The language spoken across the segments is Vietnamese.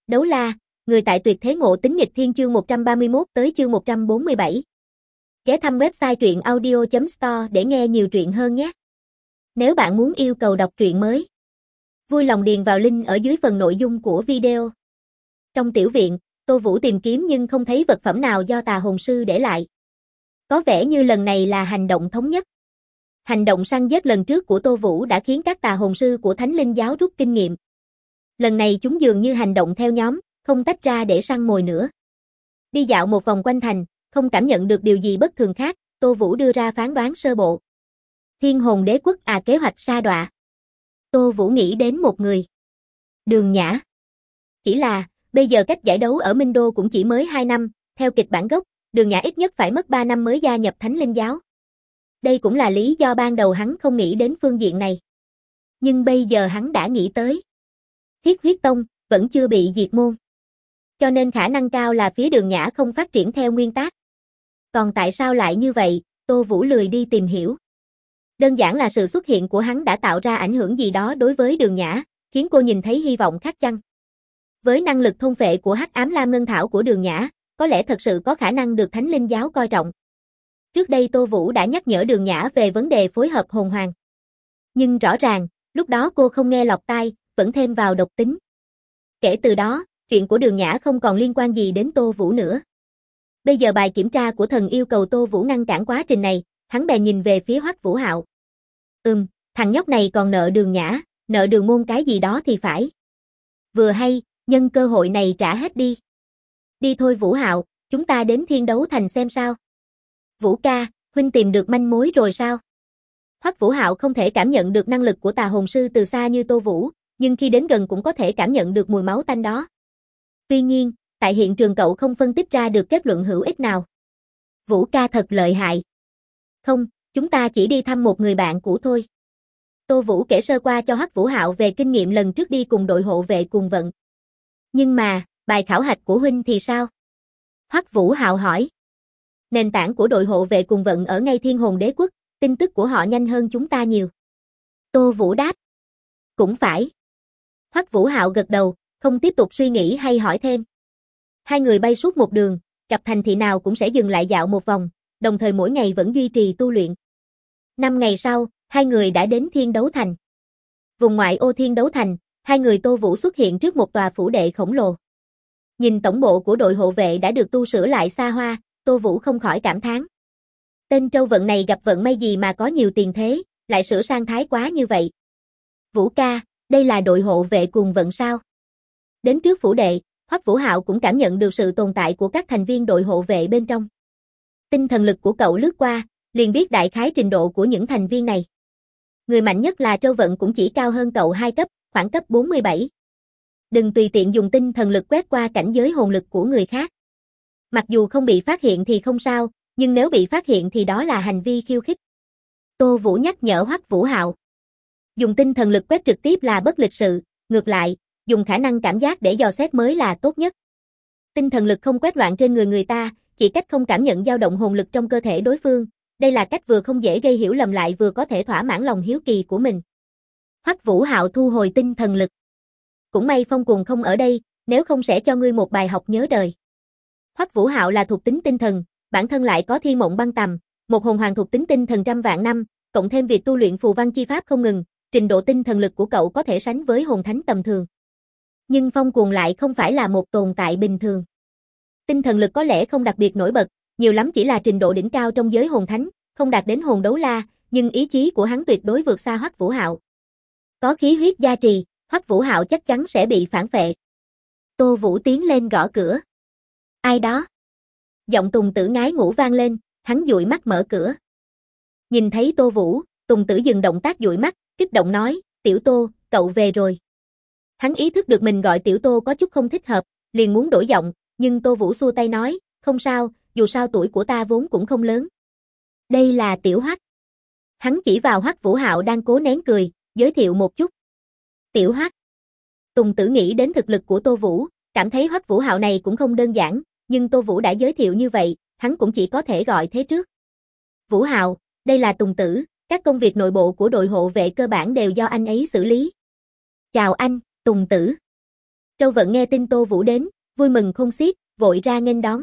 Đấu la, người tại tuyệt thế ngộ tính nghịch thiên chương 131 tới chương 147. Ghé thăm website truyện audio.store để nghe nhiều truyện hơn nhé. Nếu bạn muốn yêu cầu đọc truyện mới, vui lòng điền vào link ở dưới phần nội dung của video. Trong tiểu viện, Tô Vũ tìm kiếm nhưng không thấy vật phẩm nào do tà hồn sư để lại. Có vẻ như lần này là hành động thống nhất. Hành động săn giết lần trước của Tô Vũ đã khiến các tà hồn sư của Thánh Linh giáo rút kinh nghiệm. Lần này chúng dường như hành động theo nhóm, không tách ra để săn mồi nữa. Đi dạo một vòng quanh thành, không cảm nhận được điều gì bất thường khác, Tô Vũ đưa ra phán đoán sơ bộ. Thiên hồn đế quốc kế hoạch sa đọa. Tô Vũ nghĩ đến một người. Đường Nhã. Chỉ là, bây giờ cách giải đấu ở Minh Đô cũng chỉ mới 2 năm, theo kịch bản gốc, Đường Nhã ít nhất phải mất 3 năm mới gia nhập Thánh Linh giáo. Đây cũng là lý do ban đầu hắn không nghĩ đến phương diện này. Nhưng bây giờ hắn đã nghĩ tới. Thiết huyết tông, vẫn chưa bị diệt môn. Cho nên khả năng cao là phía Đường Nhã không phát triển theo nguyên tắc. Còn tại sao lại như vậy, Tô Vũ lười đi tìm hiểu. Đơn giản là sự xuất hiện của hắn đã tạo ra ảnh hưởng gì đó đối với Đường Nhã, khiến cô nhìn thấy hy vọng khác chăng. Với năng lực thôn phệ của Hắc Ám Lam Ngân Thảo của Đường Nhã, có lẽ thật sự có khả năng được Thánh Linh giáo coi trọng. Trước đây Tô Vũ đã nhắc nhở Đường Nhã về vấn đề phối hợp hồn hoàng. Nhưng rõ ràng, lúc đó cô không nghe lọt tai, vẫn thêm vào độc tính. Kể từ đó, chuyện của Đường Nhã không còn liên quan gì đến Tô Vũ nữa. Bây giờ bài kiểm tra của thần yêu cầu Tô Vũ ngăn cản quá trình này, hắn bèn nhìn về phía Hoắc Vũ Hạo. Thằng nhóc này còn nợ Đường Nhã, nợ Đường môn cái gì đó thì phải. Vừa hay, nhân cơ hội này trả hết đi. Đi thôi Vũ Hạo, chúng ta đến Thiên Đấu Thành xem sao. Vũ ca, huynh tìm được manh mối rồi sao? Hoắc Vũ Hạo không thể cảm nhận được năng lực của tà hồn sư từ xa như Tô Vũ, nhưng khi đến gần cũng có thể cảm nhận được mùi máu tanh đó. Tuy nhiên, tại hiện trường cậu không phân tích ra được kết luận hữu ích nào. Vũ ca thật lợi hại. Không, chúng ta chỉ đi thăm một người bạn cũ thôi. Tô Vũ kể sơ qua cho Hoắc Vũ Hạo về kinh nghiệm lần trước đi cùng đội hộ vệ Cuồng Vận. Nhưng mà, bài khảo hạch của huynh thì sao? Hoắc Vũ Hạo hỏi. Nền tảng của đội hộ vệ Cuồng Vận ở ngay Thiên Hồn Đế quốc, tin tức của họ nhanh hơn chúng ta nhiều. Tô Vũ đáp. Cũng phải. Hoắc Vũ Hạo gật đầu, không tiếp tục suy nghĩ hay hỏi thêm. Hai người bay suốt một đường, gặp thành thị nào cũng sẽ dừng lại dạo một vòng, đồng thời mỗi ngày vẫn duy trì tu luyện. 5 ngày sau, hai người đã đến Thiên Đấu Thành. Vùng ngoại ô Thiên Đấu Thành, hai người Tô Vũ xuất hiện trước một tòa phủ đệ khổng lồ. Nhìn tổng bộ của đội hộ vệ đã được tu sửa lại xa hoa, Tô Vũ không khỏi cảm thán. Tên trâu vận này gặp vận may gì mà có nhiều tiền thế, lại sửa sang thái quá như vậy. Vũ ca, đây là đội hộ vệ Cuồng Vận sao? Đến trước phủ đệ, Hoắc Vũ Hạo cũng cảm nhận được sự tồn tại của các thành viên đội hộ vệ bên trong. Tinh thần lực của cậu lướt qua, liền biết đại khái trình độ của những thành viên này. Người mạnh nhất là Trâu Vận cũng chỉ cao hơn cậu 2 cấp, khoảng cấp 47. Đừng tùy tiện dùng tinh thần lực quét qua cảnh giới hồn lực của người khác. Mặc dù không bị phát hiện thì không sao, nhưng nếu bị phát hiện thì đó là hành vi khiêu khích. Tô Vũ nhắc nhở Hoắc Vũ Hạo. Dùng tinh thần lực quét trực tiếp là bất lịch sự, ngược lại, dùng khả năng cảm giác để dò xét mới là tốt nhất. Tinh thần lực không quét loạn trên người ta, chỉ cách không cảm nhận dao động hồn lực trong cơ thể đối phương. Đây là cách vừa không dễ gây hiểu lầm lại vừa có thể thỏa mãn lòng hiếu kỳ của mình. Hoắc Vũ Hạo thu hồi tinh thần lực. Cũng may Phong Cuồng không ở đây, nếu không sẽ cho ngươi một bài học nhớ đời. Hoắc Vũ Hạo là thuộc tính tinh thần, bản thân lại có thiên mộng băng tầm, một hồn hoàng thuộc tính tinh thần trăm vạn năm, cộng thêm việc tu luyện phù văn chi pháp không ngừng, trình độ tinh thần lực của cậu có thể sánh với hồn thánh tầm thường. Nhưng Phong Cuồng lại không phải là một tồn tại bình thường. Tinh thần lực có lẽ không đặc biệt nổi bật, nhiều lắm chỉ là trình độ đỉnh cao trong giới hồn thánh, không đạt đến hồn đấu la, nhưng ý chí của hắn tuyệt đối vượt xa Hoắc Vũ Hạo. Có khí huyết gia trì, Hoắc Vũ Hạo chắc chắn sẽ bị phản phệ. Tô Vũ tiến lên gõ cửa. Ai đó? Giọng Tùng Tử ngái ngủ vang lên, hắn dụi mắt mở cửa. Nhìn thấy Tô Vũ, Tùng Tử dừng động tác dụi mắt, kích động nói, Tiểu Tô, cậu về rồi. Hắn ý thức được mình gọi Tiểu Tô có chút không thích hợp, liền muốn đổi giọng, nhưng Tô Vũ xua tay nói, không sao, dù sao tuổi của ta vốn cũng không lớn. Đây là Tiểu Hoắc. Hắn chỉ vào Hoắc Vũ Hạo đang cố nén cười, giới thiệu một chút. Tiểu Hoắc. Tùng Tử nghĩ đến thực lực của Tô Vũ, cảm thấy Hoắc Vũ Hạo này cũng không đơn giản, nhưng Tô Vũ đã giới thiệu như vậy, hắn cũng chỉ có thể gọi thế trước. Vũ Hạo, đây là Tùng Tử, các công việc nội bộ của đội hộ vệ cơ bản đều do anh ấy xử lý. Chào anh, Tùng Tử. Trâu Vận nghe tin Tô Vũ đến, vui mừng khôn xiết, vội ra nghênh đón.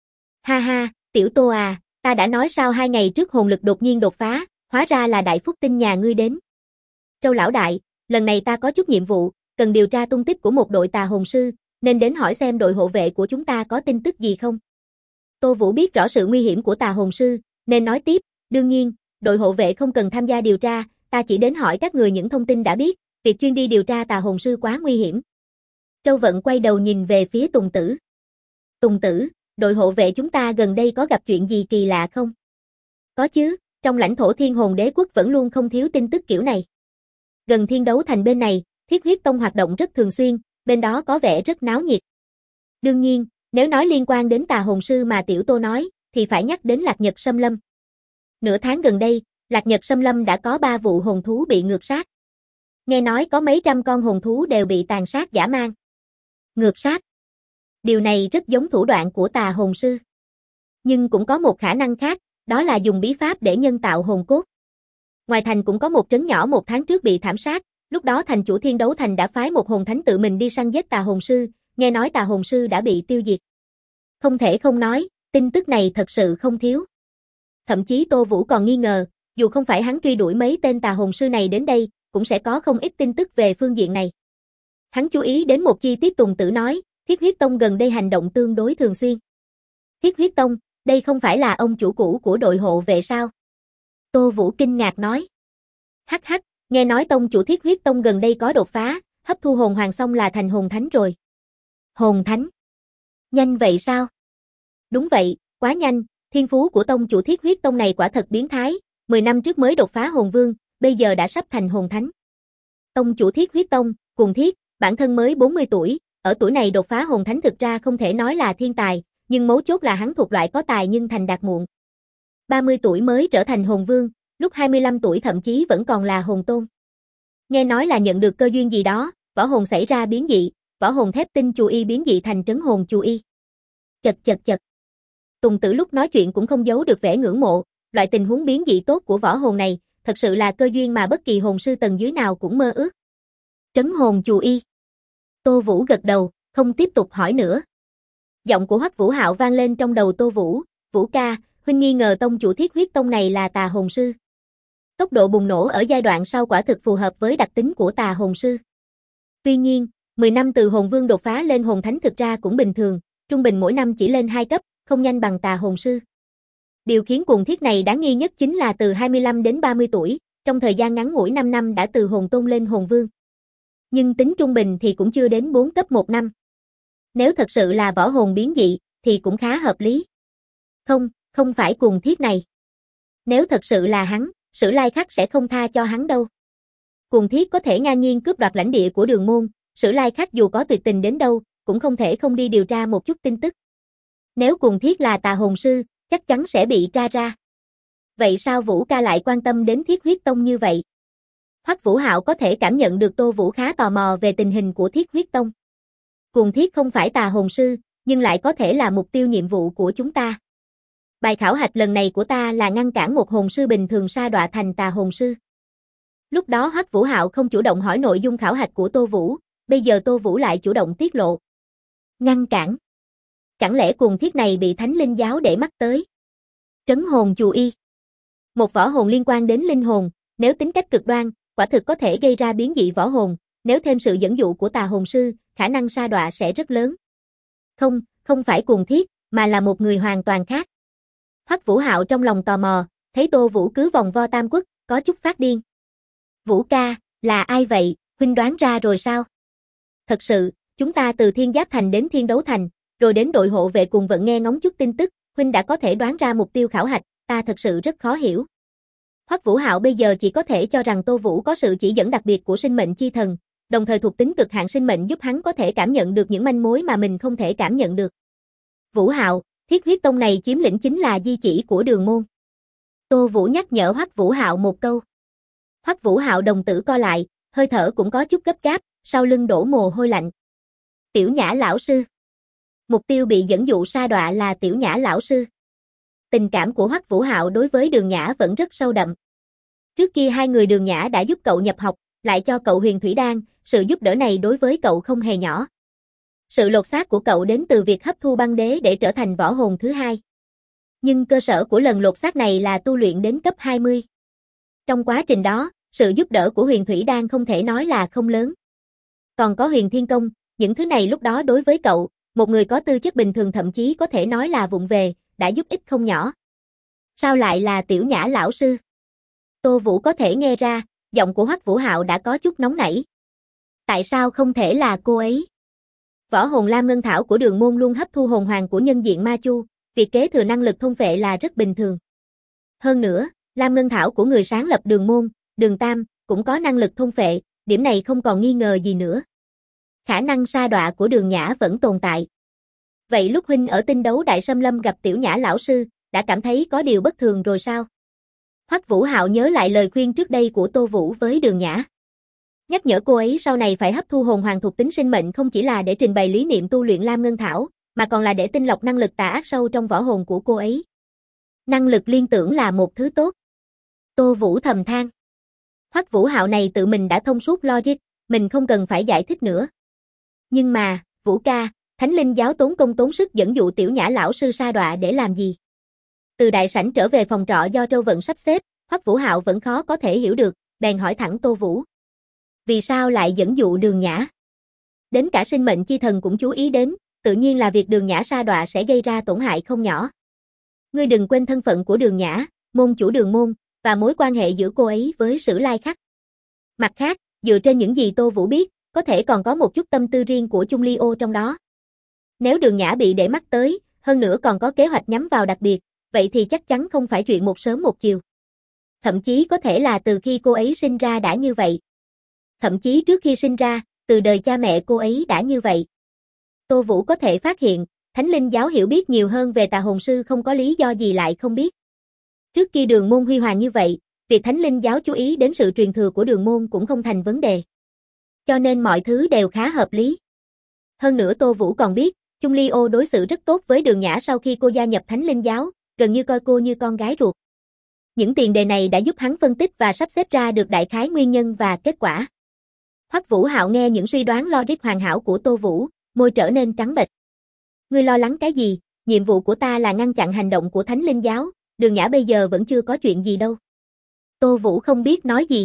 Ha ha, tiểu Tô à, ta đã nói sao 2 ngày trước hồn lực đột nhiên đột phá, hóa ra là đại phúc tinh nhà ngươi đến. Trâu lão đại, lần này ta có chút nhiệm vụ, cần điều tra tung tích của một đội tà hồn sư, nên đến hỏi xem đội hộ vệ của chúng ta có tin tức gì không. Tô Vũ biết rõ sự nguy hiểm của tà hồn sư, nên nói tiếp, đương nhiên, đội hộ vệ không cần tham gia điều tra, ta chỉ đến hỏi các người những thông tin đã biết, việc chuyên đi điều tra tà hồn sư quá nguy hiểm. Trâu Vận quay đầu nhìn về phía Tùng Tử. Tùng Tử, đội hộ vệ chúng ta gần đây có gặp chuyện gì kỳ lạ không? Có chứ, trong lãnh thổ Thiên Hồn Đế quốc vẫn luôn không thiếu tin tức kiểu này. Gần Thiên Đấu Thành bên này, Thiết Huyết Tông hoạt động rất thường xuyên, bên đó có vẻ rất náo nhiệt. Đương nhiên, nếu nói liên quan đến tà hồn sư mà tiểu Tô nói, thì phải nhắc đến Lạc Nhật Xâm Lâm. Nửa tháng gần đây, Lạc Nhật Xâm Lâm đã có 3 vụ hồn thú bị ngược sát. Nghe nói có mấy trăm con hồn thú đều bị tàn sát dã man. Ngược sát. Điều này rất giống thủ đoạn của tà hồn sư. Nhưng cũng có một khả năng khác, đó là dùng bí pháp để nhân tạo hồn cốt. Ngoài thành cũng có một trấn nhỏ 1 tháng trước bị thảm sát, lúc đó thành chủ Thiên Đấu Thành đã phái một hồn thánh tự mình đi săn giết tà hồn sư, nghe nói tà hồn sư đã bị tiêu diệt. Không thể không nói, tin tức này thật sự không thiếu. Thậm chí Tô Vũ còn nghi ngờ, dù không phải hắn truy đuổi mấy tên tà hồn sư này đến đây, cũng sẽ có không ít tin tức về phương diện này. Hắn chú ý đến một chi tiết Tùng Tử nói, Thiết Huyết Tông gần đây hành động tương đối thường xuyên. Thiết Huyết Tông, đây không phải là ông chủ cũ của đội hộ vệ sao? Tô Vũ kinh ngạc nói. Hắc hắc, nghe nói tông chủ Thiết Huyết Tông gần đây có đột phá, hấp thu hồn hoàng xong là thành hồn thánh rồi. Hồn thánh? Nhanh vậy sao? Đúng vậy, quá nhanh, thiên phú của tông chủ Thiết Huyết Tông này quả thật biến thái, 10 năm trước mới đột phá hồn vương, bây giờ đã sắp thành hồn thánh. Tông chủ Thiết Huyết Tông, Cùng Thiết, bản thân mới 40 tuổi, ở tuổi này đột phá hồn thánh thực ra không thể nói là thiên tài, nhưng mấu chốt là hắn thuộc loại có tài nhưng thành đạt muộn. 30 tuổi mới trở thành hồn vương, lúc 25 tuổi thậm chí vẫn còn là hồn tôn. Nghe nói là nhận được cơ duyên gì đó, võ hồn xảy ra biến dị, võ hồn thép tinh chù y biến dị thành trấn hồn chù y. Chật chật chật. Tùng Tử lúc nói chuyện cũng không giấu được vẻ ngưỡng mộ, loại tình huống biến dị tốt của võ hồn này, thật sự là cơ duyên mà bất kỳ hồn sư tầng dưới nào cũng mơ ước. Trấn hồn chù y. Tô Vũ gật đầu, không tiếp tục hỏi nữa. Giọng của Hoắc Vũ Hạo vang lên trong đầu Tô Vũ, Vũ ca, huynh nghi ngờ tông chủ Thiết Huyết Tông này là tà hồn sư. Tốc độ bùng nổ ở giai đoạn sau quả thực phù hợp với đặc tính của tà hồn sư. Tuy nhiên, 10 năm từ hồn vương đột phá lên hồn thánh thực ra cũng bình thường, trung bình mỗi năm chỉ lên 2 cấp, không nhanh bằng tà hồn sư. Điều khiến Cùng Thiết này đáng nghi nhất chính là từ 25 đến 30 tuổi, trong thời gian ngắn ngủi 5 năm đã từ hồn tôn lên hồn vương. Nhưng tính trung bình thì cũng chưa đến 4 cấp 1 năm. Nếu thật sự là võ hồn biến dị, thì cũng khá hợp lý. Không phải Cùng Thiết này. Nếu thật sự là hắn, Sử Lai Khắc sẽ không tha cho hắn đâu. Cùng Thiết có thể ngang nhiên cướp đoạt lãnh địa của Đường Môn, Sử Lai Khắc dù có tuyệt tình đến đâu, cũng không thể không đi điều tra một chút tin tức. Nếu Cùng Thiết là tà hồn sư, chắc chắn sẽ bị tra ra. Vậy sao Vũ ca lại quan tâm đến Thiết Huyết Tông như vậy? Hoắc Vũ Hạo có thể cảm nhận được Tô Vũ khá tò mò về tình hình của Thiết Huyết Tông. Cùng Thiết không phải tà hồn sư, nhưng lại có thể là mục tiêu nhiệm vụ của chúng ta. Bài khảo hạch lần này của ta là ngăn cản một hồn sư bình thường sa đọa thành tà hồn sư. Lúc đó Hoắc Vũ Hạo không chủ động hỏi nội dung khảo hạch của Tô Vũ, bây giờ Tô Vũ lại chủ động tiết lộ. Ngăn cản. Chẳng lẽ Cùng Thiết này bị Thánh Linh giáo để mắt tới? Trấn hồn chù y. Một võ hồn liên quan đến linh hồn, nếu tính cách cực đoan, quả thực có thể gây ra biến dị võ hồn, nếu thêm sự dẫn dụ của tà hồn sư, khả năng sa đọa sẽ rất lớn. Không phải Cùng Thiết, mà là một người hoàn toàn khác. Hoắc Vũ Hạo trong lòng tò mò, thấy Tô Vũ cứ vòng vo tam quốc, có chút phát điên. Vũ ca, là ai vậy, huynh đoán ra rồi sao? Thật sự, chúng ta từ Thiên Giáp Thành đến Thiên Đấu Thành, rồi đến đội hộ vệ cùng vận nghe ngóng chút tin tức, huynh đã có thể đoán ra mục tiêu khảo hạch, ta thật sự rất khó hiểu. Hoắc Vũ Hạo bây giờ chỉ có thể cho rằng Tô Vũ có sự chỉ dẫn đặc biệt của sinh mệnh chi thần, đồng thời thuộc tính cực hạn sinh mệnh giúp hắn có thể cảm nhận được những manh mối mà mình không thể cảm nhận được. Vũ Hạo, Thiết Huyết Tông này chiếm lĩnh chính là di chỉ của Đường Môn. Tô Vũ nhắc nhở Hoắc Vũ Hạo một câu. Hoắc Vũ Hạo đồng tử co lại, hơi thở cũng có chút gấp gáp, sau lưng đổ mồ hôi lạnh. Tiểu Nhã lão sư. Mục tiêu bị dẫn dụ sa đọa là Tiểu Nhã lão sư. Tình cảm của Hoắc Vũ Hạo đối với Đường Nhã vẫn rất sâu đậm. Trước kia hai người Đường Nhã đã giúp cậu nhập học, lại cho cậu huyền thủy đan, sự giúp đỡ này đối với cậu không hề nhỏ. Sự lột xác của cậu đến từ việc hấp thu băng đế để trở thành võ hồn thứ hai. Nhưng cơ sở của lần lột xác này là tu luyện đến cấp 20. Trong quá trình đó, sự giúp đỡ của huyền thủy đan không thể nói là không lớn. Còn có huyền thiên công, những thứ này lúc đó đối với cậu, một người có tư chất bình thường thậm chí có thể nói là vụng về, đã giúp ích không nhỏ. Sao lại là Tiểu Nhã lão sư? Tô Vũ có thể nghe ra, giọng của Hoắc Vũ Hạo đã có chút nóng nảy. Tại sao không thể là cô ấy? Võ hồn Lam Ngân Thảo của Đường Môn luôn hấp thu hồn hoàng của nhân diện ma chu, việc kế thừa năng lực thôn phệ là rất bình thường. Hơn nữa, Lam Ngân Thảo của người sáng lập Đường Môn, Đường Tam, cũng có năng lực thôn phệ, điểm này không còn nghi ngờ gì nữa. Khả năng sa đọa của Đường Nhã vẫn tồn tại. Vậy lúc huynh ở tinh đấu Đại Sâm Lâm gặp Tiểu Nhã lão sư, đã cảm thấy có điều bất thường rồi sao? Hoắc Vũ Hạo nhớ lại lời khuyên trước đây của Tô Vũ với Đường Nhã. Nhắc nhở cô ấy sau này phải hấp thu hồn hoàng thuộc tính sinh mệnh không chỉ là để trình bày lý niệm tu luyện Lam Ngân Thảo, mà còn là để tinh lọc năng lực tà ác sâu trong võ hồn của cô ấy. Năng lực liên tưởng là một thứ tốt. Tô Vũ thầm than. Hoắc Vũ Hạo này tự mình đã thông suốt logic, mình không cần phải giải thích nữa. Nhưng mà, Vũ ca, Thánh Linh giáo tốn công tốn sức dẫn dụ Tiểu Nhã lão sư sa đọa để làm gì? Từ đại sảnh trở về phòng trọ do Trâu Vận sắp xếp, Hoắc Vũ Hạo vẫn khó có thể hiểu được, bèn hỏi thẳng Tô Vũ. Vì sao lại dẫn dụ Đường Nhã? Đến cả sinh mệnh chi thần cũng chú ý đến, tự nhiên là việc Đường Nhã sa đọa sẽ gây ra tổn hại không nhỏ. Ngươi đừng quên thân phận của Đường Nhã, môn chủ Đường môn, và mối quan hệ giữa cô ấy với Sử Lai Khắc. Mặt khác, dựa trên những gì Tô Vũ biết, có thể còn có một chút tâm tư riêng của Chung Ly Ô trong đó. Nếu Đường Nhã bị để mắt tới, hơn nữa còn có kế hoạch nhắm vào đặc biệt, vậy thì chắc chắn không phải chuyện một sớm một chiều. Thậm chí có thể là từ khi cô ấy sinh ra đã như vậy. Thậm chí trước khi sinh ra, từ đời cha mẹ cô ấy đã như vậy. Tô Vũ có thể phát hiện, Thánh Linh giáo hiểu biết nhiều hơn về tà hồn sư không có lý do gì lại không biết. Trước khi Đường môn huy hoàng như vậy, việc Thánh Linh giáo chú ý đến sự truyền thừa của Đường môn cũng không thành vấn đề. Cho nên mọi thứ đều khá hợp lý. Hơn nữa Tô Vũ còn biết, Chung Ly Ô đối xử rất tốt với Đường Nhã sau khi cô gia nhập Thánh Linh giáo, gần như coi cô như con gái ruột. Những tiền đề này đã giúp hắn phân tích và sắp xếp ra được đại khái nguyên nhân và kết quả. Hoắc Vũ Hạo nghe những suy đoán logic hoàn hảo của Tô Vũ, môi trở nên trắng bệch. Ngươi lo lắng cái gì? Nhiệm vụ của ta là ngăn chặn hành động của Thánh Linh giáo, Đường Nhã bây giờ vẫn chưa có chuyện gì đâu. Tô Vũ không biết nói gì.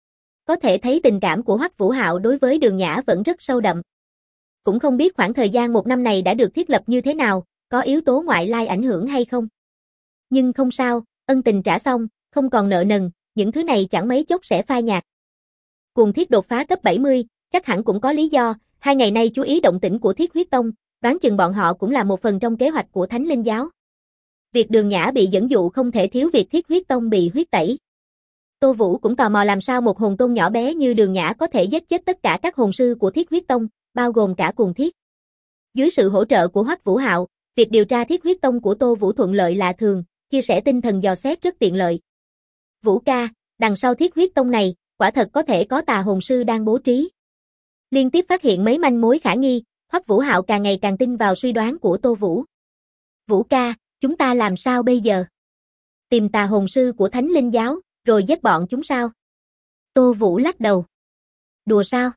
Có thể thấy tình cảm của Hoắc Vũ Hạo đối với Đường Nhã vẫn rất sâu đậm. Cũng không biết khoảng thời gian một năm này đã được thiết lập như thế nào, có yếu tố ngoại lai ảnh hưởng hay không. Nhưng không sao, ân tình trả xong, không còn nợ nần, những thứ này chẳng mấy chốc sẽ phai nhạt. Cuồng Thiết đột phá cấp 70, chắc hẳn cũng có lý do, 2 ngày nay chú ý động tĩnh của Thiết Huyết Tông, đoán chừng bọn họ cũng là một phần trong kế hoạch của Thánh Linh giáo. Việc Đường Nhã bị dẫn dụ không thể thiếu việc Thiết Huyết Tông bị huyết tẩy. Tô Vũ cũng tò mò làm sao một hồn tôn nhỏ bé như Đường Nhã có thể giết chết tất cả các hồn sư của Thiết Huyết Tông, bao gồm cả Cuồng Thiết. Dưới sự hỗ trợ của Hoắc Vũ Hạo, việc điều tra Thiết Huyết Tông của Tô Vũ thuận lợi lạ thường, chia sẻ tinh thần dò xét rất tiện lợi. Vũ ca, đằng sau Thiết Huyết Tông này, quả thật có thể có tà hồn sư đang bố trí. Liên tiếp phát hiện mấy manh mối khả nghi, Hoắc Vũ Hạo càng ngày càng tin vào suy đoán của Tô Vũ. Vũ ca, chúng ta làm sao bây giờ? Tìm tà hồn sư của Thánh Linh giáo, rồi giết bọn chúng sao? Tô Vũ lắc đầu. Đùa sao?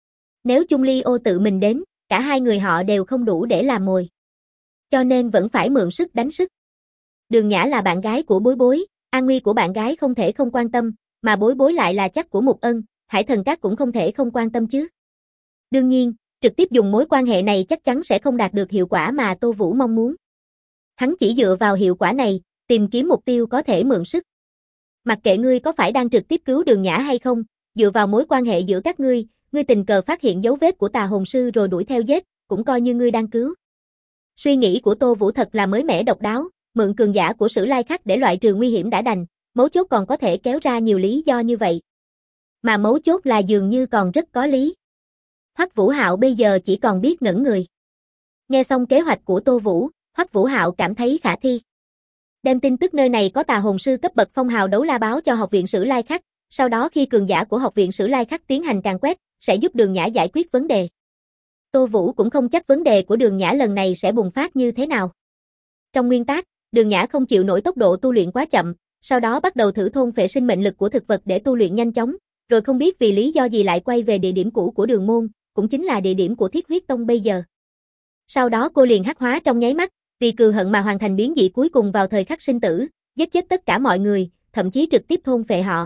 Nếu Chung Ly Ô tự mình đến, cả hai người họ đều không đủ để làm mồi. Cho nên vẫn phải mượn sức đánh sức. Đường Nhã là bạn gái của Bối Bối, an nguy của bạn gái không thể không quan tâm, mà Bối Bối lại là chắc của Mục Ân, Hải Thần Các cũng không thể không quan tâm chứ. Đương nhiên, trực tiếp dùng mối quan hệ này chắc chắn sẽ không đạt được hiệu quả mà Tô Vũ mong muốn. Hắn chỉ dựa vào hiệu quả này, tìm kiếm mục tiêu có thể mượn sức. Mặc kệ ngươi có phải đang trực tiếp cứu Đường Nhã hay không, dựa vào mối quan hệ giữa các ngươi tình cờ phát hiện dấu vết của tà hồn sư rồi đuổi theo giết, cũng coi như ngươi đang cứu. Suy nghĩ của Tô Vũ thật là mới mẻ độc đáo, mượn cường giả của Sử Lai Khắc để loại trừ nguy hiểm đã đành, mấu chốt còn có thể kéo ra nhiều lý do như vậy. Mà mấu chốt là dường như còn rất có lý. Hoắc Vũ Hạo bây giờ chỉ còn biết ngẩn người. Nghe xong kế hoạch của Tô Vũ, Hoắc Vũ Hạo cảm thấy khả thi. Đem tin tức nơi này có tà hồn sư cấp bậc phong hào đấu la báo cho học viện Sử Lai Khắc, sau đó khi cường giả của học viện Sử Lai Khắc tiến hành càn quét, sẽ giúp Đường Nhã giải quyết vấn đề. Tô Vũ cũng không chắc vấn đề của Đường Nhã lần này sẽ bùng phát như thế nào. Trong nguyên tắc, Đường Nhã không chịu nổi tốc độ tu luyện quá chậm, sau đó bắt đầu thử thôn phệ sinh mệnh lực của thực vật để tu luyện nhanh chóng, rồi không biết vì lý do gì lại quay về địa điểm cũ của Đường môn, cũng chính là địa điểm của Thiết Huyết Tông bây giờ. Sau đó cô liền hắc hóa trong nháy mắt, vì cừu hận mà hoàn thành biến dị cuối cùng vào thời khắc sinh tử, giết chết tất cả mọi người, thậm chí trực tiếp thôn phệ họ.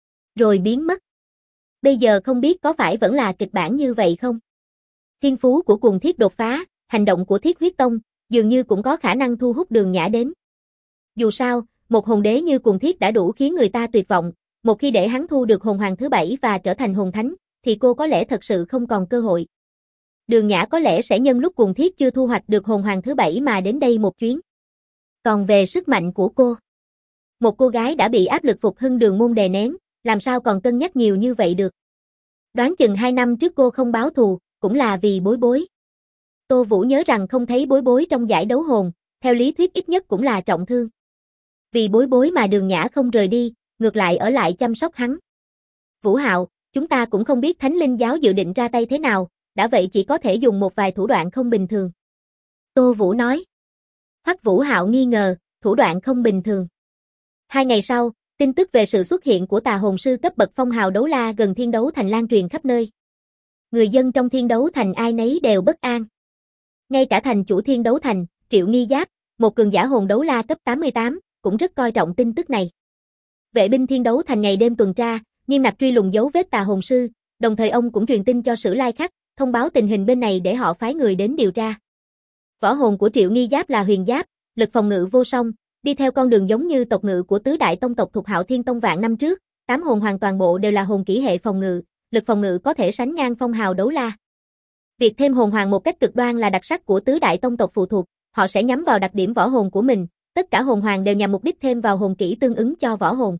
Rồi biến mất. Bây giờ không biết có phải vẫn là kịch bản như vậy không? Thiên phú của Cuồng Thiết đột phá, hành động của Thiết Huyết Tông, dường như cũng có khả năng thu hút Đường Nhã đến. Dù sao, một hồn đế như Cuồng Thiết đã đủ khiến người ta tuyệt vọng, một khi để hắn thu được hồn hoàng thứ 7 và trở thành hồn thánh, thì cô có lẽ thật sự không còn cơ hội. Đường Nhã có lẽ sẽ nhân lúc Cuồng Thiết chưa thu hoạch được hồn hoàng thứ 7 mà đến đây một chuyến. Còn về sức mạnh của cô, một cô gái đã bị áp lực phục hưng đường môn đè nén, làm sao còn cân nhắc nhiều như vậy được. Đoán chừng 2 năm trước cô không báo thù, cũng là vì Bối Bối. Tô Vũ nhớ rằng không thấy Bối Bối trong giải đấu hồn, theo lý thuyết ít nhất cũng là trọng thương. Vì Bối Bối mà Đường Nhã không rời đi, ngược lại ở lại chăm sóc hắn. Vũ Hạo, chúng ta cũng không biết Thánh Linh Giáo dự định ra tay thế nào, đã vậy chỉ có thể dùng một vài thủ đoạn không bình thường. Tô Vũ nói. Hoắc Vũ Hạo nghi ngờ, thủ đoạn không bình thường. 2 ngày sau, tin tức về sự xuất hiện của tà hồn sư cấp bậc phong hào đấu la gần Thiên Đấu Thành lan truyền khắp nơi. Người dân trong Thiên Đấu Thành ai nấy đều bất an. Ngay cả thành chủ Thiên Đấu Thành, Triệu Nghi Giáp, một cường giả hồn đấu la cấp 88, cũng rất coi trọng tin tức này. Vệ binh Thiên Đấu Thành ngày đêm tuần tra, nghiêm ngặt truy lùng dấu vết tà hồn sư, đồng thời ông cũng truyền tin cho Sử Lai Khắc, thông báo tình hình bên này để họ phái người đến điều tra. Võ hồn của Triệu Nghi Giáp là huyền giáp, lực phòng ngự vô song, đi theo con đường giống như tộc ngự của tứ đại tông tộc thuộc Hạo Thiên Tông vạn năm trước, 8 hồn hoàn toàn bộ đều là hồn kỹ hệ phòng ngự, lực phòng ngự có thể sánh ngang phong hào đấu la. Việc thêm hồn hoàng một cách cực đoan là đặc sắc của tứ đại tông tộc phụ thuộc, họ sẽ nhắm vào đặc điểm võ hồn của mình, tất cả hồn hoàng đều nhằm mục đích thêm vào hồn kỹ tương ứng cho võ hồn.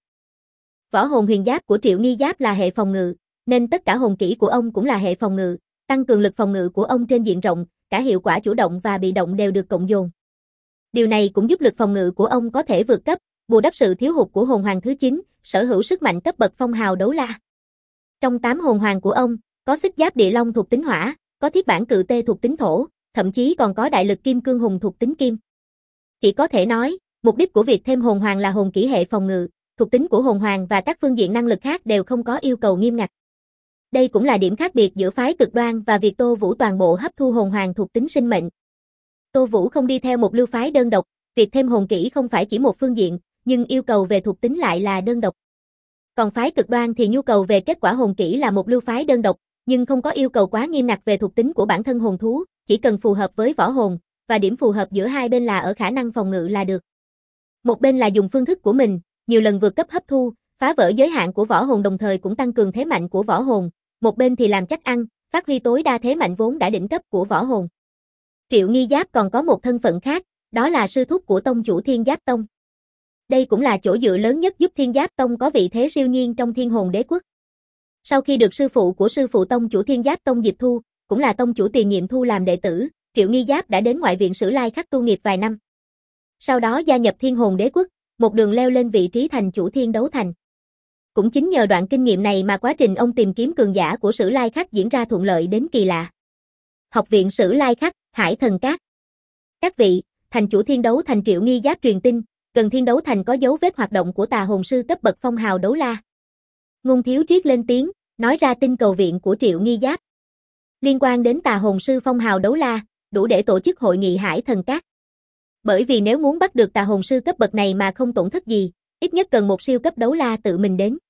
Võ hồn huyền giáp của Triệu Nghi Giáp là hệ phòng ngự, nên tất cả hồn kỹ của ông cũng là hệ phòng ngự, tăng cường lực phòng ngự của ông trên diện rộng, cả hiệu quả chủ động và bị động đều được cộng dồn. Điều này cũng giúp lực phòng ngự của ông có thể vượt cấp, bù đắp sự thiếu hụt của hồn hoàng thứ 9, sở hữu sức mạnh cấp bậc phong hào đấu la. Trong 8 hồn hoàng của ông, có xích giáp địa long thuộc tính hỏa, có thiết bản cự tê thuộc tính thổ, thậm chí còn có đại lực kim cương hùng thuộc tính kim. Chỉ có thể nói, mục đích của việc thêm hồn hoàng là hồn kỹ hệ phòng ngự, thuộc tính của hồn hoàng và các phương diện năng lực khác đều không có yêu cầu nghiêm ngặt. Đây cũng là điểm khác biệt giữa phái cực đoan và việc Tô Vũ toàn bộ hấp thu hồn hoàng thuộc tính sinh mệnh. Tô Vũ không đi theo một lưu phái đơn độc, việc thêm hồn kỹ không phải chỉ một phương diện, nhưng yêu cầu về thuộc tính lại là đơn độc. Còn phái cực đoan thì nhu cầu về kết quả hồn kỹ là một lưu phái đơn độc, nhưng không có yêu cầu quá nghiêm ngặt về thuộc tính của bản thân hồn thú, chỉ cần phù hợp với võ hồn, và điểm phù hợp giữa hai bên là ở khả năng phòng ngự là được. Một bên là dùng phương thức của mình, nhiều lần vượt cấp hấp thu, phá vỡ giới hạn của võ hồn đồng thời cũng tăng cường thế mạnh của võ hồn, một bên thì làm chắc ăn, phát huy tối đa thế mạnh vốn đã đỉnh cấp của võ hồn. Triệu Nghi Giáp còn có một thân phận khác, đó là sư thúc của tông chủ Thiên Giáp Tông. Đây cũng là chỗ dựa lớn nhất giúp Thiên Giáp Tông có vị thế siêu nhiên trong Thiên Hồn Đế Quốc. Sau khi được sư phụ của sư phụ tông chủ Thiên Giáp Tông Diệp Thu, cũng là tông chủ tiền nhiệm thu làm đệ tử, Triệu Nghi Giáp đã đến ngoại viện Sử Lai Khắc tu nghiệp vài năm. Sau đó gia nhập Thiên Hồn Đế Quốc, một đường leo lên vị trí thành chủ Thiên Đấu Thành. Cũng chính nhờ đoạn kinh nghiệm này mà quá trình ông tìm kiếm cường giả của Sử Lai Khắc diễn ra thuận lợi đến kỳ lạ. Học viện Sử Lai Khắc, Hải Thần Cát. Các vị, thành chủ Thiên Đấu Thành Triệu Nghi Giáp truyền tin, gần Thiên Đấu Thành có dấu vết hoạt động của tà hồn sư cấp bậc phong hào đấu la. Ngôn Thiếu Triết lên tiếng, nói ra tin cầu viện của Triệu Nghi Giáp. Liên quan đến tà hồn sư phong hào đấu la, đủ để tổ chức hội nghị Hải Thần Cát. Bởi vì nếu muốn bắt được tà hồn sư cấp bậc này mà không tổn thất gì, ít nhất cần một siêu cấp đấu la tự mình đến.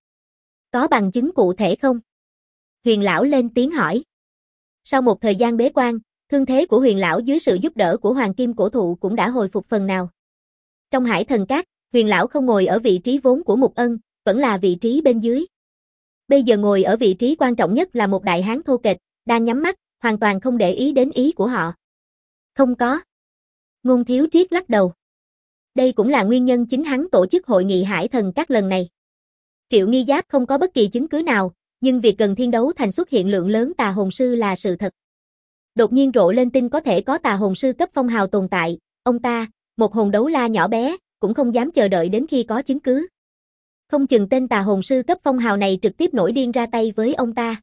Có bằng chứng cụ thể không? Huyền lão lên tiếng hỏi. Sau một thời gian bế quan, thương thế của Huyền lão dưới sự giúp đỡ của Hoàng Kim Cổ Thụ cũng đã hồi phục phần nào. Trong Hải Thần Cát, Huyền lão không ngồi ở vị trí vốn của Mục Ân, vẫn là vị trí bên dưới. Bây giờ ngồi ở vị trí quan trọng nhất là một đại hán thô kệch, đang nhắm mắt, hoàn toàn không để ý đến ý của họ. Không có. Ngôn Thiếu Triết lắc đầu. Đây cũng là nguyên nhân chính hắn tổ chức hội nghị Hải Thần Cát lần này. Triệu Nghi Giáp không có bất kỳ chứng cứ nào, nhưng việc gần Thiên Đấu Thành xuất hiện lượng lớn tà hồn sư là sự thật. Đột nhiên rộ lên tin có thể có tà hồn sư cấp phong hào tồn tại, ông ta, một hồn đấu la nhỏ bé, cũng không dám chờ đợi đến khi có chứng cứ. Không chừng tên tà hồn sư cấp phong hào này trực tiếp nổi điên ra tay với ông ta.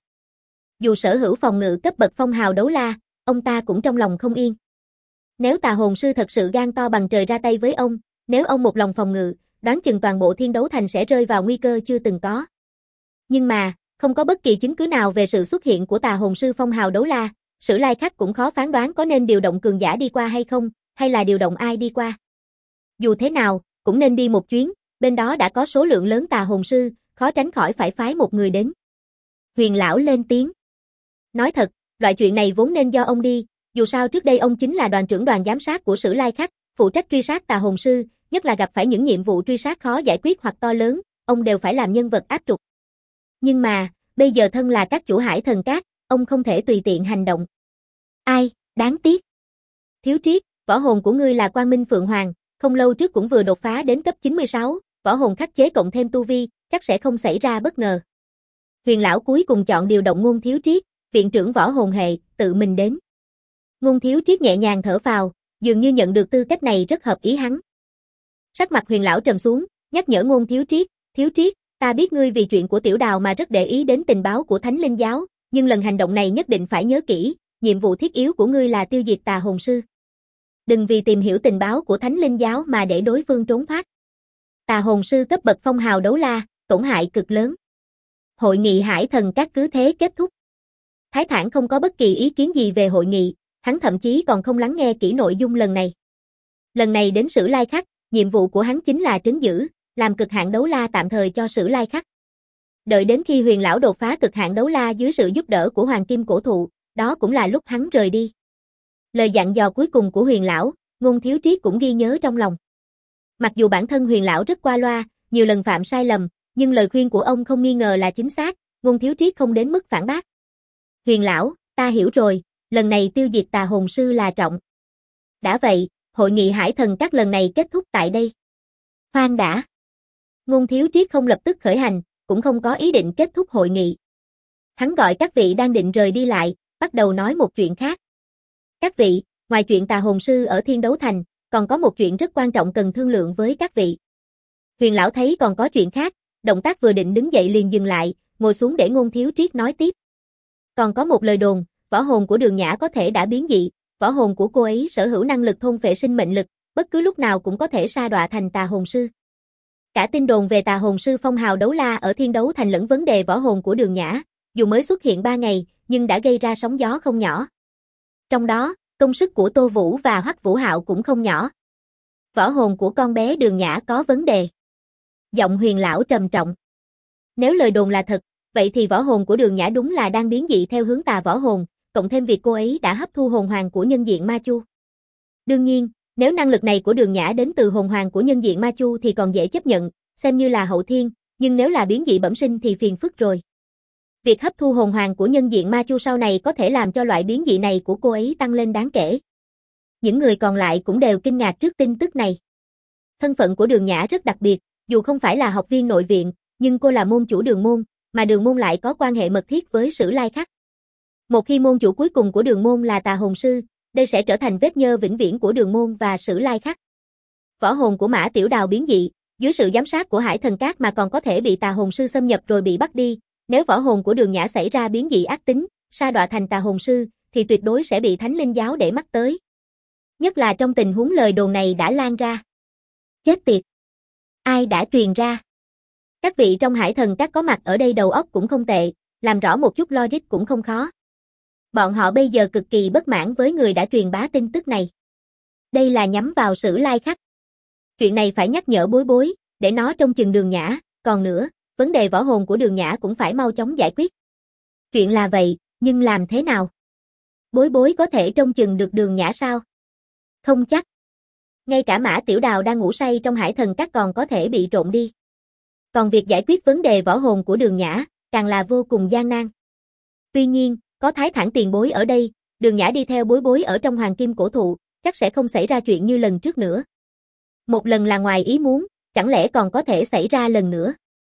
Dù sở hữu phòng ngự cấp bậc phong hào đấu la, ông ta cũng trong lòng không yên. Nếu tà hồn sư thật sự gan to bằng trời ra tay với ông, nếu ông một lòng phòng ngự, đoán chừng toàn bộ Thiên Đấu Thành sẽ rơi vào nguy cơ chưa từng có. Nhưng mà, không có bất kỳ chứng cứ nào về sự xuất hiện của tà hồn sư phong hào đấu la, Sử Lai Khắc cũng khó phán đoán có nên điều động cường giả đi qua hay không, hay là điều động ai đi qua. Dù thế nào, cũng nên đi một chuyến, bên đó đã có số lượng lớn tà hồn sư, khó tránh khỏi phải phái một người đến. Huyền lão lên tiếng. Nói thật, loại chuyện này vốn nên do ông đi, dù sao trước đây ông chính là đoàn trưởng đoàn giám sát của Sử Lai Khắc, phụ trách truy sát tà hồn sư, nhất là gặp phải những nhiệm vụ truy sát khó giải quyết hoặc to lớn, ông đều phải làm nhân vật áp trục. Nhưng mà, bây giờ thân là các chủ Hải Thần Các, ông không thể tùy tiện hành động. Ai, đáng tiếc. Thiếu Triết, võ hồn của ngươi là Quang Minh Phượng Hoàng, không lâu trước cũng vừa đột phá đến cấp 96, võ hồn khắc chế cộng thêm tu vi, chắc sẽ không xảy ra bất ngờ. Huyền lão cuối cùng chọn điều động Ngôn Thiếu Triết, viện trưởng võ hồn hệ, tự mình đến. Ngôn Thiếu Triết nhẹ nhàng thở phào, dường như nhận được tư cách này rất hợp ý hắn. Sắc mặt Huyền lão trầm xuống, nhắc nhở Ngôn Thiếu Triết, ta biết ngươi vì chuyện của Tiểu Đào mà rất để ý đến tình báo của Thánh Linh Giáo, nhưng lần hành động này nhất định phải nhớ kỹ, nhiệm vụ thiết yếu của ngươi là tiêu diệt tà hồn sư. Đừng vì tìm hiểu tình báo của Thánh Linh Giáo mà để đối phương trốn thoát. Tà hồn sư cấp bậc phong hào đấu la, tổn hại cực lớn. Hội nghị Hải Thần Các cứ thế kết thúc. Thái Thản không có bất kỳ ý kiến gì về hội nghị, hắn thậm chí còn không lắng nghe kỹ nội dung lần này. Lần này đến Sử Lai Khắc, nhiệm vụ của hắn chính là trấn giữ, làm cực hạn đấu la tạm thời cho Sử Lai Khắc. Đợi đến khi Huyền lão đột phá cực hạn đấu la dưới sự giúp đỡ của Hoàng Kim Cổ Thụ, đó cũng là lúc hắn rời đi. Lời dặn dò cuối cùng của Huyền lão, Ngôn Thiếu Triết cũng ghi nhớ trong lòng. Mặc dù bản thân Huyền lão rất qua loa, nhiều lần phạm sai lầm, nhưng lời khuyên của ông không nghi ngờ là chính xác, Ngôn Thiếu Triết không đến mức phản bác. Huyền lão, ta hiểu rồi, lần này tiêu diệt tà hồn sư là trọng. Đã vậy, hội nghị Hải Thần Các lần này kết thúc tại đây. Khoan đã. Ngôn Thiếu Triết không lập tức khởi hành, cũng không có ý định kết thúc hội nghị. Hắn gọi các vị đang định rời đi lại, bắt đầu nói một chuyện khác. Các vị, ngoài chuyện tà hồn sư ở Thiên Đấu Thành, còn có một chuyện rất quan trọng cần thương lượng với các vị. Huyền lão thấy còn có chuyện khác, động tác vừa định đứng dậy liền dừng lại, ngồi xuống để Ngôn Thiếu Triết nói tiếp. Còn có một lời đồn, võ hồn của Đường Nhã có thể đã biến dị, võ hồn của cô ấy sở hữu năng lực thôn phệ sinh mệnh lực, bất cứ lúc nào cũng có thể sa đọa thành tà hồn sư. Cả tin đồn về tà hồn sư phong hào đấu la ở Thiên Đấu Thành lẫn vấn đề võ hồn của Đường Nhã, dù mới xuất hiện 3 ngày, nhưng đã gây ra sóng gió không nhỏ. Trong đó, công sức của Tô Vũ và Hoắc Vũ Hạo cũng không nhỏ. Võ hồn của con bé Đường Nhã có vấn đề. Giọng Huyền lão trầm trọng. Nếu lời đồn là thật, vậy thì võ hồn của Đường Nhã đúng là đang biến dị theo hướng tà võ hồn, cộng thêm việc cô ấy đã hấp thu hồn hoàng của nhân diện Ma Chu. Đương nhiên, nếu năng lực này của Đường Nhã đến từ hồn hoàng của nhân diện Ma Chu thì còn dễ chấp nhận, xem như là hậu thiên, nhưng nếu là biến dị bẩm sinh thì phiền phức rồi. Việc hấp thu hồn hoàng của nhân diện Ma Chu sau này có thể làm cho loại biến dị này của cô ấy tăng lên đáng kể. Những người còn lại cũng đều kinh ngạc trước tin tức này. Thân phận của Đường Nhã rất đặc biệt, dù không phải là học viên nội viện, nhưng cô là môn chủ Đường môn, mà Đường môn lại có quan hệ mật thiết với Sử Lai Khắc. Một khi môn chủ cuối cùng của Đường môn là tà hồn sư, đây sẽ trở thành vết nhơ vĩnh viễn của Đường môn và Sử Lai Khắc. Võ hồn của Mã Tiểu Đào biến dị, dưới sự giám sát của Hải Thần Các mà còn có thể bị tà hồn sư xâm nhập rồi bị bắt đi, nếu võ hồn của Đường Nhã xảy ra biến dị ác tính, sa đọa thành tà hồn sư, thì tuyệt đối sẽ bị Thánh Linh Giáo để mắt tới. Nhất là trong tình huống lời đồn này đã lan ra. Chết tiệt! Ai đã truyền ra? Các vị trong Hải Thần Các có mặt ở đây đầu óc cũng không tệ, làm rõ một chút logic cũng không khó. Bọn họ bây giờ cực kỳ bất mãn với người đã truyền bá tin tức này. Đây là nhắm vào Sử Lai Khắc. Chuyện này phải nhắc nhở Bối Bối, để nó trông chừng Đường Nhã, còn nữa, vấn đề võ hồn của Đường Nhã cũng phải mau chóng giải quyết. Chuyện là vậy, nhưng làm thế nào? Bối Bối có thể trông chừng được Đường Nhã sao? Không chắc. Ngay cả Mã Tiểu Đào đang ngủ say trong Hải Thần Các còn có thể bị trộn đi. Còn việc giải quyết vấn đề võ hồn của Đường Nhã, càng là vô cùng gian nan. Tuy nhiên, có Thái Thản tiền bối ở đây, Đường Nhã đi theo Bối Bối ở trong Hoàng Kim Cổ Thụ, chắc sẽ không xảy ra chuyện như lần trước nữa. Một lần là ngoài ý muốn, chẳng lẽ còn có thể xảy ra lần nữa.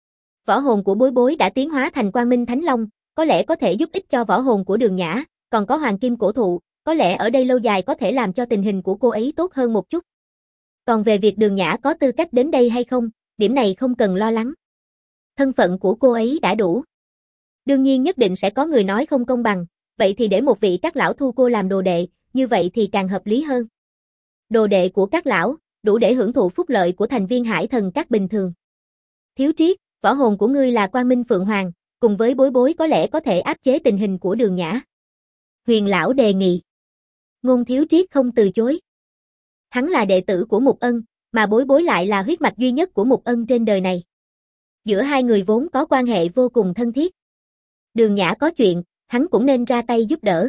Võ hồn của Bối Bối đã tiến hóa thành Quang Minh Thánh Long, có lẽ có thể giúp ích cho võ hồn của Đường Nhã, còn có Hoàng Kim Cổ Thụ, có lẽ ở đây lâu dài có thể làm cho tình hình của cô ấy tốt hơn một chút. Còn về việc Đường Nhã có tư cách đến đây hay không, điểm này không cần lo lắng. Thân phận của cô ấy đã đủ. Đương nhiên nhất định sẽ có người nói không công bằng, vậy thì để một vị các lão thu cô làm đồ đệ, như vậy thì càng hợp lý hơn. Đồ đệ của các lão, đủ để hưởng thụ phúc lợi của thành viên Hải Thần Các bình thường. Thiếu Triết, võ hồn của ngươi là Quang Minh Phượng Hoàng, cùng với Bối Bối có lẽ có thể áp chế tình hình của Đường Nhã. Huyền lão đề nghị. Ngôn Thiếu Triết không từ chối. Hắn là đệ tử của Mục Ân, mà Bối Bối lại là huyết mạch duy nhất của Mục Ân trên đời này. Giữa hai người vốn có quan hệ vô cùng thân thiết. Đường Nhã có chuyện, hắn cũng nên ra tay giúp đỡ.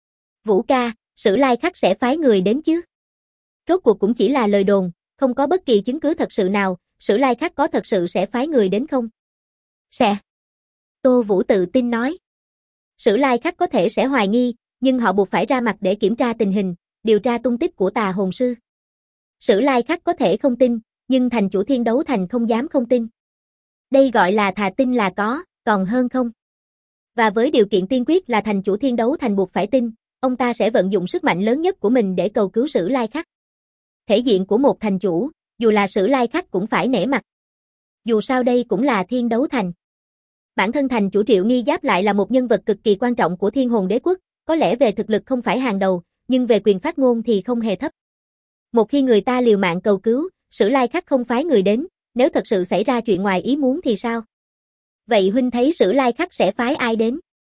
Vũ ca, Sử Lai Khắc sẽ phái người đến chứ? Rốt cuộc cũng chỉ là lời đồn, không có bất kỳ chứng cứ thật sự nào, Sử Lai Khắc có thật sự sẽ phái người đến không? Sẽ. Tô Vũ tự tin nói. Sử Lai Khắc có thể sẽ hoài nghi, nhưng họ buộc phải ra mặt để kiểm tra tình hình, điều tra tung tích của tà hồn sư. Sử Lai Khắc có thể không tin, nhưng thành chủ Thiên Đấu Thành không dám không tin. Đây gọi là thà tin là có, còn hơn không. Và với điều kiện tiên quyết là thành chủ Thiên Đấu Thành buộc phải tin, ông ta sẽ vận dụng sức mạnh lớn nhất của mình để cầu cứu Sử Lai Khắc. Thể diện của một thành chủ, dù là Sử Lai Khắc cũng phải nể mặt. Dù sao đây cũng là Thiên Đấu Thành. Bản thân thành chủ Triệu Nghi Giáp lại là một nhân vật cực kỳ quan trọng của Thiên Hồn Đế Quốc, có lẽ về thực lực không phải hàng đầu, nhưng về quyền phát ngôn thì không hề thấp. Một khi người ta liều mạng cầu cứu, Sử Lai Khắc không phái người đến, nếu thật sự xảy ra chuyện ngoài ý muốn thì sao? Vậy huynh thấy Sử Lai Khắc sẽ phái ai đến?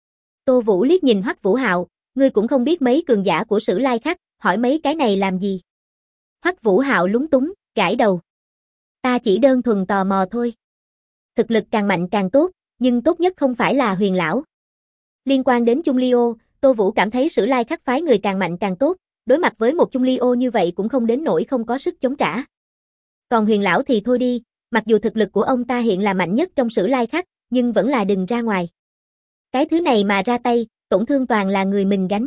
Tô Vũ liếc nhìn Hoắc Vũ Hạo, ngươi cũng không biết mấy cường giả của Sử Lai Khắc, hỏi mấy cái này làm gì? Hoắc Vũ Hạo lúng túng, gãi đầu. Ta chỉ đơn thuần tò mò thôi. Thực lực càng mạnh càng tốt, nhưng tốt nhất không phải là Huyền lão. Liên quan đến Chung Liêu, Tô Vũ cảm thấy Sử Lai Khắc phái người càng mạnh càng tốt, đối mặt với một Chung Liêu như vậy cũng không đến nỗi không có sức chống trả. Còn Huyền lão thì thôi đi, mặc dù thực lực của ông ta hiện là mạnh nhất trong Sử Lai Khắc, nhưng vẫn là đừng ra ngoài. Cái thứ này mà ra tay, tổn thương toàn là người mình gánh.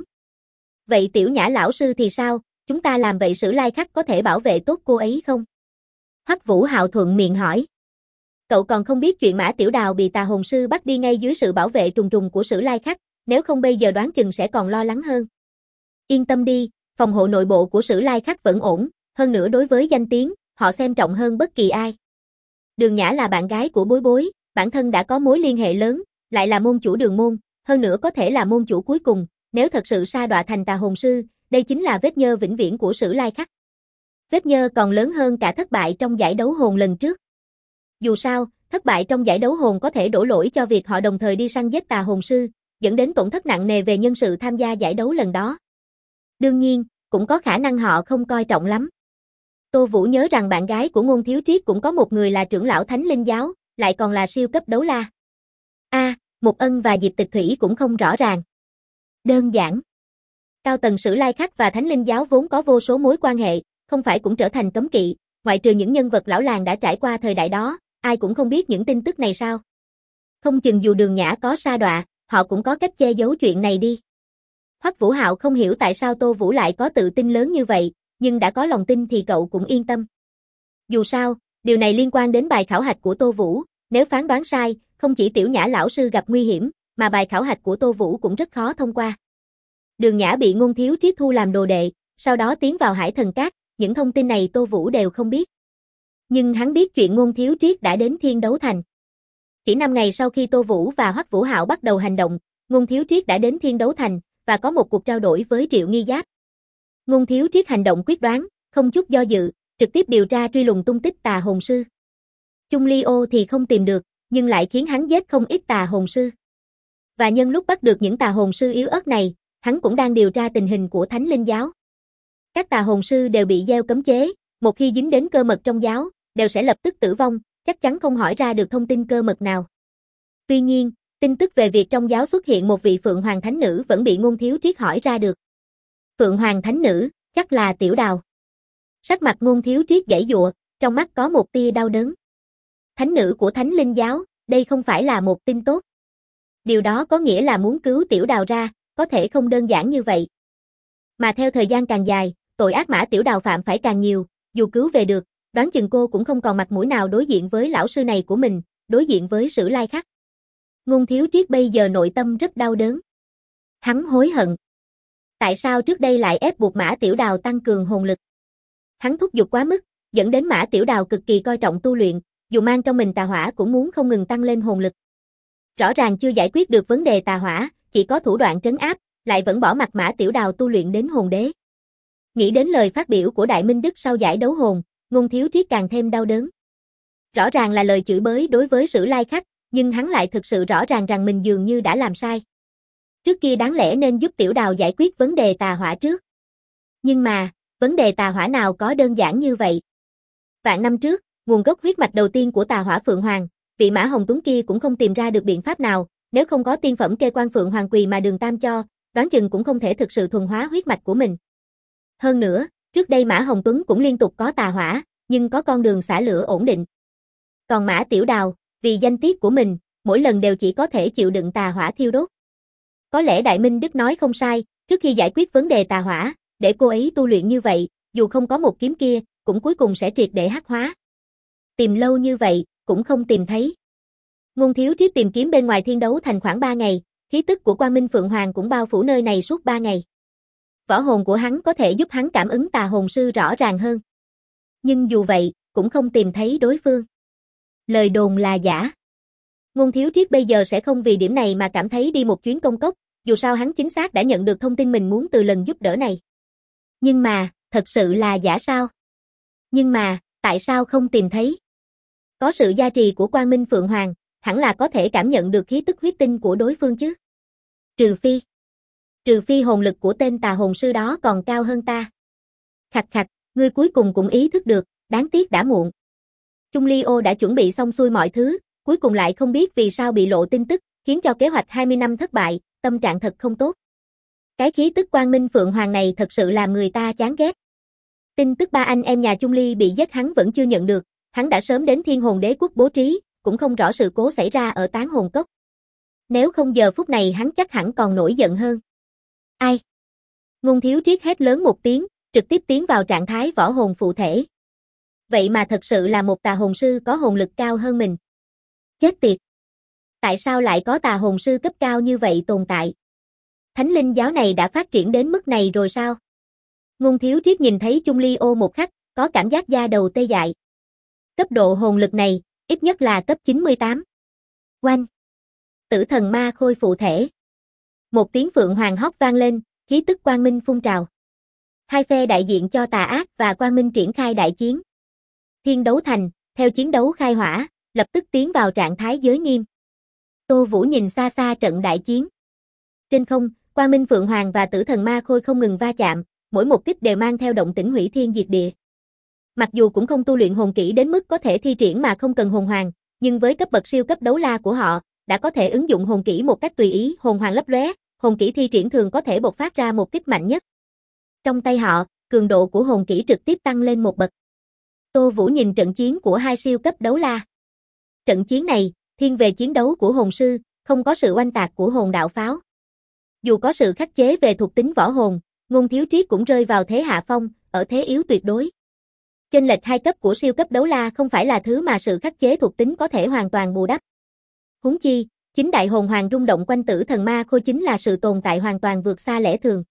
Vậy Tiểu Nhã lão sư thì sao, chúng ta làm vậy Sử Lai Khắc có thể bảo vệ tốt cô ấy không? Hoắc Vũ Hạo thuận miệng hỏi. Cậu còn không biết chuyện Mã Tiểu Đào bị tà hồn sư bắt đi ngay dưới sự bảo vệ trùng trùng của Sử Lai Khắc, nếu không bây giờ đoán chừng sẽ còn lo lắng hơn. Yên tâm đi, phòng hộ nội bộ của Sử Lai Khắc vẫn ổn, hơn nữa đối với danh tiếng, họ xem trọng hơn bất kỳ ai. Đường Nhã là bạn gái của Bối Bối, bản thân đã có mối liên hệ lớn, lại là môn chủ đường môn, hơn nữa có thể là môn chủ cuối cùng, nếu thật sự sa đọa thành tà hồn sư, đây chính là vết nhơ vĩnh viễn của Sử Lai Khắc. Vết nhơ còn lớn hơn cả thất bại trong giải đấu hồn lần trước. Dù sao, thất bại trong giải đấu hồn có thể đổ lỗi cho việc họ đồng thời đi săn giết tà hồn sư, dẫn đến tổn thất nặng nề về nhân sự tham gia giải đấu lần đó. Đương nhiên, cũng có khả năng họ không coi trọng lắm. Tô Vũ nhớ rằng bạn gái của Ngôn Thiếu Triết cũng có một người là trưởng lão Thánh Linh Giáo, lại còn là siêu cấp đấu la. Mục Ân và Diệp Tịch Thủy cũng không rõ ràng. Đơn giản. Cao tầng Sử Lai Khắc và Thánh Linh Giáo vốn có vô số mối quan hệ, không phải cũng trở thành cấm kỵ, ngoại trừ những nhân vật lão làng đã trải qua thời đại đó, ai cũng không biết những tin tức này sao? Không chừng dù Đường Nhã có sa đọa, họ cũng có cách che giấu chuyện này đi. Hoắc Vũ Hạo không hiểu tại sao Tô Vũ lại có tự tin lớn như vậy, nhưng đã có lòng tin thì cậu cũng yên tâm. Dù sao, điều này liên quan đến bài khảo hạch của Tô Vũ, nếu phán đoán sai, không chỉ Tiểu Nhã lão sư gặp nguy hiểm, mà bài khảo hạch của Tô Vũ cũng rất khó thông qua. Đường Nhã bị Ngôn Thiếu Triết thu làm đồ đệ, sau đó tiến vào Hải Thần Các, những thông tin này Tô Vũ đều không biết. Nhưng hắn biết chuyện Ngôn Thiếu Triết đã đến Thiên Đấu Thành. Chỉ 5 ngày sau khi Tô Vũ và Hoắc Vũ Hạo bắt đầu hành động, Ngôn Thiếu Triết đã đến Thiên Đấu Thành, và có một cuộc trao đổi với Triệu Nghi Giáp. Ngôn Thiếu Triết hành động quyết đoán, không chút do dự, trực tiếp điều tra truy lùng tung tích tà hồn sư. Chung Liêu thì không tìm được, nhưng lại khiến hắn giết không ít tà hồn sư. Và nhân lúc bắt được những tà hồn sư yếu ớt này, hắn cũng đang điều tra tình hình của Thánh Linh Giáo. Các tà hồn sư đều bị gieo cấm chế, một khi dính đến cơ mật trong giáo, đều sẽ lập tức tử vong, chắc chắn không hỏi ra được thông tin cơ mật nào. Tuy nhiên, tin tức về việc trong giáo xuất hiện một vị Phượng Hoàng Thánh Nữ vẫn bị Ngôn Thiếu Triết hỏi ra được. Phượng Hoàng Thánh Nữ, chắc là Tiểu Đào. Sắc mặt Ngôn Thiếu Triết giãy giụa, trong mắt có một tia đau đớn. Thánh nữ của Thánh Linh Giáo, đây không phải là một tin tốt. Điều đó có nghĩa là muốn cứu Tiểu Đào ra, có thể không đơn giản như vậy. Mà theo thời gian càng dài, tội ác Mã Tiểu Đào phạm phải càng nhiều, dù cứu về được, đoán chừng cô cũng không còn mặt mũi nào đối diện với lão sư này của mình, đối diện với Sử Lai Khắc. Ngôn Thiếu Triết bây giờ nội tâm rất đau đớn. Hắn hối hận. Tại sao trước đây lại ép buộc Mã Tiểu Đào tăng cường hồn lực? Hắn thúc giục quá mức, dẫn đến Mã Tiểu Đào cực kỳ coi trọng tu luyện, dù mang trong mình tà hỏa cũng muốn không ngừng tăng lên hồn lực. Rõ ràng chưa giải quyết được vấn đề tà hỏa, chỉ có thủ đoạn trấn áp, lại vẫn bỏ mặc Mã Tiểu Đào tu luyện đến hồn đế. Nghĩ đến lời phát biểu của Đại Minh Đức sau giải đấu hồn, Ngôn Thiếu Triết càng thêm đau đớn. Rõ ràng là lời chửi bới đối với Sử Lai Khắc, nhưng hắn lại thực sự rõ ràng rằng mình dường như đã làm sai. trước kia đáng lẽ nên giúp Tiểu Đào giải quyết vấn đề tà hỏa trước. Nhưng mà, vấn đề tà hỏa nào có đơn giản như vậy. Vạn năm trước, nguồn gốc huyết mạch đầu tiên của tà hỏa Phượng Hoàng, vị Mã Hồng Tuấn kia cũng không tìm ra được biện pháp nào, nếu không có tiên phẩm kê quan Phượng Hoàng Quỳ mà Đường Tam cho, đoán chừng cũng không thể thực sự thuần hóa huyết mạch của mình. Hơn nữa, trước đây Mã Hồng Tuấn cũng liên tục có tà hỏa, nhưng có con đường xả lửa ổn định. Còn Mã Tiểu Đào, vì danh tiết của mình, mỗi lần đều chỉ có thể chịu đựng tà hỏa thiêu đốt. Có lẽ Đại Minh Đức nói không sai, trước khi giải quyết vấn đề tà hỏa, để cô ấy tu luyện như vậy, dù không có một kiếm kia, cũng cuối cùng sẽ triệt để hắc hóa. Tìm lâu như vậy, cũng không tìm thấy. Ngôn Thiếu Triết tìm kiếm bên ngoài Thiên Đấu Thành khoảng 3 ngày, khí tức của Quang Minh Phượng Hoàng cũng bao phủ nơi này suốt 3 ngày. Võ hồn của hắn có thể giúp hắn cảm ứng tà hồn sư rõ ràng hơn. Nhưng dù vậy, cũng không tìm thấy đối phương. Lời đồn là giả. Ngôn Thiếu Triết bây giờ sẽ không vì điểm này mà cảm thấy đi một chuyến công cốc, dù sao hắn chính xác đã nhận được thông tin mình muốn từ lần giúp đỡ này. Nhưng mà, thật sự là giả sao? Nhưng mà, tại sao không tìm thấy? Có sự gia trì của Quang Minh Phượng Hoàng, hẳn là có thể cảm nhận được khí tức huyết tinh của đối phương chứ. Trừ phi hồn lực của tên tà hồn sư đó còn cao hơn ta. Khạch khạch, ngươi cuối cùng cũng ý thức được, đáng tiếc đã muộn. Chung Ly Ô đã chuẩn bị xong xuôi mọi thứ, cuối cùng lại không biết vì sao bị lộ tin tức, khiến cho kế hoạch 20 năm thất bại, tâm trạng thật không tốt. Cái khí tức Quang Minh Phượng Hoàng này thật sự làm người ta chán ghét. Tin tức 3 anh em nhà Chung Ly bị giết hắn vẫn chưa nhận được, hắn đã sớm đến Thiên Hồn Đế Quốc bố trí, cũng không rõ sự cố xảy ra ở Tán Hồn Cốc. Nếu không giờ phút này hắn chắc hẳn còn nổi giận hơn. Ai? Ngôn Thiếu Triết hét lớn một tiếng, trực tiếp tiến vào trạng thái võ hồn phụ thể. Vậy mà thật sự là một tà hồn sư có hồn lực cao hơn mình. Chết tiệt! Tại sao lại có tà hồn sư cấp cao như vậy tồn tại? Thánh linh giáo này đã phát triển đến mức này rồi sao? Ngôn Thiếu Triết nhìn thấy Chung Ly Ô một khắc, có cảm giác da đầu tê dại. Cấp độ hồn lực này, ít nhất là cấp 98. Oanh! Tử thần ma khôi phụ thể. Một tiếng phượng hoàng hót vang lên, khí tức quang minh phun trào. Hai phe đại diện cho tà ác và quang minh triển khai đại chiến. Thiên Đấu Thành, theo chiến đấu khai hỏa, lập tức tiến vào trạng thái giới nghiêm. Tô Vũ nhìn xa xa trận đại chiến. Trên không, Quang Minh Phượng Hoàng và Tử Thần Ma Khôi không ngừng va chạm, mỗi một kích đều mang theo động tĩnh hủy thiên diệt địa. Mặc dù cũng không tu luyện hồn kỹ đến mức có thể thi triển mà không cần hồn hoàng, nhưng với cấp bậc siêu cấp đấu la của họ, đã có thể ứng dụng hồn kỹ một cách tùy ý, hồn hoàng lấp lóe, hồn kỹ thi triển thường có thể bộc phát ra một kích mạnh nhất. Trong tay họ, cường độ của hồn kỹ trực tiếp tăng lên một bậc. Tô Vũ nhìn trận chiến của hai siêu cấp đấu la. Trận chiến này, thiên về chiến đấu của hồn sư, không có sự oanh tạc của hồn đạo pháo. Dù có sự khắc chế về thuộc tính võ hồn, Ngôn Thiếu Triết cũng rơi vào thế hạ phong, ở thế yếu tuyệt đối. Chênh lệch hai cấp của siêu cấp đấu la không phải là thứ mà sự khắc chế thuộc tính có thể hoàn toàn bù đắp. Huống chi, chính đại hồn hoàng rung động quanh Tử Thần Ma Khôi chính là sự tồn tại hoàn toàn vượt xa lẽ thường.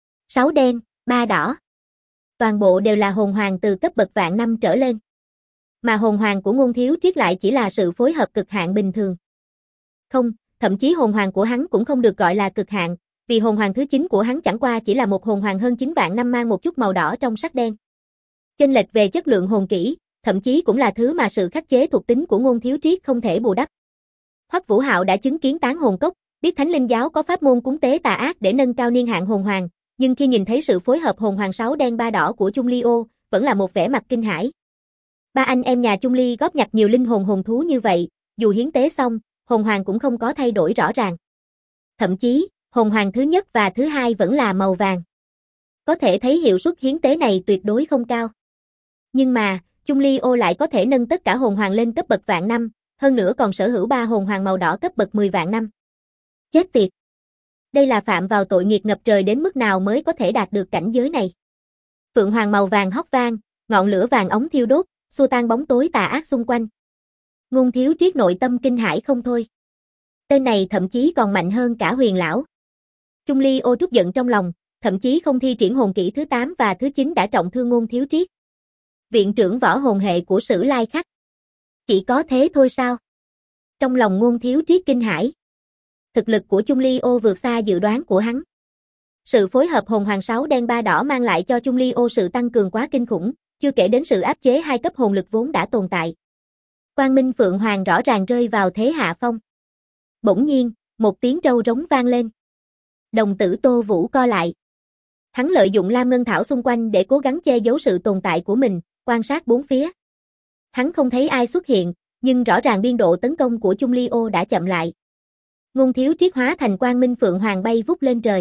6 đen, 3 đỏ. Toàn bộ đều là hồn hoàng từ cấp bậc vạn năm trở lên. Mà hồn hoàng của Ngôn Thiếu Triết lại chỉ là sự phối hợp cực hạn bình thường. Không, thậm chí hồn hoàng của hắn cũng không được gọi là cực hạn, vì hồn hoàng thứ 9 của hắn chẳng qua chỉ là một hồn hoàng hơn 9 vạn năm mang một chút màu đỏ trong sắc đen. Chênh lệch về chất lượng hồn kỹ, thậm chí cũng là thứ mà sự khắc chế thuộc tính của Ngôn Thiếu Triết không thể bù đắp. Hoắc Vũ Hạo đã chứng kiến Tán Hồn Cốc, biết Thánh Linh giáo có pháp môn cúng tế tà ác để nâng cao niên hạn hồn hoàng, nhưng khi nhìn thấy sự phối hợp hồn hoàng 6 đen 3 đỏ của Chung Ly Ô, vẫn là một vẻ mặt kinh hãi. Ba anh em nhà Chung Ly góp nhặt nhiều linh hồn hồn thú như vậy, dù hiến tế xong, hồn hoàng cũng không có thay đổi rõ ràng. Thậm chí, hồn hoàng thứ nhất và thứ hai vẫn là màu vàng. Có thể thấy hiệu suất hiến tế này tuyệt đối không cao. Nhưng mà, Chung Ly Ô lại có thể nâng tất cả hồn hoàng lên cấp bậc vạn năm, hơn nữa còn sở hữu 3 hồn hoàng màu đỏ cấp bậc 10 vạn năm. Chết tiệt! Đây là phạm vào tội nghiệt ngập trời đến mức nào mới có thể đạt được cảnh giới này. Phượng hoàng màu vàng hót vang, ngọn lửa vàng ống thiêu đốt, xua tan bóng tối tà ác xung quanh. Ngôn Thiếu Triết nội tâm kinh hãi không thôi. Tên này thậm chí còn mạnh hơn cả Huyền lão. Chung Ly Ô trút giận trong lòng, thậm chí không thi triển hồn kỹ thứ 8 và thứ 9 đã trọng thương Ngôn Thiếu Triết. Viện trưởng võ hồn hệ của Sử Lai Khắc. Chỉ có thế thôi sao? Trong lòng Ngôn Thiếu Triết kinh hãi. Thực lực của Chung Ly Ô vượt xa dự đoán của hắn. Sự phối hợp hồn hoàng 6 đen 3 đỏ mang lại cho Chung Ly Ô sự tăng cường quá kinh khủng, chưa kể đến sự áp chế hai cấp hồn lực vốn đã tồn tại. Quang Minh Phượng Hoàng rõ ràng rơi vào thế hạ phong. Bỗng nhiên, một tiếng trâu rống vang lên. Đồng tử Tô Vũ co lại. Hắn lợi dụng Lam Ngân Thảo xung quanh để cố gắng che giấu sự tồn tại của mình, quan sát bốn phía. Hắn không thấy ai xuất hiện, nhưng rõ ràng biên độ tấn công của Chung Ly Ô đã chậm lại. Ngôn Thiếu Triết hóa thành quang minh phượng hoàng bay vút lên trời.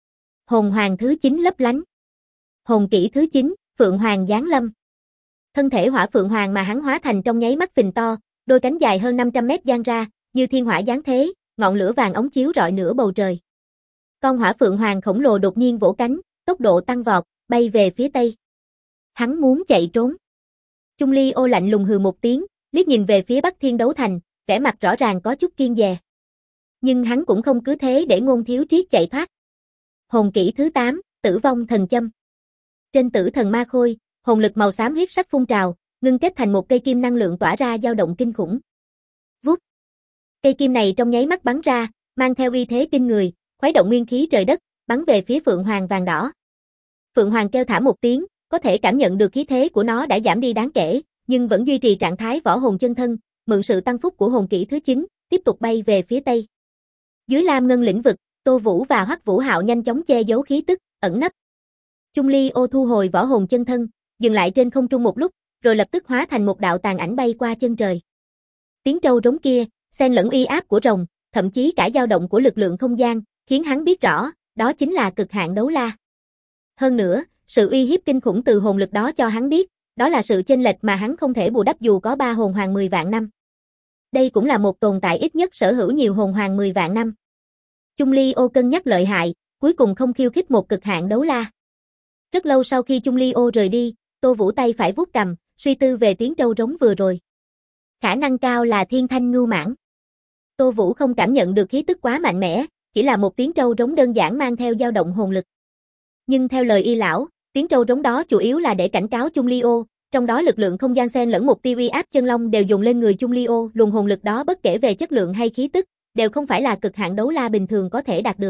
Hồn hoàng thứ 9 lấp lánh. Hồn kỹ thứ 9, Phượng Hoàng giáng lâm. Thân thể hỏa phượng hoàng mà hắn hóa thành trong nháy mắt phình to, đôi cánh dài hơn 500 mét dang ra, như thiên hỏa giáng thế, ngọn lửa vàng ống chiếu rọi nửa bầu trời. Con hỏa phượng hoàng khổng lồ đột nhiên vỗ cánh, tốc độ tăng vọt, bay về phía tây. Hắn muốn chạy trốn. Chung Ly Ô lạnh lùng hừ một tiếng, liếc nhìn về phía Bắc Thiên Đấu Thành, vẻ mặt rõ ràng có chút kiêng dè. Nhưng hắn cũng không cứ thế để Ngôn Thiếu Triết chạy thoát. Hồn kỹ thứ 8, Tử vong thần châm. Trên Tử thần ma khôi, hồn lực màu xám huyết sắc phun trào, ngưng kết thành một cây kim năng lượng tỏa ra dao động kinh khủng. Vút. Cây kim này trong nháy mắt bắn ra, mang theo uy thế kinh người, khuấy động nguyên khí trời đất, bắn về phía Phượng Hoàng vàng đỏ. Phượng Hoàng kêu thảm một tiếng, có thể cảm nhận được khí thế của nó đã giảm đi đáng kể, nhưng vẫn duy trì trạng thái võ hồn chân thân, mượn sự tăng phúc của hồn kỹ thứ 9, tiếp tục bay về phía tây. Dưới Lam Ngân lĩnh vực, Tô Vũ và Hoắc Vũ Hạo nhanh chóng che giấu khí tức, ẩn nấp. Chung Ly Ô thu hồi võ hồn chân thân, dừng lại trên không trung một lúc, rồi lập tức hóa thành một đạo tàn ảnh bay qua chân trời. Tiếng trâu rống kia, xen lẫn uy áp của rồng, thậm chí cả dao động của lực lượng không gian, khiến hắn biết rõ, đó chính là cực hạn đấu la. Hơn nữa, sự uy hiếp kinh khủng từ hồn lực đó cho hắn biết, đó là sự chênh lệch mà hắn không thể bù đắp dù có 3 hồn hoàng 10 vạn năm. Đây cũng là một tồn tại ít nhất sở hữu nhiều hồn hoàng 10 vạn năm. Chung Ly Ô cân nhắc lợi hại, cuối cùng không khiêu khích một cực hạn đấu la. Rất lâu sau khi Chung Ly Ô rời đi, Tô Vũ tay phải vuốt cầm, suy tư về tiếng trâu rống vừa rồi. Khả năng cao là thiên thanh ngưu mãng. Tô Vũ không cảm nhận được khí tức quá mạnh mẽ, chỉ là một tiếng trâu rống đơn giản mang theo dao động hồn lực. Nhưng theo lời Y lão, tiếng trâu rống đó chủ yếu là để cảnh cáo Chung Ly Ô, trong đó lực lượng không gian xen lẫn một tia uy áp chân long đều dùng lên người Chung Ly Ô, luồng hồn lực đó bất kể về chất lượng hay khí tức, đều không phải là cực hạn đấu la bình thường có thể đạt được.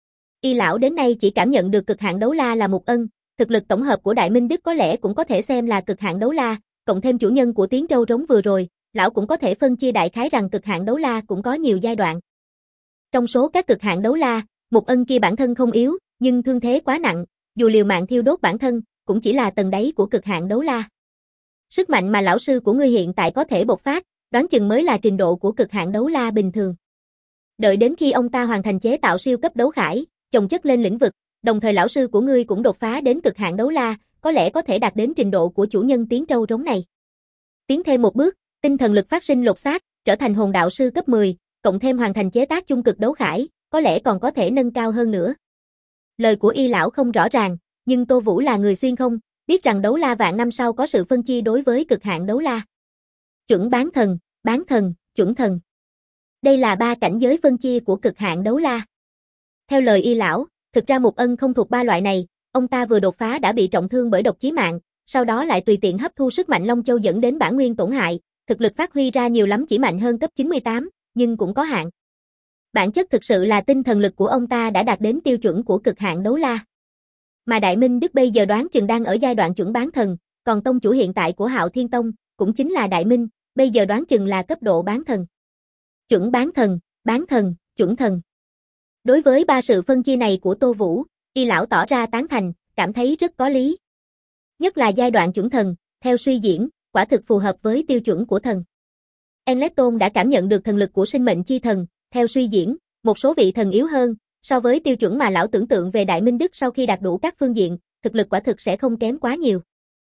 Y lão đến nay chỉ cảm nhận được cực hạn đấu la là một ân, thực lực tổng hợp của Đại Minh Đức có lẽ cũng có thể xem là cực hạn đấu la, cộng thêm chủ nhân của tiếng trâu rống vừa rồi, lão cũng có thể phân chia đại khái rằng cực hạn đấu la cũng có nhiều giai đoạn. Trong số các cực hạn đấu la, một ân kia bản thân không yếu, nhưng thương thế quá nặng, dù liều mạng thiêu đốt bản thân, cũng chỉ là tầng đáy của cực hạn đấu la. Sức mạnh mà lão sư của ngươi hiện tại có thể bộc phát, đoán chừng mới là trình độ của cực hạn đấu la bình thường. Đợi đến khi ông ta hoàn thành chế tạo siêu cấp đấu khải, chồng chất lên lĩnh vực, đồng thời lão sư của ngươi cũng đột phá đến cực hạn đấu la, có lẽ có thể đạt đến trình độ của chủ nhân tiếng trâu rống này. Tiến thêm một bước, tinh thần lực phát sinh lột xác, trở thành hồn đạo sư cấp 10, cộng thêm hoàn thành chế tác chung cực đấu khải, có lẽ còn có thể nâng cao hơn nữa. Lời của Y lão không rõ ràng, nhưng Tô Vũ là người xuyên không, biết rằng đấu la vạn năm sau có sự phân chia đối với cực hạn đấu la. Chuẩn bán thần, chuẩn thần. Đây là 3 cảnh giới phân chia của cực hạn đấu la. Theo lời Y lão, thực ra một ân không thuộc 3 loại này, ông ta vừa đột phá đã bị trọng thương bởi độc chí mạng, sau đó lại tùy tiện hấp thu sức mạnh Long Châu dẫn đến bản nguyên tổn hại, thực lực phát huy ra nhiều lắm chỉ mạnh hơn cấp 98, nhưng cũng có hạn. Bản chất thực sự là tinh thần lực của ông ta đã đạt đến tiêu chuẩn của cực hạn đấu la. Mà Đại Minh Đức bây giờ đoán chừng đang ở giai đoạn chuẩn bán thần, còn tông chủ hiện tại của Hạo Thiên Tông, cũng chính là Đại Minh, bây giờ đoán chừng là cấp độ bán thần. Chuẩn bán thần, chuẩn thần. Đối với 3 sự phân chia này của Tô Vũ, Y lão tỏ ra tán thành, cảm thấy rất có lý. Nhất là giai đoạn chuẩn thần, theo suy diễn, quả thực phù hợp với tiêu chuẩn của thần. Enleton đã cảm nhận được thần lực của sinh mệnh chi thần, theo suy diễn, một số vị thần yếu hơn, so với tiêu chuẩn mà lão tưởng tượng về Đại Minh Đức sau khi đạt đủ các phương diện, thực lực quả thực sẽ không kém quá nhiều.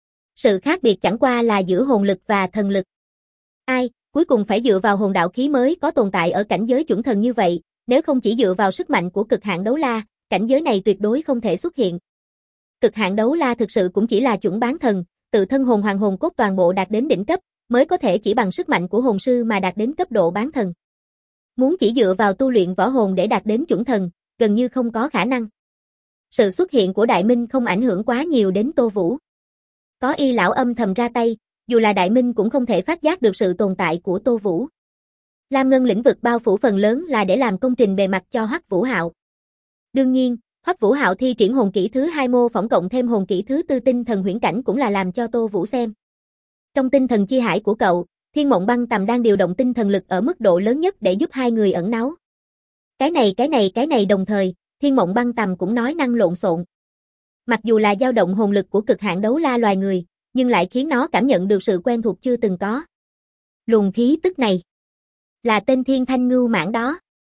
Sự khác biệt chẳng qua là giữa hồn lực và thần lực. Cuối cùng phải dựa vào hồn đạo khí mới có tồn tại ở cảnh giới chuẩn thần như vậy, nếu không chỉ dựa vào sức mạnh của cực hạn đấu la, cảnh giới này tuyệt đối không thể xuất hiện. Cực hạn đấu la thực sự cũng chỉ là chuẩn bán thần, tự thân hồn hoàng hồn cốt toàn bộ đạt đến đỉnh cấp, mới có thể chỉ bằng sức mạnh của hồn sư mà đạt đến cấp độ bán thần. Muốn chỉ dựa vào tu luyện võ hồn để đạt đến chuẩn thần, gần như không có khả năng. Sự xuất hiện của Đại Minh không ảnh hưởng quá nhiều đến Tô Vũ. Có Y lão âm thầm ra tay, dù là Đại Minh cũng không thể phát giác được sự tồn tại của Tô Vũ. Lam Ngân lĩnh vực bao phủ phần lớn là để làm công trình bề mặt cho Hoắc Vũ Hạo. Đương nhiên, Hoắc Vũ Hạo thi triển hồn kỹ thứ 2 mô phỏng cộng thêm hồn kỹ thứ 4 tinh thần huyễn cảnh cũng là làm cho Tô Vũ xem. Trong tinh thần chi hải của cậu, Thiên Mộng Băng Tầm đang điều động tinh thần lực ở mức độ lớn nhất để giúp hai người ẩn náu. Cái này đồng thời, Thiên Mộng Băng Tầm cũng nói năng lộn xộn. Mặc dù là dao động hồn lực của cực hạn đấu la loài người, nhưng lại khiến nó cảm nhận được sự quen thuộc chưa từng có. Luồng khí tức này là tên Thiên Thanh Ngưu Mãng đó.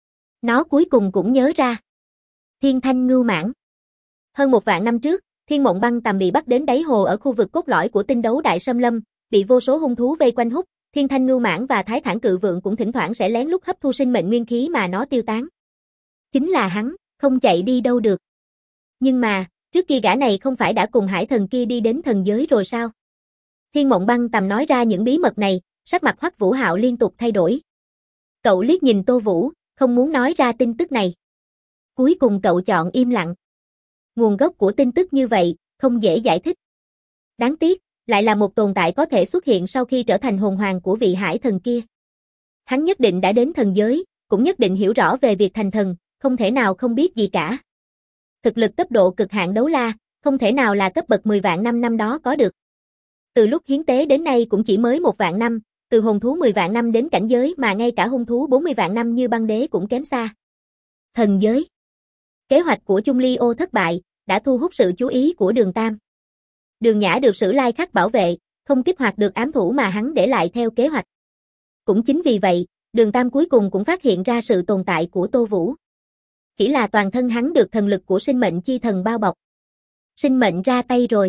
Nó cuối cùng cũng nhớ ra. Thiên Thanh Ngưu Mãng. Hơn 1 vạn năm trước, Thiên Mộng Băng Tầm bị bắt đến đáy hồ ở khu vực cốt lõi của tinh đấu đại xâm lâm, bị vô số hung thú vây quanh hút. Thiên Thanh Ngưu Mãng và Thái Thản Cự Vượng cũng thỉnh thoảng sẽ lén lút hấp thu sinh mệnh nguyên khí mà nó tiêu tán. Chính là hắn, không chạy đi đâu được. Nhưng mà, trước kia gã này không phải đã cùng hải thần kia đi đến thần giới rồi sao? Thiên Mộng Băng Tầm nói ra những bí mật này, sắc mặt Hoắc Vũ Hạo liên tục thay đổi. Cậu liếc nhìn Tô Vũ, không muốn nói ra tin tức này. Cuối cùng cậu chọn im lặng. Nguồn gốc của tin tức như vậy, không dễ giải thích. Đáng tiếc, lại là một tồn tại có thể xuất hiện sau khi trở thành hồn hoàng của vị hải thần kia. Hắn nhất định đã đến thần giới, cũng nhất định hiểu rõ về việc thành thần, không thể nào không biết gì cả. Thực lực cấp độ cực hạn đấu la, không thể nào là cấp bậc 10 vạn năm năm đó có được. Từ lúc hiến tế đến nay cũng chỉ mới 1 vạn năm, từ hồn thú 10 vạn năm đến cảnh giới mà ngay cả hung thú 40 vạn năm như băng đế cũng kém xa. Thần giới. Kế hoạch của Chung Ly Ô thất bại, đã thu hút sự chú ý của Đường Tam. Đường Nhã được Sử Lai Khắc bảo vệ, không kích hoạt được ám thủ mà hắn để lại theo kế hoạch. Cũng chính vì vậy, Đường Tam cuối cùng cũng phát hiện ra sự tồn tại của Tô Vũ. Chỉ là toàn thân hắn được thần lực của sinh mệnh chi thần bao bọc. Sinh mệnh ra tay rồi.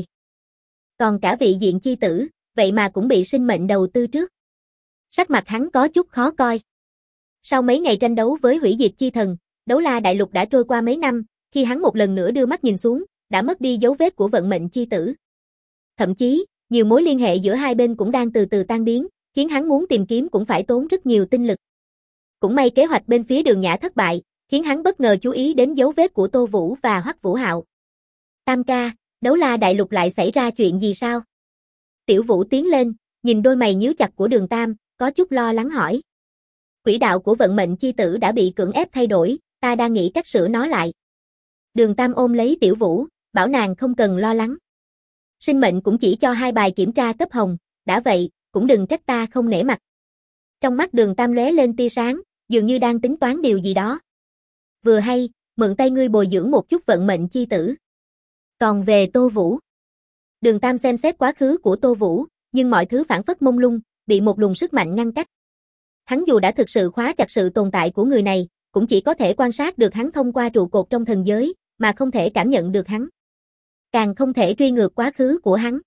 Còn cả vị diện chi tử, vậy mà cũng bị sinh mệnh đầu tư trước. Sắc mặt hắn có chút khó coi. Sau mấy ngày tranh đấu với hủy diệt chi thần, đấu la đại lục đã trôi qua mấy năm, khi hắn một lần nữa đưa mắt nhìn xuống, đã mất đi dấu vết của vận mệnh chi tử. Thậm chí, nhiều mối liên hệ giữa hai bên cũng đang từ từ tan biến, khiến hắn muốn tìm kiếm cũng phải tốn rất nhiều tinh lực. Cũng may kế hoạch bên phía Đường Nhã thất bại, khiến hắn bất ngờ chú ý đến dấu vết của Tô Vũ và Hoắc Vũ Hạo. Tam ca, đấu la đại lục lại xảy ra chuyện gì sao? Tiểu Vũ tiến lên, nhìn đôi mày nhíu chặt của Đường Tam, có chút lo lắng hỏi. Quỹ đạo của vận mệnh chi tử đã bị cưỡng ép thay đổi, ta đang nghĩ cách sửa nó lại. Đường Tam ôm lấy Tiểu Vũ, bảo nàng không cần lo lắng. Sinh mệnh cũng chỉ cho 2 bài kiểm tra cấp hồng, đã vậy, cũng đừng trách ta không nể mặt. Trong mắt Đường Tam lóe lên tia sáng, dường như đang tính toán điều gì đó. Vừa hay, mượn tay ngươi bồi dưỡng một chút vận mệnh chi tử. Còn về Tô Vũ. Đường Tam xem xét quá khứ của Tô Vũ, nhưng mọi thứ phảng phất mông lung, bị một luồng sức mạnh ngăn cách. Hắn dù đã thực sự khóa chặt sự tồn tại của người này, cũng chỉ có thể quan sát được hắn thông qua trụ cột trong thần giới, mà không thể cảm nhận được hắn. Càng không thể truy ngược quá khứ của hắn.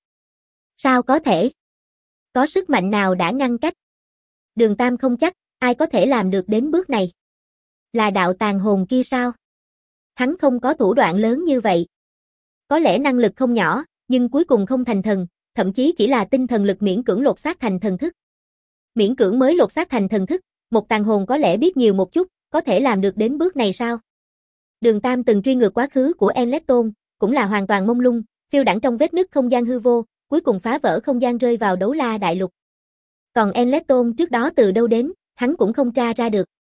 Sao có thể? Có sức mạnh nào đã ngăn cách? Đường Tam không chắc, ai có thể làm được đến bước này. Là đạo tàn hồn kia sao? Hắn không có thủ đoạn lớn như vậy. Có lẽ năng lực không nhỏ, nhưng cuối cùng không thành thần, thậm chí chỉ là tinh thần lực miễn cưỡng lột xác thành thần thức. Miễn cưỡng mới lột xác thành thần thức, một tàn hồn có lẽ biết nhiều một chút, có thể làm được đến bước này sao? Đường Tam từng truy ngược quá khứ của Enlepton, cũng là hoàn toàn mông lung, phiêu đãng trong vết nứt không gian hư vô, cuối cùng phá vỡ không gian rơi vào đấu la đại lục. Còn Enlepton trước đó từ đâu đến, hắn cũng không tra ra được.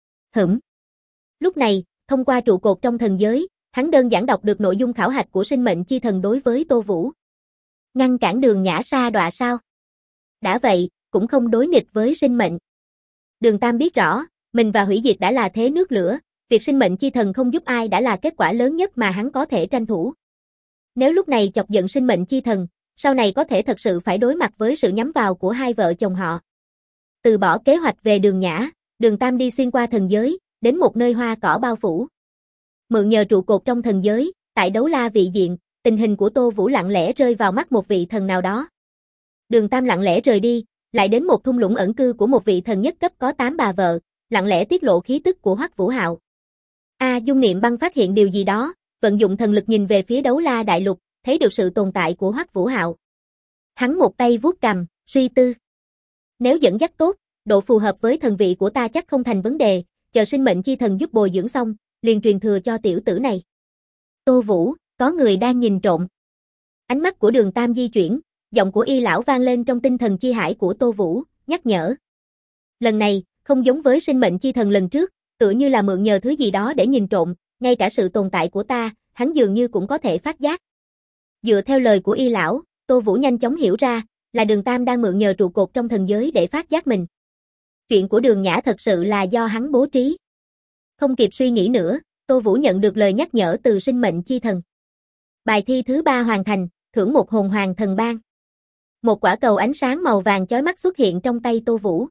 Lúc này, thông qua trụ cột trong thần giới, hắn đơn giản đọc được nội dung khảo hạch của sinh mệnh chi thần đối với Tô Vũ. Ngăn cản Đường Nhã sa đọa sao? Đã vậy, cũng không đối nghịch với sinh mệnh. Đường Tam biết rõ, mình và hủy diệt đã là thế nước lửa, việc sinh mệnh chi thần không giúp ai đã là kết quả lớn nhất mà hắn có thể tranh thủ. Nếu lúc này chọc giận sinh mệnh chi thần, sau này có thể thật sự phải đối mặt với sự nhắm vào của hai vợ chồng họ. Từ bỏ kế hoạch về Đường Nhã, Đường Tam đi xuyên qua thần giới, đến một nơi hoa cỏ bao phủ. Mượn nhờ trụ cột trong thần giới, tại đấu la vị diện, tình hình của Tô Vũ lặng lẽ rơi vào mắt một vị thần nào đó. Đường Tam lặng lẽ rời đi, lại đến một thung lũng ẩn cư của một vị thần nhất cấp có 8 bà vợ, lặng lẽ tiết lộ khí tức của Hoắc Vũ Hạo. Dung Niệm Băng phát hiện điều gì đó, vận dụng thần lực nhìn về phía đấu la đại lục, thấy được sự tồn tại của Hoắc Vũ Hạo. Hắn một tay vuốt cằm, suy tư. Nếu dẫn dắt tốt, độ phù hợp với thần vị của ta chắc không thành vấn đề, chờ sinh mệnh chi thần giúp bồi dưỡng xong, liền truyền thừa cho tiểu tử này. Tô Vũ, có người đang nhìn trộm. Ánh mắt của Đường Tam di chuyển, giọng của Y lão vang lên trong tinh thần chi hải của Tô Vũ, nhắc nhở. Lần này, không giống với sinh mệnh chi thần lần trước, tựa như là mượn nhờ thứ gì đó để nhìn trộm, ngay cả sự tồn tại của ta, hắn dường như cũng có thể phát giác. Dựa theo lời của Y lão, Tô Vũ nhanh chóng hiểu ra, là Đường Tam đang mượn nhờ trụ cột trong thần giới để phát giác mình. Chuyện của Đường Nhã thật sự là do hắn bố trí. Không kịp suy nghĩ nữa, Tô Vũ nhận được lời nhắc nhở từ sinh mệnh chi thần. Bài thi thứ 3 hoàn thành, thưởng một hồn hoàng thần ban. Một quả cầu ánh sáng màu vàng chói mắt xuất hiện trong tay Tô Vũ.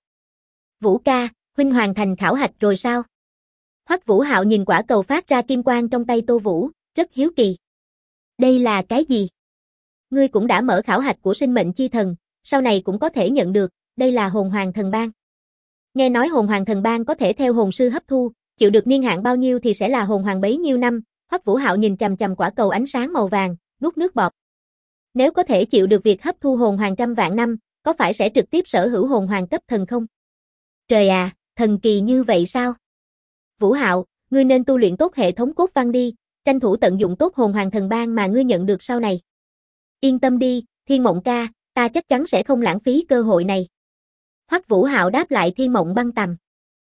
Vũ ca, huynh hoàn thành khảo hạch rồi sao? Hoắc Vũ Hạo nhìn quả cầu phát ra kim quang trong tay Tô Vũ, rất hiếu kỳ. Đây là cái gì? Ngươi cũng đã mở khảo hạch của sinh mệnh chi thần, sau này cũng có thể nhận được, đây là hồn hoàng thần ban. Nghe nói hồn hoàng thần ban có thể theo hồn sư hấp thu, chịu được niên hạn bao nhiêu thì sẽ là hồn hoàng bấy nhiêu năm. Hoắc Vũ Hạo nhìn chằm chằm quả cầu ánh sáng màu vàng, nuốt nước bọt. Nếu có thể chịu được việc hấp thu hồn hoàng trăm vạn năm, có phải sẽ trực tiếp sở hữu hồn hoàng cấp thần không? Trời à, thần kỳ như vậy sao? Vũ Hạo, ngươi nên tu luyện tốt hệ thống cốt văn đi, tranh thủ tận dụng tốt hồn hoàng thần ban mà ngươi nhận được sau này. Yên tâm đi, Thiên Mộng ca, ta chắc chắn sẽ không lãng phí cơ hội này. Hoắc Vũ Hạo đáp lại Thiên Mộng Băng Tầm.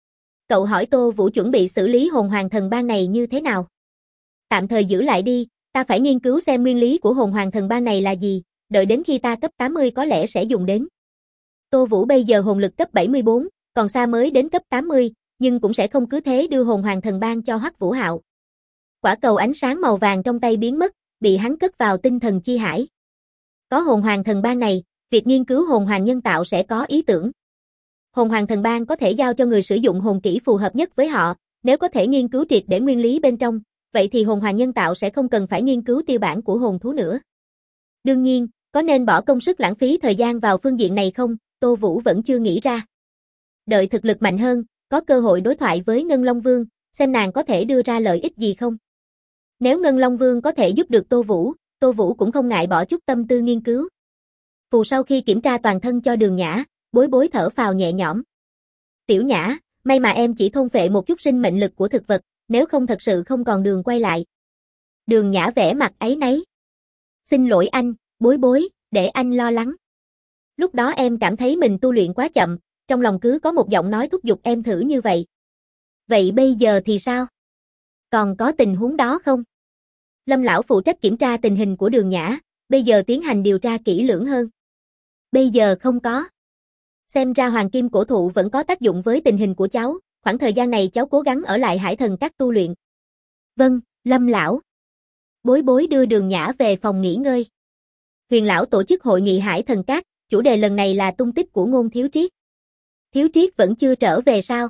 Cậu hỏi Tô Vũ chuẩn bị xử lý hồn hoàng thần ban này như thế nào? Tạm thời giữ lại đi, ta phải nghiên cứu xem nguyên lý của hồn hoàng thần ban này là gì, đợi đến khi ta cấp 80 có lẽ sẽ dùng đến. Tô Vũ bây giờ hồn lực cấp 74, còn xa mới đến cấp 80, nhưng cũng sẽ không cứ thế đưa hồn hoàng thần ban cho Hoắc Vũ Hạo. Quả cầu ánh sáng màu vàng trong tay biến mất, bị hắn cất vào tinh thần chi hải. Có hồn hoàng thần ban này, việc nghiên cứu hồn hoàng nhân tạo sẽ có ý tưởng. Hồn hoàng thần ban có thể giao cho người sử dụng hồn kỹ phù hợp nhất với họ, nếu có thể nghiên cứu triệt để nguyên lý bên trong, vậy thì hồn hoàng nhân tạo sẽ không cần phải nghiên cứu tiêu bản của hồn thú nữa. Đương nhiên, có nên bỏ công sức lãng phí thời gian vào phương diện này không, Tô Vũ vẫn chưa nghĩ ra. Đợi thực lực mạnh hơn, có cơ hội đối thoại với Ngân Long Vương, xem nàng có thể đưa ra lợi ích gì không. Nếu Ngân Long Vương có thể giúp được Tô Vũ cũng không ngại bỏ chút tâm tư nghiên cứu. Phù sau khi kiểm tra toàn thân cho Đường Nhã, Bối Bối thở phào nhẹ nhõm. Tiểu Nhã, may mà em chỉ thôn phệ một chút sinh mệnh lực của thực vật, nếu không thật sự không còn đường quay lại. Đường Nhã vẻ mặt áy náy. Xin lỗi anh, Bối Bối, để anh lo lắng. Lúc đó em cảm thấy mình tu luyện quá chậm, trong lòng cứ có một giọng nói thúc giục em thử như vậy. Vậy bây giờ thì sao? Còn có tình huống đó không? Lâm lão phụ trách kiểm tra tình hình của Đường Nhã, bây giờ tiến hành điều tra kỹ lưỡng hơn. Bây giờ không có. Xem ra hoàng kim cổ thụ vẫn có tác dụng với tình hình của cháu, khoảng thời gian này cháu cố gắng ở lại Hải Thần Các tu luyện. Vâng, Lâm lão. Bối Bối đưa Đường Nhã về phòng nghỉ ngơi. Huyền lão tổ chức hội nghị Hải Thần Các, chủ đề lần này là tung tích của Ngôn Thiếu Triết. Thiếu Triết vẫn chưa trở về sao?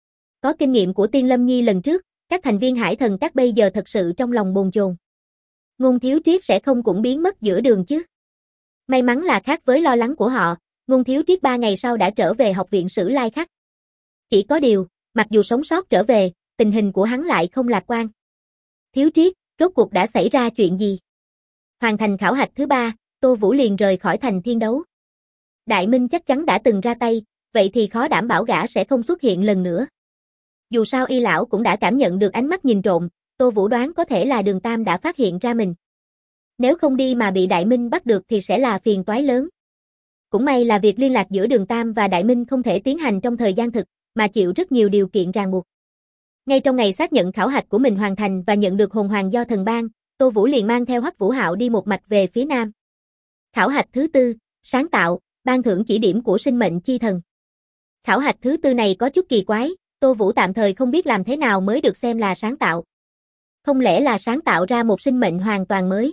Có kinh nghiệm của Tiên Lâm Nhi lần trước, các thành viên Hải Thần Các bây giờ thật sự trong lòng bồn chồn. Ngôn Thiếu Triết sẽ không cũng biến mất giữa đường chứ? May mắn là khác với lo lắng của họ, Ngôn Thiếu Triết 3 ngày sau đã trở về học viện Sử Lai Khắc. Chỉ có điều, mặc dù sống sót trở về, tình hình của hắn lại không lạc quan. Thiếu Triết, rốt cuộc đã xảy ra chuyện gì? Hoàn thành khảo hạch thứ 3, Tô Vũ liền rời khỏi thành Thiên Đấu. Đại Minh chắc chắn đã từng ra tay, vậy thì khó đảm bảo gã sẽ không xuất hiện lần nữa. Dù sao Y lão cũng đã cảm nhận được ánh mắt nhìn trộm, Tô Vũ đoán có thể là Đường Tam đã phát hiện ra mình. Nếu không đi mà bị Đại Minh bắt được thì sẽ là phiền toái lớn. Cũng may là việc liên lạc giữa Đường Tam và Đại Minh không thể tiến hành trong thời gian thực, mà chịu rất nhiều điều kiện ràng buộc. Ngay trong ngày xác nhận khảo hạch của mình hoàn thành và nhận được hồn hoàng do thần ban, Tô Vũ liền mang theo Hoắc Vũ Hạo đi một mạch về phía nam. Khảo hạch thứ 4, sáng tạo, ban thưởng chỉ điểm của sinh mệnh chi thần. Khảo hạch thứ 4 này có chút kỳ quái, Tô Vũ tạm thời không biết làm thế nào mới được xem là sáng tạo. Không lẽ là sáng tạo ra một sinh mệnh hoàn toàn mới?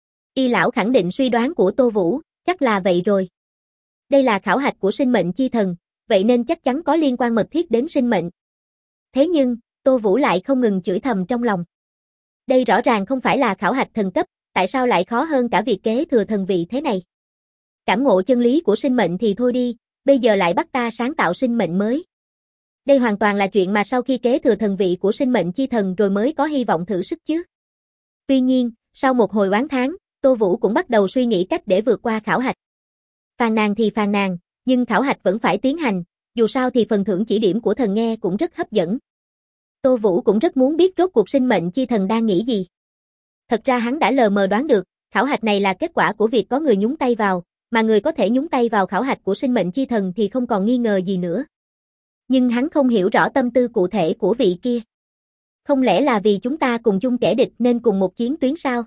Y lão khẳng định suy đoán của Tô Vũ, chắc là vậy rồi. Đây là khảo hạch của sinh mệnh chi thần, vậy nên chắc chắn có liên quan mật thiết đến sinh mệnh. Thế nhưng, Tô Vũ lại không ngừng chửi thầm trong lòng. Đây rõ ràng không phải là khảo hạch thần cấp, tại sao lại khó hơn cả việc kế thừa thần vị thế này? Cảm ngộ chân lý của sinh mệnh thì thôi đi, bây giờ lại bắt ta sáng tạo sinh mệnh mới. Đây hoàn toàn là chuyện mà sau khi kế thừa thần vị của sinh mệnh chi thần rồi mới có hy vọng thử sức chứ. Tuy nhiên, sau một hồi oán thán, Tô Vũ cũng bắt đầu suy nghĩ cách để vượt qua khảo hạch. Phàn nàn thì phàn nàn, nhưng khảo hạch vẫn phải tiến hành, dù sao thì phần thưởng chỉ điểm của thần nghe cũng rất hấp dẫn. Tô Vũ cũng rất muốn biết rốt cuộc sinh mệnh chi thần đang nghĩ gì. Thật ra hắn đã lờ mờ đoán được, khảo hạch này là kết quả của việc có người nhúng tay vào, mà người có thể nhúng tay vào khảo hạch của sinh mệnh chi thần thì không còn nghi ngờ gì nữa. Nhưng hắn không hiểu rõ tâm tư cụ thể của vị kia. Không lẽ là vì chúng ta cùng chung kẻ địch nên cùng một chiến tuyến sao?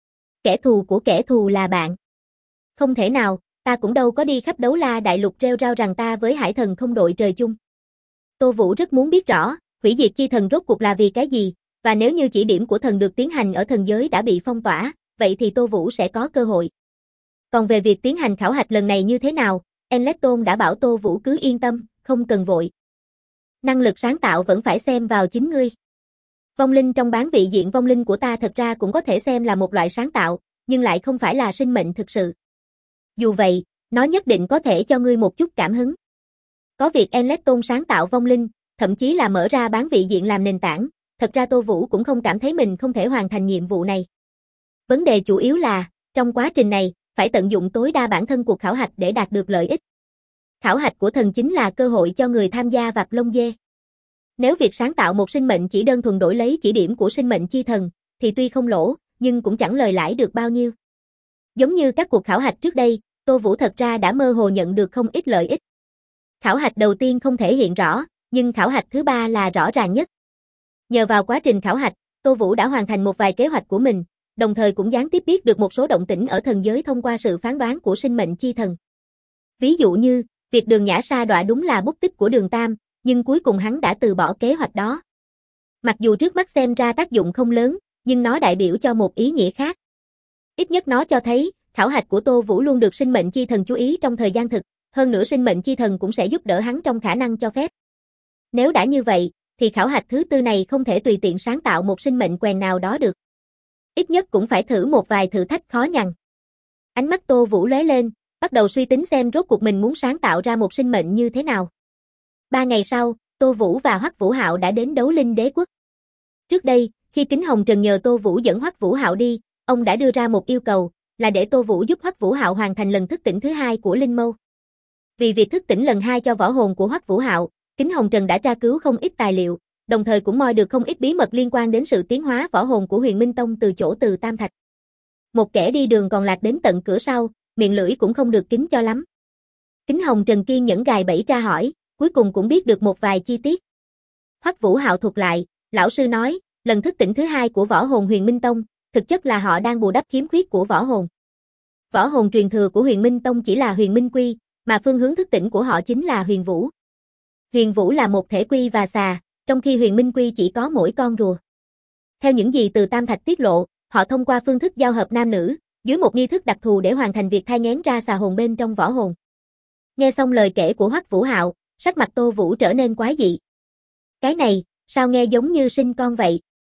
Kẻ thù của kẻ thù là bạn. Không thể nào, ta cũng đâu có đi khắp Đấu La Đại Lục rêu rao rằng ta với Hải Thần không đội trời chung. Tô Vũ rất muốn biết rõ, hủy diệt chi thần rốt cuộc là vì cái gì, Và nếu như chỉ điểm của thần được tiến hành ở thần giới đã bị phong tỏa, vậy thì Tô Vũ sẽ có cơ hội. Còn về việc tiến hành khảo hạch lần này như thế nào, Enlecton đã bảo Tô Vũ cứ yên tâm, không cần vội. Năng lực sáng tạo vẫn phải xem vào chính ngươi. Vong linh trong bán vị diện vong linh của ta thật ra cũng có thể xem là một loại sáng tạo, nhưng lại không phải là sinh mệnh thực sự. Dù vậy, nó nhất định có thể cho ngươi một chút cảm hứng. Có việc Enlecton sáng tạo vong linh, thậm chí là mở ra bán vị diện làm nền tảng, thật ra Tô Vũ cũng không cảm thấy mình không thể hoàn thành nhiệm vụ này. Vấn đề chủ yếu là, trong quá trình này, phải tận dụng tối đa bản thân cuộc khảo hạch để đạt được lợi ích. Khảo hạch của thần chính là cơ hội cho người tham gia vặt lông dê. Nếu việc sáng tạo một sinh mệnh chỉ đơn thuần đổi lấy chỉ điểm của sinh mệnh chi thần, thì tuy không lỗ, nhưng cũng chẳng lời lãi được bao nhiêu. Giống như các cuộc khảo hạch trước đây, Tô Vũ thật ra đã mơ hồ nhận được không ít lợi ích. Khảo hạch đầu tiên không thể hiện rõ, nhưng khảo hạch thứ ba là rõ ràng nhất. Nhờ vào quá trình khảo hạch, Tô Vũ đã hoàn thành một vài kế hoạch của mình, đồng thời cũng gián tiếp biết được một số động tĩnh ở thần giới thông qua sự phán đoán của sinh mệnh chi thần. Ví dụ như, việc Đường Nhã Sa đọa đúng là bút tích của Đường Tam, nhưng cuối cùng hắn đã từ bỏ kế hoạch đó. Mặc dù trước mắt xem ra tác dụng không lớn, nhưng nó đại biểu cho một ý nghĩa khác. Ít nhất nó cho thấy, khảo hạch của Tô Vũ luôn được sinh mệnh chi thần chú ý trong thời gian thực, hơn nữa sinh mệnh chi thần cũng sẽ giúp đỡ hắn trong khả năng cho phép. Nếu đã như vậy, thì khảo hạch thứ tư này không thể tùy tiện sáng tạo một sinh mệnh quèn nào đó được. Ít nhất cũng phải thử một vài thử thách khó nhằn. Ánh mắt Tô Vũ lóe lên, bắt đầu suy tính xem rốt cuộc mình muốn sáng tạo ra một sinh mệnh như thế nào. 3 ngày sau, Tô Vũ và Hoắc Vũ Hạo đã đến Đấu Linh Đế Quốc. Trước đây, khi Kính Hồng Trần nhờ Tô Vũ dẫn Hoắc Vũ Hạo đi, ông đã đưa ra một yêu cầu, là để Tô Vũ giúp Hoắc Vũ Hạo hoàn thành lần thức tỉnh thứ 2 của Linh Mâu. Vì việc thức tỉnh lần 2 cho võ hồn của Hoắc Vũ Hạo, Kính Hồng Trần đã tra cứu không ít tài liệu, đồng thời cũng moi được không ít bí mật liên quan đến sự tiến hóa võ hồn của Huyền Minh Tông từ chỗ Từ Tam Thạch. Một kẻ đi đường còn lạc đến tận cửa sau, miệng lưỡi cũng không được kín cho lắm. Kính Hồng Trần kiên nhẫn gài bẫy tra hỏi, cuối cùng cũng biết được một vài chi tiết. Hoắc Vũ Hạo thuật lại, lão sư nói, lần thức tỉnh thứ 2 của võ hồn Huyền Minh Tông, thực chất là họ đang bù đắp khiếm khuyết của võ hồn. Võ hồn truyền thừa của Huyền Minh Tông chỉ là Huyền Minh Quy, mà phương hướng thức tỉnh của họ chính là Huyền Vũ. Huyền Vũ là một thể quy và xà, trong khi Huyền Minh Quy chỉ có mỗi con rùa. Theo những gì Từ Tam Thạch tiết lộ, họ thông qua phương thức giao hợp nam nữ, dưới một nghi thức đặc thù để hoàn thành việc thai nghén ra xà hồn bên trong võ hồn. Nghe xong lời kể của Hoắc Vũ Hạo, sắc mặt Tô Vũ trở nên quái dị. Cái này, sao nghe giống như sinh con vậy?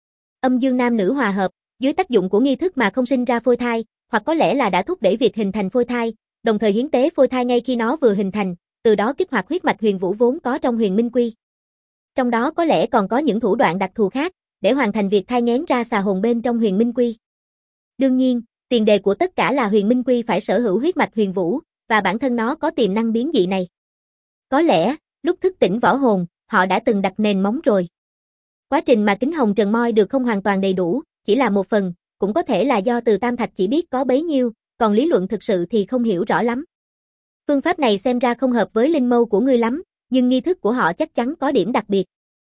Âm dương nam nữ hòa hợp, dưới tác dụng của nghi thức mà không sinh ra phôi thai, hoặc có lẽ là đã thúc đẩy việc hình thành phôi thai, đồng thời hiến tế phôi thai ngay khi nó vừa hình thành, từ đó kích hoạt huyết mạch Huyền Vũ vốn có trong Huyền Minh Quy. Trong đó có lẽ còn có những thủ đoạn đặc thù khác, để hoàn thành việc thai nghén ra xà hồn bên trong Huyền Minh Quy. Đương nhiên, tiền đề của tất cả là Huyền Minh Quy phải sở hữu huyết mạch Huyền Vũ, và bản thân nó có tiềm năng biến dị này. Có lẽ, lúc thức tỉnh võ hồn, họ đã từng đặt nền móng rồi. Quá trình mà Kính Hồng Trần moi được không hoàn toàn đầy đủ, chỉ là một phần, cũng có thể là do Từ Tam Thạch chỉ biết có bấy nhiêu, còn lý luận thực sự thì không hiểu rõ lắm. Phương pháp này xem ra không hợp với linh mâu của ngươi lắm, nhưng nghi thức của họ chắc chắn có điểm đặc biệt.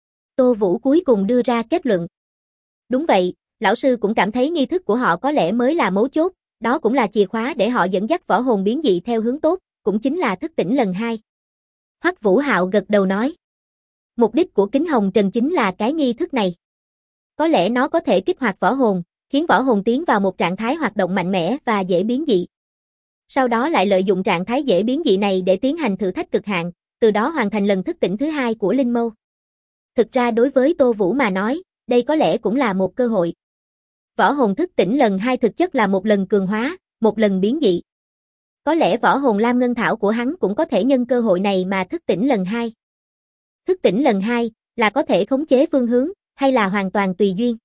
Tô Vũ cuối cùng đưa ra kết luận. Đúng vậy, lão sư cũng cảm thấy nghi thức của họ có lẽ mới là mấu chốt, đó cũng là chìa khóa để họ dẫn dắt võ hồn biến dị theo hướng tốt, cũng chính là thức tỉnh lần 2. Hoắc Vũ Hạo gật đầu nói. Mục đích của Kính Hồng Trần chính là cái nghi thức này. Có lẽ nó có thể kích hoạt võ hồn, khiến võ hồn tiến vào một trạng thái hoạt động mạnh mẽ và dễ biến dị. Sau đó lại lợi dụng trạng thái dễ biến dị này để tiến hành thử thách cực hạn, từ đó hoàn thành lần thức tỉnh thứ 2 của Linh Mâu. Thực ra đối với Tô Vũ mà nói, đây có lẽ cũng là một cơ hội. Võ hồn thức tỉnh lần 2 thực chất là một lần cường hóa, một lần biến dị. Có lẽ võ hồn Lam Ngân Thảo của hắn cũng có thể nhân cơ hội này mà thức tỉnh lần 2. Thức tỉnh lần 2 là có thể khống chế phương hướng, hay là hoàn toàn tùy duyên.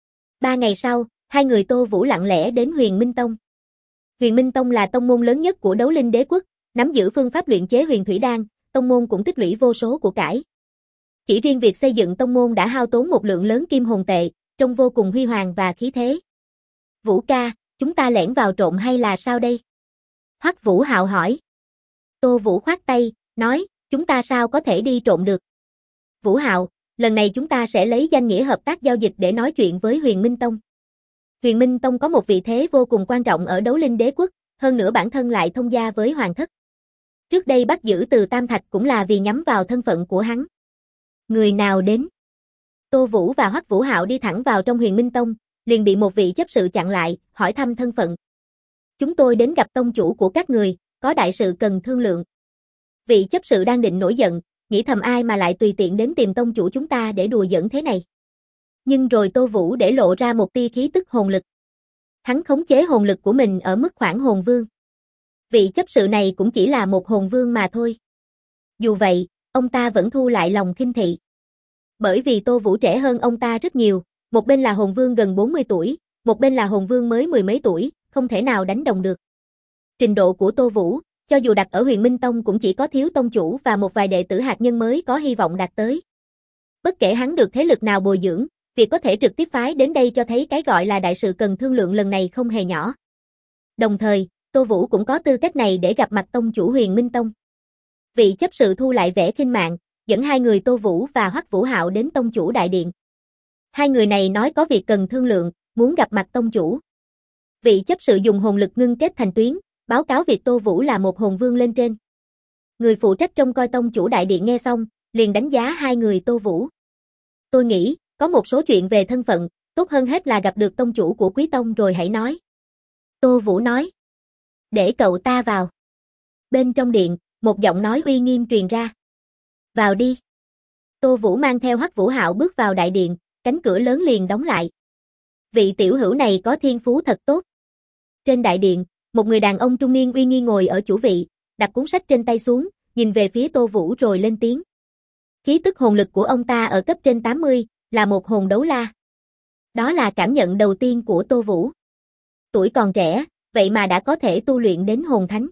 3 ngày sau, hai người Tô Vũ lặng lẽ đến Huyền Minh Tông. Huyền Minh Tông là tông môn lớn nhất của Đấu Linh Đế Quốc, nắm giữ phương pháp luyện chế huyền thủy đan, tông môn cũng tích lũy vô số của cải. Chỉ riêng việc xây dựng tông môn đã hao tốn một lượng lớn kim hồn tệ, trông vô cùng huy hoàng và khí thế. Vũ ca, chúng ta lẻn vào trộm hay là sao đây? Hoắc Vũ Hạo hỏi. Tô Vũ khoát tay, nói, chúng ta sao có thể đi trộm được? Vũ Hạo, lần này chúng ta sẽ lấy danh nghĩa hợp tác giao dịch để nói chuyện với Huyền Minh Tông. Huyền Minh Tông có một vị thế vô cùng quan trọng ở Đấu Linh Đế Quốc, hơn nữa bản thân lại thông gia với Hoàng Thất. Trước đây bắt giữ Từ Tam Thạch cũng là vì nhắm vào thân phận của hắn. Người nào đến? Tô Vũ và Hoắc Vũ Hạo đi thẳng vào trong Huyền Minh Tông, liền bị một vị chấp sự chặn lại, hỏi thăm thân phận. Chúng tôi đến gặp tông chủ của các người, có đại sự cần thương lượng. Vị chấp sự đang định nổi giận, nghĩ thầm ai mà lại tùy tiện đến tìm tông chủ chúng ta để đùa giỡn thế này. Nhưng rồi Tô Vũ để lộ ra một tia khí tức hồn lực. Hắn khống chế hồn lực của mình ở mức khoảng hồn vương. Vị chấp sự này cũng chỉ là một hồn vương mà thôi. Dù vậy, ông ta vẫn thu lại lòng khinh thị. Bởi vì Tô Vũ trẻ hơn ông ta rất nhiều, một bên là hồn vương gần 40 tuổi, một bên là hồn vương mới mười mấy tuổi, không thể nào đánh đồng được. Trình độ của Tô Vũ, cho dù đặt ở Huyền Minh Tông cũng chỉ có thiếu tông chủ và một vài đệ tử hạt nhân mới có hy vọng đạt tới. Bất kể hắn được thế lực nào bồi dưỡng, việc có thể trực tiếp phái đến đây cho thấy cái gọi là đại sự cần thương lượng lần này không hề nhỏ. Đồng thời, Tô Vũ cũng có tư cách này để gặp mặt tông chủ Huyền Minh Tông. Vị chấp sự thu lại vẻ khinh mạn, dẫn hai người Tô Vũ và Hoắc Vũ Hạo đến tông chủ đại điện. Hai người này nói có việc cần thương lượng, muốn gặp mặt tông chủ. Vị chấp sự dùng hồn lực ngưng kết thành tuyến, báo cáo việc Tô Vũ là một hồn vương lên trên. Người phụ trách trông coi tông chủ đại điện nghe xong, liền đánh giá hai người Tô Vũ. Tôi nghĩ, có một số chuyện về thân phận, tốt hơn hết là gặp được tông chủ của Quý Tông rồi hãy nói. Tô Vũ nói. Để cậu ta vào. Bên trong điện, một giọng nói uy nghiêm truyền ra. Vào đi. Tô Vũ mang theo Hoắc Vũ Hạo bước vào đại điện, cánh cửa lớn liền đóng lại. Vị tiểu hữu này có thiên phú thật tốt. Trên đại điện, một người đàn ông trung niên uy nghi ngồi ở chủ vị, đặt cuốn sách trên tay xuống, nhìn về phía Tô Vũ rồi lên tiếng. Khí tức hồn lực của ông ta ở cấp trên 80, là một hồn đấu la. Đó là cảm nhận đầu tiên của Tô Vũ. Tuổi còn trẻ, vậy mà đã có thể tu luyện đến hồn thánh.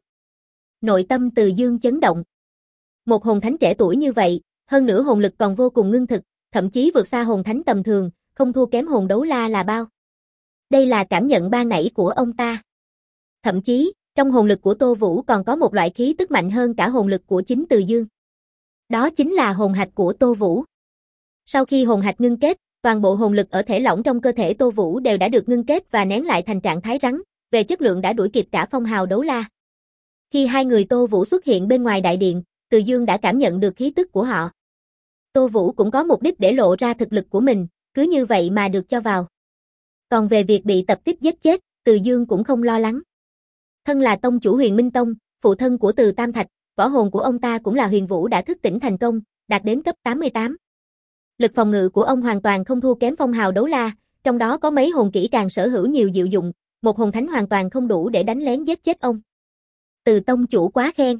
Nội tâm Từ Dương chấn động. Một hồn thánh trẻ tuổi như vậy, hơn nữa hồn lực còn vô cùng ngưng thực, thậm chí vượt xa hồn thánh tầm thường, không thua kém hồn đấu la là bao. Đây là cảm nhận ban nãy của ông ta. Thậm chí, trong hồn lực của Tô Vũ còn có một loại khí tức mạnh hơn cả hồn lực của chính Từ Dương. Đó chính là hồn hạch của Tô Vũ. Sau khi hồn hạch ngưng kết, toàn bộ hồn lực ở thể lỏng trong cơ thể Tô Vũ đều đã được ngưng kết và nén lại thành trạng thái rắn, về chất lượng đã đuổi kịp cả phong hào đấu la. Khi hai người Tô Vũ xuất hiện bên ngoài đại điện, Từ Dương đã cảm nhận được khí tức của họ. Tô Vũ cũng có mục đích để lộ ra thực lực của mình, cứ như vậy mà được cho vào. Còn về việc bị tập kích giết chết, Từ Dương cũng không lo lắng. Thân là tông chủ Huyền Minh Tông, phụ thân của Từ Tam Thạch, võ hồn của ông ta cũng là huyền vũ đã thức tỉnh thành công, đạt đến cấp 88. Lực phòng ngự của ông hoàn toàn không thua kém phong hào đấu la, trong đó có mấy hồn kỹ càng sở hữu nhiều diệu dụng, một hồn thánh hoàn toàn không đủ để đánh lén giết chết ông. Từ tông chủ quá khen.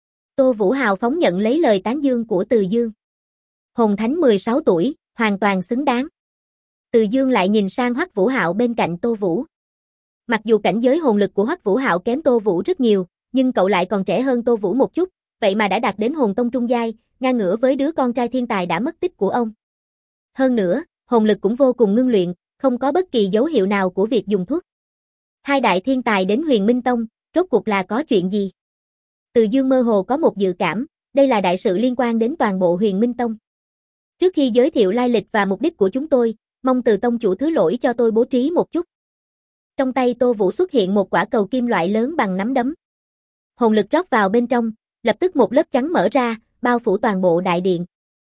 Tô Vũ hào phóng nhận lấy lời tán dương của Từ Dương. Hồn thánh 16 tuổi, hoàn toàn xứng đáng. Từ Dương lại nhìn sang Hoắc Vũ Hạo bên cạnh Tô Vũ. Mặc dù cảnh giới hồn lực của Hoắc Vũ Hạo kém Tô Vũ rất nhiều, nhưng cậu lại còn trẻ hơn Tô Vũ một chút, vậy mà đã đạt đến hồn tông trung giai, ngang ngửa với đứa con trai thiên tài đã mất tích của ông. Hơn nữa, hồn lực cũng vô cùng ngưng luyện, không có bất kỳ dấu hiệu nào của việc dùng thuốc. Hai đại thiên tài đến Huyền Minh Tông, rốt cuộc là có chuyện gì? Từ Dương mơ hồ có một dự cảm, đây là đại sự liên quan đến toàn bộ Huyền Minh Tông. Trước khi giới thiệu lai lịch và mục đích của chúng tôi, mong Từ tông chủ thứ lỗi cho tôi bố trí một chút. Trong tay Tô Vũ xuất hiện một quả cầu kim loại lớn bằng nắm đấm. Hồn lực rót vào bên trong, lập tức một lớp trắng mở ra, bao phủ toàn bộ đại điện.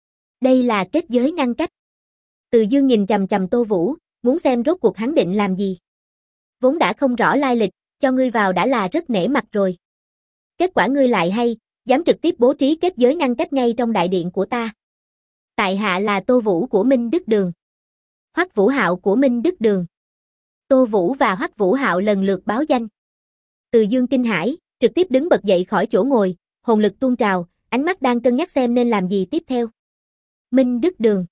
Đây là kết giới ngăn cách. Từ Dương nhìn chằm chằm Tô Vũ, muốn xem rốt cuộc hắn định làm gì. Vốn đã không rõ lai lịch, cho ngươi vào đã là rất nể mặt rồi. Kết quả ngươi lại hay, dám trực tiếp bố trí kết giới ngăn cách ngay trong đại điện của ta. Tại hạ là Tô Vũ của Minh Đức Đường. Hoắc Vũ Hạo của Minh Đức Đường. Tô Vũ và Hoắc Vũ Hạo lần lượt báo danh. Từ Dương kinh hãi, trực tiếp đứng bật dậy khỏi chỗ ngồi, hồn lực tuôn trào, ánh mắt đang cân nhắc xem nên làm gì tiếp theo. Minh Đức Đường.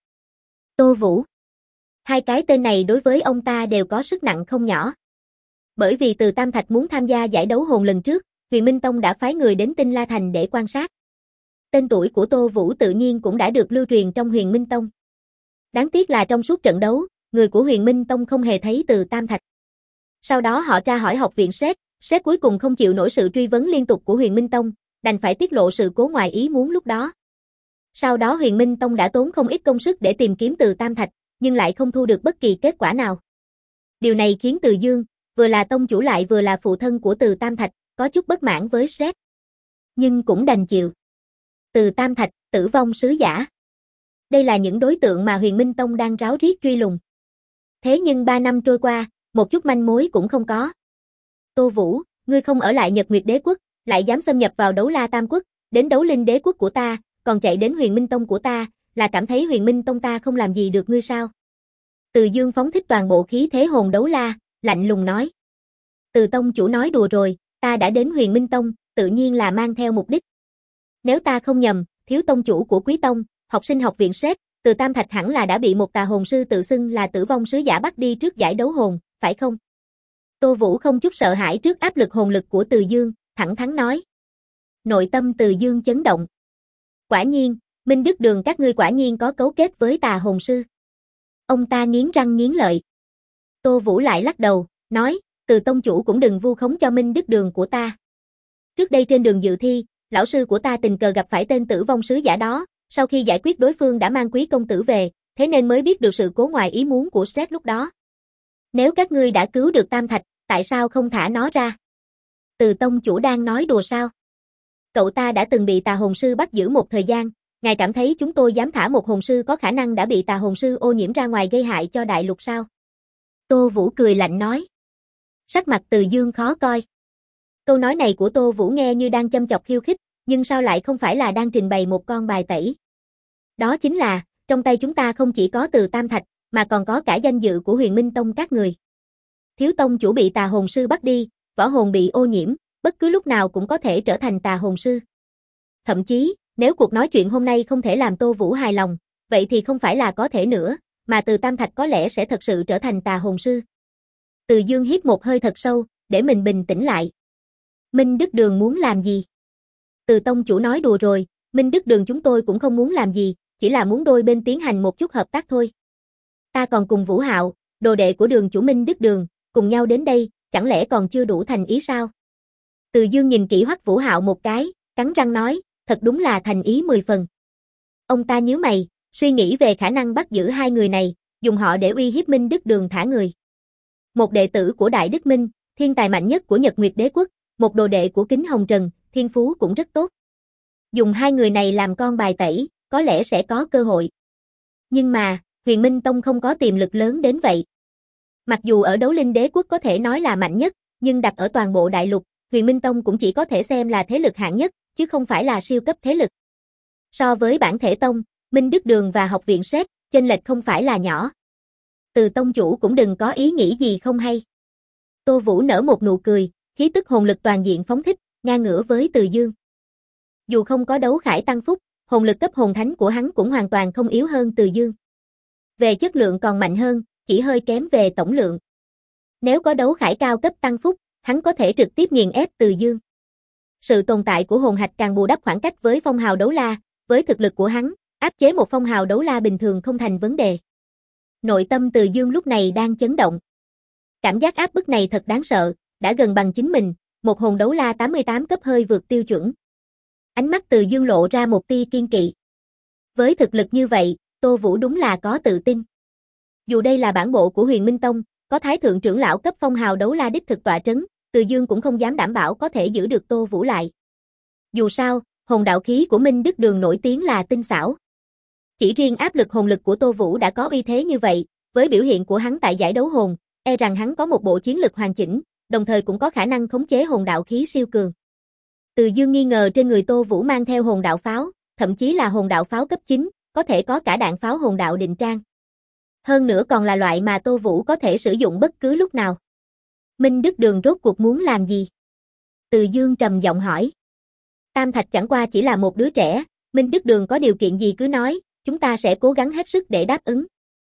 Tô Vũ. Hai cái tên này đối với ông ta đều có sức nặng không nhỏ. Bởi vì Từ Tam Thạch muốn tham gia giải đấu hồn lần trước, Huyền Minh Tông đã phái người đến Tinh La Thành để quan sát. Tên tuổi của Tô Vũ tự nhiên cũng đã được lưu truyền trong Huyền Minh Tông. Đáng tiếc là trong suốt trận đấu, người của Huyền Minh Tông không hề thấy Từ Tam Thạch. Sau đó họ tra hỏi học viện Sét cuối cùng không chịu nổi sự truy vấn liên tục của Huyền Minh Tông, đành phải tiết lộ sự cố ngoài ý muốn lúc đó. Sau đó Huyền Minh Tông đã tốn không ít công sức để tìm kiếm Từ Tam Thạch, nhưng lại không thu được bất kỳ kết quả nào. Điều này khiến Từ Dương, vừa là tông chủ lại vừa là phụ thân của Từ Tam Thạch, có chút bất mãn với Sét. Nhưng cũng đành chịu. Từ Tam Thạch, tử vong sứ giả. Đây là những đối tượng mà Huyền Minh Tông đang ráo riết truy lùng. Thế nhưng 3 năm trôi qua, một chút manh mối cũng không có. Tô Vũ, ngươi không ở lại Nhật Nguyệt Đế Quốc, lại dám xâm nhập vào Đấu La Tam Quốc, đến Đấu Linh Đế Quốc của ta, còn chạy đến Huyền Minh Tông của ta, là cảm thấy Huyền Minh Tông ta không làm gì được ngươi sao? Từ Dương phóng thích toàn bộ khí thế hồn đấu la, lạnh lùng nói. Từ tông chủ nói đùa rồi, ta đã đến Huyền Minh Tông, tự nhiên là mang theo mục đích. Nếu ta không nhầm, thiếu tông chủ của Quý Tông, học sinh học viện SET, Từ Tam Thạch hẳn là đã bị một tà hồn sư tự xưng là tử vong sứ giả bắt đi trước giải đấu hồn, phải không? Tô Vũ không chút sợ hãi trước áp lực hồn lực của Từ Dương, thẳng thắn nói. Nội tâm Từ Dương chấn động. Quả nhiên, Minh Đức Đường các ngươi quả nhiên có cấu kết với tà hồn sư. Ông ta nghiến răng nghiến lợi. Tô Vũ lại lắc đầu, nói, Từ tông chủ cũng đừng vu khống cho Minh Đức Đường của ta. Trước đây trên đường dự thi, lão sư của ta tình cờ gặp phải tên tử vong sứ giả đó, sau khi giải quyết đối phương đã mang quý công tử về, thế nên mới biết được sự cố ngoài ý muốn của Sret lúc đó. Nếu các ngươi đã cứu được Tam Thạch, tại sao không thả nó ra? Từ tông chủ đang nói đùa sao? Cậu ta đã từng bị tà hồn sư bắt giữ một thời gian, ngài cảm thấy chúng tôi dám thả một hồn sư có khả năng đã bị tà hồn sư ô nhiễm ra ngoài gây hại cho đại lục sao? Tô Vũ cười lạnh nói. Sắc mặt Từ Dương khó coi. Câu nói này của Tô Vũ nghe như đang châm chọc khiêu khích, nhưng sao lại không phải là đang trình bày một con bài tẩy? Đó chính là, trong tay chúng ta không chỉ có Từ Tam Thạch, mà còn có cả danh dự của Huyền Minh Tông các người. Thiếu tông chủ bị tà hồn sư bắt đi, võ hồn bị ô nhiễm, bất cứ lúc nào cũng có thể trở thành tà hồn sư. Thậm chí, nếu cuộc nói chuyện hôm nay không thể làm Tô Vũ hài lòng, vậy thì không phải là có thể nữa, mà Từ Tam Thạch có lẽ sẽ thật sự trở thành tà hồn sư. Từ Dương hít một hơi thật sâu, để mình bình tĩnh lại. Minh Đức Đường muốn làm gì? Từ tông chủ nói đùa rồi, Minh Đức Đường chúng tôi cũng không muốn làm gì, chỉ là muốn đôi bên tiến hành một chút hợp tác thôi. Ta còn cùng Vũ Hạo, đồ đệ của đường chủ Minh Đức Đường, cùng nhau đến đây, chẳng lẽ còn chưa đủ thành ý sao? Từ Dương nhìn kỹ Hoắc Vũ Hạo một cái, cắn răng nói, thật đúng là thành ý 10 phần. Ông ta nhíu mày, suy nghĩ về khả năng bắt giữ hai người này, dùng họ để uy hiếp Minh Đức Đường thả người. Một đệ tử của Đại Đức Minh, thiên tài mạnh nhất của Nhật Nguyệt Đế Quốc, một đồ đệ của Kính Hồng Trần, thiên phú cũng rất tốt. Dùng hai người này làm con bài tẩy, có lẽ sẽ có cơ hội. Nhưng mà, Huyền Minh Tông không có tiềm lực lớn đến vậy. Mặc dù ở Đấu Linh Đế Quốc có thể nói là mạnh nhất, nhưng đặt ở toàn bộ đại lục, Huyền Minh Tông cũng chỉ có thể xem là thế lực hạng nhất, chứ không phải là siêu cấp thế lực. So với Bản Thể Tông, Minh Đức Đường và Học viện SET, chênh lệch không phải là nhỏ. Từ tông chủ cũng đừng có ý nghĩ gì không hay. Tô Vũ nở một nụ cười, khí tức hồn lực toàn diện phóng thích, ngang ngửa với Từ Dương. Dù không có đấu khải tăng phúc, hồn lực cấp hồn thánh của hắn cũng hoàn toàn không yếu hơn Từ Dương. Về chất lượng còn mạnh hơn, chỉ hơi kém về tổng lượng. Nếu có đấu khải cao cấp tăng phúc, hắn có thể trực tiếp nghiền ép Từ Dương. Sự tồn tại của hồn hạch càng bù đắp khoảng cách với phong hào đấu la, với thực lực của hắn, áp chế một phong hào đấu la bình thường không thành vấn đề. Nội tâm Từ Dương lúc này đang chấn động. Cảm giác áp bức này thật đáng sợ, đã gần bằng chính mình, một hồn đấu la 88 cấp hơi vượt tiêu chuẩn. Ánh mắt Từ Dương lộ ra một tia kiên kỵ. Với thực lực như vậy, Tô Vũ đúng là có tự tin. Dù đây là bản bộ của Huyền Minh Tông, có Thái Thượng trưởng lão cấp phong hào đấu la đích thực tọa trấn, Từ Dương cũng không dám đảm bảo có thể giữ được Tô Vũ lại. Dù sao, hồn đạo khí của Minh Đức Đường nổi tiếng là tinh xảo. Chỉ riêng áp lực hồn lực của Tô Vũ đã có uy thế như vậy, với biểu hiện của hắn tại giải đấu hồn, e rằng hắn có một bộ chiến lực hoàn chỉnh, đồng thời cũng có khả năng khống chế hồn đạo khí siêu cường. Từ Dương nghi ngờ trên người Tô Vũ mang theo hồn đạo pháo, thậm chí là hồn đạo pháo cấp 9, có thể có cả đạn pháo hồn đạo định trang. Hơn nữa còn là loại mà Tô Vũ có thể sử dụng bất cứ lúc nào. Minh Đức Đường rốt cuộc muốn làm gì? Từ Dương trầm giọng hỏi. Tam Thạch chẳng qua chỉ là một đứa trẻ, Minh Đức Đường có điều kiện gì cứ nói, chúng ta sẽ cố gắng hết sức để đáp ứng.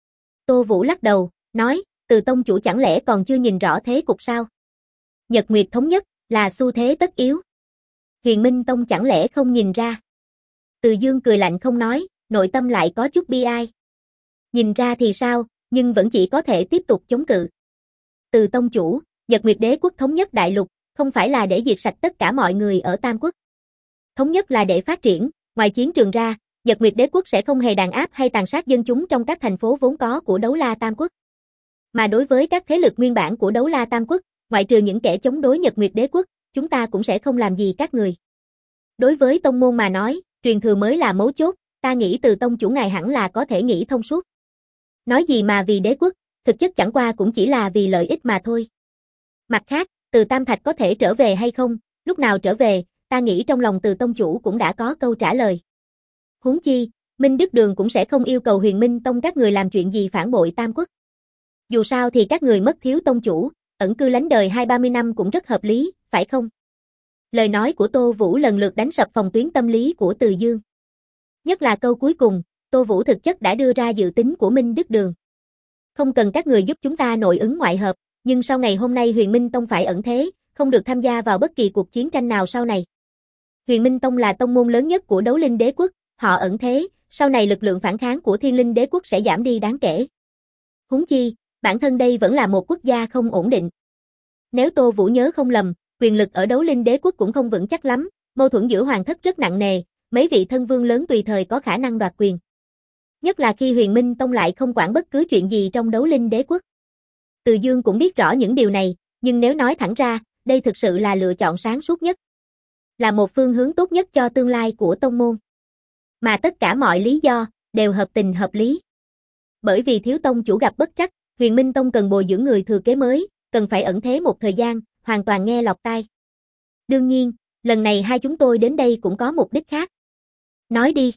Tô Vũ lắc đầu, nói, Từ tông chủ chẳng lẽ còn chưa nhìn rõ thế cục sao? Nhật Nguyệt thống nhất, là xu thế tất yếu. Huyền Minh Tông chẳng lẽ không nhìn ra? Từ Dương cười lạnh không nói, nội tâm lại có chút bi ai. Nhìn ra thì sao, nhưng vẫn chỉ có thể tiếp tục chống cự. Từ tông chủ, Nhật Nguyệt Đế Quốc thống nhất đại lục, không phải là để diệt sạch tất cả mọi người ở Tam Quốc. Thống nhất là để phát triển, ngoài chiến trường ra, Nhật Nguyệt Đế Quốc sẽ không hề đàn áp hay tàn sát dân chúng trong các thành phố vốn có của Đấu La Tam Quốc. Mà đối với các thế lực nguyên bản của Đấu La Tam Quốc, ngoại trừ những kẻ chống đối Nhật Nguyệt Đế Quốc, chúng ta cũng sẽ không làm gì các người. Đối với tông môn mà nói, truyền thừa mới là mấu chốt, ta nghĩ Từ tông chủ ngài hẳn là có thể nghĩ thông suốt. Nói gì mà vì đế quốc, thực chất chẳng qua cũng chỉ là vì lợi ích mà thôi. Mặt khác, Từ Tam Thạch có thể trở về hay không, lúc nào trở về, ta nghĩ trong lòng Từ tông chủ cũng đã có câu trả lời. Huống chi, Minh Đức Đường cũng sẽ không yêu cầu Huyền Minh Tông các người làm chuyện gì phản bội Tam Quốc. Dù sao thì các người mất thiếu tông chủ, ẩn cư lánh đời 20-30 năm cũng rất hợp lý, phải không? Lời nói của Tô Vũ lần lượt đánh sập phòng tuyến tâm lý của Từ Dương. Nhất là câu cuối cùng, Tô Vũ thực chất đã đưa ra dự tính của Minh Đức Đường. Không cần các người giúp chúng ta nội ứng ngoại hợp, nhưng sau ngày hôm nay Huyền Minh Tông phải ẩn thế, không được tham gia vào bất kỳ cuộc chiến tranh nào sau này. Huyền Minh Tông là tông môn lớn nhất của Đấu Linh Đế quốc, họ ẩn thế, sau này lực lượng phản kháng của Thiên Linh Đế quốc sẽ giảm đi đáng kể. Huống chi, bản thân đây vẫn là một quốc gia không ổn định. Nếu Tô Vũ nhớ không lầm, quyền lực ở Đấu Linh Đế quốc cũng không vững chắc lắm, mâu thuẫn giữa hoàng thất rất nặng nề, mấy vị thân vương lớn tùy thời có khả năng đoạt quyền. Nhất là khi Huyền Minh Tông lại không quản bất cứ chuyện gì trong Đấu Linh Đế quốc. Từ Dương cũng biết rõ những điều này, nhưng nếu nói thẳng ra, đây thực sự là lựa chọn sáng suốt nhất. Là một phương hướng tốt nhất cho tương lai của tông môn. Mà tất cả mọi lý do, đều hợp tình hợp lý. Bởi vì thiếu tông chủ gặp bất trắc, Huyền Minh Tông cần bồi dưỡng người thừa kế mới, cần phải ẩn thế một thời gian, hoàn toàn nghe lọt tai. Đương nhiên, lần này hai chúng tôi đến đây cũng có mục đích khác. Nói đi.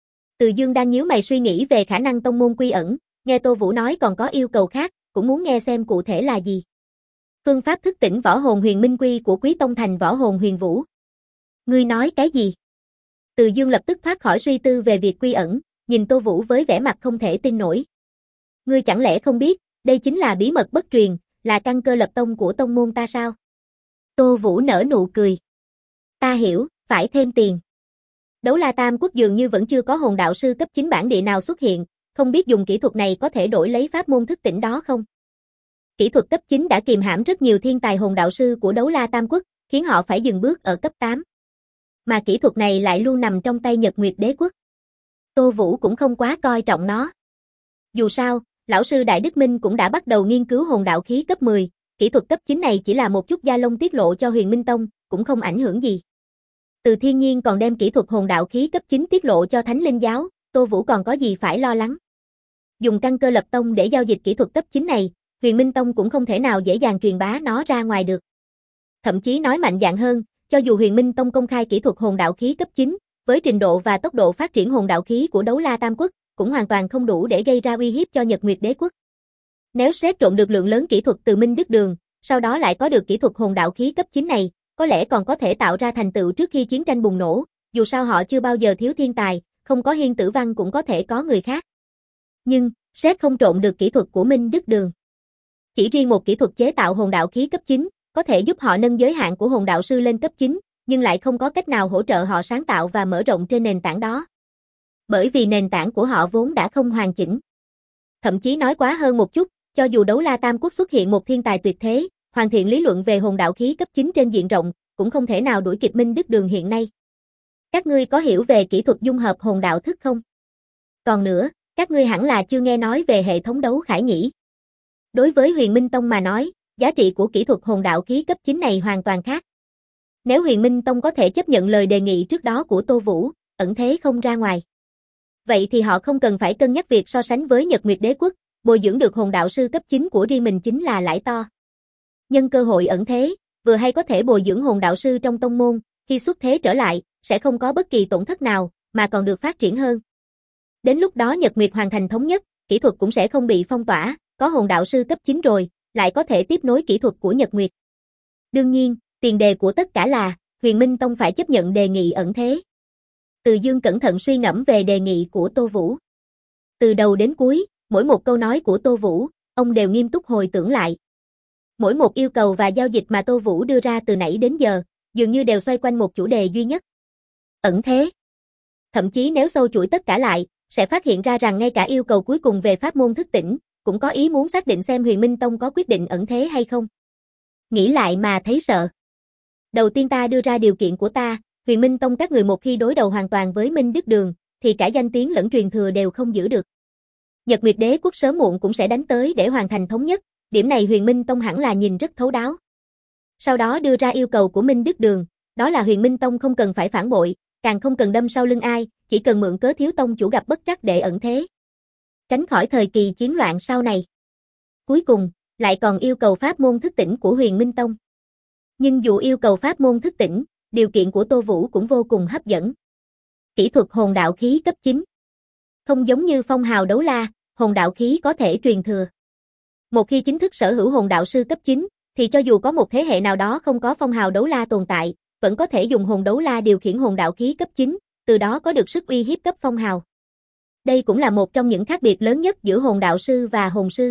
Từ Dương đang nhíu mày suy nghĩ về khả năng tông môn quy ẩn, nghe Tô Vũ nói còn có yêu cầu khác, cũng muốn nghe xem cụ thể là gì. Phương pháp thức tỉnh võ hồn huyền minh quy của Quý Tông thành võ hồn huyền vũ. Ngươi nói cái gì? Từ Dương lập tức thoát khỏi suy tư về việc quy ẩn, nhìn Tô Vũ với vẻ mặt không thể tin nổi. Ngươi chẳng lẽ không biết, đây chính là bí mật bất truyền, là căn cơ lập tông của tông môn ta sao? Tô Vũ nở nụ cười. Ta hiểu, phải thêm tiền. Đấu La Tam Quốc dường như vẫn chưa có hồn đạo sư cấp 9 bản địa nào xuất hiện, không biết dùng kỹ thuật này có thể đổi lấy pháp môn thức tỉnh đó không? Kỹ thuật cấp 9 đã kìm hãm rất nhiều thiên tài hồn đạo sư của Đấu La Tam Quốc, khiến họ phải dừng bước ở cấp 8. Mà kỹ thuật này lại luôn nằm trong tay Nhật Nguyệt Đế quốc. Tô Vũ cũng không quá coi trọng nó. Dù sao, lão sư Đại Đức Minh cũng đã bắt đầu nghiên cứu hồn đạo khí cấp 10, kỹ thuật cấp 9 này chỉ là một chút gia lông tiết lộ cho Huyền Minh Tông, cũng không ảnh hưởng gì. Từ Thiên Nhiên còn đem kỹ thuật hồn đạo khí cấp 9 tiết lộ cho Thánh Linh giáo, Tô Vũ còn có gì phải lo lắng. Dùng căn cơ lập tông để giao dịch kỹ thuật cấp 9 này, Huyền Minh Tông cũng không thể nào dễ dàng truyền bá nó ra ngoài được. Thậm chí nói mạnh dạn hơn, cho dù Huyền Minh Tông công khai kỹ thuật hồn đạo khí cấp 9, với trình độ và tốc độ phát triển hồn đạo khí của Đấu La Tam Quốc, cũng hoàn toàn không đủ để gây ra uy hiếp cho Nhật Nguyệt Đế quốc. Nếu xét trộm được lượng lớn kỹ thuật từ Minh Đức Đường, sau đó lại có được kỹ thuật hồn đạo khí cấp 9 này, có lẽ còn có thể tạo ra thành tựu trước khi chiến tranh bùng nổ, dù sao họ chưa bao giờ thiếu thiên tài, không có Hiên Tử Văn cũng có thể có người khác. Nhưng, xét không trộm được kỹ thuật của Minh Đức Đường. Chỉ riêng một kỹ thuật chế tạo hồn đạo khí cấp 9, có thể giúp họ nâng giới hạn của hồn đạo sư lên cấp 9, nhưng lại không có cách nào hỗ trợ họ sáng tạo và mở rộng trên nền tảng đó. Bởi vì nền tảng của họ vốn đã không hoàn chỉnh. Thậm chí nói quá hơn một chút, cho dù Đấu La Tam Quốc xuất hiện một thiên tài tuyệt thế, hoàn thiện lý luận về hồn đạo khí cấp 9 trên diện rộng, cũng không thể nào đuổi kịp Minh Đức Đường hiện nay. Các ngươi có hiểu về kỹ thuật dung hợp hồn đạo thức không? Còn nữa, các ngươi hẳn là chưa nghe nói về hệ thống đấu khải nhỉ? Đối với Huyền Minh Tông mà nói, giá trị của kỹ thuật hồn đạo khí cấp 9 này hoàn toàn khác. Nếu Huyền Minh Tông có thể chấp nhận lời đề nghị trước đó của Tô Vũ, ẩn thế không ra ngoài. Vậy thì họ không cần phải cân nhắc việc so sánh với Nhật Nguyệt Đế quốc, bồi dưỡng được hồn đạo sư cấp 9 của riêng mình chính là lãi to. Nhân cơ hội ẩn thế, vừa hay có thể bồi dưỡng hồn đạo sư trong tông môn, khi xuất thế trở lại, sẽ không có bất kỳ tổn thất nào, mà còn được phát triển hơn. Đến lúc đó Nhật Nguyệt hoàn thành thống nhất, kỹ thuật cũng sẽ không bị phong tỏa, có hồn đạo sư cấp 9 rồi, lại có thể tiếp nối kỹ thuật của Nhật Nguyệt. Đương nhiên, tiền đề của tất cả là, Huyền Minh Tông phải chấp nhận đề nghị ẩn thế. Từ Dương cẩn thận suy ngẫm về đề nghị của Tô Vũ. Từ đầu đến cuối, mỗi một câu nói của Tô Vũ, ông đều nghiêm túc hồi tưởng lại. Mỗi một yêu cầu và giao dịch mà Tô Vũ đưa ra từ nãy đến giờ, dường như đều xoay quanh một chủ đề duy nhất. Ẩn thế. Thậm chí nếu sâu chuỗi tất cả lại, sẽ phát hiện ra rằng ngay cả yêu cầu cuối cùng về pháp môn thức tỉnh, cũng có ý muốn xác định xem Huyền Minh Tông có quyết định ẩn thế hay không. Nghĩ lại mà thấy sợ. Đầu tiên ta đưa ra điều kiện của ta, Huyền Minh Tông các người một khi đối đầu hoàn toàn với Minh Đức Đường, thì cả danh tiếng lẫn truyền thừa đều không giữ được. Nhật Nguyệt Đế quốc sớm muộn cũng sẽ đánh tới để hoàn thành thống nhất, điểm này Huyền Minh Tông hẳn là nhìn rất thấu đáo. Sau đó đưa ra yêu cầu của Minh Đức Đường, đó là Huyền Minh Tông không cần phải phản bội, càng không cần đâm sau lưng ai, chỉ cần mượn cớ thiếu tông chủ gặp bất trắc để ẩn thế. Tránh khỏi thời kỳ chiến loạn sau này. Cuối cùng, lại còn yêu cầu pháp môn thức tỉnh của Huyền Minh Tông. Nhưng dù yêu cầu pháp môn thức tỉnh, điều kiện của Tô Vũ cũng vô cùng hấp dẫn. Kỹ thuật hồn đạo khí cấp 9. Không giống như phong hào đấu la, hồn đạo khí có thể truyền thừa. Một khi chính thức sở hữu hồn đạo sư cấp 9, thì cho dù có một thế hệ nào đó không có phong hào đấu la tồn tại, vẫn có thể dùng hồn đấu la điều khiển hồn đạo khí cấp 9, từ đó có được sức uy hiếp cấp phong hào. Đây cũng là một trong những khác biệt lớn nhất giữa hồn đạo sư và hồn sư.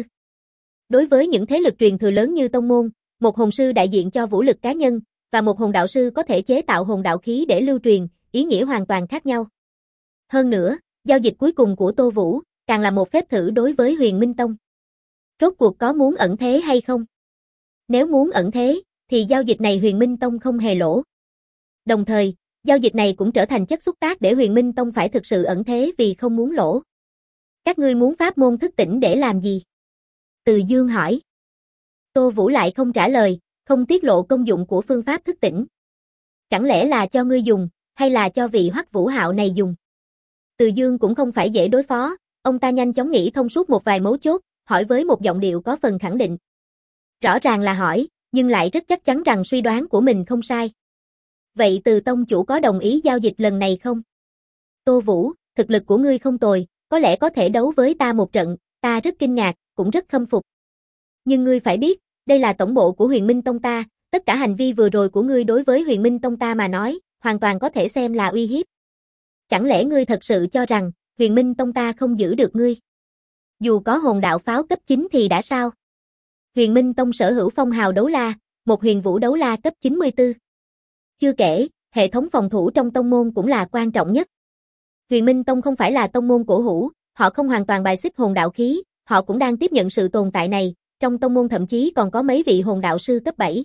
Đối với những thế lực truyền thừa lớn như tông môn, một hồn sư đại diện cho vũ lực cá nhân, và một hồn đạo sư có thể chế tạo hồn đạo khí để lưu truyền, ý nghĩa hoàn toàn khác nhau. Hơn nữa, giao dịch cuối cùng của Tô Vũ, càng là một phép thử đối với Huyền Minh Tông. Rốt cuộc có muốn ẩn thế hay không? Nếu muốn ẩn thế, thì giao dịch này Huyền Minh Tông không hề lỗ. Đồng thời, giao dịch này cũng trở thành chất xúc tác để Huyền Minh Tông phải thực sự ẩn thế vì không muốn lỗ. Các ngươi muốn pháp môn thức tỉnh để làm gì? Từ Dương hỏi. Tô Vũ lại không trả lời, không tiết lộ công dụng của phương pháp thức tỉnh. Chẳng lẽ là cho ngươi dùng, hay là cho vị Hoắc Vũ Hạo này dùng? Từ Dương cũng không phải dễ đối phó, ông ta nhanh chóng nghĩ thông suốt một vài mấu chốt, hỏi với một giọng điệu có phần khẳng định. Rõ ràng là hỏi, nhưng lại rất chắc chắn rằng suy đoán của mình không sai. Vậy Từ tông chủ có đồng ý giao dịch lần này không? Tô Vũ, thực lực của ngươi không tồi, có lẽ có thể đấu với ta một trận, ta rất kinh ngạc, cũng rất khâm phục. Nhưng ngươi phải biết, đây là tổng bộ của Huyền Minh Tông ta, tất cả hành vi vừa rồi của ngươi đối với Huyền Minh Tông ta mà nói, hoàn toàn có thể xem là uy hiếp. Chẳng lẽ ngươi thật sự cho rằng, Huyền Minh Tông ta không giữ được ngươi? Dù có hồn đạo pháo cấp 9 thì đã sao? Huyền Minh Tông sở hữu phong hào đấu la, một huyền vũ đấu la cấp 94. Chưa kể, hệ thống phòng thủ trong tông môn cũng là quan trọng nhất. Huyền Minh Tông không phải là tông môn cổ hủ, họ không hoàn toàn bài xích hồn đạo khí, họ cũng đang tiếp nhận sự tồn tại này, trong tông môn thậm chí còn có mấy vị hồn đạo sư cấp 7.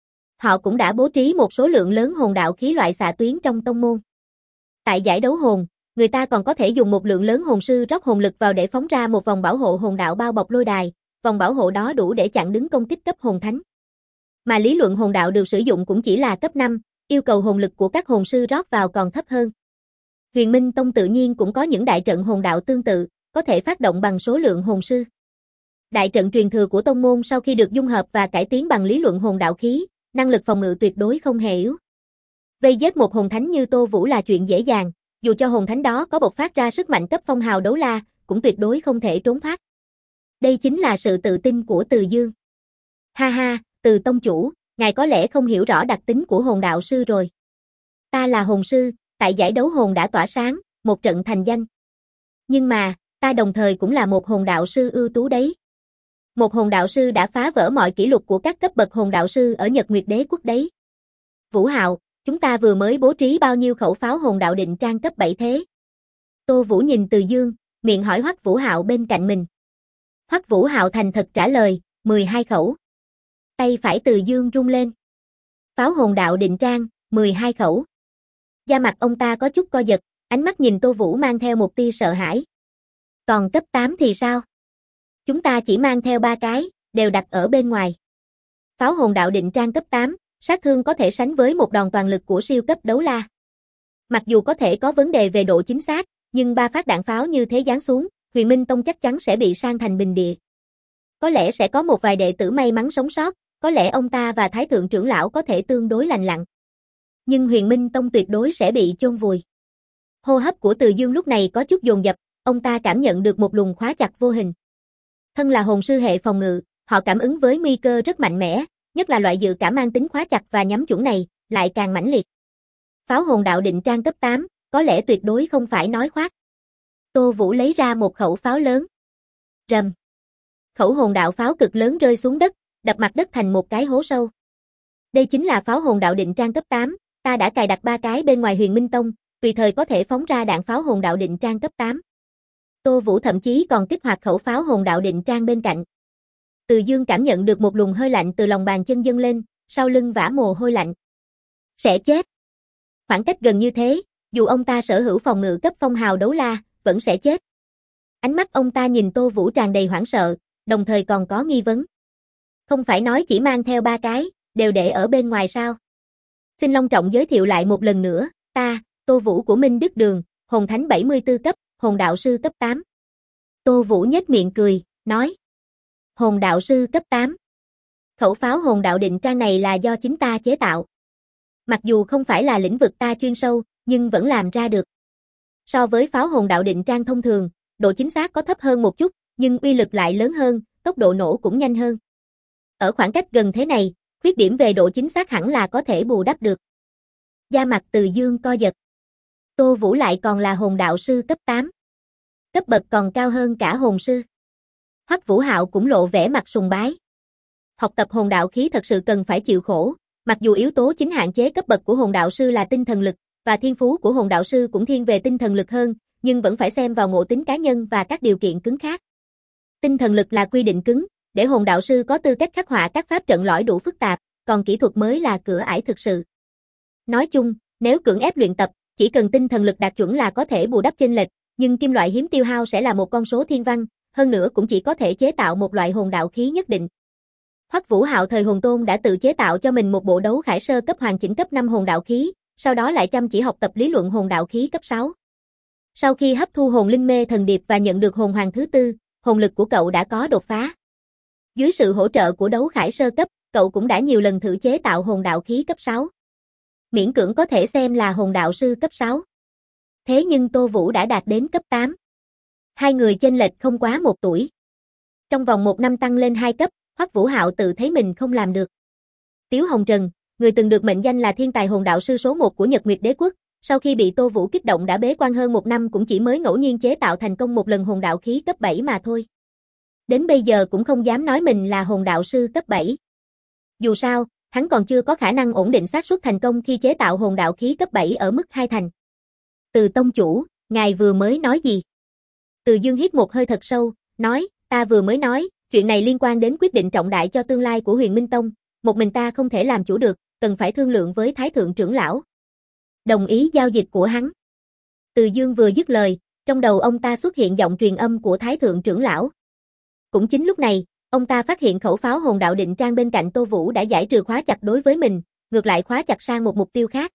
Họ cũng đã bố trí một số lượng lớn hồn đạo khí loại xạ tuyến trong tông môn. Tại giải đấu hồn, người ta còn có thể dùng một lượng lớn hồn sư rót hồn lực vào để phóng ra một vòng bảo hộ hồn đạo bao bọc lôi đài, vòng bảo hộ đó đủ để chặn đứng công kích cấp hồn thánh. Mà lý luận hồn đạo được sử dụng cũng chỉ là cấp 5, yêu cầu hồn lực của các hồn sư rót vào còn thấp hơn. Huyền Minh Tông tự nhiên cũng có những đại trận hồn đạo tương tự, có thể phát động bằng số lượng hồn sư. Đại trận truyền thừa của tông môn sau khi được dung hợp và cải tiến bằng lý luận hồn đạo khí, năng lực phòng ngự tuyệt đối không hề yếu. Vây giết một hồn thánh như Tô Vũ là chuyện dễ dàng, dù cho hồn thánh đó có bộc phát ra sức mạnh cấp phong hào đấu la, cũng tuyệt đối không thể trốn thoát. Đây chính là sự tự tin của Từ Dương. Ha ha, Từ tông chủ, ngài có lẽ không hiểu rõ đặc tính của hồn đạo sư rồi. Ta là hồn sư, tại giải đấu hồn đã tỏa sáng, một trận thành danh. Nhưng mà, ta đồng thời cũng là một hồn đạo sư ưu tú đấy. Một hồn đạo sư đã phá vỡ mọi kỷ lục của các cấp bậc hồn đạo sư ở Nhật Nguyệt Đế quốc đấy. Vũ Hạo, chúng ta vừa mới bố trí bao nhiêu khẩu pháo hồn đạo định trang cấp 7 thế? Tô Vũ nhìn Từ Dương, miệng hỏi Hoắc Vũ Hạo bên cạnh mình. Hoắc Vũ Hạo thành thật trả lời, 12 khẩu. Tay phải Từ Dương rung lên. Pháo hồn đạo định trang, 12 khẩu. Da mặt ông ta có chút co giật, ánh mắt nhìn Tô Vũ mang theo một tia sợ hãi. Còn cấp 8 thì sao? Chúng ta chỉ mang theo 3 cái, đều đặt ở bên ngoài. Pháo hồn đạo định trang cấp 8, sát thương có thể sánh với một đòn toàn lực của siêu cấp đấu la. Mặc dù có thể có vấn đề về độ chính xác, nhưng 3 phát đạn pháo như thế giáng xuống, Huyền Minh Tông chắc chắn sẽ bị san thành bình địa. Có lẽ sẽ có một vài đệ tử may mắn sống sót, có lẽ ông ta và Thái thượng trưởng lão có thể tương đối lành lặn. Nhưng Huyền Minh Tông tuyệt đối sẽ bị chôn vùi. Hô hấp của Từ Dương lúc này có chút dồn dập, ông ta cảm nhận được một luồng khóa chặt vô hình. Thân là hồn sư hệ phòng ngự, họ cảm ứng với nguy cơ rất mạnh mẽ, nhất là loại dự cảm mang tính khóa chặt và nhắm chuẩn này, lại càng mãnh liệt. Pháo hồn đạo định trang cấp 8, có lẽ tuyệt đối không phải nói khoác. Tô Vũ lấy ra một khẩu pháo lớn. Rầm. Khẩu hồn đạo pháo cực lớn rơi xuống đất, đập mặt đất thành một cái hố sâu. Đây chính là pháo hồn đạo định trang cấp 8, ta đã cài đặt 3 cái bên ngoài Huyền Minh Tông, tùy thời có thể phóng ra đạn pháo hồn đạo định trang cấp 8. Tô Vũ thậm chí còn kích hoạt khẩu pháo hồn đạo định trang bên cạnh. Từ Dương cảm nhận được một luồng hơi lạnh từ lòng bàn chân dâng lên, sau lưng vã mồ hôi lạnh. Sẽ chết. Khoảng cách gần như thế, dù ông ta sở hữu phòng ngự cấp phong hào đấu la, vẫn sẽ chết. Ánh mắt ông ta nhìn Tô Vũ tràn đầy hoảng sợ, đồng thời còn có nghi vấn. Không phải nói chỉ mang theo 3 cái, đều để ở bên ngoài sao? Xin long trọng giới thiệu lại một lần nữa, Tô Vũ của Minh Đức Đường, hồn thánh 74 cấp, hồn đạo sư cấp 8. Tô Vũ nhếch miệng cười, nói. Hồn đạo sư cấp 8. Khẩu pháo hồn đạo định trang này là do chính ta chế tạo. Mặc dù không phải là lĩnh vực ta chuyên sâu, nhưng vẫn làm ra được. So với pháo hồn đạo định trang thông thường, độ chính xác có thấp hơn một chút, nhưng uy lực lại lớn hơn, tốc độ nổ cũng nhanh hơn. Ở khoảng cách gần thế này, khuyết điểm về độ chính xác hẳn là có thể bù đắp được. Da mặt Từ Dương co giật. Tô Vũ lại còn là hồn đạo sư cấp 8. Cấp bậc còn cao hơn cả hồn sư. Hoắc Vũ Hạo cũng lộ vẻ mặt sùng bái. Học tập hồn đạo khí thật sự cần phải chịu khổ, mặc dù yếu tố chính hạn chế cấp bậc của hồn đạo sư là tinh thần lực, và thiên phú của hồn đạo sư cũng thiên về tinh thần lực hơn, nhưng vẫn phải xem vào ngộ tính cá nhân và các điều kiện cứng khác. Tinh thần lực là quy định cứng, để hồn đạo sư có tư cách khắc họa các pháp trận lõi đủ phức tạp, còn kỹ thuật mới là cửa ải thực sự. Nói chung, nếu cưỡng ép luyện tập, chỉ cần tinh thần lực đạt chuẩn là có thể bù đắp chênh lệch, nhưng kim loại hiếm tiêu hao sẽ là một con số thiên văn, hơn nữa cũng chỉ có thể chế tạo một loại hồn đạo khí nhất định. Hoắc Vũ Hạo thời hồn tôn đã tự chế tạo cho mình một bộ đấu khải sơ cấp hoàn chỉnh cấp 5 hồn đạo khí, sau đó lại chăm chỉ học tập lý luận hồn đạo khí cấp 6. Sau khi hấp thu hồn linh mê thần điệp và nhận được hồn hoàng thứ tư, hồn lực của cậu đã có đột phá. Dưới sự hỗ trợ của đấu khải sơ cấp, cậu cũng đã nhiều lần thử chế tạo hồn đạo khí cấp 6. Miễn cưỡng có thể xem là hồn đạo sư cấp 6. Thế nhưng Tô Vũ đã đạt đến cấp 8. Hai người chênh lệch không quá 1 tuổi. Trong vòng 1 năm tăng lên 2 cấp, Hoắc Vũ Hạo tự thấy mình không làm được. Tiếu Hồng Trần, người từng được mệnh danh là thiên tài hồn đạo sư số 1 của Nhật Nguyệt Đế Quốc, sau khi bị Tô Vũ kích động đã bế quan hơn 1 năm cũng chỉ mới ngẫu nhiên chế tạo thành công một lần hồn đạo khí cấp 7 mà thôi. Đến bây giờ cũng không dám nói mình là hồn đạo sư cấp 7. Dù sao, hắn còn chưa có khả năng ổn định xác suất thành công khi chế tạo hồn đạo khí cấp 7 ở mức 2 thành. Từ tông chủ, ngài vừa mới nói gì? Từ Dương hít một hơi thật sâu, nói, ta vừa mới nói, chuyện này liên quan đến quyết định trọng đại cho tương lai của Huyền Minh Tông, một mình ta không thể làm chủ được, cần phải thương lượng với Thái Thượng trưởng lão. Đồng ý giao dịch của hắn. Từ Dương vừa dứt lời, trong đầu ông ta xuất hiện giọng truyền âm của Thái Thượng trưởng lão. Cũng chính lúc này, ông ta phát hiện khẩu pháo hồn đạo định trang bên cạnh Tô Vũ đã giải trừ khóa chặt đối với mình, ngược lại khóa chặt sang một mục tiêu khác.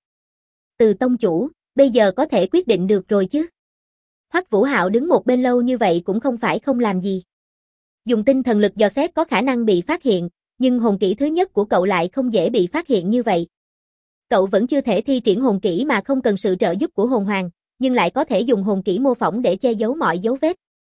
Từ tông chủ, bây giờ có thể quyết định được rồi chứ? Hoắc Vũ Hạo đứng một bên lâu như vậy cũng không phải không làm gì. Dùng tinh thần lực dò xét có khả năng bị phát hiện, nhưng hồn kỹ thứ nhất của cậu lại không dễ bị phát hiện như vậy. Cậu vẫn chưa thể thi triển hồn kỹ mà không cần sự trợ giúp của hồn hoàng, nhưng lại có thể dùng hồn kỹ mô phỏng để che giấu mọi dấu vết.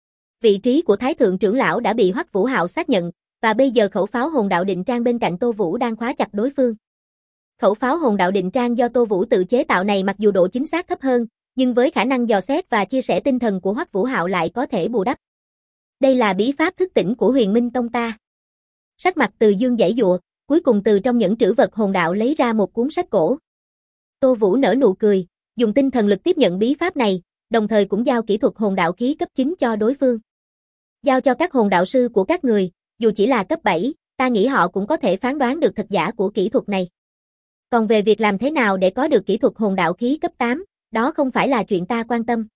Vị trí của Thái Thượng trưởng lão đã bị Hoắc Vũ Hạo xác nhận, và bây giờ khẩu pháo hồn đạo định trang bên cạnh Tô Vũ đang khóa chặt đối phương. Khẩu pháo hồn đạo định trang do Tô Vũ tự chế tạo này mặc dù độ chính xác thấp hơn, nhưng với khả năng dò xét và chia sẻ tinh thần của Hoắc Vũ Hạo lại có thể bù đắp. Đây là bí pháp thức tỉnh của Huyền Minh Tông ta. Sắc mặt Từ Dương giãy giụa, cuối cùng từ trong những trữ vật hồn đạo lấy ra một cuốn sách cổ. Tô Vũ nở nụ cười, dùng tinh thần lực tiếp nhận bí pháp này, đồng thời cũng giao kỹ thuật hồn đạo khí cấp 9 cho đối phương. Giao cho các hồn đạo sư của các người, dù chỉ là cấp 7, ta nghĩ họ cũng có thể phán đoán được thật giả của kỹ thuật này. Còn về việc làm thế nào để có được kỹ thuật hồn đạo khí cấp 8, đó không phải là chuyện ta quan tâm.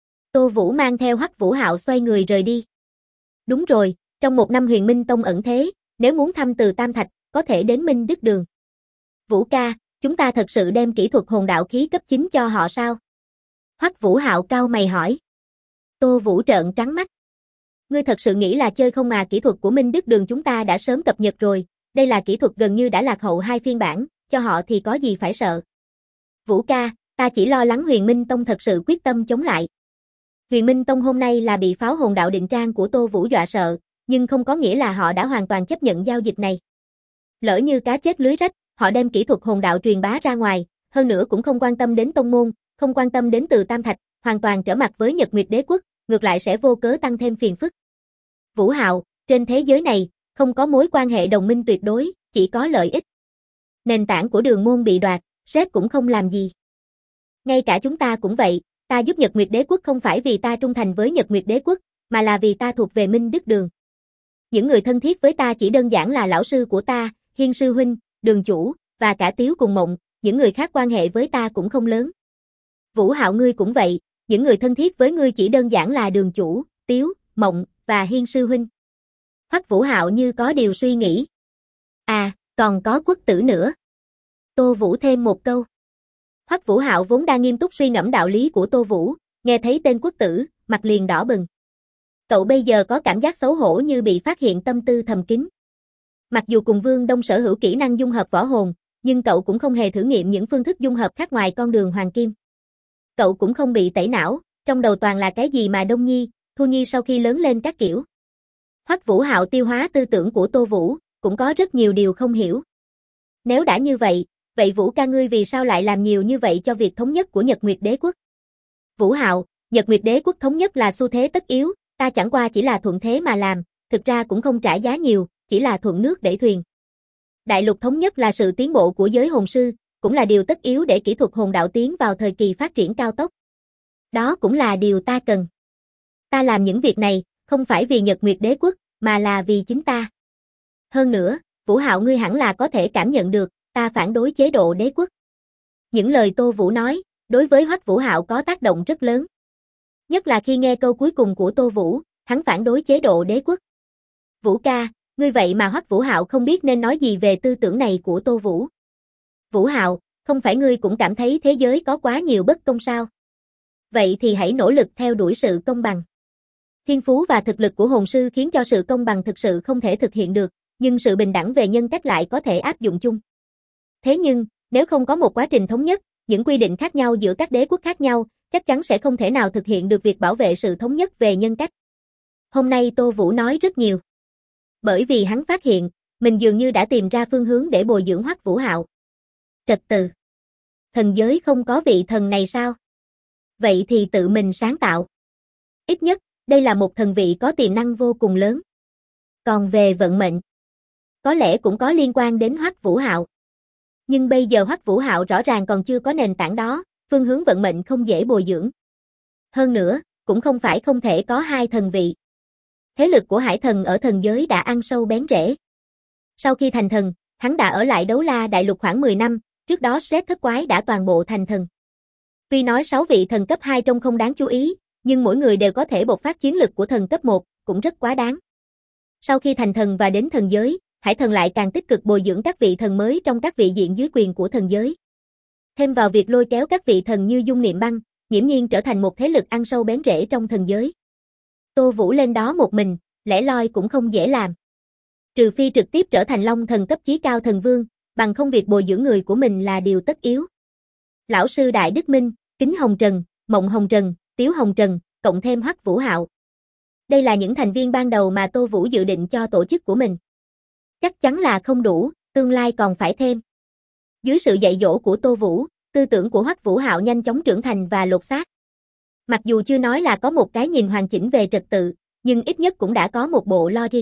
Tô Vũ mang theo Hoắc Vũ Hạo xoay người rời đi. Đúng rồi, trong 1 năm Huyền Minh Tông ẩn thế, nếu muốn thăm Từ Tam Thạch, có thể đến Minh Đức Đường. Vũ ca, chúng ta thật sự đem kỹ thuật hồn đạo khí cấp 9 cho họ sao? Hoắc Vũ Hạo cau mày hỏi. Tô Vũ trợn trắng mắt. Ngươi thật sự nghĩ là chơi không à? Kỹ thuật của Minh Đức Đường chúng ta đã sớm cập nhật rồi, đây là kỹ thuật gần như đã lạc hậu 2 phiên bản, cho họ thì có gì phải sợ. Vũ ca, ta chỉ lo lắng Huyền Minh Tông thật sự quyết tâm chống lại. Huyền Minh Tông hôm nay là bị pháo hồn đạo định trang của Tô Vũ dọa sợ, nhưng không có nghĩa là họ đã hoàn toàn chấp nhận giao dịch này. Lỡ như cá chết lưới rách, họ đem kỹ thuật hồn đạo truyền bá ra ngoài, hơn nữa cũng không quan tâm đến tông môn, không quan tâm đến Từ Tam Thạch, hoàn toàn trở mặt với Nhật Nguyệt Đế Quốc, ngược lại sẽ vô cớ tăng thêm phiền phức. Vũ Hạo, trên thế giới này, không có mối quan hệ đồng minh tuyệt đối, chỉ có lợi ích. Nền tảng của Đường môn bị đoạt, Red cũng không làm gì. Ngay cả chúng ta cũng vậy, ta giúp Nhật Nguyệt Đế Quốc không phải vì ta trung thành với Nhật Nguyệt Đế Quốc, mà là vì ta thuộc về Minh Đức Đường. Những người thân thiết với ta chỉ đơn giản là lão sư của ta, Hiên sư huynh, Đường chủ, và cả Tiếu cùng Mộng, những người khác quan hệ với ta cũng không lớn. Vũ Hạo ngươi cũng vậy, những người thân thiết với ngươi chỉ đơn giản là Đường chủ, Tiếu, Mộng, và Hiên sư huynh. Hoắc Vũ Hạo như có điều suy nghĩ. À, còn có Quốc tử nữa. Tô Vũ thêm một câu. Hoắc Vũ Hạo vốn đang nghiêm túc suy ngẫm đạo lý của Tô Vũ, nghe thấy tên quốc tử, mặt liền đỏ bừng. Cậu bây giờ có cảm giác xấu hổ như bị phát hiện tâm tư thầm kín. Mặc dù cùng Vương Đông sở hữu kỹ năng dung hợp võ hồn, nhưng cậu cũng không hề thử nghiệm những phương thức dung hợp khác ngoài con đường hoàng kim. Cậu cũng không bị tẩy não, trong đầu toàn là cái gì mà Đông Nhi, Thu Nhi sau khi lớn lên các kiểu. Hoắc Vũ Hạo tiêu hóa tư tưởng của Tô Vũ, cũng có rất nhiều điều không hiểu. Nếu đã như vậy, vậy Vũ ca ngươi vì sao lại làm nhiều như vậy cho việc thống nhất của Nhật Nguyệt Đế quốc? Vũ Hạo, Nhật Nguyệt Đế quốc thống nhất là xu thế tất yếu, ta chẳng qua chỉ là thuận thế mà làm, thực ra cũng không trả giá nhiều, chỉ là thuận nước đẩy thuyền. Đại lục thống nhất là sự tiến bộ của giới hồn sư, cũng là điều tất yếu để kỹ thuật hồn đạo tiến vào thời kỳ phát triển cao tốc. Đó cũng là điều ta cần. Ta làm những việc này, không phải vì Nhật Nguyệt Đế quốc, mà là vì chính ta. Hơn nữa, Vũ Hạo ngươi hẳn là có thể cảm nhận được, ta phản đối chế độ đế quốc. Những lời Tô Vũ nói, đối với Hoắc Vũ Hạo có tác động rất lớn. Nhất là khi nghe câu cuối cùng của Tô Vũ, hắn phản đối chế độ đế quốc. Vũ ca, ngươi vậy mà Hoắc Vũ Hạo không biết nên nói gì về tư tưởng này của Tô Vũ. Vũ Hạo, không phải ngươi cũng cảm thấy thế giới có quá nhiều bất công sao? Vậy thì hãy nỗ lực theo đuổi sự công bằng. Thiên phú và thực lực của hồn sư khiến cho sự công bằng thực sự không thể thực hiện được, nhưng sự bình đẳng về nhân cách lại có thể áp dụng chung. Thế nhưng, nếu không có một quá trình thống nhất, những quy định khác nhau giữa các đế quốc khác nhau, chắc chắn sẽ không thể nào thực hiện được việc bảo vệ sự thống nhất về nhân cách. Hôm nay Tô Vũ nói rất nhiều. Bởi vì hắn phát hiện, mình dường như đã tìm ra phương hướng để bồi dưỡng Hoắc Vũ Hạo. Trật tự. Thần giới không có vị thần này sao? Vậy thì tự mình sáng tạo. Ít nhất, đây là một thần vị có tiềm năng vô cùng lớn. Còn về vận mệnh, có lẽ cũng có liên quan đến Hoắc Vũ Hạo. Nhưng bây giờ Hoắc Vũ Hạo rõ ràng còn chưa có nền tảng đó, phương hướng vận mệnh không dễ bồi dưỡng. Hơn nữa, cũng không phải không thể có hai thần vị. Thế lực của hải thần ở thần giới đã ăn sâu bén rễ. Sau khi thành thần, hắn đã ở lại Đấu La Đại Lục khoảng 10 năm, trước đó Sret thất quái đã toàn bộ thành thần. Tuy nói 6 vị thần cấp 2 trông không đáng chú ý, nhưng mỗi người đều có thể bộc phát chiến lực của thần cấp 1, cũng rất quá đáng. Sau khi thành thần và đến thần giới, hải thần lại càng tích cực bồi dưỡng các vị thần mới trong các vị diện dưới quyền của thần giới. Thêm vào việc lôi kéo các vị thần như Dung Niệm Băng, nghiễm nhiên trở thành một thế lực ăn sâu bén rễ trong thần giới. Tô Vũ lên đó một mình, lẻ loi cũng không dễ làm. Trừ phi trực tiếp trở thành Long thần cấp chí cao thần vương, bằng không việc bồi dưỡng người của mình là điều tất yếu. Lão sư Đại Đức Minh, Kính Hồng Trần, Mộng Hồng Trần, Tiếu Hồng Trần, cộng thêm Hoắc Vũ Hạo. Đây là những thành viên ban đầu mà Tô Vũ dự định cho tổ chức của mình. Chắc chắn là không đủ, tương lai còn phải thêm. Dưới sự dạy dỗ của Tô Vũ, tư tưởng của Hoắc Vũ Hạo nhanh chóng trưởng thành và lột xác. Mặc dù chưa nói là có một cái nhìn hoàn chỉnh về trật tự, nhưng ít nhất cũng đã có một bộ logic.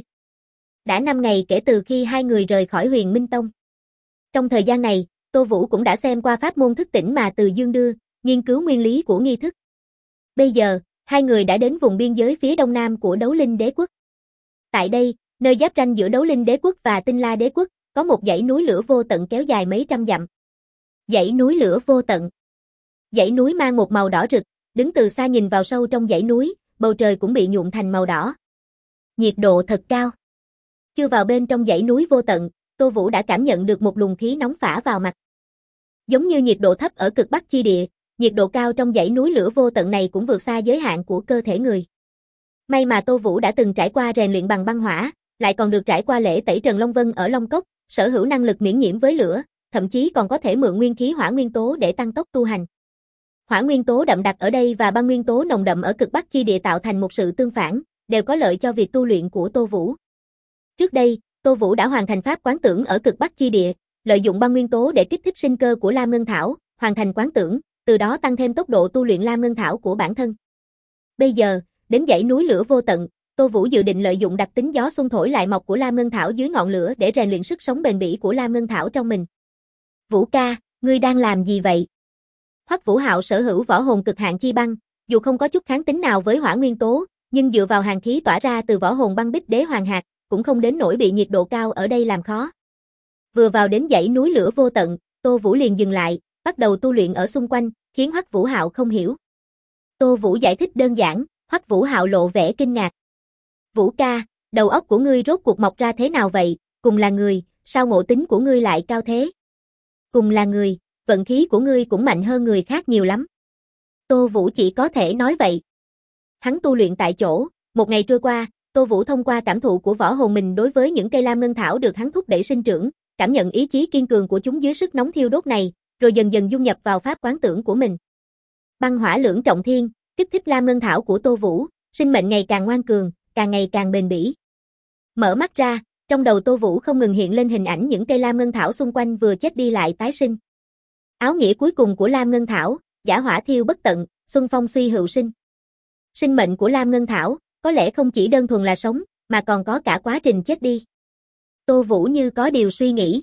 Đã 5 ngày kể từ khi hai người rời khỏi Huyền Minh Tông. Trong thời gian này, Tô Vũ cũng đã xem qua pháp môn thức tỉnh mà Từ Dương đưa, nghiên cứu nguyên lý của nghi thức. Bây giờ, hai người đã đến vùng biên giới phía đông nam của Đấu Linh Đế quốc. Tại đây, nơi giáp ranh giữa Đấu Linh Đế quốc và Tinh La Đế quốc, có một dãy núi lửa vô tận kéo dài mấy trăm dặm. Dãy núi lửa vô tận. Dãy núi mang một màu đỏ rực, đứng từ xa nhìn vào sâu trong dãy núi, bầu trời cũng bị nhuộm thành màu đỏ. Nhiệt độ thật cao. Chưa vào bên trong dãy núi vô tận, Tô Vũ đã cảm nhận được một luồng khí nóng phả vào mặt. Giống như nhiệt độ thấp ở cực Bắc chi địa, nhiệt độ cao trong dãy núi lửa vô tận này cũng vượt xa giới hạn của cơ thể người. May mà Tô Vũ đã từng trải qua rèn luyện bằng băng hỏa, lại còn được trải qua lễ tẩy Trần Long Vân ở Long Cốc, sở hữu năng lực miễn nhiễm với lửa, thậm chí còn có thể mượn nguyên khí hỏa nguyên tố để tăng tốc tu hành. Hỏa nguyên tố đậm đặc ở đây và băng nguyên tố nồng đậm ở cực Bắc chi địa tạo thành một sự tương phản, đều có lợi cho việc tu luyện của Tô Vũ. Trước đây, Tô Vũ đã hoàn thành pháp quán tưởng ở cực Bắc chi địa, lợi dụng băng nguyên tố để kích thích sinh cơ của Lam Ngân Thảo, hoàn thành quán tưởng, từ đó tăng thêm tốc độ tu luyện Lam Ngân Thảo của bản thân. Bây giờ, đến dãy núi lửa vô tận, Tô Vũ dự định lợi dụng đặc tính gió xuân thổi lại mọc của Lam Ngân Thảo dưới ngọn lửa để rèn luyện sức sống bền bỉ của Lam Ngân Thảo trong mình. Vũ ca, ngươi đang làm gì vậy? Hoắc Vũ Hạo sở hữu võ hồn cực hạn chi băng, dù không có chút kháng tính nào với hỏa nguyên tố, nhưng dựa vào hàn khí tỏa ra từ võ hồn băng bích đế hoàng hạt, cũng không đến nỗi bị nhiệt độ cao ở đây làm khó. Vừa vào đến dãy núi lửa vô tận, Tô Vũ liền dừng lại, bắt đầu tu luyện ở xung quanh, khiến Hoắc Vũ Hạo không hiểu. Tô Vũ giải thích đơn giản, Hoắc Vũ Hạo lộ vẻ kinh ngạc. Vũ ca, đầu óc của ngươi rốt cuộc mọc ra thế nào vậy, cùng là người, sao ngộ tính của ngươi lại cao thế? Cùng là người, vận khí của ngươi cũng mạnh hơn người khác nhiều lắm. Tô Vũ chỉ có thể nói vậy. Hắn tu luyện tại chỗ, một ngày trôi qua, Tô Vũ thông qua cảm thụ của võ hồn mình đối với những cây lam ngân thảo được hắn thúc đẩy sinh trưởng, cảm nhận ý chí kiên cường của chúng dưới sức nóng thiêu đốt này, rồi dần dần dung nhập vào pháp quán tưởng của mình. Băng hỏa lưỡng trọng thiên, kích thích lam ngân thảo của Tô Vũ, sinh mệnh ngày càng ngoan cường, càng ngày càng bền bỉ. Mở mắt ra, trong đầu Tô Vũ không ngừng hiện lên hình ảnh những cây lam ngân thảo xung quanh vừa chết đi lại tái sinh. Áo nghĩa cuối cùng của lam ngân thảo, giả hỏa thiêu bất tận, xuân phong suy hữu sinh. Sinh mệnh của lam ngân thảo, có lẽ không chỉ đơn thuần là sống, mà còn có cả quá trình chết đi. Tô Vũ như có điều suy nghĩ.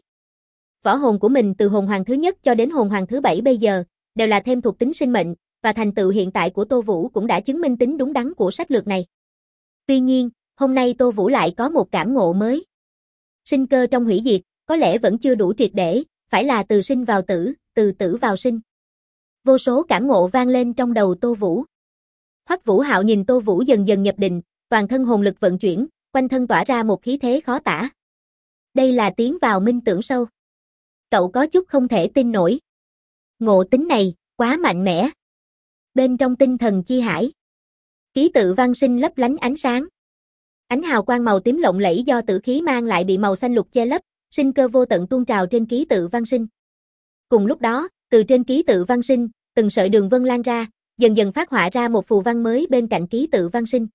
Võ hồn của mình từ hồn hoàng thứ nhất cho đến hồn hoàng thứ 7 bây giờ, đều là thêm thuộc tính sinh mệnh, và thành tựu hiện tại của Tô Vũ cũng đã chứng minh tính đúng đắn của sách lược này. Tuy nhiên, hôm nay Tô Vũ lại có một cảm ngộ mới. Sinh cơ trong hủy diệt, có lẽ vẫn chưa đủ triệt để, phải là từ sinh vào tử, từ tử vào sinh. Vô số cảm ngộ vang lên trong đầu Tô Vũ. Hoắc Vũ Hạo nhìn Tô Vũ dần dần nhập định, toàn thân hồn lực vận chuyển, quanh thân tỏa ra một khí thế khó tả. Đây là tiến vào minh tưởng sâu. Cậu có chút không thể tin nổi. Ngộ tính này, quá mạnh mẽ. Bên trong tinh thần chi hải, ký tự văn sinh lấp lánh ánh sáng. Ánh hào quang màu tím lộng lẫy do tử khí mang lại bị màu xanh lục che lấp, sinh cơ vô tận tuôn trào trên ký tự văn sinh. Cùng lúc đó, từ trên ký tự văn sinh, từng sợi đường vân lan ra, dần dần phát họa ra một phù văn mới bên cạnh ký tự văn sinh.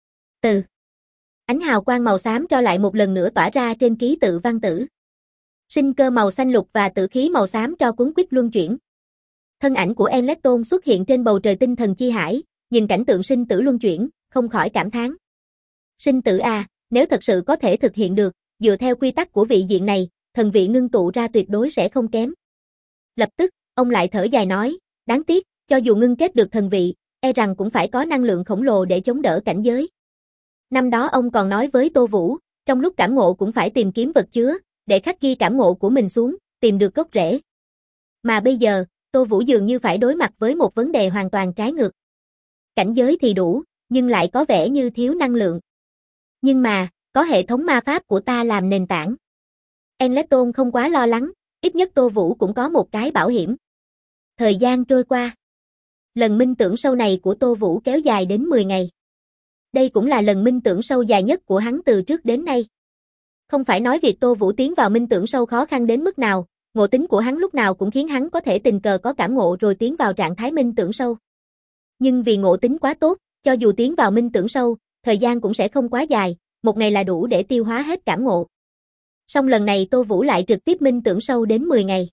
Từ ánh hào quang màu xám cho lại một lần nữa tỏa ra trên ký tự văn tử. Sinh cơ màu xanh lục và tử khí màu xám cho cuốn quýt luân chuyển. Thân ảnh của Enlecton xuất hiện trên bầu trời tinh thần chi hải, nhìn cảnh tượng sinh tử luân chuyển, không khỏi cảm thán. Sinh tử à, nếu thật sự có thể thực hiện được, dựa theo quy tắc của vị diện này, thần vị ngưng tụ ra tuyệt đối sẽ không kém. Lập tức, ông lại thở dài nói, đáng tiếc, cho dù ngưng kết được thần vị, e rằng cũng phải có năng lượng khổng lồ để chống đỡ cảnh giới. Năm đó ông còn nói với Tô Vũ, trong lúc cảm ngộ cũng phải tìm kiếm vật chứa, để khắc ghi cảm ngộ của mình xuống, tìm được gốc rễ. Mà bây giờ, Tô Vũ dường như phải đối mặt với một vấn đề hoàn toàn trái ngược. Cảnh giới thì đủ, nhưng lại có vẻ như thiếu năng lượng. Nhưng mà, có hệ thống ma pháp của ta làm nền tảng. Enlecton không quá lo lắng, ít nhất Tô Vũ cũng có một cái bảo hiểm. Thời gian trôi qua. Lần minh tưởng sâu này của Tô Vũ kéo dài đến 10 ngày. Đây cũng là lần minh tưởng sâu dài nhất của hắn từ trước đến nay. Không phải nói việc Tô Vũ tiến vào minh tưởng sâu khó khăn đến mức nào, ngộ tính của hắn lúc nào cũng khiến hắn có thể tình cờ có cảm ngộ rồi tiến vào trạng thái minh tưởng sâu. Nhưng vì ngộ tính quá tốt, cho dù tiến vào minh tưởng sâu, thời gian cũng sẽ không quá dài, một ngày là đủ để tiêu hóa hết cảm ngộ. Song lần này Tô Vũ lại trực tiếp minh tưởng sâu đến 10 ngày.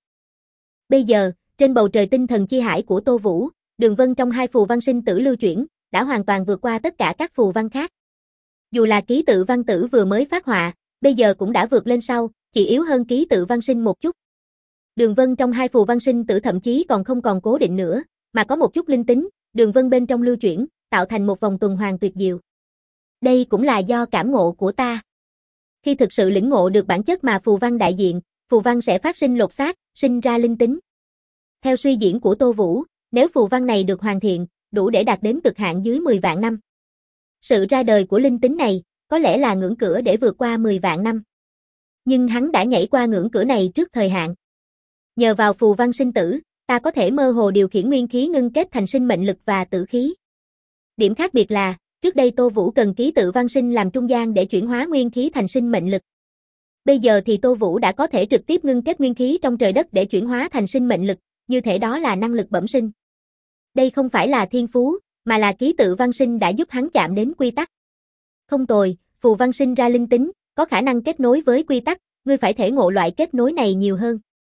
Bây giờ, trên bầu trời tinh thần chi hải của Tô Vũ, đường vân trong hai phù văn sinh tử lưu chuyển, đã hoàn toàn vượt qua tất cả các phù văn khác. Dù là ký tự văn tử vừa mới phát họa, bây giờ cũng đã vượt lên sau, chỉ yếu hơn ký tự văn sinh một chút. Đường vân trong hai phù văn sinh tử thậm chí còn không còn cố định nữa, mà có một chút linh tính, đường vân bên trong lưu chuyển, tạo thành một vòng tuần hoàn tuyệt diệu. Đây cũng là do cảm ngộ của ta. Khi thực sự lĩnh ngộ được bản chất mà phù văn đại diện, phù văn sẽ phát sinh lột xác, sinh ra linh tính. Theo suy diễn của Tô Vũ, nếu phù văn này được hoàn thiện, đủ để đạt đến cực hạn dưới 10 vạn năm. Sự ra đời của linh tính này, có lẽ là ngưỡng cửa để vượt qua 10 vạn năm. Nhưng hắn đã nhảy qua ngưỡng cửa này trước thời hạn. Nhờ vào phù văn sinh tử, ta có thể mơ hồ điều khiển nguyên khí ngưng kết thành sinh mệnh lực và tử khí. Điểm khác biệt là, trước đây Tô Vũ cần ký tự văn sinh làm trung gian để chuyển hóa nguyên khí thành sinh mệnh lực. Bây giờ thì Tô Vũ đã có thể trực tiếp ngưng kết nguyên khí trong trời đất để chuyển hóa thành sinh mệnh lực, như thể đó là năng lực bẩm sinh. Đây không phải là thiên phú, mà là ký tự văn sinh đã giúp hắn chạm đến quy tắc. Không tồi, phù văn sinh ra linh tính, có khả năng kết nối với quy tắc, ngươi phải thể ngộ loại kết nối này nhiều hơn.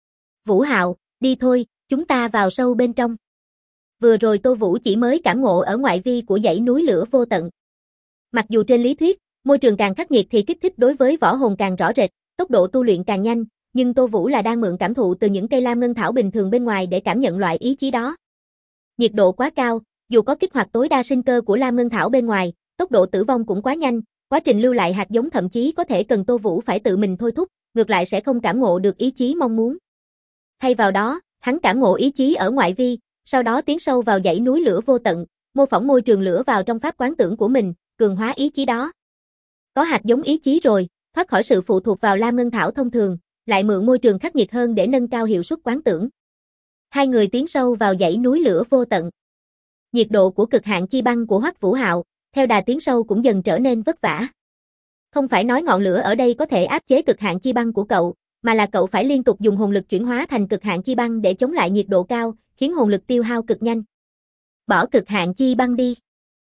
Vũ Hạo, đi thôi, chúng ta vào sâu bên trong. Vừa rồi Tô Vũ chỉ mới cảm ngộ ở ngoại vi của dãy núi lửa vô tận. Mặc dù trên lý thuyết, môi trường càng khắc nghiệt thì kích thích đối với võ hồn càng rõ rệt, tốc độ tu luyện càng nhanh, nhưng Tô Vũ là đang mượn cảm thụ từ những cây lam ngân thảo bình thường bên ngoài để cảm nhận loại ý chí đó. Nhiệt độ quá cao, dù có kích hoạt tối đa sinh cơ của lam ngân thảo bên ngoài, tốc độ tử vong cũng quá nhanh, quá trình lưu lại hạt giống thậm chí có thể cần Tô Vũ phải tự mình thôi thúc, ngược lại sẽ không cảm ngộ được ý chí mong muốn. Thay vào đó, hắn cảm ngộ ý chí ở ngoại vi, sau đó tiến sâu vào dãy núi lửa vô tận, mô phỏng môi trường lửa vào trong pháp quán tưởng của mình, cường hóa ý chí đó. Có hạt giống ý chí rồi, thoát khỏi sự phụ thuộc vào lam ngân thảo thông thường, lại mượn môi trường khắc nghiệt hơn để nâng cao hiệu suất quán tưởng. Hai người tiến sâu vào dãy núi lửa vô tận. Nhiệt độ của cực hạn chi băng của Hoắc Vũ Hạo, theo đà tiến sâu cũng dần trở nên vất vả. Không phải nói ngọn lửa ở đây có thể áp chế cực hạn chi băng của cậu, mà là cậu phải liên tục dùng hồn lực chuyển hóa thành cực hạn chi băng để chống lại nhiệt độ cao, khiến hồn lực tiêu hao cực nhanh. Bỏ cực hạn chi băng đi.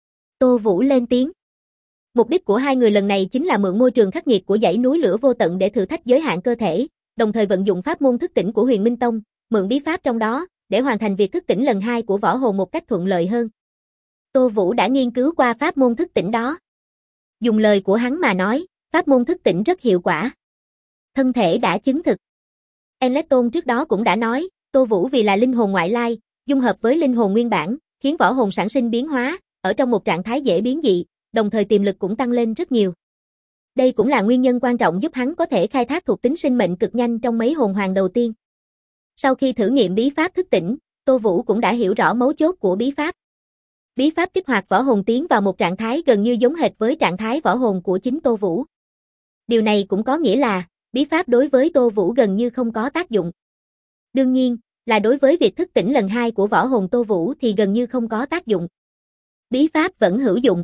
Tô Vũ lên tiếng. Mục đích của hai người lần này chính là mượn môi trường khắc nghiệt của dãy núi lửa vô tận để thử thách giới hạn cơ thể, đồng thời vận dụng pháp môn thức tỉnh của Huyền Minh Tông, mượn bí pháp trong đó, để hoàn thành việc thức tỉnh lần 2 của võ hồn một cách thuận lợi hơn. Tô Vũ đã nghiên cứu qua pháp môn thức tỉnh đó. Dùng lời của hắn mà nói, pháp môn thức tỉnh rất hiệu quả. Thân thể đã chứng thực. Enleton trước đó cũng đã nói, Tô Vũ vì là linh hồn ngoại lai, dung hợp với linh hồn nguyên bản, khiến võ hồn sản sinh biến hóa, ở trong một trạng thái dễ biến dị, đồng thời tiềm lực cũng tăng lên rất nhiều. Đây cũng là nguyên nhân quan trọng giúp hắn có thể khai thác thuộc tính sinh mệnh cực nhanh trong mấy hồn hoàng đầu tiên. Sau khi thử nghiệm bí pháp thức tỉnh, Tô Vũ cũng đã hiểu rõ mấu chốt của bí pháp. Bí pháp kích hoạt võ hồn tiến vào một trạng thái gần như giống hệt với trạng thái võ hồn của chính Tô Vũ. Điều này cũng có nghĩa là, bí pháp đối với Tô Vũ gần như không có tác dụng. Đương nhiên, là đối với việc thức tỉnh lần 2 của võ hồn Tô Vũ thì gần như không có tác dụng. Bí pháp vẫn hữu dụng.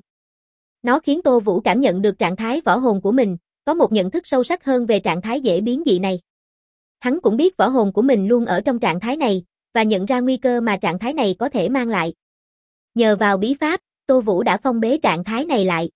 Nó khiến Tô Vũ cảm nhận được trạng thái võ hồn của mình, có một nhận thức sâu sắc hơn về trạng thái dễ biến dị này. Hắn cũng biết võ hồn của mình luôn ở trong trạng thái này, và nhận ra nguy cơ mà trạng thái này có thể mang lại. Nhờ vào bí pháp, Tô Vũ đã phong bế trạng thái này lại.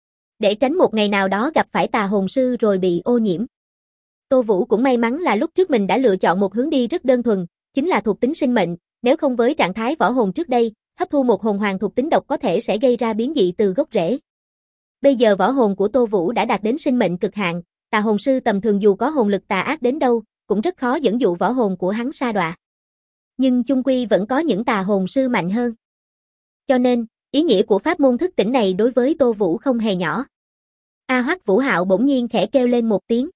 Để tránh một ngày nào đó gặp phải tà hồn sư rồi bị ô nhiễm. Tô Vũ cũng may mắn là lúc trước mình đã lựa chọn một hướng đi rất đơn thuần, chính là thuộc tính sinh mệnh, nếu không với trạng thái võ hồn trước đây, hấp thu một hồn hoàng thuộc tính độc có thể sẽ gây ra biến dị từ gốc rễ. Bây giờ võ hồn của Tô Vũ đã đạt đến sinh mệnh cực hạn, tà hồn sư tầm thường dù có hồn lực tà ác đến đâu, cũng rất khó dẫn dụ võ hồn của hắn sa đọa. Nhưng chung quy vẫn có những tà hồn sư mạnh hơn. Cho nên, ý nghĩa của pháp môn thức tỉnh này đối với Tô Vũ không hề nhỏ. Hoắc Vũ Hạo bỗng nhiên khẽ kêu lên một tiếng.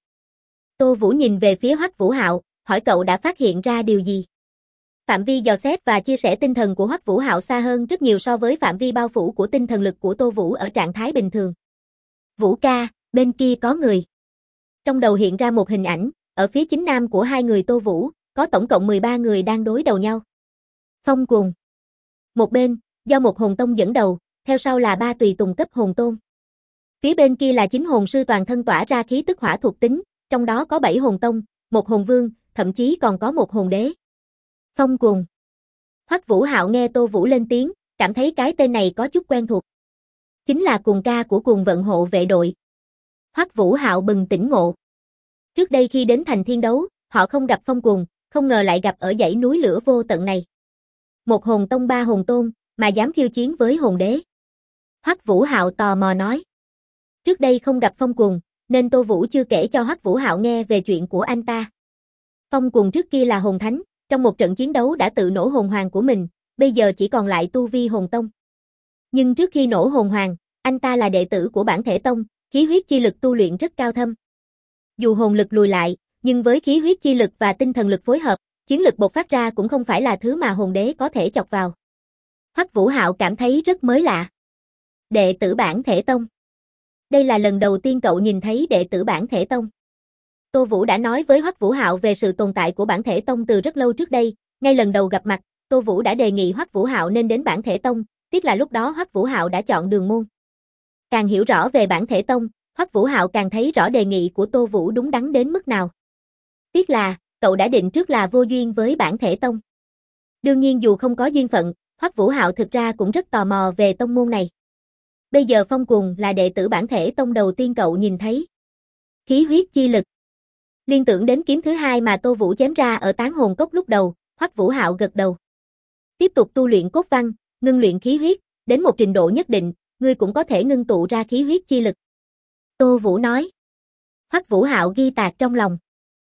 Tô Vũ nhìn về phía Hoắc Vũ Hạo, hỏi cậu đã phát hiện ra điều gì? Phạm vi dò xét và chia sẻ tinh thần của Hoắc Vũ Hạo xa hơn rất nhiều so với phạm vi bao phủ của tinh thần lực của Tô Vũ ở trạng thái bình thường. Vũ ca, bên kia có người. Trong đầu hiện ra một hình ảnh, ở phía chính nam của hai người Tô Vũ, có tổng cộng 13 người đang đối đầu nhau. Phong Cuồng. Một bên, do một hồn tông dẫn đầu, theo sau là 3 tùy tùng cấp hồn tôn. Phía bên kia là 9 hồn sư toàn thân tỏa ra khí tức hỏa thuộc tính, trong đó có 7 hồn tông, 1 hồn vương, thậm chí còn có 1 hồn đế. Phong Cuồng. Hoắc Vũ Hạo nghe Tô Vũ lên tiếng, cảm thấy cái tên này có chút quen thuộc. Chính là Cuồng ca của Cuồng vận hộ vệ đội. Hoắc Vũ Hạo bừng tỉnh ngộ. Trước đây khi đến thành thiên đấu, họ không gặp Phong Cuồng, không ngờ lại gặp ở dãy núi lửa vô tận này. Một hồn tông 3 hồn tôn, mà dám khiêu chiến với hồn đế. Hoắc Vũ Hạo tò mò nói. Trước đây không gặp Phong Cuồng, nên Tô Vũ chưa kể cho Hoắc Vũ Hạo nghe về chuyện của anh ta. Phong Cuồng trước kia là hồn thánh, trong một trận chiến đấu đã tự nổ hồn hoàng của mình, bây giờ chỉ còn lại tu vi hồn tông. Nhưng trước khi nổ hồn hoàng, anh ta là đệ tử của bản thể tông, khí huyết chi lực tu luyện rất cao thâm. Dù hồn lực lùi lại, nhưng với khí huyết chi lực và tinh thần lực phối hợp, chiến lực bộc phát ra cũng không phải là thứ mà hồn đế có thể chọc vào. Hoắc Vũ Hạo cảm thấy rất mới lạ. Đệ tử bản thể tông. Đây là lần đầu tiên cậu nhìn thấy đệ tử bản thể tông. Tô Vũ đã nói với Hoắc Vũ Hạo về sự tồn tại của bản thể tông từ rất lâu trước đây, ngay lần đầu gặp mặt, Tô Vũ đã đề nghị Hoắc Vũ Hạo nên đến bản thể tông, tiếc là lúc đó Hoắc Vũ Hạo đã chọn đường môn. Càng hiểu rõ về bản thể tông, Hoắc Vũ Hạo càng thấy rõ đề nghị của Tô Vũ đúng đắn đến mức nào. Tiếc là, cậu đã định trước là vô duyên với bản thể tông. Đương nhiên dù không có duyên phận, Hoắc Vũ Hạo thực ra cũng rất tò mò về tông môn này. Bây giờ Phong Cuồng là đệ tử bản thể tông đầu tiên cậu nhìn thấy. Khí huyết chi lực. Liên tưởng đến kiếm thứ 2 mà Tô Vũ chém ra ở Tán Hồn Cốc lúc đầu, Hoắc Vũ Hạo gật đầu. Tiếp tục tu luyện cốt văn, ngưng luyện khí huyết, đến một trình độ nhất định, ngươi cũng có thể ngưng tụ ra khí huyết chi lực. Tô Vũ nói. Hoắc Vũ Hạo ghi tạc trong lòng.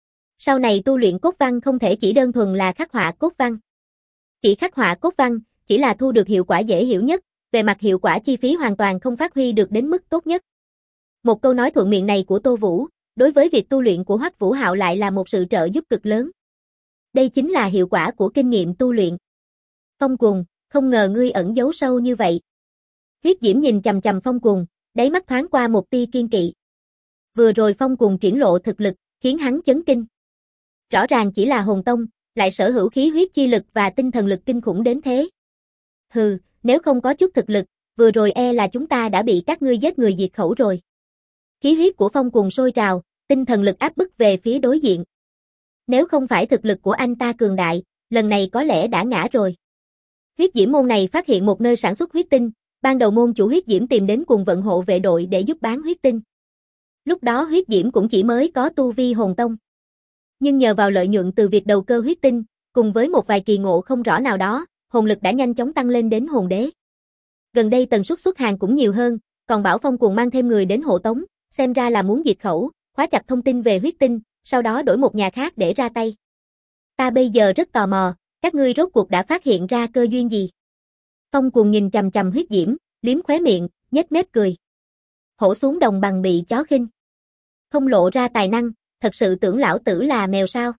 Sau này tu luyện cốt văn không thể chỉ đơn thuần là khắc họa cốt văn. Chỉ khắc họa cốt văn, chỉ là thu được hiệu quả dễ hiểu nhất, về mặt hiệu quả chi phí hoàn toàn không phát huy được đến mức tốt nhất. Một câu nói thuận miệng này của Tô Vũ, đối với việc tu luyện của Hoắc Vũ Hạo lại là một sự trợ giúp cực lớn. Đây chính là hiệu quả của kinh nghiệm tu luyện. Phong Cuồng, không ngờ ngươi ẩn giấu sâu như vậy. Huyết Diễm nhìn chằm chằm Phong Cuồng, đáy mắt thoáng qua một tia kiên kỵ. Vừa rồi Phong Cuồng triển lộ thực lực, khiến hắn chấn kinh. Rõ ràng chỉ là hồn tông, lại sở hữu khí huyết chi lực và tinh thần lực kinh khủng đến thế. Hừ, nếu không có chút thực lực, vừa rồi là chúng ta đã bị các ngươi giết người diệt khẩu rồi. Khí huyết của Phong Cuồng sôi trào, tinh thần lực áp bức về phía đối diện. Nếu không phải thực lực của anh ta cường đại, lần này có lẽ đã ngã rồi. Huyết Diễm môn này phát hiện một nơi sản xuất huyết tinh, ban đầu môn chủ Huyết Diễm tìm đến cùng vận hộ vệ đội để giúp bán huyết tinh. Lúc đó Huyết Diễm cũng chỉ mới có tu vi hồn tông. Nhưng nhờ vào lợi nhuận từ việc đầu cơ huyết tinh, cùng với một vài kỳ ngộ không rõ nào đó, hồn lực đã nhanh chóng tăng lên đến hồn đế. Gần đây tần suất xuất hàng cũng nhiều hơn, còn bảo Phong Cuồng mang thêm người đến hộ tống, xem ra là muốn diệt khẩu, khóa chặt thông tin về huyết tinh, sau đó đổi một nhà khác để ra tay. Ta bây giờ rất tò mò, các ngươi rốt cuộc đã phát hiện ra cơ duyên gì? Phong Cuồng nhìn chằm chằm Huyết Diễm, liếm khóe miệng, nhếch mép cười. Hổ xuống đồng bằng bị chó khinh. Không lộ ra tài năng, thật sự tưởng lão tử là mèo sao?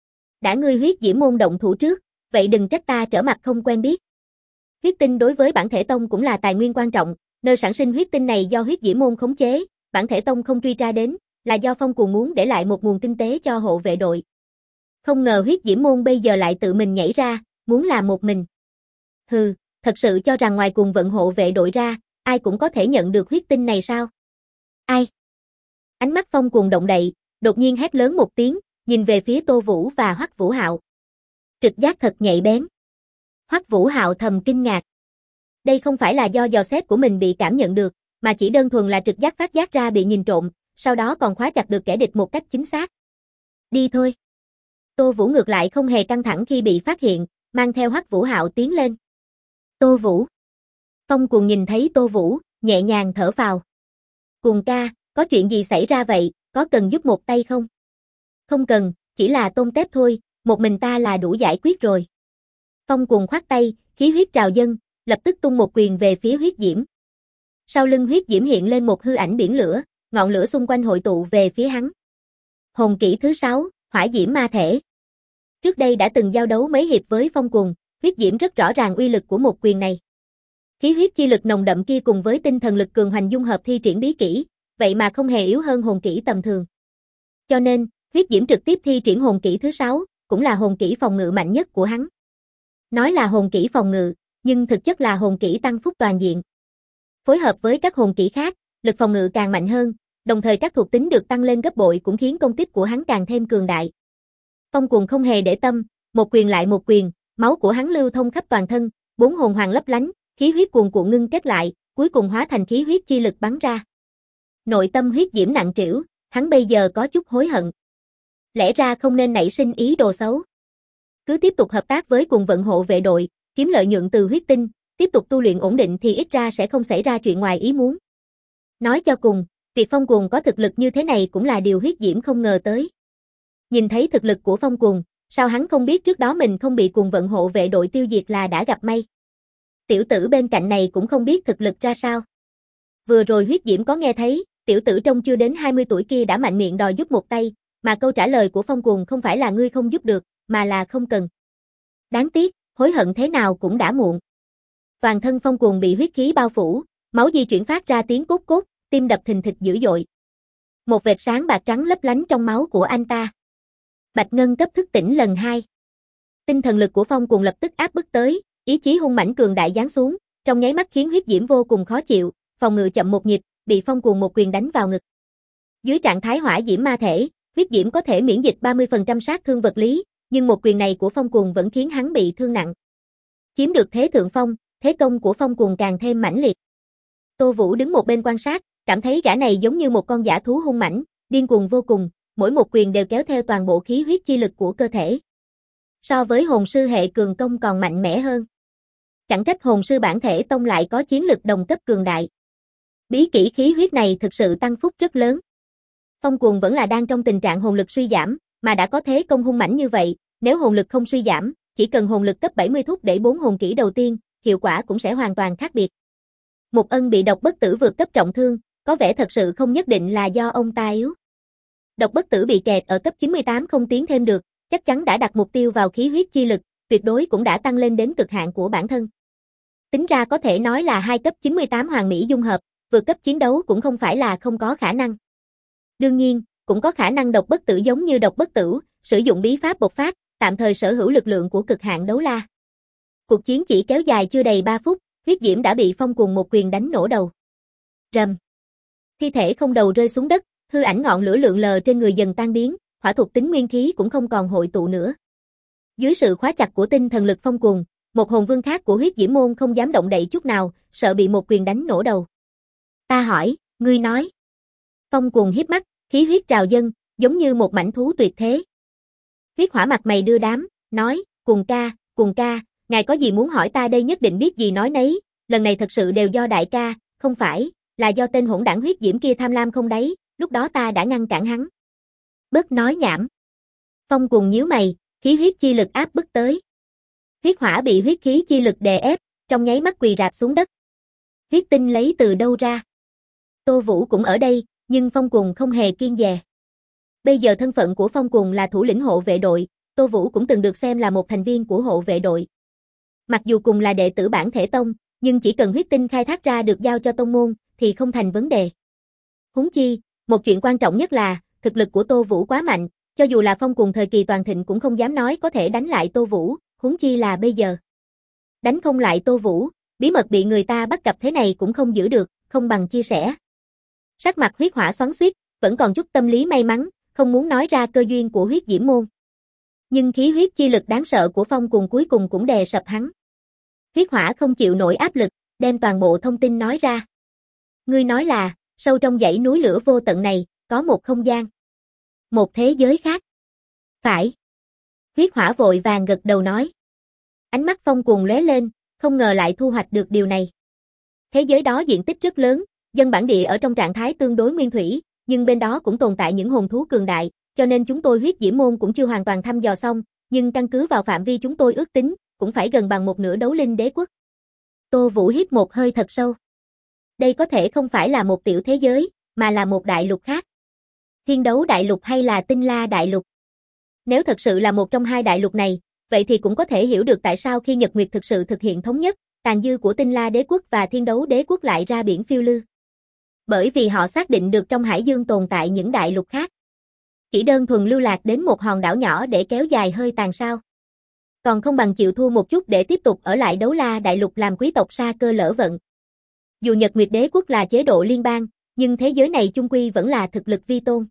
Đã ngươi Huyết Diễm môn động thủ trước, vậy đừng trách ta trở mặt không quen biết. Huyết tinh đối với bản thể tông cũng là tài nguyên quan trọng, nơi sản sinh huyết tinh này do Huyết Diễm môn khống chế, bản thể tông không truy tra đến, là do Phong Cuồng muốn để lại một nguồn kinh tế cho hộ vệ đội. Không ngờ Huyết Diễm môn bây giờ lại tự mình nhảy ra, muốn làm một mình. Hừ, thật sự cho rằng ngoài cùng vận hộ vệ đội ra, ai cũng có thể nhận được huyết tinh này sao? Ai? Ánh mắt Phong Cuồng động đậy, đột nhiên hét lớn một tiếng, nhìn về phía Tô Vũ và Hoắc Vũ Hạo. Trực giác thật nhạy bén. Hoắc Vũ Hạo thầm kinh ngạc. Đây không phải là do dò xét của mình bị cảm nhận được, mà chỉ đơn thuần là trực giác phát giác ra bị nhìn trộm, sau đó còn khóa chặt được kẻ địch một cách chính xác. Đi thôi. Tô Vũ ngược lại không hề căng thẳng khi bị phát hiện, mang theo Hoắc Vũ Hạo tiến lên. Tô Vũ. Phong Cuồng nhìn thấy Tô Vũ, nhẹ nhàng thở phào. Cuồng ca, có chuyện gì xảy ra vậy, có cần giúp một tay không? Không cần, chỉ là tôm tép thôi, một mình ta là đủ giải quyết rồi. Phong Cuồng khoát tay, khí huyết trào dâng, lập tức tung một quyền về phía Huyết Diễm. Sau lưng Huyết Diễm hiện lên một hư ảnh biển lửa, ngọn lửa xung quanh hội tụ về phía hắn. Hồn kỹ thứ 6, Hỏa Diễm Ma Thể. Trước đây đã từng giao đấu mấy hiệp với Phong Cuồng, Huyết Diễm rất rõ ràng uy lực của một quyền này. Khí huyết chi lực nồng đậm kia cùng với tinh thần lực cường hoành dung hợp thi triển bí kỹ, vậy mà không hề yếu hơn hồn kỹ tầm thường. Cho nên, Huyết Diễm trực tiếp thi triển hồn kỹ thứ 6, cũng là hồn kỹ phòng ngự mạnh nhất của hắn. Nói là hồn kỹ phòng ngự, nhưng thực chất là hồn kỹ tăng phúc toàn diện. Phối hợp với các hồn kỹ khác, lực phòng ngự càng mạnh hơn, đồng thời các thuộc tính được tăng lên gấp bội cũng khiến công kích của hắn càng thêm cường đại. Phong Cuồng không hề để tâm, một quyền lại một quyền, máu của hắn lưu thông khắp toàn thân, 4 hồn hoàng lấp lánh, khí huyết cuồn cuộn ngưng kết lại, cuối cùng hóa thành khí huyết chi lực bắn ra. Nội tâm Huyết Diễm nặng trĩu, hắn bây giờ có chút hối hận. Lẽ ra không nên nảy sinh ý đồ xấu. Cứ tiếp tục hợp tác với cùng vận hộ vệ đội, kiếm lợi nhuận từ huyết tinh, tiếp tục tu luyện ổn định thì ít ra sẽ không xảy ra chuyện ngoài ý muốn. Nói cho cùng, việc Phong Cuồng có thực lực như thế này cũng là điều Huyết Diễm không ngờ tới. Nhìn thấy thực lực của Phong Cuồng, sao hắn không biết trước đó mình không bị cùng vận hộ vệ đội tiêu diệt là đã gặp may. Tiểu tử bên cạnh này cũng không biết thực lực ra sao. Vừa rồi Huyết Diễm có nghe thấy, tiểu tử trông chưa đến 20 tuổi kia đã mạnh miệng đòi giúp một tay, mà câu trả lời của Phong Cuồng không phải là ngươi không giúp được, mà là không cần. Đáng tiếc, hối hận thế nào cũng đã muộn. Toàn thân Phong Cuồng bị huyết khí bao phủ, máu di chuyển phát ra tiếng cốt cốt, tim đập thình thịch dữ dội. Một vệt sáng bạc trắng lấp lánh trong máu của anh ta. Bạch Ngân cấp thức tỉnh lần 2. Tinh thần lực của Phong Cuồng lập tức áp bức tới, ý chí hung mãnh cường đại giáng xuống, trong nháy mắt khiến Huyết Diễm vô cùng khó chịu, phòng ngự chậm một nhịp, bị Phong Cuồng một quyền đánh vào ngực. Dưới trạng thái hỏa diễm ma thể, Huyết Diễm có thể miễn dịch 30% sát thương vật lý, nhưng một quyền này của Phong Cuồng vẫn khiến hắn bị thương nặng. Chiếm được thế thượng phong, thế công của Phong Cuồng càng thêm mãnh liệt. Tô Vũ đứng một bên quan sát, cảm thấy gã này giống như một con dã thú hung mãnh, điên cuồng vô cùng, mỗi một quyền đều kéo theo toàn bộ khí huyết chi lực của cơ thể. So với hồn sư hệ cường công còn mạnh mẽ hơn. Chẳng trách hồn sư bản thể tông lại có chiến lực đồng cấp cường đại. Bí kỹ khí huyết này thực sự tăng phúc rất lớn. Phong Cuồng vẫn là đang trong tình trạng hồn lực suy giảm, mà đã có thế công hung mãnh như vậy, nếu hồn lực không suy giảm, chỉ cần hồn lực cấp 70 thúc đẩy 4 hồn kỹ đầu tiên, hiệu quả cũng sẽ hoàn toàn khác biệt. Một Ân bị độc bất tử vượt cấp trọng thương, có vẻ thật sự không nhất định là do ông ta yếu. Độc bất tử bị kẹt ở cấp 98 không tiến thêm được, chắc chắn đã đặt mục tiêu vào khí huyết chi lực, tuyệt đối cũng đã tăng lên đến cực hạn của bản thân. Tính ra có thể nói là 2 cấp 98 hoàn mỹ dung hợp, vượt cấp chiến đấu cũng không phải là không có khả năng. Đương nhiên, cũng có khả năng độc bất tử giống như độc bất tử, sử dụng bí pháp bộc phát, tạm thời sở hữu lực lượng của cực hạn đấu la. Cuộc chiến chỉ kéo dài chưa đầy 3 phút, huyết diễm đã bị Phong Cùng một quyền đánh nổ đầu. Rầm. Thi thể không đầu rơi xuống đất, hư ảnh ngọn lửa lượn lờ trên người dần tan biến, hỏa thuộc tính nguyên khí cũng không còn hội tụ nữa. Dưới sự khóa chặt của tinh thần lực Phong Cùng, một hồn vương khác của huyết diễm môn không dám động đậy chút nào, sợ bị một quyền đánh nổ đầu. Ta hỏi, ngươi nói. Phong Cùng híp mắt, khí huyết trào dâng, giống như một mãnh thú tuyệt thế. Huyết hỏa mặt mày đưa đám, nói, Cùng ca, ngài có gì muốn hỏi ta đây nhất định biết gì nói nấy, lần này thật sự đều do đại ca, không phải, là do tên hỗn đảng huyết diễm kia tham lam không đấy, lúc đó ta đã ngăn cản hắn. Bớt nói nhảm. Phong Cùng nhíu mày, khí huyết chi lực áp bức tới. Huyết hỏa bị huyết khí chi lực đè ép, trong nháy mắt quỳ rạp xuống đất. Huyết tinh lấy từ đâu ra? Tô Vũ cũng ở đây, nhưng Phong Cùng không hề kiêng dè. Bây giờ thân phận của Phong Cùng là thủ lĩnh hộ vệ đội, Tô Vũ cũng từng được xem là một thành viên của hộ vệ đội. Mặc dù cùng là đệ tử bản thể tông, nhưng chỉ cần huyết tinh khai thác ra được giao cho tông môn, thì không thành vấn đề. Huống chi, một chuyện quan trọng nhất là, thực lực của Tô Vũ quá mạnh, cho dù là Phong Cùng thời kỳ toàn thịnh cũng không dám nói có thể đánh lại Tô Vũ, huống chi là bây giờ. Đánh không lại Tô Vũ, bí mật bị người ta bắt gặp thế này cũng không giữ được, không bằng chia sẻ. Sắc mặt huyết hỏa xoắn xuýt, vẫn còn chút tâm lý may mắn, không muốn nói ra cơ duyên của huyết diễm môn. Nhưng khí huyết chi lực đáng sợ của Phong Cùng cuối cùng cũng đè sập hắn. Huyết hỏa không chịu nổi áp lực, đem toàn bộ thông tin nói ra. Ngươi nói là, sâu trong dãy núi lửa vô tận này, có một không gian. Một thế giới khác. Phải. Huyết hỏa vội vàng gật đầu nói. Ánh mắt Phong Cùng lóe lên, không ngờ lại thu hoạch được điều này. Thế giới đó diện tích rất lớn, dân bản địa ở trong trạng thái tương đối nguyên thủy, nhưng bên đó cũng tồn tại những hồn thú cường đại, cho nên chúng tôi huyết diễm môn cũng chưa hoàn toàn thăm dò xong, nhưng căn cứ vào phạm vi chúng tôi ước tính, cũng phải gần bằng một nửa đấu linh đế quốc. Tô Vũ hít một hơi thật sâu. Đây có thể không phải là một tiểu thế giới, mà là một đại lục khác. Thiên đấu đại lục hay là tinh la đại lục? Nếu thật sự là một trong hai đại lục này, vậy thì cũng có thể hiểu được tại sao khi Nhật Nguyệt thực sự thực hiện thống nhất, tàn dư của tinh la đế quốc và thiên đấu đế quốc lại ra biển phiêu lưu. Bởi vì họ xác định được trong hải dương tồn tại những đại lục khác. Chỉ đơn thuần lưu lạc đến một hòn đảo nhỏ để kéo dài hơi tàn sao. Còn không bằng chịu thua một chút để tiếp tục ở lại đấu la đại lục làm quý tộc sa cơ lỡ vận. Dù Nhật Nguyệt đế quốc là chế độ liên bang, nhưng thế giới này chung quy vẫn là thực lực vi tôn.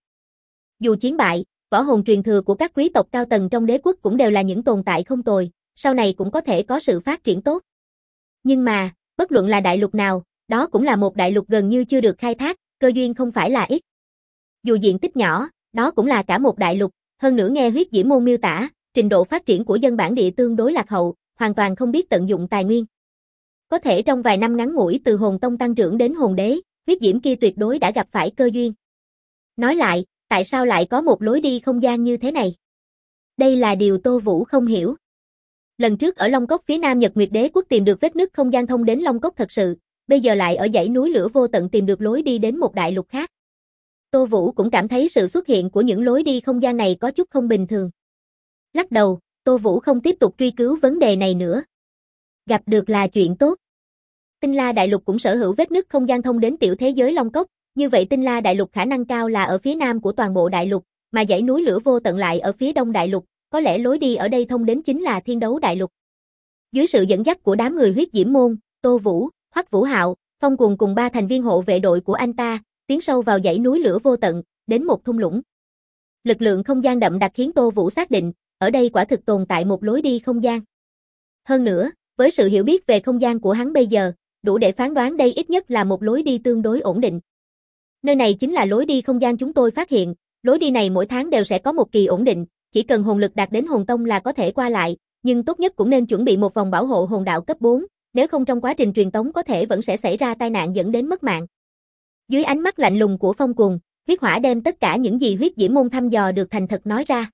Dù chiến bại, võ hồn truyền thừa của các quý tộc cao tầng trong đế quốc cũng đều là những tồn tại không tồi, sau này cũng có thể có sự phát triển tốt. Nhưng mà, bất luận là đại lục nào, đó cũng là một đại lục gần như chưa được khai thác, cơ duyên không phải là ít. Dù diện tích nhỏ, đó cũng là cả một đại lục, hơn nữa nghe huyết diễm môn miêu tả, trình độ phát triển của dân bản địa tương đối lạc hậu, hoàn toàn không biết tận dụng tài nguyên. Có thể trong vài năm ngắn ngủi từ hồn tông tăng trưởng đến hồn đế, huyết diễm kia tuyệt đối đã gặp phải cơ duyên. Nói lại, tại sao lại có một lối đi không gian như thế này? Đây là điều Tô Vũ không hiểu. Lần trước ở Long Cốc phía nam Nhật Nguyệt đế quốc tìm được vết nứt không gian thông đến Long Cốc thật sự, bây giờ lại ở dãy núi lửa vô tận tìm được lối đi đến một đại lục khác. Tô Vũ cũng cảm thấy sự xuất hiện của những lối đi không gian này có chút không bình thường. Lắc đầu, Tô Vũ không tiếp tục truy cứu vấn đề này nữa. Gặp được là chuyện tốt. Tinh La đại lục cũng sở hữu vết nứt không gian thông đến tiểu thế giới Long Cốc, như vậy Tinh La đại lục khả năng cao là ở phía nam của toàn bộ đại lục, mà dãy núi lửa vô tận lại ở phía đông đại lục, có lẽ lối đi ở đây thông đến chính là thiên đấu đại lục. Dưới sự dẫn dắt của đám người huyết diễm môn, Tô Vũ, Hoắc Vũ Hạo, Phong Cùng cùng 3 thành viên hộ vệ đội của anh ta, tiến sâu vào dãy núi lửa vô tận, đến một thung lũng. Lực lượng không gian đậm đặc khiến Tô Vũ xác định, ở đây quả thực tồn tại một lối đi không gian. Hơn nữa, với sự hiểu biết về không gian của hắn bây giờ, đủ để phán đoán đây ít nhất là một lối đi tương đối ổn định. Nơi này chính là lối đi không gian chúng tôi phát hiện, lối đi này mỗi tháng đều sẽ có một kỳ ổn định, chỉ cần hồn lực đạt đến hồn tông là có thể qua lại, nhưng tốt nhất cũng nên chuẩn bị một vòng bảo hộ hồn đạo cấp 4, nếu không trong quá trình truyền tống có thể vẫn sẽ xảy ra tai nạn dẫn đến mất mạng. Dưới ánh mắt lạnh lùng của Phong Cùng, huyết hỏa đem tất cả những gì huyết diễm môn thăm dò được thành thật nói ra.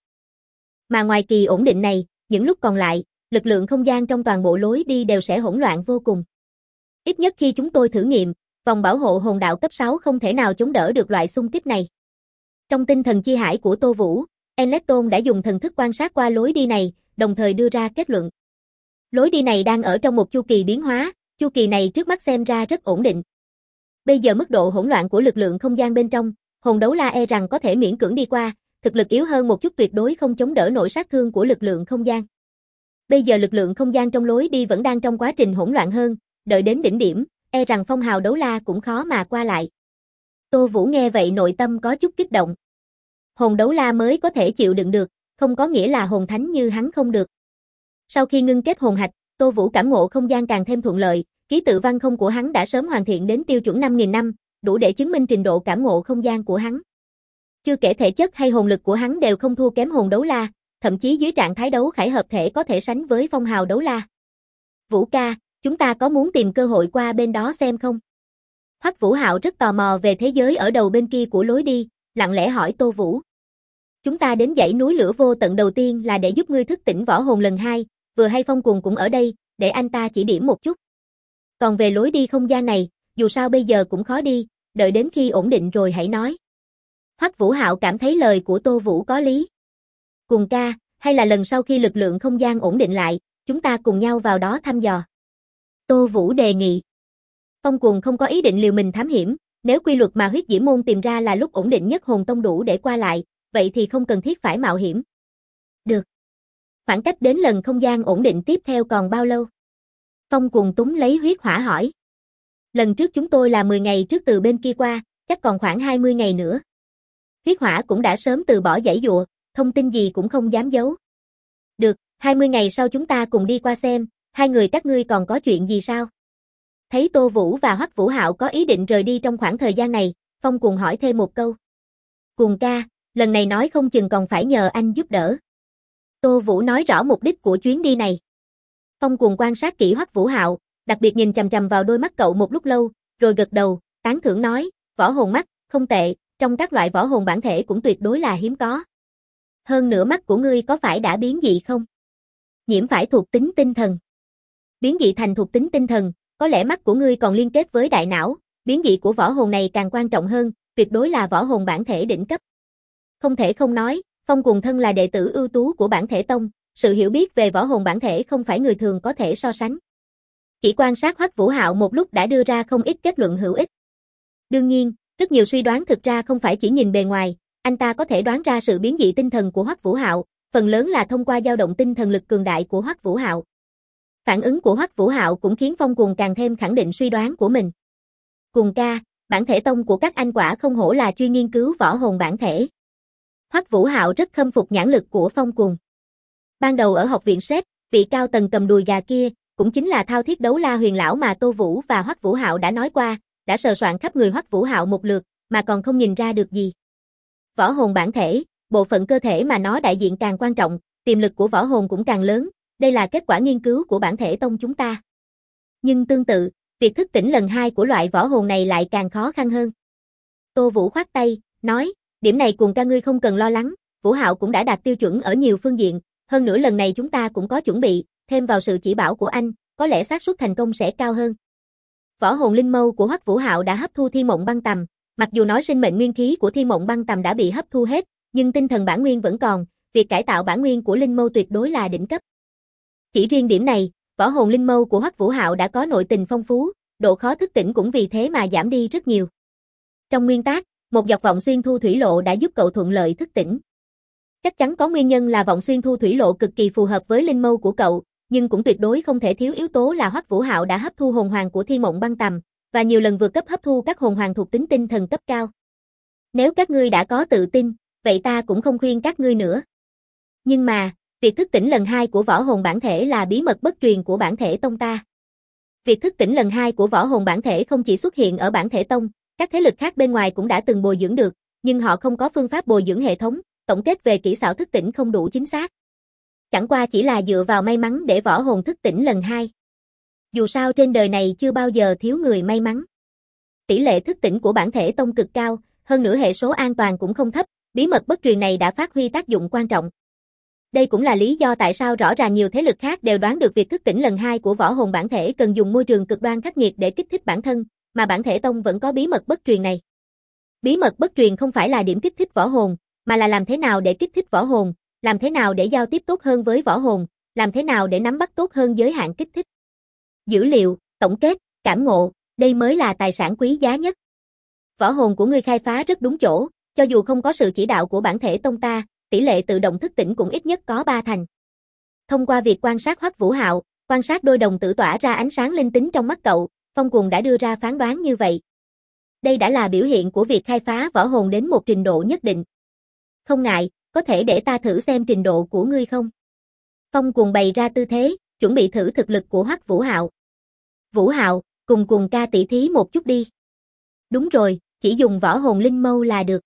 Mà ngoài kỳ ổn định này, những lúc còn lại, lực lượng không gian trong toàn bộ lối đi đều sẽ hỗn loạn vô cùng. Ít nhất khi chúng tôi thử nghiệm, vòng bảo hộ hồn đạo cấp 6 không thể nào chống đỡ được loại xung kích này. Trong tinh thần chi hải của Tô Vũ, Enlecton đã dùng thần thức quan sát qua lối đi này, đồng thời đưa ra kết luận. Lối đi này đang ở trong một chu kỳ biến hóa, chu kỳ này trước mắt xem ra rất ổn định. Bây giờ mức độ hỗn loạn của lực lượng không gian bên trong, hồn đấu la e rằng có thể miễn cưỡng đi qua, thực lực yếu hơn một chút tuyệt đối không chống đỡ nổi sát thương của lực lượng không gian. Bây giờ lực lượng không gian trong lối đi vẫn đang trong quá trình hỗn loạn hơn, đợi đến đỉnh điểm, e rằng phong hào đấu la cũng khó mà qua lại. Tô Vũ nghe vậy nội tâm có chút kích động. Hồn đấu la mới có thể chịu đựng được, không có nghĩa là hồn thánh như hắn không được. Sau khi ngưng kết hồn hạch, Tô Vũ cảm ngộ không gian càng thêm thuận lợi, ký tự văn không của hắn đã sớm hoàn thiện đến tiêu chuẩn 5.000 năm, đủ để chứng minh trình độ cảm ngộ không gian của hắn. Chưa kể thể chất hay hồn lực của hắn đều không thua kém hồn đấu la, thậm chí dưới trạng thái đấu khải hợp thể có thể sánh với phong hào đấu la. Vũ ca, chúng ta có muốn tìm cơ hội qua bên đó xem không? Hoắc Vũ Hạo rất tò mò về thế giới ở đầu bên kia của lối đi, lặng lẽ hỏi Tô Vũ. Chúng ta đến dãy núi lửa vô tận đầu tiên là để giúp ngươi thức tỉnh võ hồn lần 2, vừa hay Phong Cuồng cũng ở đây, để anh ta chỉ điểm một chút. Còn về lối đi không gian này, dù sao bây giờ cũng khó đi, đợi đến khi ổn định rồi hãy nói. Hoắc Vũ Hạo cảm thấy lời của Tô Vũ có lý. Cùng ca, hay là lần sau khi lực lượng không gian ổn định lại, chúng ta cùng nhau vào đó thăm dò. Tô Vũ đề nghị. Phong Cuồng không có ý định liều mình thám hiểm, nếu quy luật mà huyết diễm môn tìm ra là lúc ổn định nhất hồn tông đủ để qua lại, vậy thì không cần thiết phải mạo hiểm. Được. Khoảng cách đến lần không gian ổn định tiếp theo còn bao lâu? Phong Cuồng túng lấy huyết hỏa hỏi. Lần trước chúng tôi là 10 ngày trước từ bên kia qua, chắc còn khoảng 20 ngày nữa. Huyết hỏa cũng đã sớm từ bỏ giãy giụa, thông tin gì cũng không dám giấu. Được, 20 ngày sau chúng ta cùng đi qua xem, hai người các ngươi còn có chuyện gì sao? Thấy Tô Vũ và Hoắc Vũ Hạo có ý định rời đi trong khoảng thời gian này, Phong Cuồng hỏi thêm một câu. Cuồng ca, lần này nói không chừng còn phải nhờ anh giúp đỡ. Tô Vũ nói rõ mục đích của chuyến đi này. Phong Cuồng quan sát kỹ Hoắc Vũ Hạo, đặc biệt nhìn chằm chằm vào đôi mắt cậu một lúc lâu, rồi gật đầu, tán thưởng nói, võ hồn mắt, không tệ, trong các loại võ hồn bản thể cũng tuyệt đối là hiếm có. Hơn nữa mắt của ngươi có phải đã biến dị không? Nhiễm phải thuộc tính tinh thần. Biến dị thành thuộc tính tinh thần, có lẽ mắt của ngươi còn liên kết với đại não, biến dị của võ hồn này càng quan trọng hơn, tuyệt đối là võ hồn bản thể đỉnh cấp. Không thể không nói, Phong Cuồng thân là đệ tử ưu tú của bản thể tông, sự hiểu biết về võ hồn bản thể không phải người thường có thể so sánh. Chỉ quan sát Hoắc Vũ Hạo một lúc đã đưa ra không ít kết luận hữu ích. Đương nhiên, rất nhiều suy đoán thực ra không phải chỉ nhìn bề ngoài, anh ta có thể đoán ra sự biến dị tinh thần của Hoắc Vũ Hạo, phần lớn là thông qua dao động tinh thần lực cường đại của Hoắc Vũ Hạo. Phản ứng của Hoắc Vũ Hạo cũng khiến Phong Cuồng càng thêm khẳng định suy đoán của mình. Cuồng ca, bản thể tông của các anh quả không hổ là chuyên nghiên cứu võ hồn bản thể. Hoắc Vũ Hạo rất khâm phục nhãn lực của Phong Cuồng. Ban đầu ở học viện Sét, vị cao tầng cầm đùi gà kia, cũng chính là thao thiết đấu la huyền lão mà Tô Vũ và Hoắc Vũ Hạo đã nói qua, đã sờ soạn khắp người Hoắc Vũ Hạo một lượt, mà còn không nhìn ra được gì. Võ hồn bản thể, bộ phận cơ thể mà nó đại diện càng quan trọng, tiềm lực của võ hồn cũng càng lớn, đây là kết quả nghiên cứu của bản thể tông chúng ta. Nhưng tương tự, việc thức tỉnh lần 2 của loại võ hồn này lại càng khó khăn hơn. Tô Vũ khoát tay, nói, điểm này Cuồng ca ngươi không cần lo lắng, Vũ Hạo cũng đã đạt tiêu chuẩn ở nhiều phương diện, hơn nữa lần này chúng ta cũng có chuẩn bị, thêm vào sự chỉ bảo của anh, có lẽ xác suất thành công sẽ cao hơn. Võ hồn linh mâu của Hoắc Vũ Hạo đã hấp thu thiên mộng băng tầm, mặc dù nói sinh mệnh nguyên khí của thiên mộng băng tầm đã bị hấp thu hết, nhưng tinh thần bản nguyên vẫn còn, việc cải tạo bản nguyên của linh mâu tuyệt đối là đỉnh cấp. Chỉ riêng điểm này, võ hồn linh mâu của Hoắc Vũ Hạo đã có nội tình phong phú, độ khó thức tỉnh cũng vì thế mà giảm đi rất nhiều. Trong nguyên tắc, một dọc vọng xuyên thu thủy lộ đã giúp cậu thuận lợi thức tỉnh. Chắc chắn có nguyên nhân là vọng xuyên thu thủy lộ cực kỳ phù hợp với linh mâu của cậu, nhưng cũng tuyệt đối không thể thiếu yếu tố là Hoắc Vũ Hạo đã hấp thu hồn hoàng của thiên mộng băng tầm, và nhiều lần vượt cấp hấp thu các hồn hoàng thuộc tính tinh thần cấp cao. Nếu các ngươi đã có tự tin, vậy ta cũng không khuyên các ngươi nữa. Nhưng mà, việc thức tỉnh lần 2 của võ hồn bản thể là bí mật bất truyền của bản thể tông ta. Việc thức tỉnh lần 2 của võ hồn bản thể không chỉ xuất hiện ở bản thể tông, các thế lực khác bên ngoài cũng đã từng bồi dưỡng được, nhưng họ không có phương pháp bồi dưỡng hệ thống, tổng kết về kỹ xảo thức tỉnh không đủ chính xác. Chẳng qua chỉ là dựa vào may mắn để võ hồn thức tỉnh lần 2. Dù sao trên đời này chưa bao giờ thiếu người may mắn. Tỷ lệ thức tỉnh của bản thể tông cực cao, hơn nữa hệ số an toàn cũng không thấp, bí mật bất truyền này đã phát huy tác dụng quan trọng. Đây cũng là lý do tại sao rõ ràng nhiều thế lực khác đều đoán được việc thức tỉnh lần 2 của võ hồn bản thể cần dùng môi trường cực đoan khắc nghiệt để kích thích bản thân, mà bản thể tông vẫn có bí mật bất truyền này. Bí mật bất truyền không phải là điểm kích thích võ hồn, mà là làm thế nào để kích thích võ hồn, làm thế nào để giao tiếp tốt hơn với võ hồn, làm thế nào để nắm bắt tốt hơn giới hạn kích thích. Dữ liệu, tổng kết, cảm ngộ, đây mới là tài sản quý giá nhất. Võ hồn của ngươi khai phá rất đúng chỗ, Cho dù không có sự chỉ đạo của bản thể tông ta, tỷ lệ tự động thức tỉnh cũng ít nhất có 3 thành. Thông qua việc quan sát Hoắc Vũ Hạo, quan sát đôi đồng tử tỏa ra ánh sáng linh tính trong mắt cậu, Phong Cuồng đã đưa ra phán đoán như vậy. Đây đã là biểu hiện của việc khai phá võ hồn đến một trình độ nhất định. Không ngại, có thể để ta thử xem trình độ của ngươi không? Phong Cuồng bày ra tư thế, chuẩn bị thử thực lực của Hoắc Vũ Hạo. Vũ Hạo, cùng Cuồng ca tỉ thí một chút đi. Đúng rồi, chỉ dùng võ hồn linh mâu là được.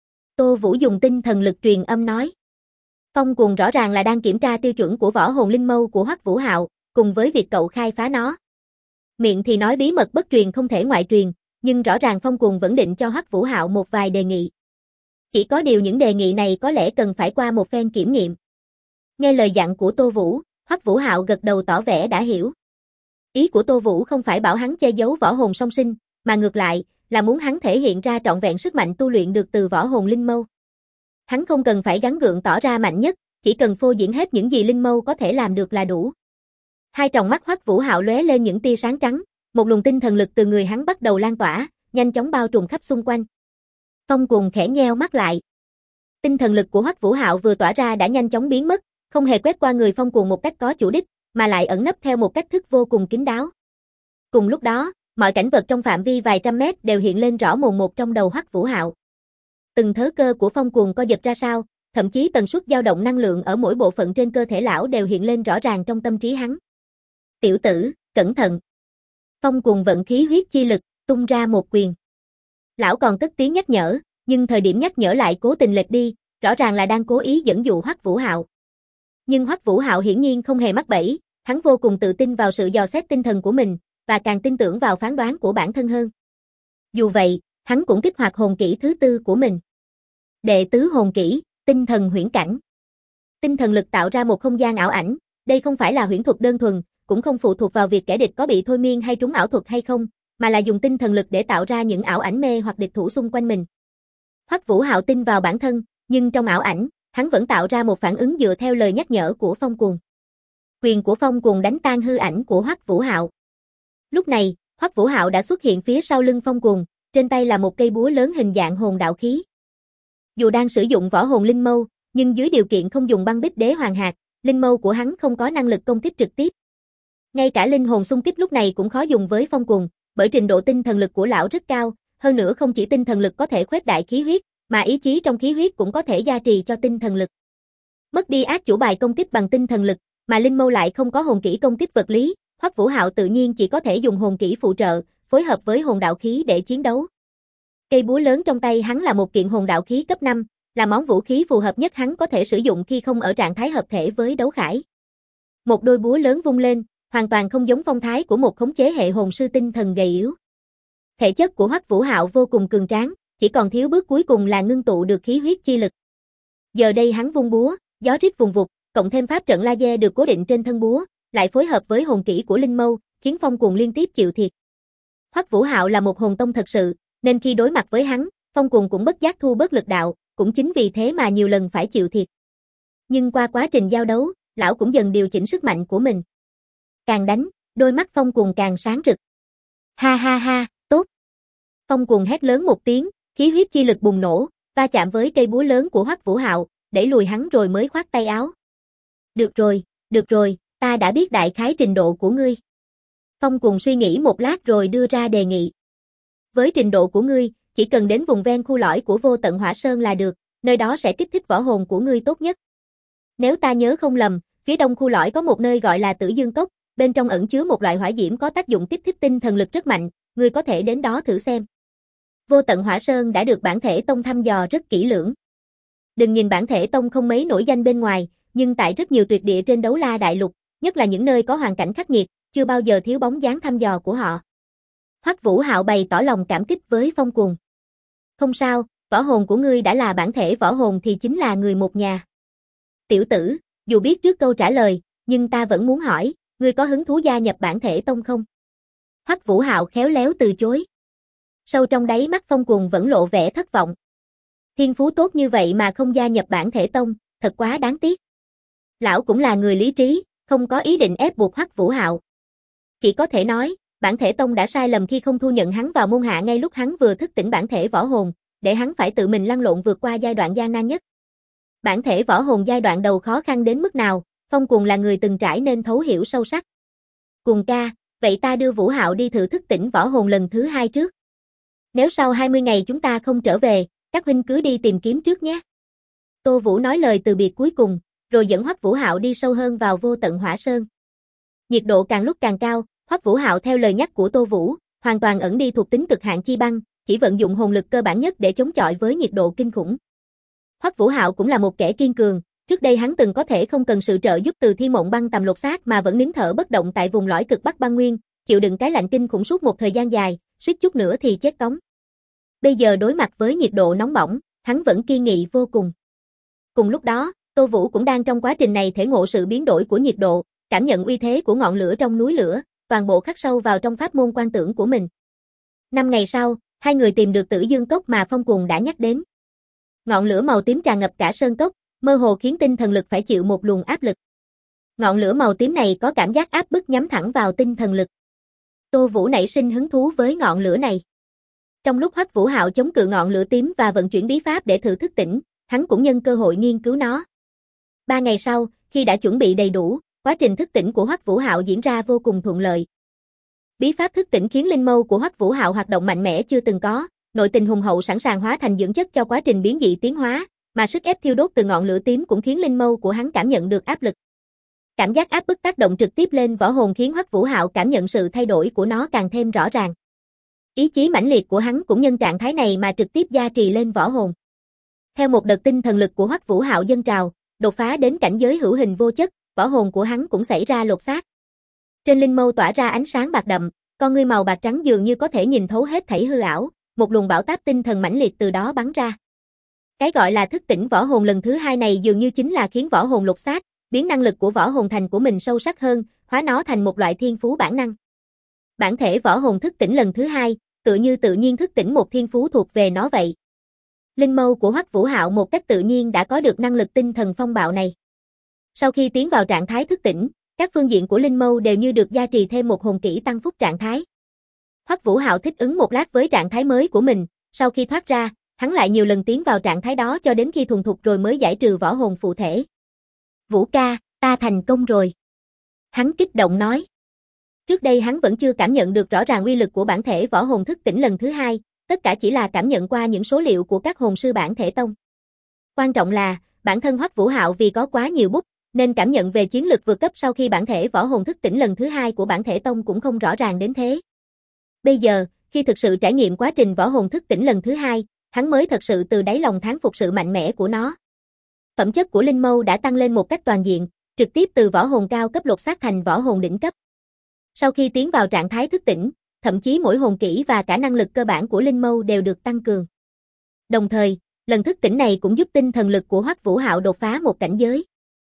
Tô Vũ dùng tinh thần lực truyền âm nói. Phong Cuồng rõ ràng là đang kiểm tra tiêu chuẩn của võ hồn linh mâu của Hoắc Vũ Hạo, cùng với việc cậu khai phá nó. Miệng thì nói bí mật bất truyền không thể ngoại truyền, nhưng rõ ràng Phong Cuồng vẫn định cho Hoắc Vũ Hạo một vài đề nghị. Chỉ có điều những đề nghị này có lẽ cần phải qua một phen kiểm nghiệm. Nghe lời dặn của Tô Vũ, Hoắc Vũ Hạo gật đầu tỏ vẻ đã hiểu. Ý của Tô Vũ không phải bảo hắn che giấu võ hồn song sinh, mà ngược lại, là muốn hắn thể hiện ra trọn vẹn sức mạnh tu luyện được từ võ hồn linh mâu. Hắn không cần phải gắng gượng tỏ ra mạnh nhất, chỉ cần phô diễn hết những gì linh mâu có thể làm được là đủ. Hai tròng mắt Hoắc Vũ Hạo lóe lên những tia sáng trắng, một luồng tinh thần lực từ người hắn bắt đầu lan tỏa, nhanh chóng bao trùm khắp xung quanh. Phong Cuồng khẽ nheo mắt lại. Tinh thần lực của Hoắc Vũ Hạo vừa tỏa ra đã nhanh chóng biến mất, không hề quét qua người Phong Cuồng một cách có chủ đích, mà lại ẩn nấp theo một cách thức vô cùng kín đáo. Cùng lúc đó, mọi cảnh vật trong phạm vi vài trăm mét đều hiện lên rõ mồn một trong đầu Hoắc Vũ Hạo. Từng thớ cơ của Phong Cuồng co giật ra sao, thậm chí tần suất dao động năng lượng ở mỗi bộ phận trên cơ thể lão đều hiện lên rõ ràng trong tâm trí hắn. Tiểu tử, cẩn thận. Phong Cuồng vận khí huyết chi lực, tung ra một quyền. Lão còn cất tiếng nhắc nhở, nhưng thời điểm nhắc nhở lại cố tình lệch đi, rõ ràng là đang cố ý dẫn dụ Hoắc Vũ Hạo. Nhưng Hoắc Vũ Hạo hiển nhiên không hề mắc bẫy, hắn vô cùng tự tin vào sự dò xét tinh thần của mình, và càng tin tưởng vào phán đoán của bản thân hơn. Dù vậy, hắn cũng kích hoạt hồn kỹ thứ tư của mình. Đệ tứ hồn kỹ, tinh thần huyễn cảnh. Tinh thần lực tạo ra một không gian ảo ảnh, đây không phải là huyễn thuật đơn thuần, cũng không phụ thuộc vào việc kẻ địch có bị thôi miên hay trúng ảo thuật hay không, mà là dùng tinh thần lực để tạo ra những ảo ảnh mê hoặc địch thủ xung quanh mình. Hoắc Vũ Hạo tin vào bản thân, nhưng trong ảo ảnh, hắn vẫn tạo ra một phản ứng dựa theo lời nhắc nhở của Phong Cuồng. Quyền của Phong Cuồng đánh tan hư ảnh của Hoắc Vũ Hạo. Lúc này, Hoắc Vũ Hạo đã xuất hiện phía sau lưng Phong Cuồng, trên tay là một cây búa lớn hình dạng hồn đạo khí. Dù đang sử dụng võ hồn linh mâu, nhưng dưới điều kiện không dùng băng bích đế hoàng hạt, linh mâu của hắn không có năng lực công kích trực tiếp. Ngay cả linh hồn xung kích lúc này cũng khó dùng với Phong Cuồng, bởi trình độ tinh thần lực của lão rất cao, hơn nữa không chỉ tinh thần lực có thể khuếch đại khí huyết, mà ý chí trong khí huyết cũng có thể gia trì cho tinh thần lực. Mất đi át chủ bài công kích bằng tinh thần lực, mà linh mâu lại không có hồn kỹ công kích vật lý, Hoắc Vũ Hạo tự nhiên chỉ có thể dùng hồn kỹ phụ trợ, phối hợp với hồn đạo khí để chiến đấu. Cây búa lớn trong tay hắn là một kiện hồn đạo khí cấp 5, là món vũ khí phù hợp nhất hắn có thể sử dụng khi không ở trạng thái hợp thể với đấu khải. Một đôi búa lớn vung lên, hoàn toàn không giống phong thái của một khống chế hệ hồn sư tinh thần gầy yếu. Thể chất của Hoắc Vũ Hạo vô cùng cường tráng, chỉ còn thiếu bước cuối cùng là ngưng tụ được khí huyết chi lực. Giờ đây hắn vung búa, gió rít vùng vụt, cộng thêm pháp trận laser được cố định trên thân búa, lại phối hợp với hồn kỹ của linh mâu, khiến Phong Cuồng liên tiếp chịu thiệt. Hoắc Vũ Hạo là một hồn tông thật sự, nên khi đối mặt với hắn, Phong Cuồng cũng bất giác thu bớt lực đạo, cũng chính vì thế mà nhiều lần phải chịu thiệt. Nhưng qua quá trình giao đấu, lão cũng dần điều chỉnh sức mạnh của mình. Càng đánh, đôi mắt Phong Cuồng càng sáng rực. Ha ha ha, tốt. Phong Cuồng hét lớn một tiếng, khí huyết chi lực bùng nổ, va chạm với cây búa lớn của Hoắc Vũ Hạo, đẩy lùi hắn rồi mới khoát tay áo. Được rồi, ta đã biết đại khái trình độ của ngươi. Phong Cuồng suy nghĩ một lát rồi đưa ra đề nghị. Với trình độ của ngươi, chỉ cần đến vùng ven khu lõi của Vô Tận Hỏa Sơn là được, nơi đó sẽ kích thích võ hồn của ngươi tốt nhất. Nếu ta nhớ không lầm, phía đông khu lõi có một nơi gọi là Tử Dương Cốc, bên trong ẩn chứa một loại hỏa diễm có tác dụng kích thích tinh thần lực rất mạnh, ngươi có thể đến đó thử xem. Vô Tận Hỏa Sơn đã được bản thể tông thăm dò rất kỹ lưỡng. Đừng nhìn bản thể tông không mấy nổi danh bên ngoài, nhưng tại rất nhiều tuyệt địa trên Đấu La Đại Lục, nhất là những nơi có hoàn cảnh khắc nghiệt, chưa bao giờ thiếu bóng dáng thăm dò của họ. Hoắc Vũ Hạo bày tỏ lòng cảm kích với Phong Cuồng. Không sao, võ hồn của ngươi đã là bản thể võ hồn thì chính là người một nhà. Tiểu tử, dù biết trước câu trả lời, nhưng ta vẫn muốn hỏi, ngươi có hứng thú gia nhập bản thể tông không? Hoắc Vũ Hạo khéo léo từ chối. Sâu trong đáy mắt Phong Cuồng vẫn lộ vẻ thất vọng. Thiên phú tốt như vậy mà không gia nhập bản thể tông, thật quá đáng tiếc. Lão cũng là người lý trí, không có ý định ép buộc Hoắc Vũ Hạo. Chỉ có thể nói, bản thể tông đã sai lầm khi không thu nhận hắn vào môn hạ ngay lúc hắn vừa thức tỉnh bản thể võ hồn, để hắn phải tự mình lăn lộn vượt qua giai đoạn gian nan nhất. Bản thể võ hồn giai đoạn đầu khó khăn đến mức nào, Phong Cuồng là người từng trải nên thấu hiểu sâu sắc. Cuồng ca, vậy ta đưa Vũ Hạo đi thử thức tỉnh võ hồn lần thứ 2 trước. Nếu sau 20 ngày chúng ta không trở về, các huynh cứ đi tìm kiếm trước nhé. Tô Vũ nói lời từ biệt cuối cùng, rồi dẫn Hoắc Vũ Hạo đi sâu hơn vào vô tận hỏa sơn. Nhiệt độ càng lúc càng cao, Hoắc Vũ Hạo theo lời nhắc của Tô Vũ, hoàn toàn ẩn đi thuộc tính cực hạn chi băng, chỉ vận dụng hồn lực cơ bản nhất để chống chọi với nhiệt độ kinh khủng. Hoắc Vũ Hạo cũng là một kẻ kiên cường, trước đây hắn từng có thể không cần sự trợ giúp từ Thiên Mộng Băng Tầm lột xác mà vẫn nín thở bất động tại vùng lõi cực Bắc băng nguyên, chịu đựng cái lạnh kinh khủng suốt một thời gian dài, suýt chút nữa thì chết cóng. Bây giờ đối mặt với nhiệt độ nóng bỏng, hắn vẫn kiên nghị vô cùng. Cùng lúc đó, Tô Vũ cũng đang trong quá trình này thể ngộ sự biến đổi của nhiệt độ, cảm nhận uy thế của ngọn lửa trong núi lửa, toàn bộ khắc sâu vào trong pháp môn quan tưởng của mình. 5 ngày sau, hai người tìm được Tử Dương Cốc mà Phong Cuồng đã nhắc đến. Ngọn lửa màu tím tràn ngập cả sơn cốc, mơ hồ khiến tinh thần lực phải chịu một luồng áp lực. Ngọn lửa màu tím này có cảm giác áp bức nhắm thẳng vào tinh thần lực. Tô Vũ nảy sinh hứng thú với ngọn lửa này. Trong lúc Hoắc Vũ Hạo chống cự ngọn lửa tím và vận chuyển bí pháp để thử thức tỉnh, hắn cũng nhân cơ hội nghiên cứu nó. 3 ngày sau, khi đã chuẩn bị đầy đủ, quá trình thức tỉnh của Hoắc Vũ Hạo diễn ra vô cùng thuận lợi. Bí pháp thức tỉnh khiến linh mâu của Hoắc Vũ Hạo hoạt động mạnh mẽ chưa từng có, nội tình hùng hậu sẵn sàng hóa thành dưỡng chất cho quá trình biến dị tiến hóa, mà sức ép thiêu đốt từ ngọn lửa tím cũng khiến linh mâu của hắn cảm nhận được áp lực. Cảm giác áp bức tác động trực tiếp lên võ hồn khiến Hoắc Vũ Hạo cảm nhận sự thay đổi của nó càng thêm rõ ràng. Ý chí mãnh liệt của hắn cũng nhân trạng thái này mà trực tiếp gia trì lên võ hồn. Theo một đợt tinh thần lực của Hoắc Vũ Hạo dâng trào, đột phá đến cảnh giới hữu hình vô chất, võ hồn của hắn cũng xảy ra lột xác. Trên linh mâu tỏa ra ánh sáng bạc đậm, con ngươi màu bạc trắng dường như có thể nhìn thấu hết thảy hư ảo, một luồng bão táp tinh thần mãnh liệt từ đó bắn ra. Cái gọi là thức tỉnh võ hồn lần thứ 2 này dường như chính là khiến võ hồn lột xác, biến năng lực của võ hồn thành của mình sâu sắc hơn, hóa nó thành một loại thiên phú bản năng. Bản thể võ hồn thức tỉnh lần thứ 2, tự như tự nhiên thức tỉnh một thiên phú thuộc về nó vậy. Linh mâu của Hoắc Vũ Hạo một cách tự nhiên đã có được năng lực tinh thần phong bạo này. Sau khi tiến vào trạng thái thức tỉnh, các phương diện của linh mâu đều như được gia trì thêm một hồn kỹ tăng phúc trạng thái. Hoắc Vũ Hạo thích ứng một lát với trạng thái mới của mình, sau khi thoát ra, hắn lại nhiều lần tiến vào trạng thái đó cho đến khi thuần thục rồi mới giải trừ võ hồn phụ thể. Vũ ca, ta thành công rồi. Hắn kích động nói. Trước đây hắn vẫn chưa cảm nhận được rõ ràng uy lực của bản thể võ hồn thức tỉnh lần thứ 2, tất cả chỉ là cảm nhận qua những số liệu của các hồn sư bản thể tông. Quan trọng là, bản thân Hoắc Vũ Hạo vì có quá nhiều bút, nên cảm nhận về chiến lực vượt cấp sau khi bản thể võ hồn thức tỉnh lần thứ 2 của bản thể tông cũng không rõ ràng đến thế. Bây giờ, khi thực sự trải nghiệm quá trình võ hồn thức tỉnh lần thứ 2, hắn mới thật sự từ đáy lòng thán phục sự mạnh mẽ của nó. Phẩm chất của linh mâu đã tăng lên một cách toàn diện, trực tiếp từ võ hồn cao cấp lột xác thành võ hồn đỉnh cấp. Sau khi tiến vào trạng thái thức tỉnh, thậm chí mỗi hồn kỹ và cả năng lực cơ bản của linh mâu đều được tăng cường. Đồng thời, lần thức tỉnh này cũng giúp tinh thần lực của Hoắc Vũ Hạo đột phá một cảnh giới.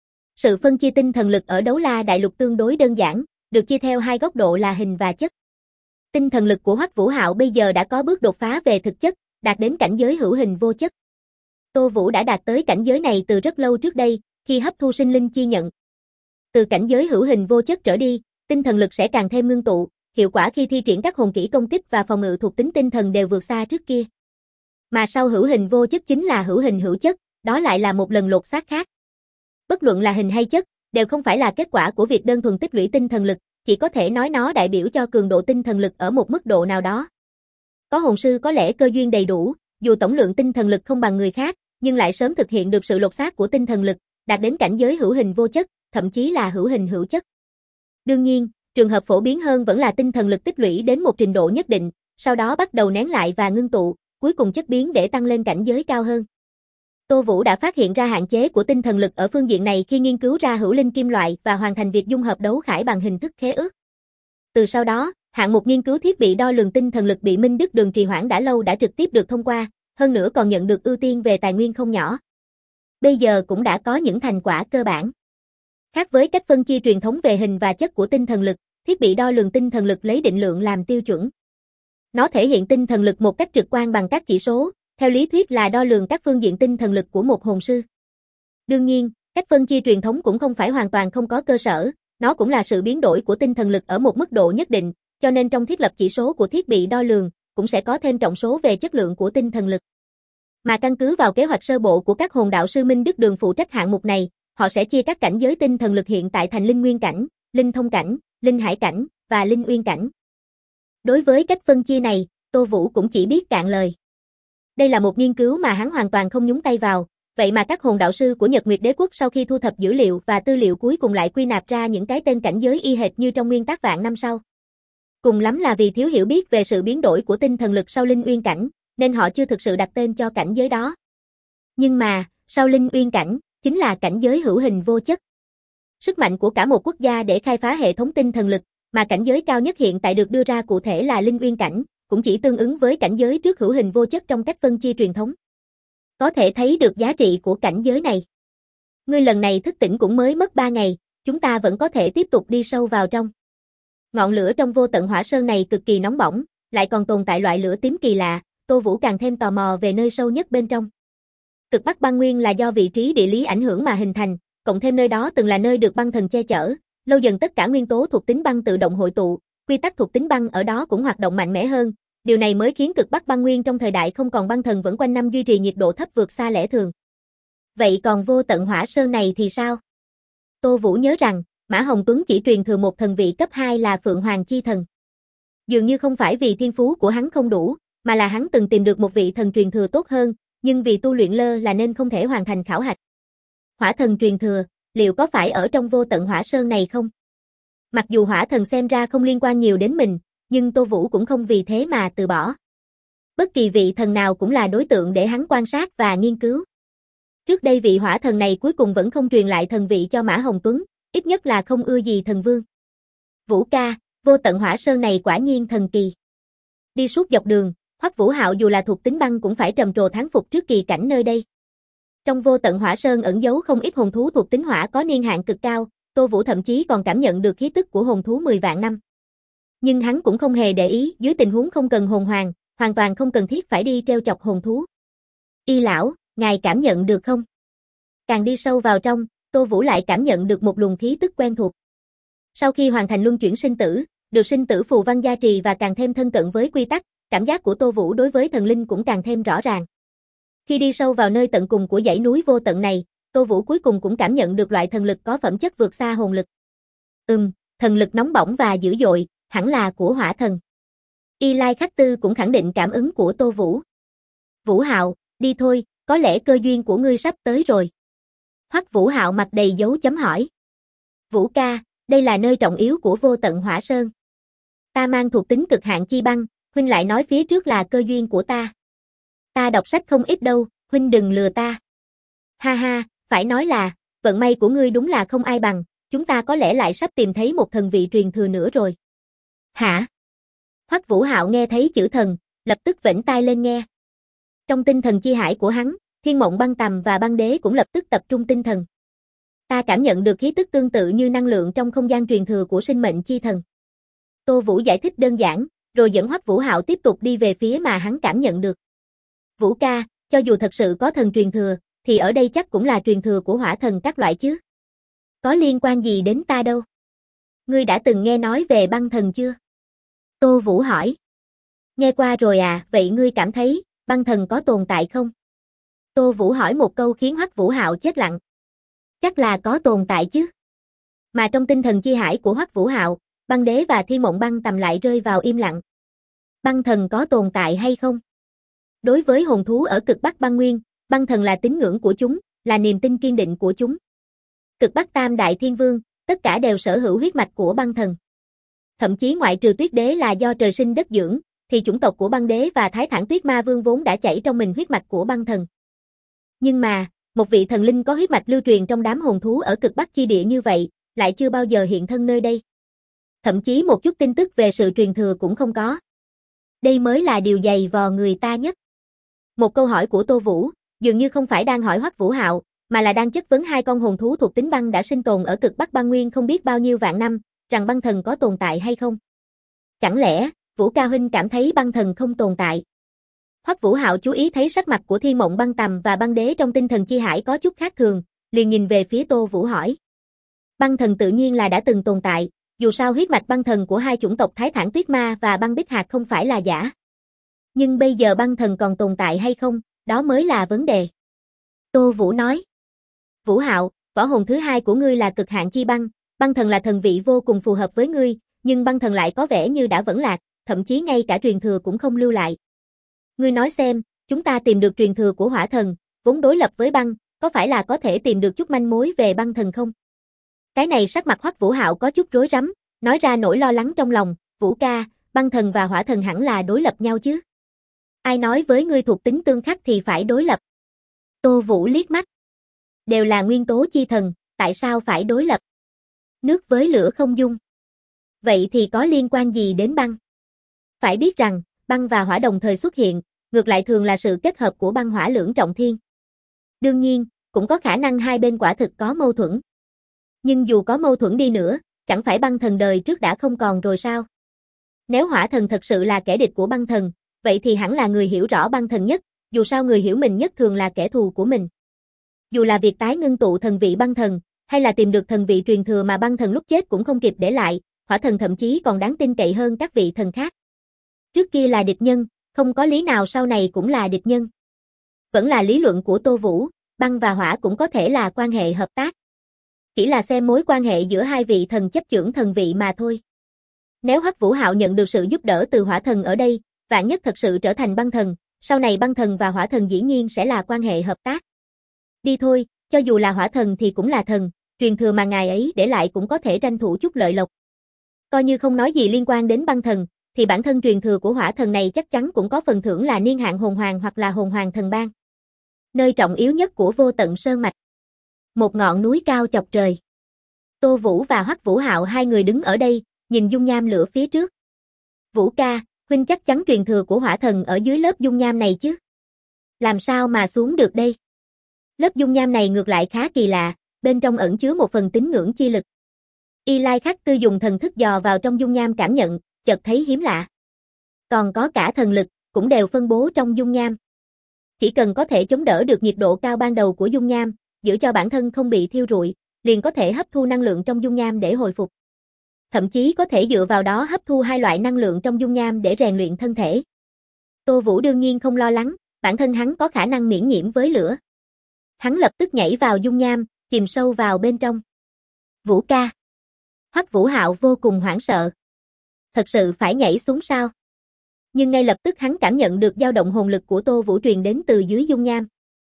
Sự phân chia tinh thần lực ở Đấu La Đại Lục tương đối đơn giản, được chia theo hai góc độ là hình và chất. Tinh thần lực của Hoắc Vũ Hạo bây giờ đã có bước đột phá về thực chất, đạt đến cảnh giới hữu hình vô chất. Tô Vũ đã đạt tới cảnh giới này từ rất lâu trước đây, khi hấp thu sinh linh chi nhận. Từ cảnh giới hữu hình vô chất trở đi, tinh thần lực sẽ càng thêm ngưng tụ, hiệu quả khi thi triển các hồn kỹ công kích và phòng ngự thuộc tính tinh thần đều vượt xa trước kia. Mà sau hữu hình vô chất chính là hữu hình hữu chất, đó lại là một lần lột xác khác. Bất luận là hình hay chất, đều không phải là kết quả của việc đơn thuần tích lũy tinh thần lực, chỉ có thể nói nó đại biểu cho cường độ tinh thần lực ở một mức độ nào đó. Có hồn sư có lẽ cơ duyên đầy đủ, dù tổng lượng tinh thần lực không bằng người khác, nhưng lại sớm thực hiện được sự lột xác của tinh thần lực, đạt đến cảnh giới hữu hình vô chất, thậm chí là hữu hình hữu chất. Đương nhiên, trường hợp phổ biến hơn vẫn là tinh thần lực tích lũy đến một trình độ nhất định, sau đó bắt đầu nén lại và ngưng tụ, cuối cùng chất biến để tăng lên cảnh giới cao hơn. Tô Vũ đã phát hiện ra hạn chế của tinh thần lực ở phương diện này khi nghiên cứu ra hữu linh kim loại và hoàn thành việc dung hợp đấu khải bằng hình thức khế ước. Từ sau đó, hạng mục nghiên cứu thiết bị đo lường tinh thần lực bị Minh Đức Đường trì hoãn đã lâu đã trực tiếp được thông qua, hơn nữa còn nhận được ưu tiên về tài nguyên không nhỏ. Bây giờ cũng đã có những thành quả cơ bản. Khác với cách phân chia truyền thống về hình và chất của tinh thần lực, thiết bị đo lường tinh thần lực lấy định lượng làm tiêu chuẩn. Nó thể hiện tinh thần lực một cách trực quan bằng các chỉ số, theo lý thuyết là đo lường các phương diện tinh thần lực của một hồn sư. Đương nhiên, cách phân chia truyền thống cũng không phải hoàn toàn không có cơ sở, nó cũng là sự biến đổi của tinh thần lực ở một mức độ nhất định, cho nên trong thiết lập chỉ số của thiết bị đo lường, cũng sẽ có thêm trọng số về chất lượng của tinh thần lực. Mà căn cứ vào kế hoạch sơ bộ của các hồn đạo sư Minh Đức Đường phụ trách hạng mục này, họ sẽ chia các cảnh giới tinh thần lực hiện tại thành linh nguyên cảnh, linh thông cảnh, linh hải cảnh và linh uyên cảnh. Đối với cách phân chia này, Tô Vũ cũng chỉ biết cạn lời. Đây là một nghiên cứu mà hắn hoàn toàn không nhúng tay vào, vậy mà các hồn đạo sư của Nhật Nguyệt Đế Quốc sau khi thu thập dữ liệu và tư liệu cuối cùng lại quy nạp ra những cái tên cảnh giới y hệt như trong nguyên tác vạn năm sau. Cùng lắm là vì thiếu hiểu biết về sự biến đổi của tinh thần lực sau linh uyên cảnh, nên họ chưa thực sự đặt tên cho cảnh giới đó. Nhưng mà, sau linh uyên cảnh, chính là cảnh giới hữu hình vô chất. Sức mạnh của cả một quốc gia để khai phá hệ thống tinh thần lực, mà cảnh giới cao nhất hiện tại được đưa ra cụ thể là linh uyên cảnh, cũng chỉ tương ứng với cảnh giới trước hữu hình vô chất trong cách phân chia truyền thống. Có thể thấy được giá trị của cảnh giới này. Ngươi lần này thức tỉnh cũng mới mất 3 ngày, chúng ta vẫn có thể tiếp tục đi sâu vào trong. Ngọn lửa trong vô tận hỏa sơn này cực kỳ nóng bỏng, lại còn tồn tại loại lửa tím kỳ lạ, Tô Vũ càng thêm tò mò về nơi sâu nhất bên trong. Cực Bắc băng nguyên là do vị trí địa lý ảnh hưởng mà hình thành, cộng thêm nơi đó từng là nơi được băng thần che chở, lâu dần tất cả nguyên tố thuộc tính băng tự động hội tụ, quy tắc thuộc tính băng ở đó cũng hoạt động mạnh mẽ hơn, điều này mới khiến Cực Bắc băng nguyên trong thời đại không còn băng thần vẫn quanh năm duy trì nhiệt độ thấp vượt xa lẽ thường. Vậy còn vô tận hỏa sơn này thì sao? Tô Vũ nhớ rằng, Mã Hồng Tuấn chỉ truyền thừa một thần vị cấp 2 là Phượng Hoàng Chi Thần. Dường như không phải vì thiên phú của hắn không đủ, mà là hắn từng tìm được một vị thần truyền thừa tốt hơn, nhưng vì tu luyện lơ là nên không thể hoàn thành khảo hạch. Hỏa thần truyền thừa, liệu có phải ở trong vô tận hỏa sơn này không? Mặc dù hỏa thần xem ra không liên quan nhiều đến mình, nhưng Tô Vũ cũng không vì thế mà từ bỏ. Bất kỳ vị thần nào cũng là đối tượng để hắn quan sát và nghiên cứu. Trước đây vị hỏa thần này cuối cùng vẫn không truyền lại thần vị cho Mã Hồng Tuấn, ít nhất là không ưa gì thần vương. Vũ ca, vô tận hỏa sơn này quả nhiên thần kỳ. Đi suốt dọc đường, Hoắc Vũ Hạo dù là thuộc tính băng cũng phải trầm trồ thán phục trước kỳ cảnh nơi đây. Trong vô tận hỏa sơn ẩn giấu không ít hồn thú thuộc tính hỏa có niên hạn cực cao, Tô Vũ thậm chí còn cảm nhận được khí tức của hồn thú 10 vạn năm. Nhưng hắn cũng không hề để ý, dưới tình huống không cần hồn hoàng, hoàn toàn không cần thiết phải đi treo chọc hồn thú. Y lão, ngài cảm nhận được không? Càng đi sâu vào trong, Tô Vũ lại cảm nhận được một luồng khí tức quen thuộc. Sau khi hoàn thành luân chuyển sinh tử, được sinh tử phù văn gia trì và càng thêm thân cận với quy tắc, cảm giác của Tô Vũ đối với thần linh cũng càng thêm rõ ràng. Khi đi sâu vào nơi tận cùng của dãy núi vô tận này, Tô Vũ cuối cùng cũng cảm nhận được loại thần lực có phẩm chất vượt xa hồn lực. Thần lực nóng bỏng và dữ dội, hẳn là của hỏa thần. Y Lai Khách Tư cũng khẳng định cảm ứng của Tô Vũ. Vũ Hạo, đi thôi, có lẽ cơ duyên của ngươi sắp tới rồi. Hoắc Vũ Hạo mặt đầy dấu chấm hỏi. Vũ ca, đây là nơi trọng yếu của vô tận hỏa sơn. Ta mang thuộc tính cực hạn chi băng, huynh lại nói phía trước là cơ duyên của ta. Ta đọc sách không ít đâu, huynh đừng lừa ta. Ha ha, phải nói là, vận may của ngươi đúng là không ai bằng, chúng ta có lẽ lại sắp tìm thấy một thần vị truyền thừa nữa rồi. Hả? Hoắc Vũ Hạo nghe thấy chữ thần, lập tức vểnh tai lên nghe. Trong tinh thần chi hải của hắn, Thiên Mộng Băng Tầm và Băng Đế cũng lập tức tập trung tinh thần. Ta cảm nhận được khí tức tương tự như năng lượng trong không gian truyền thừa của sinh mệnh chi thần. Tô Vũ giải thích đơn giản, rồi dẫn Hoắc Vũ Hạo tiếp tục đi về phía mà hắn cảm nhận được. Vũ ca, cho dù thật sự có thần truyền thừa, thì ở đây chắc cũng là truyền thừa của hỏa thần các loại chứ. Có liên quan gì đến ta đâu? Ngươi đã từng nghe nói về băng thần chưa? Tô Vũ hỏi. Nghe qua rồi à, vậy ngươi cảm thấy, băng thần có tồn tại không? Tô Vũ hỏi một câu khiến Hoắc Vũ Hạo chết lặng. Chắc là có tồn tại chứ. Mà trong tinh thần chi hải của Hoắc Vũ Hạo, Băng Đế và Thiên Mộng Băng Tầm lại rơi vào im lặng. Băng thần có tồn tại hay không? Đối với hồn thú ở Cực Bắc băng nguyên, băng thần là tín ngưỡng của chúng, là niềm tin kiên định của chúng. Cực Bắc Tam Đại Thiên Vương, tất cả đều sở hữu huyết mạch của băng thần. Thậm chí ngoại trừ Tuyết Đế là do trời sinh đất dưỡng, thì chủng tộc của Băng Đế và Thái Thản Tuyết Ma Vương vốn đã chảy trong mình huyết mạch của băng thần. Nhưng mà, một vị thần linh có huyết mạch lưu truyền trong đám hồn thú ở Cực Bắc chi địa như vậy, lại chưa bao giờ hiện thân nơi đây. Thậm chí một chút tin tức về sự truyền thừa cũng không có. Đây mới là điều dày vò người ta nhất. Một câu hỏi của Tô Vũ, dường như không phải đang hỏi Hoắc Vũ Hạo, mà là đang chất vấn hai con hồn thú thuộc tính băng đã sinh tồn ở Cực Bắc băng nguyên không biết bao nhiêu vạn năm, rằng băng thần có tồn tại hay không. Chẳng lẽ, Vũ ca huynh cảm thấy băng thần không tồn tại? Hoắc Vũ Hạo chú ý thấy sắc mặt của Thiên Mộng Băng Tầm và Băng Đế trong tinh thần chi hải có chút khác thường, liền nhìn về phía Tô Vũ hỏi. Băng thần tự nhiên là đã từng tồn tại, dù sao huyết mạch băng thần của hai chủng tộc Thái Thản Tuyết Ma và Băng Bích Hạc không phải là giả. Nhưng bây giờ băng thần còn tồn tại hay không, đó mới là vấn đề. Tô Vũ nói. Vũ Hạo, võ hồn thứ hai của ngươi là cực hạn chi băng, băng thần là thần vị vô cùng phù hợp với ngươi, nhưng băng thần lại có vẻ như đã vẫn lạc, thậm chí ngay cả truyền thừa cũng không lưu lại. Ngươi nói xem, chúng ta tìm được truyền thừa của hỏa thần, vốn đối lập với băng, có phải là có thể tìm được chút manh mối về băng thần không? Cái này sắc mặt Hoắc Vũ Hạo có chút rối rắm, nói ra nỗi lo lắng trong lòng, Vũ ca, băng thần và hỏa thần hẳn là đối lập nhau chứ? Ai nói với ngươi thuộc tính tương khắc thì phải đối lập? Tô Vũ liếc mắt. Đều là nguyên tố chi thần, tại sao phải đối lập? Nước với lửa không dung. Vậy thì có liên quan gì đến băng? Phải biết rằng, băng và hỏa đồng thời xuất hiện, ngược lại thường là sự kết hợp của băng hỏa lưỡng trọng thiên. Đương nhiên, cũng có khả năng hai bên quả thực có mâu thuẫn. Nhưng dù có mâu thuẫn đi nữa, chẳng phải băng thần đời trước đã không còn rồi sao? Nếu hỏa thần thật sự là kẻ địch của băng thần, vậy thì hẳn là người hiểu rõ băng thần nhất, dù sao người hiểu mình nhất thường là kẻ thù của mình. Dù là việc tái ngưng tụ thần vị băng thần, hay là tìm được thần vị truyền thừa mà băng thần lúc chết cũng không kịp để lại, hỏa thần thậm chí còn đáng tin cậy hơn các vị thần khác. Trước kia là địch nhân, không có lý nào sau này cũng là địch nhân. Vẫn là lý luận của Tô Vũ, băng và hỏa cũng có thể là quan hệ hợp tác. Chỉ là xem mối quan hệ giữa hai vị thần chấp chưởng thần vị mà thôi. Nếu Hoắc Vũ Hạo nhận được sự giúp đỡ từ hỏa thần ở đây, vạn nhất thật sự trở thành băng thần, sau này băng thần và hỏa thần dĩ nhiên sẽ là quan hệ hợp tác. Đi thôi, cho dù là hỏa thần thì cũng là thần, truyền thừa mà ngài ấy để lại cũng có thể tranh thủ chút lợi lộc. Coi như không nói gì liên quan đến băng thần, thì bản thân truyền thừa của hỏa thần này chắc chắn cũng có phần thưởng là niên hạn hồn hoàng hoặc là hồn hoàng thần bang. Nơi trọng yếu nhất của Vô Tận Sơn Mạch. Một ngọn núi cao chọc trời. Tô Vũ và Hoắc Vũ Hạo hai người đứng ở đây, nhìn dung nham lửa phía trước. Vũ ca, huynh chắc chắn truyền thừa của hỏa thần ở dưới lớp dung nham này chứ? Làm sao mà xuống được đây? Lớp dung nham này ngược lại khá kỳ lạ, bên trong ẩn chứa một phần tín ngưỡng chi lực. Y Lai Khắc Tư dùng thần thức dò vào trong dung nham cảm nhận, chợt thấy hiếm lạ. Còn có cả thần lực, cũng đều phân bố trong dung nham. Chỉ cần có thể chống đỡ được nhiệt độ cao ban đầu của dung nham, giữ cho bản thân không bị thiêu rụi, liền có thể hấp thu năng lượng trong dung nham để hồi phục. Thậm chí có thể dựa vào đó hấp thu hai loại năng lượng trong dung nham để rèn luyện thân thể. Tô Vũ đương nhiên không lo lắng, bản thân hắn có khả năng miễn nhiễm với lửa. Hắn lập tức nhảy vào dung nham, chìm sâu vào bên trong. Vũ ca. Hoắc Vũ Hạo vô cùng hoảng sợ. Thật sự phải nhảy xuống sao? Nhưng ngay lập tức hắn cảm nhận được dao động hồn lực của Tô Vũ truyền đến từ dưới dung nham.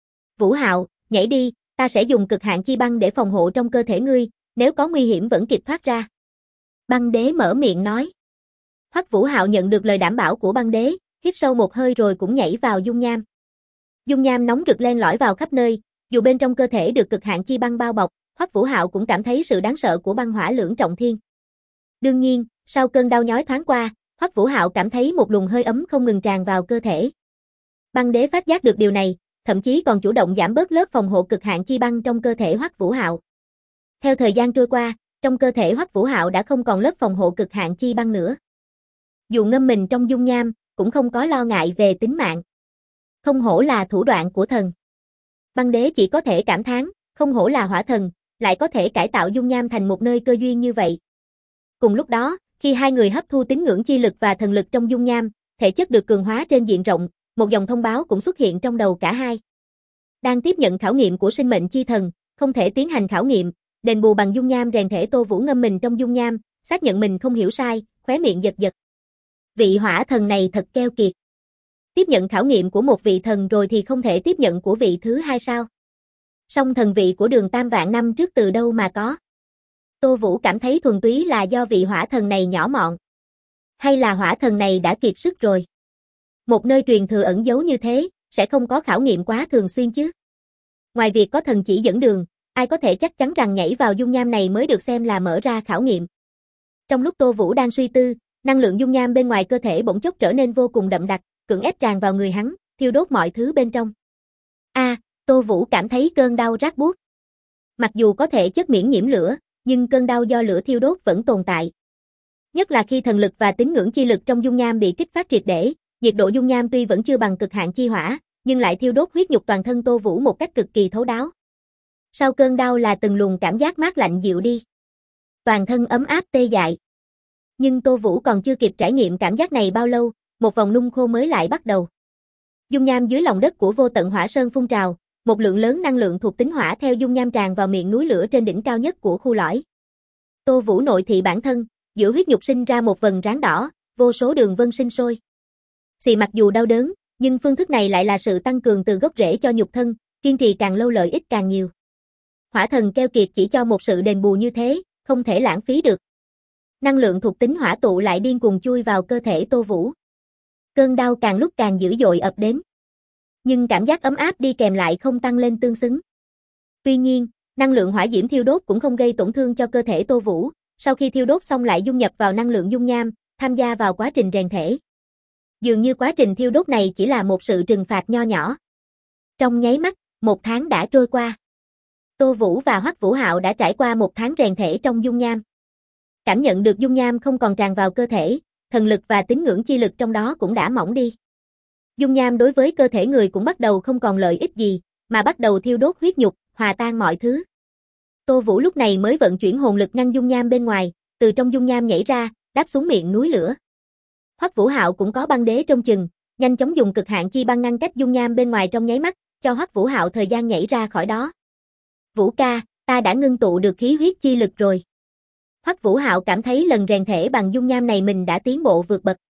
Vũ Hạo, nhảy đi, ta sẽ dùng cực hạn chi băng để phòng hộ trong cơ thể ngươi, nếu có nguy hiểm vẫn kịp thoát ra. Băng đế mở miệng nói. Hoắc Vũ Hạo nhận được lời đảm bảo của băng đế, hít sâu một hơi rồi cũng nhảy vào dung nham. Dung nham nóng rực len lỏi vào khắp nơi, dù bên trong cơ thể được cực hạn chi băng bao bọc, Hoắc Vũ Hạo cũng cảm thấy sự đáng sợ của băng hỏa lưỡng trọng thiên. Đương nhiên, sau cơn đau nhói thoáng qua, Hoắc Vũ Hạo cảm thấy một luồng hơi ấm không ngừng tràn vào cơ thể. Băng đế phát giác được điều này, thậm chí còn chủ động giảm bớt lớp phòng hộ cực hạn chi băng trong cơ thể Hoắc Vũ Hạo. Theo thời gian trôi qua, trong cơ thể Hoắc Vũ Hạo đã không còn lớp phòng hộ cực hạn chi băng nữa. Dù ngâm mình trong dung nham, cũng không có lo ngại về tính mạng. Không hổ là thủ đoạn của thần. Băng đế chỉ có thể cảm thán, không hổ là hỏa thần, lại có thể cải tạo dung nham thành một nơi cơ duyên như vậy. Cùng lúc đó, khi hai người hấp thu tín ngưỡng chi lực và thần lực trong dung nham, thể chất được cường hóa trên diện rộng, một dòng thông báo cũng xuất hiện trong đầu cả hai. Đang tiếp nhận khảo nghiệm của sinh mệnh chi thần, không thể tiến hành khảo nghiệm, đền bù bằng dung nham rèn thể. Tô Vũ ngâm mình trong dung nham, xác nhận mình không hiểu sai, khóe miệng giật giật. Vị hỏa thần này thật keo kiệt. Tiếp nhận khảo nghiệm của một vị thần rồi thì không thể tiếp nhận của vị thứ hai sao? Song thần vị của Đường Tam vạn năm trước từ đâu mà có? Tô Vũ cảm thấy thuần túy là do vị hỏa thần này nhỏ mọn. Hay là hỏa thần này đã kiệt sức rồi? Một nơi truyền thừa ẩn giấu như thế, sẽ không có khảo nghiệm quá thường xuyên chứ? Ngoài việc có thần chỉ dẫn đường, ai có thể chắc chắn rằng nhảy vào dung nham này mới được xem là mở ra khảo nghiệm? Trong lúc Tô Vũ đang suy tư, năng lượng dung nham bên ngoài cơ thể bỗng chốc trở nên vô cùng đậm đặc, cưỡng ép tràn vào người hắn, thiêu đốt mọi thứ bên trong. Tô Vũ cảm thấy cơn đau rát buốt. Mặc dù có thể chất miễn nhiễm lửa, nhưng cơn đau do lửa thiêu đốt vẫn tồn tại. Nhất là khi thần lực và tín ngưỡng chi lực trong dung nham bị kích phát triệt để, nhiệt độ dung nham tuy vẫn chưa bằng cực hạn chi hỏa, nhưng lại thiêu đốt huyết nhục toàn thân Tô Vũ một cách cực kỳ thấu đáo. Sau cơn đau là từng luồng cảm giác mát lạnh dịu đi. Toàn thân ấm áp tê dại. Nhưng Tô Vũ còn chưa kịp trải nghiệm cảm giác này bao lâu, một vòng nung khô mới lại bắt đầu. Dung nham dưới lòng đất của vô tận hỏa sơn phun trào, một lượng lớn năng lượng thuộc tính hỏa theo dung nham tràn vào miệng núi lửa trên đỉnh cao nhất của khu lõi. Tô Vũ nội thị bản thân, giữa huyết nhục sinh ra một vầng ráng đỏ, vô số đường vân sinh sôi. Xì mặc dù đau đớn, nhưng phương thức này lại là sự tăng cường từ gốc rễ cho nhục thân, kiên trì càng lâu lợi ích càng nhiều. Hỏa thần keo kiệt chỉ cho một sự đền bù như thế, không thể lãng phí được. Năng lượng thuộc tính hỏa tụ lại điên cuồng chui vào cơ thể Tô Vũ. Cơn đau càng lúc càng dữ dội ập đến. Nhưng cảm giác ấm áp đi kèm lại không tăng lên tương xứng. Tuy nhiên, năng lượng hỏa diễm thiêu đốt cũng không gây tổn thương cho cơ thể Tô Vũ, sau khi thiêu đốt xong lại dung nhập vào năng lượng dung nham, tham gia vào quá trình rèn thể. Dường như quá trình thiêu đốt này chỉ là một sự trừng phạt nho nhỏ. Trong nháy mắt, 1 tháng đã trôi qua. Tô Vũ và Hoắc Vũ Hạo đã trải qua 1 tháng rèn thể trong dung nham. Cảm nhận được dung nham không còn tràn vào cơ thể, thần lực và tín ngưỡng chi lực trong đó cũng đã mỏng đi. Dung nham đối với cơ thể người cũng bắt đầu không còn lợi ích gì, mà bắt đầu thiêu đốt huyết nhục, hòa tan mọi thứ. Tô Vũ lúc này mới vận chuyển hồn lực ngăn dung nham bên ngoài, từ trong dung nham nhảy ra, đáp xuống miệng núi lửa. Hoắc Vũ Hạo cũng có băng đế trong chừng, nhanh chóng dùng cực hạn chi băng ngăn cách dung nham bên ngoài trong nháy mắt, cho Hoắc Vũ Hạo thời gian nhảy ra khỏi đó. Vũ ca, ta đã ngưng tụ được khí huyết chi lực rồi. Hoắc Vũ Hạo cảm thấy lần rèn thể bằng dung nham này mình đã tiến bộ vượt bậc.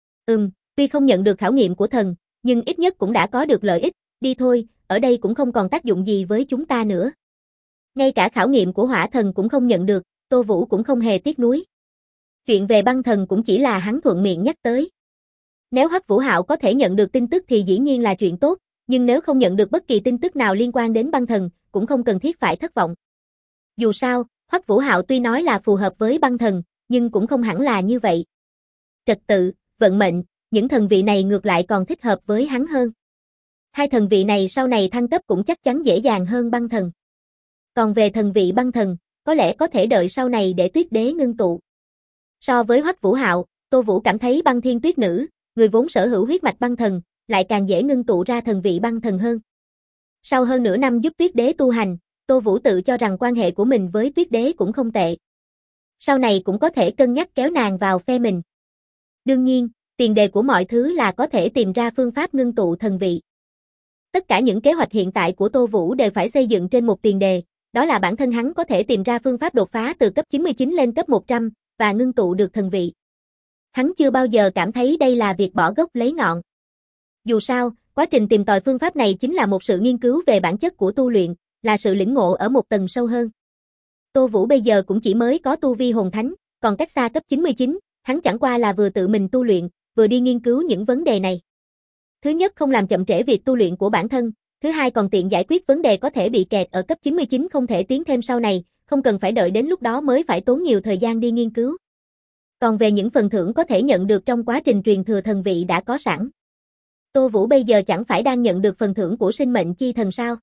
Tuy không nhận được khảo nghiệm của thần, nhưng ít nhất cũng đã có được lợi ích, đi thôi, ở đây cũng không còn tác dụng gì với chúng ta nữa. Ngay cả khảo nghiệm của hỏa thần cũng không nhận được, Tô Vũ cũng không hề tiếc nuối. Chuyện về băng thần cũng chỉ là hắn thuận miệng nhắc tới. Nếu Hoắc Vũ Hạo có thể nhận được tin tức thì dĩ nhiên là chuyện tốt, nhưng nếu không nhận được bất kỳ tin tức nào liên quan đến băng thần, cũng không cần thiết phải thất vọng. Dù sao, Hoắc Vũ Hạo tuy nói là phù hợp với băng thần, nhưng cũng không hẳn là như vậy. Trật tự, vận mệnh, những thần vị này ngược lại còn thích hợp với hắn hơn. Hai thần vị này sau này thăng cấp cũng chắc chắn dễ dàng hơn băng thần. Còn về thần vị băng thần, có lẽ có thể đợi sau này để tuyết đế ngưng tụ. So với Hoắc Vũ Hạo, Tô Vũ cảm thấy băng thiên tuyết nữ, người vốn sở hữu huyết mạch băng thần, lại càng dễ ngưng tụ ra thần vị băng thần hơn. Sau hơn nửa năm giúp tuyết đế tu hành, Tô Vũ tự cho rằng quan hệ của mình với tuyết đế cũng không tệ. Sau này cũng có thể cân nhắc kéo nàng vào phe mình. Đương nhiên, tiền đề của mọi thứ là có thể tìm ra phương pháp ngưng tụ thần vị. Tất cả những kế hoạch hiện tại của Tô Vũ đều phải xây dựng trên một tiền đề, đó là bản thân hắn có thể tìm ra phương pháp đột phá từ cấp 99 lên cấp 100 và ngưng tụ được thần vị. Hắn chưa bao giờ cảm thấy đây là việc bỏ gốc lấy ngọn. Dù sao, quá trình tìm tòi phương pháp này chính là một sự nghiên cứu về bản chất của tu luyện, là sự lĩnh ngộ ở một tầng sâu hơn. Tô Vũ bây giờ cũng chỉ mới có tu vi hồn thánh, còn cách xa cấp 99, hắn chẳng qua là vừa tự mình tu luyện, vừa đi nghiên cứu những vấn đề này. Thứ nhất không làm chậm trễ việc tu luyện của bản thân, thứ hai còn tiện giải quyết vấn đề có thể bị kẹt ở cấp 99 không thể tiến thêm sau này, không cần phải đợi đến lúc đó mới phải tốn nhiều thời gian đi nghiên cứu. Còn về những phần thưởng có thể nhận được trong quá trình truyền thừa thần vị đã có sẵn. Tô Vũ bây giờ chẳng phải đang nhận được phần thưởng của sinh mệnh chi thần sao?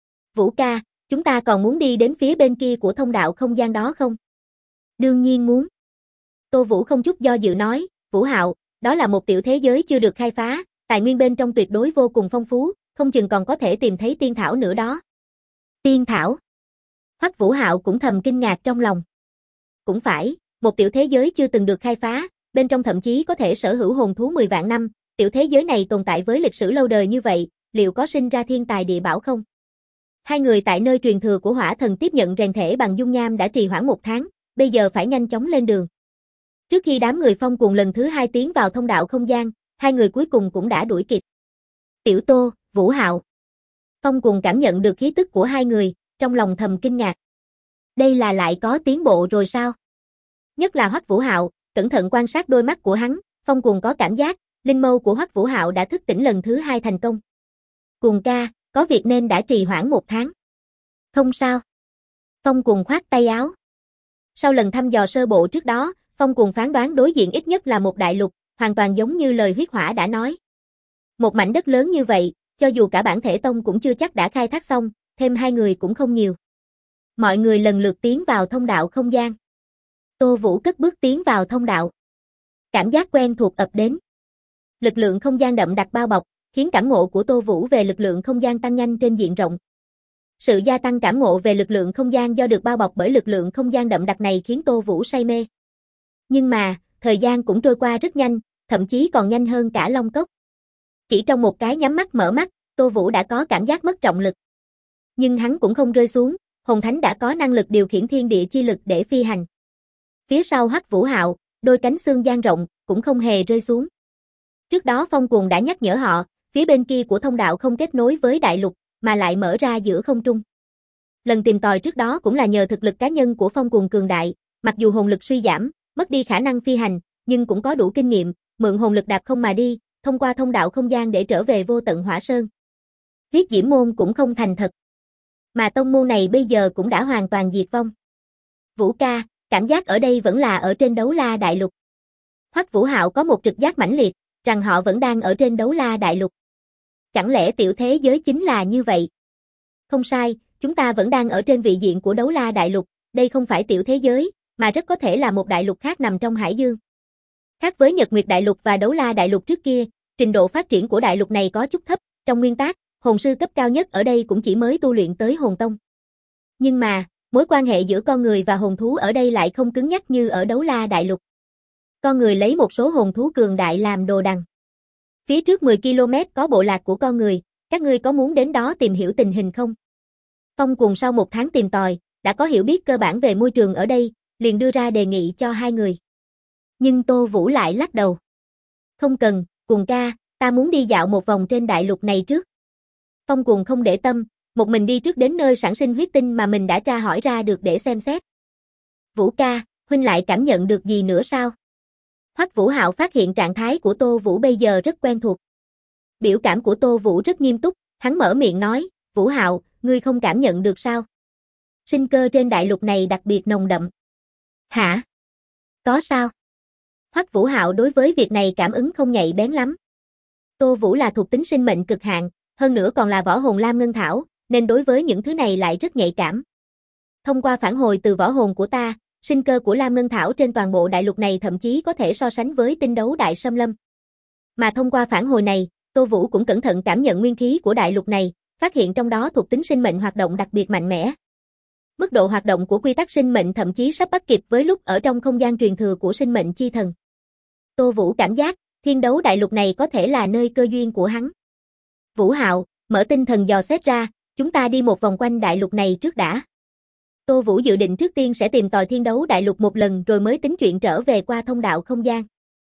Vũ ca, chúng ta còn muốn đi đến phía bên kia của thông đạo không gian đó không? Đương nhiên muốn. Tô Vũ không chút do dự nói, Vũ Hạo, đó là một tiểu thế giới chưa được khai phá, tài nguyên bên trong tuyệt đối vô cùng phong phú, không chừng còn có thể tìm thấy tiên thảo nữa đó. Tiên thảo? Hoắc Vũ Hạo cũng thầm kinh ngạc trong lòng. Cũng phải, một tiểu thế giới chưa từng được khai phá, bên trong thậm chí có thể sở hữu hồn thú 10 vạn năm, tiểu thế giới này tồn tại với lịch sử lâu đời như vậy, liệu có sinh ra thiên tài địa bảo không? Hai người tại nơi truyền thừa của hỏa thần tiếp nhận rèn thể bằng dung nham đã trì hoãn 1 tháng, bây giờ phải nhanh chóng lên đường. Trước khi đám người Phong Cuồng lần thứ 2 tiến vào thông đạo không gian, hai người cuối cùng cũng đã đuổi kịp. Tiểu Tô, Vũ Hạo. Phong Cuồng cảm nhận được khí tức của hai người, trong lòng thầm kinh ngạc. Đây là lại có tiến bộ rồi sao? Nhất là Hoắc Vũ Hạo, cẩn thận quan sát đôi mắt của hắn, Phong Cuồng có cảm giác, linh mâu của Hoắc Vũ Hạo đã thức tỉnh lần thứ 2 thành công. Cuồng ca, có việc nên đã trì hoãn 1 tháng. Không sao. Phong Cuồng khoát tay áo. Sau lần thăm dò sơ bộ trước đó, Phong Cuồng phán đoán đối diện ít nhất là một đại lục, hoàn toàn giống như lời huyết hỏa đã nói. Một mảnh đất lớn như vậy, cho dù cả bản thể tông cũng chưa chắc đã khai thác xong, thêm hai người cũng không nhiều. Mọi người lần lượt tiến vào thông đạo không gian. Tô Vũ cất bước tiến vào thông đạo. Cảm giác quen thuộc ập đến. Lực lượng không gian đậm đặc bao bọc, khiến cảm ngộ của Tô Vũ về lực lượng không gian tăng nhanh trên diện rộng. Sự gia tăng cảm ngộ về lực lượng không gian do được bao bọc bởi lực lượng không gian đậm đặc này khiến Tô Vũ say mê. Nhưng mà, thời gian cũng trôi qua rất nhanh, thậm chí còn nhanh hơn cả Long Cốc. Chỉ trong một cái nhắm mắt mở mắt, Tô Vũ đã có cảm giác mất trọng lực. Nhưng hắn cũng không rơi xuống, hồn thánh đã có năng lực điều khiển thiên địa chi lực để phi hành. Phía sau Hoắc Vũ Hạo, đôi cánh xương dang rộng, cũng không hề rơi xuống. Trước đó Phong Cuồng đã nhắc nhở họ, phía bên kia của thông đạo không kết nối với đại lục, mà lại mở ra giữa không trung. Lần tìm tòi trước đó cũng là nhờ thực lực cá nhân của Phong Cuồng cường đại, mặc dù hồn lực suy giảm, mất đi khả năng phi hành, nhưng cũng có đủ kinh nghiệm, mượn hồn lực đạp không mà đi, thông qua thông đạo không gian để trở về Vô Tận Hỏa Sơn. Huyết Diễm môn cũng không thành thật, mà tông môn này bây giờ cũng đã hoàn toàn diệt vong. Vũ ca, cảm giác ở đây vẫn là ở trên Đấu La Đại Lục. Hoắc Vũ Hạo có một trực giác mãnh liệt, rằng họ vẫn đang ở trên Đấu La Đại Lục. Chẳng lẽ tiểu thế giới chính là như vậy? Không sai, chúng ta vẫn đang ở trên vị diện của Đấu La Đại Lục, đây không phải tiểu thế giới, mà rất có thể là một đại lục khác nằm trong hải dương. Khác với Nhật Nguyệt Đại Lục và Đấu La Đại Lục trước kia, trình độ phát triển của đại lục này có chút thấp, trong nguyên tắc, hồn sư cấp cao nhất ở đây cũng chỉ mới tu luyện tới hồn tông. Nhưng mà, mối quan hệ giữa con người và hồn thú ở đây lại không cứng nhắc như ở Đấu La Đại Lục. Con người lấy một số hồn thú cường đại làm đồ đằng. Phía trước 10 km có bộ lạc của con người, các ngươi có muốn đến đó tìm hiểu tình hình không? Phong Cuồng sau một tháng tìm tòi, đã có hiểu biết cơ bản về môi trường ở đây, liền đưa ra đề nghị cho hai người. Nhưng Tô Vũ lại lắc đầu. Không cần, Cuồng ca, ta muốn đi dạo một vòng trên đại lục này trước. Phong Cuồng không để tâm, một mình đi trước đến nơi sản sinh huyết tinh mà mình đã tra hỏi ra được để xem xét. Vũ ca, huynh lại cảm nhận được gì nữa sao? Hoắc Vũ Hạo phát hiện trạng thái của Tô Vũ bây giờ rất quen thuộc. Biểu cảm của Tô Vũ rất nghiêm túc, hắn mở miệng nói, Vũ Hạo, ngươi không cảm nhận được sao? Sinh cơ trên đại lục này đặc biệt nồng đậm. Hả? Có sao? Hoắc Vũ Hạo đối với việc này cảm ứng không nhạy bén lắm. Tô Vũ là thuộc tính sinh mệnh cực hạn, hơn nữa còn là võ hồn Lam Ngân Thảo, nên đối với những thứ này lại rất nhạy cảm. Thông qua phản hồi từ võ hồn của ta, sinh cơ của Lam Ngân Thảo trên toàn bộ đại lục này thậm chí có thể so sánh với tinh đấu đại xâm lâm. Mà thông qua phản hồi này, Tô Vũ cũng cẩn thận cảm nhận nguyên khí của đại lục này, phát hiện trong đó thuộc tính sinh mệnh hoạt động đặc biệt mạnh mẽ. Mức độ hoạt động của quy tắc sinh mệnh thậm chí sắp bắt kịp với lúc ở trong không gian truyền thừa của sinh mệnh chi thần. Tô Vũ cảm giác, thiên đấu đại lục này có thể là nơi cơ duyên của hắn. Vũ Hạo, mở tinh thần dò xét ra, chúng ta đi một vòng quanh đại lục này trước đã. Tô Vũ dự định trước tiên sẽ tìm tòi thiên đấu đại lục một lần rồi mới tính chuyện trở về qua thông đạo không gian.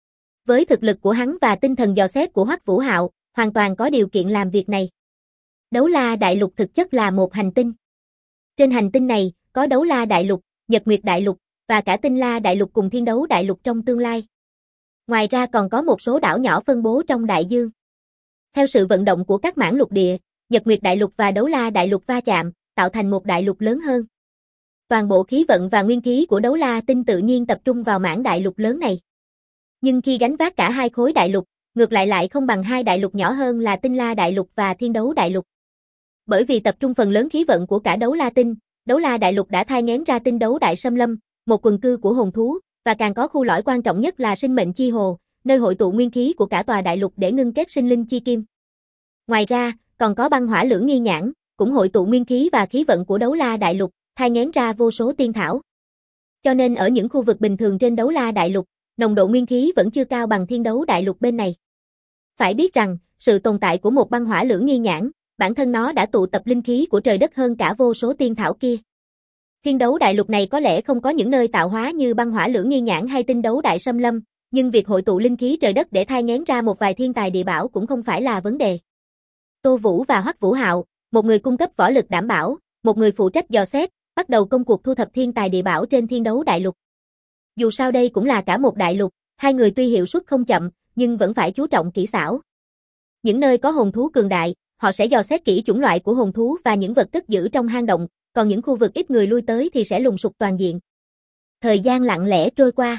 Với thực lực của hắn và tinh thần dò xét của Hoắc Vũ Hạo, hoàn toàn có điều kiện làm việc này. Đấu La Đại Lục thực chất là một hành tinh. Trên hành tinh này, có Đấu La Đại Lục, Nhật Nguyệt Đại Lục, và cả Tinh La Đại Lục cùng Thiên Đấu Đại Lục trong tương lai. Ngoài ra còn có một số đảo nhỏ phân bố trong đại dương. Theo sự vận động của các mảng lục địa, Nhật Nguyệt Đại Lục và Đấu La Đại Lục va chạm, tạo thành một đại lục lớn hơn. Toàn bộ khí vận và nguyên khí của Đấu La Tinh tự nhiên tập trung vào mảng đại lục lớn này. Nhưng khi gánh vác cả hai khối đại lục, ngược lại không bằng hai đại lục nhỏ hơn là Tinh La Đại Lục và Thiên Đấu Đại Lục. Bởi vì tập trung phần lớn khí vận của cả Đấu La Tinh, Đấu La Đại Lục đã thai nghén ra Tinh Đấu Đại Xâm Lâm, một quần cư của hồn thú, và càng có khu lõi quan trọng nhất là sinh mệnh chi hồ, nơi hội tụ nguyên khí của cả tòa đại lục để ngưng kết sinh linh chi kim. Ngoài ra, còn có băng hỏa lưỡng nghi nhãn, cũng hội tụ nguyên khí và khí vận của Đấu La Đại Lục, thai nghén ra vô số tiên thảo. Cho nên ở những khu vực bình thường trên Đấu La Đại Lục, nồng độ nguyên khí vẫn chưa cao bằng Thiên Đấu Đại Lục bên này. Phải biết rằng, sự tồn tại của một băng hỏa lưỡng nghi nhãn, bản thân nó đã tụ tập linh khí của trời đất hơn cả vô số tiên thảo kia. Thiên Đấu Đại Lục này có lẽ không có những nơi tạo hóa như băng hỏa lưỡng nghi nhãn hay Tinh Đấu Đại Xâm Lâm, nhưng việc hội tụ linh khí trời đất để thai nghén ra một vài thiên tài địa bảo cũng không phải là vấn đề. Tô Vũ và Hoắc Vũ Hạo, một người cung cấp võ lực đảm bảo, một người phụ trách dò xét, bắt đầu công cuộc thu thập thiên tài địa bảo trên Thiên Đấu Đại Lục. Dù sao đây cũng là cả một đại lục, hai người tuy hiệu suất không chậm, nhưng vẫn phải chú trọng kỹ xảo. Những nơi có hồn thú cường đại, họ sẽ dò xét kỹ chủng loại của hồn thú và những vật cất giữ trong hang động, còn những khu vực ít người lui tới thì sẽ lùng sục toàn diện. Thời gian lặng lẽ trôi qua.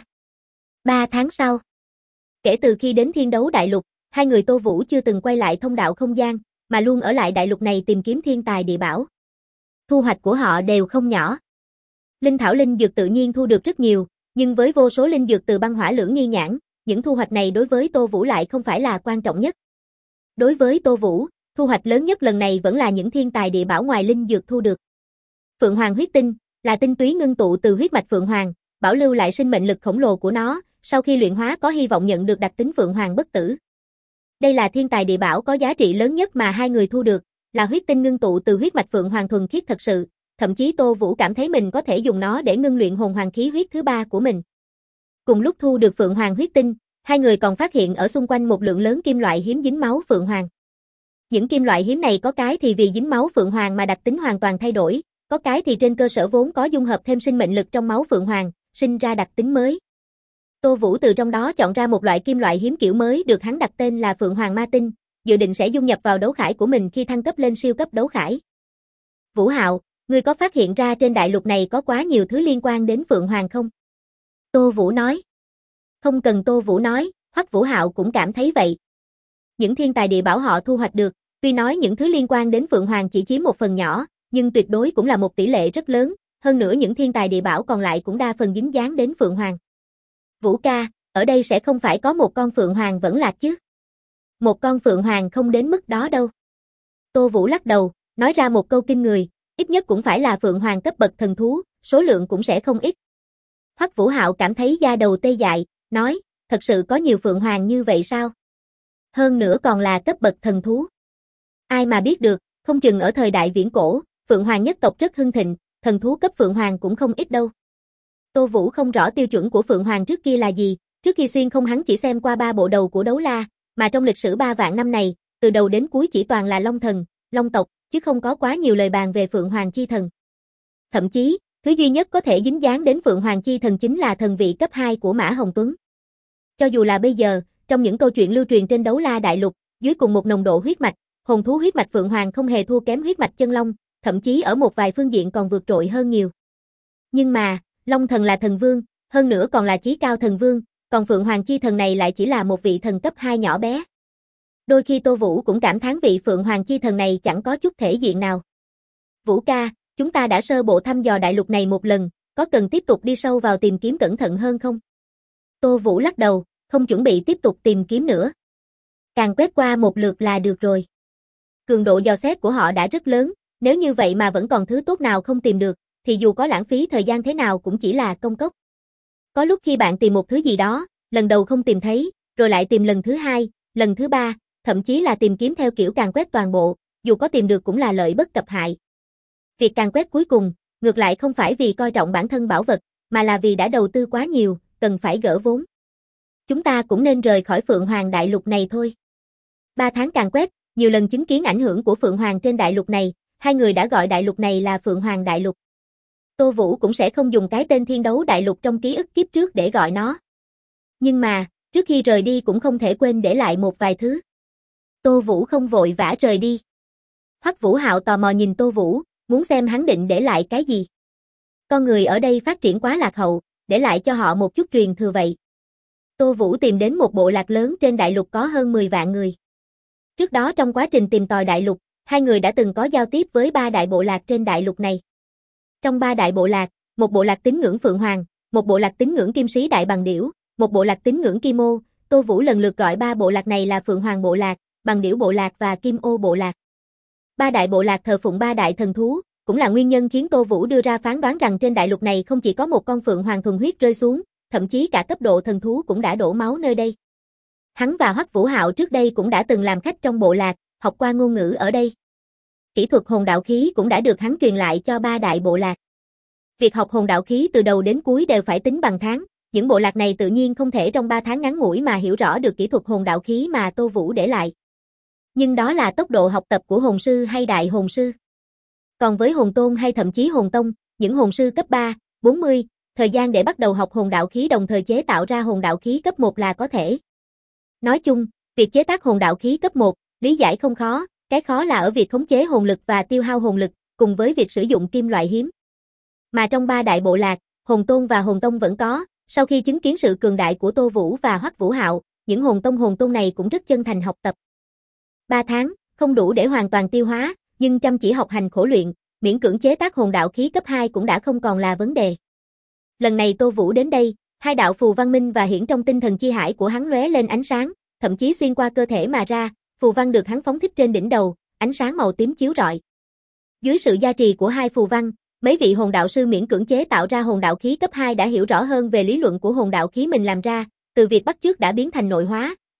3 tháng sau. Kể từ khi đến Thiên Đấu Đại Lục, hai người Tô Vũ chưa từng quay lại thông đạo không gian, mà luôn ở lại đại lục này tìm kiếm thiên tài địa bảo. Thu hoạch của họ đều không nhỏ. Linh thảo linh dược tự nhiên thu được rất nhiều, nhưng với vô số linh dược từ băng hỏa lưỡng nghi nhãn, những thu hoạch này đối với Tô Vũ lại không phải là quan trọng nhất. Đối với Tô Vũ, thu hoạch lớn nhất lần này vẫn là những thiên tài địa bảo ngoài linh dược thu được. Phượng Hoàng huyết tinh là tinh túy ngưng tụ từ huyết mạch Phượng Hoàng, bảo lưu lại sinh mệnh lực khổng lồ của nó, sau khi luyện hóa có hy vọng nhận được đặc tính Phượng Hoàng bất tử. Đây là thiên tài địa bảo có giá trị lớn nhất mà hai người thu được, là huyết tinh ngưng tụ từ huyết mạch Phượng Hoàng thuần khiết thật sự, thậm chí Tô Vũ cảm thấy mình có thể dùng nó để ngưng luyện hồn hoàng khí huyết thứ ba của mình. Cùng lúc thu được Phượng Hoàng huyết tinh, hai người còn phát hiện ở xung quanh một lượng lớn kim loại hiếm dính máu Phượng Hoàng. Những kim loại hiếm này có cái thì vì dính máu Phượng Hoàng mà đặc tính hoàn toàn thay đổi, có cái thì trên cơ sở vốn có dung hợp thêm sinh mệnh lực trong máu Phượng Hoàng, sinh ra đặc tính mới. Tô Vũ từ trong đó chọn ra một loại kim loại hiếm kiểu mới được hắn đặt tên là Phượng Hoàng Ma Tinh, dự định sẽ dung nhập vào đấu khải của mình khi thăng cấp lên siêu cấp đấu khải. Vũ Hạo, ngươi có phát hiện ra trên đại lục này có quá nhiều thứ liên quan đến Phượng Hoàng không? Tô Vũ nói. Không cần Tô Vũ nói, Hoắc Vũ Hạo cũng cảm thấy vậy. Những thiên tài địa bảo họ thu hoạch được, tuy nói những thứ liên quan đến Phượng Hoàng chỉ chiếm một phần nhỏ, nhưng tuyệt đối cũng là một tỷ lệ rất lớn, hơn nữa những thiên tài địa bảo còn lại cũng đa phần dính dáng đến Phượng Hoàng. Vũ ca, ở đây sẽ không phải có một con Phượng Hoàng vẫn lạc chứ? Một con Phượng Hoàng không đến mức đó đâu. Tô Vũ lắc đầu, nói ra một câu kinh người, ít nhất cũng phải là Phượng Hoàng cấp bậc thần thú, số lượng cũng sẽ không ít. Hoắc Vũ Hạo cảm thấy da đầu tê dại, nói, thật sự có nhiều Phượng Hoàng như vậy sao? Hơn nữa còn là cấp bậc thần thú. Ai mà biết được, không chừng ở thời đại viễn cổ, Phượng Hoàng nhất tộc rất hưng thịnh, thần thú cấp Phượng Hoàng cũng không ít đâu. Tô Vũ không rõ tiêu chuẩn của Phượng Hoàng trước kia là gì, trước khi xuyên không hắn chỉ xem qua 3 bộ đầu của đấu la, mà trong lịch sử 3 vạn năm này, từ đầu đến cuối chỉ toàn là Long thần, Long tộc, chứ không có quá nhiều lời bàn về Phượng Hoàng chi thần. Thậm chí, thứ duy nhất có thể dính dáng đến Phượng Hoàng chi thần chính là thần vị cấp 2 của Mã Hồng Tuấn. Cho dù là bây giờ, trong những câu chuyện lưu truyền trên đấu la đại lục, dưới cùng một nồng độ huyết mạch, hồn thú huyết mạch Phượng Hoàng không hề thua kém huyết mạch chân long, thậm chí ở một vài phương diện còn vượt trội hơn nhiều. Nhưng mà, Long thần là thần vương, hơn nữa còn là chí cao thần vương, còn Phượng Hoàng chi thần này lại chỉ là một vị thần cấp 2 nhỏ bé. Đôi khi Tô Vũ cũng cảm thán vị Phượng Hoàng chi thần này chẳng có chút thể diện nào. Vũ ca, chúng ta đã sơ bộ thăm dò đại lục này một lần, có cần tiếp tục đi sâu vào tìm kiếm cẩn thận hơn không? Tô Vũ lắc đầu, không chuẩn bị tiếp tục tìm kiếm nữa. Càng quét qua một lượt là được rồi. Cường độ dò xét của họ đã rất lớn, nếu như vậy mà vẫn còn thứ tốt nào không tìm được, thì dù có lãng phí thời gian thế nào cũng chỉ là công cốc. Có lúc khi bạn tìm một thứ gì đó, lần đầu không tìm thấy, rồi lại tìm lần thứ 2, lần thứ 3, thậm chí là tìm kiếm theo kiểu càn quét toàn bộ, dù có tìm được cũng là lợi bất cập hại. Việc càn quét cuối cùng, ngược lại không phải vì coi trọng bản thân bảo vật, mà là vì đã đầu tư quá nhiều, cần phải gỡ vốn. Chúng ta cũng nên rời khỏi Phượng Hoàng đại lục này thôi. 3 tháng càn quét, nhiều lần chứng kiến ảnh hưởng của Phượng Hoàng trên đại lục này, hai người đã gọi đại lục này là Phượng Hoàng đại lục. Tô Vũ cũng sẽ không dùng cái tên Thiên Đấu đại lục trong ký ức kiếp trước để gọi nó. Nhưng mà, trước khi rời đi cũng không thể quên để lại một vài thứ. Tô Vũ không vội vã rời đi. Hoắc Vũ Hạo tò mò nhìn Tô Vũ, muốn xem hắn định để lại cái gì. Con người ở đây phát triển quá lạc hậu, để lại cho họ một chút truyền thừa vậy. Tô Vũ tìm đến một bộ lạc lớn trên đại lục có hơn 10 vạn người. Trước đó trong quá trình tìm tòi đại lục, hai người đã từng có giao tiếp với 3 đại bộ lạc trên đại lục này. Trong 3 đại bộ lạc, một bộ lạc tín ngưỡng Phượng Hoàng, một bộ lạc tín ngưỡng Kim Sĩ Đại Bằng Điểu, một bộ lạc tín ngưỡng Kim Ô, Tô Vũ lần lượt gọi 3 bộ lạc này là Phượng Hoàng bộ lạc, Bằng Điểu bộ lạc và Kim Ô bộ lạc. 3 đại bộ lạc thờ phụng 3 đại thần thú, cũng là nguyên nhân khiến Tô Vũ đưa ra phán đoán rằng trên đại lục này không chỉ có một con Phượng Hoàng thuần huyết rơi xuống, thậm chí cả cấp độ thần thú cũng đã đổ máu nơi đây. Hắn và Hoắc Vũ Hạo trước đây cũng đã từng làm khách trong bộ lạc, học qua ngôn ngữ ở đây. Kỹ thuật hồn đạo khí cũng đã được hắn truyền lại cho 3 đại bộ lạc. Việc học hồn đạo khí từ đầu đến cuối đều phải tính bằng tháng, những bộ lạc này tự nhiên không thể trong 3 tháng ngắn ngủi mà hiểu rõ được kỹ thuật hồn đạo khí mà Tô Vũ để lại. Nhưng đó là tốc độ học tập của hồn sư hay đại hồn sư. Còn với hồn tôn hay thậm chí hồn tông, những hồn sư cấp 3, 40, thời gian để bắt đầu học hồn đạo khí đồng thời chế tạo ra hồn đạo khí cấp 1 là có thể. Nói chung, việc chế tác hồn đạo khí cấp 1, lý giải không khó, cái khó là ở việc khống chế hồn lực và tiêu hao hồn lực, cùng với việc sử dụng kim loại hiếm. Mà trong 3 đại bộ lạc, hồn tôn và hồn tông vẫn có, sau khi chứng kiến sự cường đại của Tô Vũ và Hoắc Vũ Hạo, những hồn tôn này cũng rất chân thành học tập. 3 tháng, không đủ để hoàn toàn tiêu hóa, nhưng chăm chỉ học hành khổ luyện, miễn cưỡng chế tác hồn đạo khí cấp 2 cũng đã không còn là vấn đề. Lần này Tô Vũ đến đây, 2 đạo phù văn minh và hiển trong tinh thần chi hải của hắn lóe lên ánh sáng, thậm chí xuyên qua cơ thể mà ra, phù văn được hắn phóng thích trên đỉnh đầu, ánh sáng màu tím chiếu rọi. Dưới sự gia trì của 2 phù văn, mấy vị hồn đạo sư miễn cưỡng chế tạo ra hồn đạo khí cấp 2 đã hiểu rõ hơn về lý luận của hồn đạo khí mình làm ra, từ việc bắt chước đã biến thành nội hóa,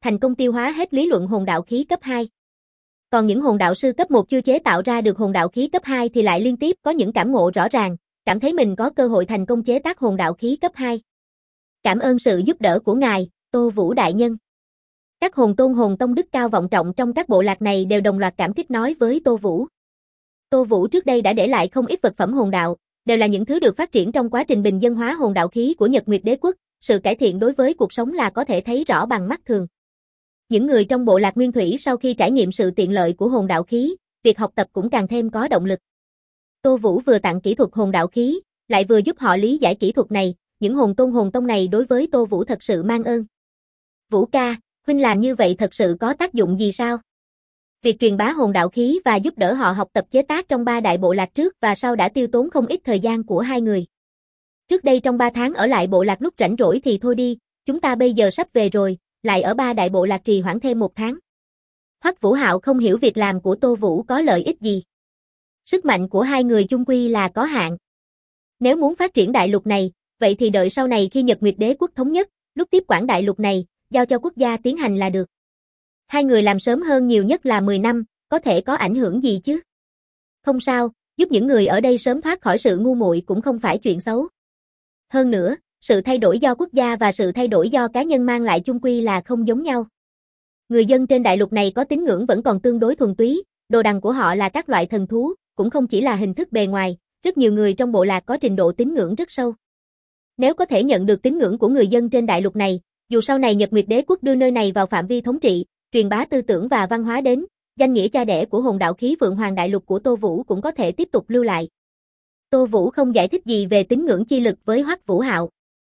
thành công tiêu hóa hết lý luận hồn đạo khí cấp 2. Còn những hồn đạo sư cấp 1 chưa chế tạo ra được hồn đạo khí cấp 2 thì lại liên tiếp có những cảm ngộ rõ ràng, cảm thấy mình có cơ hội thành công chế tác hồn đạo khí cấp 2. Cảm ơn sự giúp đỡ của ngài, Tô Vũ đại nhân. Các hồn tôn hồn tông đức cao vọng trọng trong các bộ lạc này đều đồng loạt cảm kích nói với Tô Vũ. Tô Vũ trước đây đã để lại không ít vật phẩm hồn đạo, đều là những thứ được phát triển trong quá trình bình dân hóa hồn đạo khí của Nhật Nguyệt Đế quốc, sự cải thiện đối với cuộc sống là có thể thấy rõ bằng mắt thường. Những người trong bộ lạc Nguyên Thủy sau khi trải nghiệm sự tiện lợi của hồn đạo khí, việc học tập cũng càng thêm có động lực. Tô Vũ vừa tặng kỹ thuật hồn đạo khí, lại vừa giúp họ lý giải kỹ thuật này, những hồn tôn hồn tông này đối với Tô Vũ thật sự mang ơn. Vũ ca, huynh làm như vậy thật sự có tác dụng gì sao? Việc truyền bá hồn đạo khí và giúp đỡ họ học tập chế tác trong 3 đại bộ lạc trước và sau đã tiêu tốn không ít thời gian của hai người. Trước đây trong 3 tháng ở lại bộ lạc lúc rảnh rỗi thì thôi đi, chúng ta bây giờ sắp về rồi, lại ở 3 đại bộ lạc trì hoãn thêm 1 tháng. Hoắc Vũ Hạo không hiểu việc làm của Tô Vũ có lợi ích gì. Sức mạnh của hai người chung quy là có hạn. Nếu muốn phát triển đại lục này, vậy thì đợi sau này khi Nhật Nguyệt Đế quốc thống nhất, lúc tiếp quản đại lục này, giao cho quốc gia tiến hành là được. Hai người làm sớm hơn nhiều nhất là 10 năm, có thể có ảnh hưởng gì chứ? Không sao, giúp những người ở đây sớm thoát khỏi sự ngu muội cũng không phải chuyện xấu. Hơn nữa, sự thay đổi do quốc gia và sự thay đổi do cá nhân mang lại chung quy là không giống nhau. Người dân trên đại lục này có tín ngưỡng vẫn còn tương đối thuần túy, đồ đằng của họ là các loại thần thú, cũng không chỉ là hình thức bề ngoài, rất nhiều người trong bộ lạc có trình độ tín ngưỡng rất sâu. Nếu có thể nhận được tín ngưỡng của người dân trên đại lục này, dù sau này Nhật Nguyệt Đế quốc đưa nơi này vào phạm vi thống trị, truyền bá tư tưởng và văn hóa đến, danh nghĩa cha đẻ của hồn đạo khí Phượng Hoàng đại lục của Tô Vũ cũng có thể tiếp tục lưu lại. Tô Vũ không giải thích gì về tín ngưỡng chi lực với Hoắc Vũ Hạo.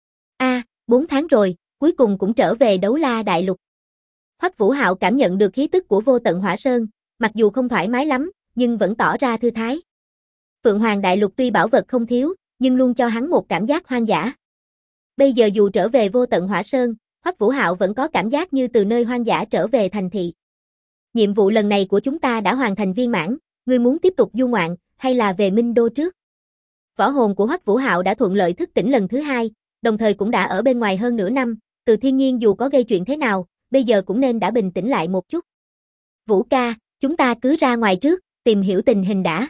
4 tháng rồi, cuối cùng cũng trở về Đấu La đại lục. Hoắc Vũ Hạo cảm nhận được khí tức của Vô Tận Hỏa Sơn, mặc dù không thoải mái lắm, nhưng vẫn tỏ ra thư thái. Phượng Hoàng đại lục tuy bảo vật không thiếu, nhưng luôn cho hắn một cảm giác hoang dã. Bây giờ dù trở về Vô Tận Hỏa Sơn, Hoắc Vũ Hạo vẫn có cảm giác như từ nơi hoang dã trở về thành thị. Nhiệm vụ lần này của chúng ta đã hoàn thành viên mãn, ngươi muốn tiếp tục du ngoạn, hay là về Minh Đô trước? Võ hồn của Hoắc Vũ Hạo đã thuận lợi thức tỉnh lần thứ 2, đồng thời cũng đã ở bên ngoài hơn nửa năm, Từ Thiên Nhiên dù có gây chuyện thế nào, bây giờ cũng nên đã bình tĩnh lại một chút. Vũ ca, chúng ta cứ ra ngoài trước, tìm hiểu tình hình đã.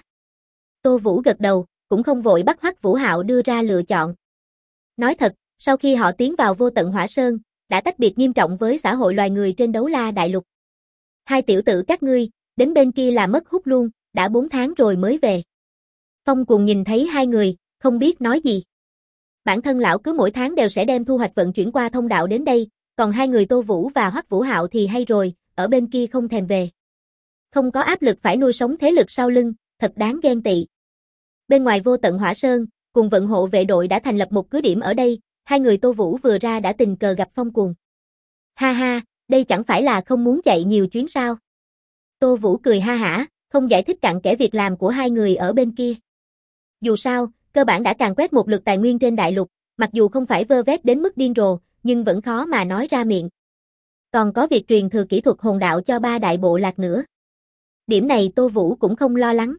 Tô Vũ gật đầu, cũng không vội bắt Hoắc Vũ Hạo đưa ra lựa chọn. Nói thật, sau khi họ tiến vào Vô Tận Hỏa Sơn, đã tách biệt nghiêm trọng với xã hội loài người trên Đấu La đại lục. Hai tiểu tử các ngươi, đến bên kia là mất hút luôn, đã 4 tháng rồi mới về. Phong Cuồng nhìn thấy hai người, không biết nói gì. Bản thân lão cứ mỗi tháng đều sẽ đem thu hoạch vận chuyển qua thông đạo đến đây, còn hai người Tô Vũ và Hoắc Vũ Hạo thì hay rồi, ở bên kia không thèm về. Không có áp lực phải nuôi sống thế lực sau lưng, thật đáng ghen tị. Bên ngoài Vô Tận Hỏa Sơn, cùng vận hộ vệ đội đã thành lập một cứ điểm ở đây, hai người Tô Vũ vừa ra đã tình cờ gặp Phong Cuồng. Ha ha, đây chẳng phải là không muốn chạy nhiều chuyến sao? Tô Vũ cười ha hả, không giải thích cặn kẽ việc làm của hai người ở bên kia. Dù sao, cơ bản đã càn quét một lượt tài nguyên trên đại lục, mặc dù không phải vơ vét đến mức điên rồ, nhưng vẫn khó mà nói ra miệng. Còn có việc truyền thừa kỹ thuật hồn đạo cho 3 đại bộ lạc nữa. Điểm này Tô Vũ cũng không lo lắng.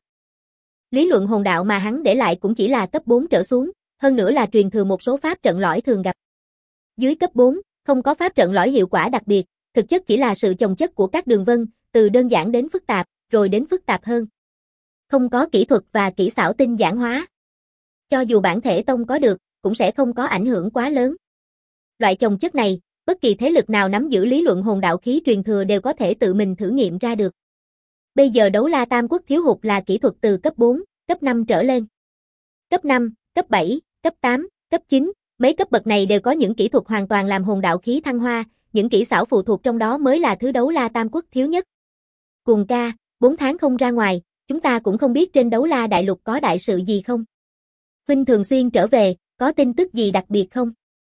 Lý luận hồn đạo mà hắn để lại cũng chỉ là cấp 4 trở xuống, hơn nữa là truyền thừa một số pháp trận lõi thường gặp. Dưới cấp 4, không có pháp trận lõi hiệu quả đặc biệt, thực chất chỉ là sự chồng chất của các đường vân, từ đơn giản đến phức tạp, rồi đến phức tạp hơn. Không có kỹ thuật và kỹ xảo tinh giản hóa. Cho dù bản thể tông có được, cũng sẽ không có ảnh hưởng quá lớn. Loại chồng chất này, bất kỳ thế lực nào nắm giữ lý luận hồn đạo khí truyền thừa đều có thể tự mình thử nghiệm ra được. Bây giờ Đấu La Tam Quốc thiếu hụt là kỹ thuật từ cấp 4, cấp 5 trở lên. Cấp 5, cấp 7, cấp 8, cấp 9, mấy cấp bậc này đều có những kỹ thuật hoàn toàn làm hồn đạo khí thăng hoa, những kỹ xảo phụ thuộc trong đó mới là thứ Đấu La Tam Quốc thiếu nhất. Cuồng ca, 4 tháng không ra ngoài, chúng ta cũng không biết trên Đấu La đại lục có đại sự gì không. Huynh thường xuyên trở về, có tin tức gì đặc biệt không?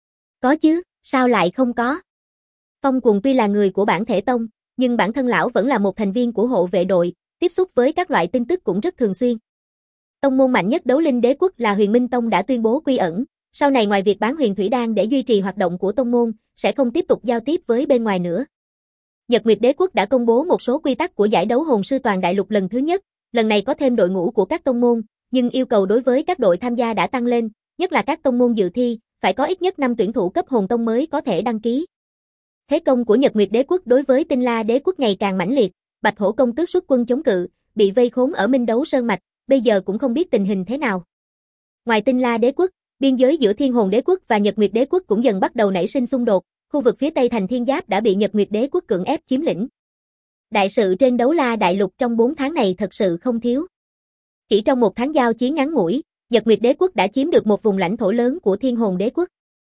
Có chứ, sao lại không có? Phong Cuồng tuy là người của bản thể tông, nhưng bản thân lão vẫn là một thành viên của hộ vệ đội, tiếp xúc với các loại tin tức cũng rất thường xuyên. Tông môn mạnh nhất Đấu Linh Đế quốc là Huyền Minh Tông đã tuyên bố quy ẩn, sau này ngoài việc bán huyền thủy đan để duy trì hoạt động của tông môn, sẽ không tiếp tục giao tiếp với bên ngoài nữa. Nhật Nguyệt Đế quốc đã công bố một số quy tắc của giải đấu hồn sư toàn đại lục lần thứ nhất, lần này có thêm đội ngũ của các tông môn, nhưng yêu cầu đối với các đội tham gia đã tăng lên, nhất là các tông môn dự thi, phải có ít nhất 5 tuyển thủ cấp hồn tông mới có thể đăng ký. Thế công của Nhật Nguyệt Đế quốc đối với Tinh La Đế quốc ngày càng mãnh liệt, Bạch Hổ công tước xuất quân chống cự, bị vây khốn ở Minh Đấu Sơn mạch, bây giờ cũng không biết tình hình thế nào. Ngoài Tinh La Đế quốc, biên giới giữa Thiên Hồn Đế quốc và Nhật Nguyệt Đế quốc cũng dần bắt đầu nảy sinh xung đột, khu vực phía tây thành Thiên Giáp đã bị Nhật Nguyệt Đế quốc cưỡng ép chiếm lĩnh. Đại sự trên Đấu La Đại Lục trong 4 tháng này thật sự không thiếu. Chỉ trong một tháng giao chiến ngắn ngủi, Nhật Nguyệt Đế quốc đã chiếm được một vùng lãnh thổ lớn của Thiên Hồn Đế quốc.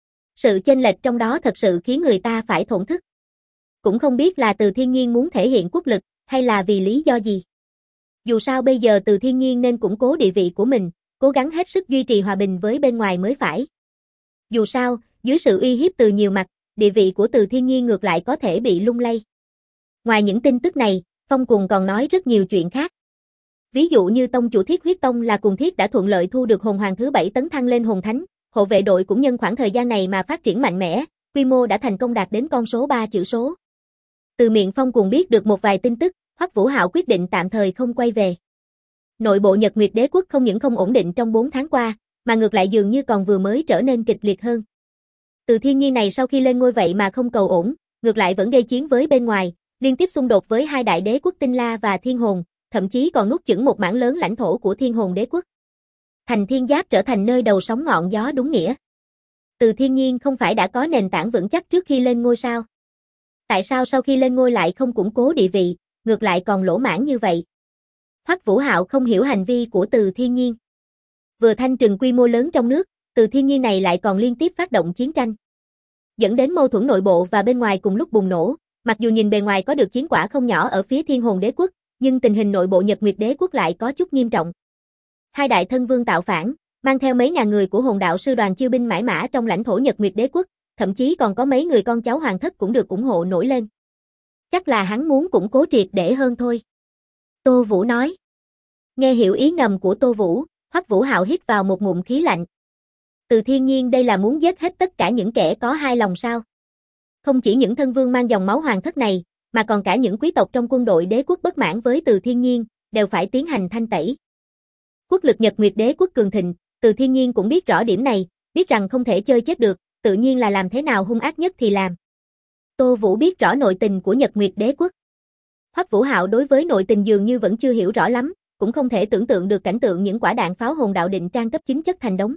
Sự chênh lệch trong đó thật sự khiến người ta phải thổn thức. Cũng không biết là Từ Thiên Nhiên muốn thể hiện quốc lực, hay là vì lý do gì. Dù sao bây giờ Từ Thiên Nhiên nên củng cố địa vị của mình, cố gắng hết sức duy trì hòa bình với bên ngoài mới phải. Dù sao, dưới sự uy hiếp từ nhiều mặt, địa vị của Từ Thiên Nhiên ngược lại có thể bị lung lay. Ngoài những tin tức này, Phong Cuồng còn nói rất nhiều chuyện khác. Ví dụ như tông chủ Thiết Huyết Tông là Cuồng Thiết đã thuận lợi thu được hồn hoàng thứ 7 tấn thăng lên hồn thánh, hộ vệ đội cũng nhân khoảng thời gian này mà phát triển mạnh mẽ, quy mô đã thành công đạt đến con số 3 chữ số. Từ miệng Phong Cuồng biết được một vài tin tức, Hoắc Vũ Hạo quyết định tạm thời không quay về. Nội bộ Nhật Nguyệt Đế quốc không những không ổn định trong 4 tháng qua, mà ngược lại dường như còn vừa mới trở nên kịch liệt hơn. Từ Thiên Nhiên này sau khi lên ngôi vậy mà không cầu ổn, ngược lại vẫn gây chiến với bên ngoài, liên tiếp xung đột với hai đại đế quốc Tinh La và Thiên Hồn, thậm chí còn nuốt chửng một mảng lớn lãnh thổ của Thiên Hồn Đế quốc. Thành Thiên Giáp trở thành nơi đầu sóng ngọn gió đúng nghĩa. Từ Thiên Nhiên không phải đã có nền tảng vững chắc trước khi lên ngôi sao? Tại sao sau khi lên ngôi lại không củng cố địa vị, ngược lại còn lỗ mãng như vậy? Hoắc Vũ Hạo không hiểu hành vi của Từ Thiên Nhiên. Vừa thanh trừng quy mô lớn trong nước, Từ Thiên Nhiên này lại còn liên tiếp phát động chiến tranh, dẫn đến mâu thuẫn nội bộ và bên ngoài cùng lúc bùng nổ. Mặc dù nhìn bề ngoài có được chiến quả không nhỏ ở phía Thiên Hồn Đế quốc, nhưng tình hình nội bộ Nhật Nguyệt Đế quốc lại có chút nghiêm trọng. Hai đại thân vương tạo phản, mang theo mấy ngàn người của Hồn Đạo sư đoàn chiêu binh mãi mã trong lãnh thổ Nhật Nguyệt Đế quốc, thậm chí còn có mấy người con cháu hoàng thất cũng được ủng hộ nổi lên. Chắc là hắn muốn củng cố triệt để hơn thôi. Tô Vũ nói. Nghe hiểu ý ngầm của Tô Vũ, Hoắc Vũ Hạo hít vào một ngụm khí lạnh. Từ Thiên Nhiên đây là muốn giết hết tất cả những kẻ có hai lòng sao? Không chỉ những thân vương mang dòng máu hoàng thất này, mà còn cả những quý tộc trong quân đội đế quốc bất mãn với Từ Thiên Nhiên, đều phải tiến hành thanh tẩy. Quốc lực Nhật Nguyệt Đế quốc cường thịnh, Từ Thiên Nhiên cũng biết rõ điểm này, biết rằng không thể chơi chết được, tự nhiên là làm thế nào hung ác nhất thì làm. Tô Vũ biết rõ nội tình của Nhật Nguyệt Đế quốc. Hoắc Vũ Hạo đối với nội tình dường như vẫn chưa hiểu rõ lắm, cũng không thể tưởng tượng được cảnh tượng những quả đạn pháo hồn đạo định trang cấp 9 chất thành đống.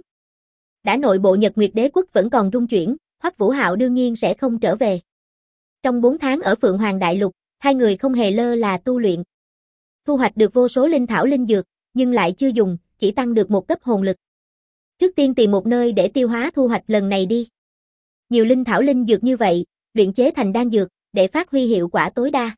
Đã nội bộ Nhật Nguyệt Đế quốc vẫn còn rung chuyển, Hoắc Vũ Hạo đương nhiên sẽ không trở về. Trong 4 tháng ở Phượng Hoàng Đại Lục, hai người không hề lơ là tu luyện. Thu hoạch được vô số linh thảo linh dược, nhưng lại chưa dùng, chỉ tăng được một cấp hồn lực. Trước tiên tìm một nơi để tiêu hóa thu hoạch lần này đi. Nhiều linh thảo linh dược như vậy, luyện chế thành đan dược, để phát huy hiệu quả tối đa.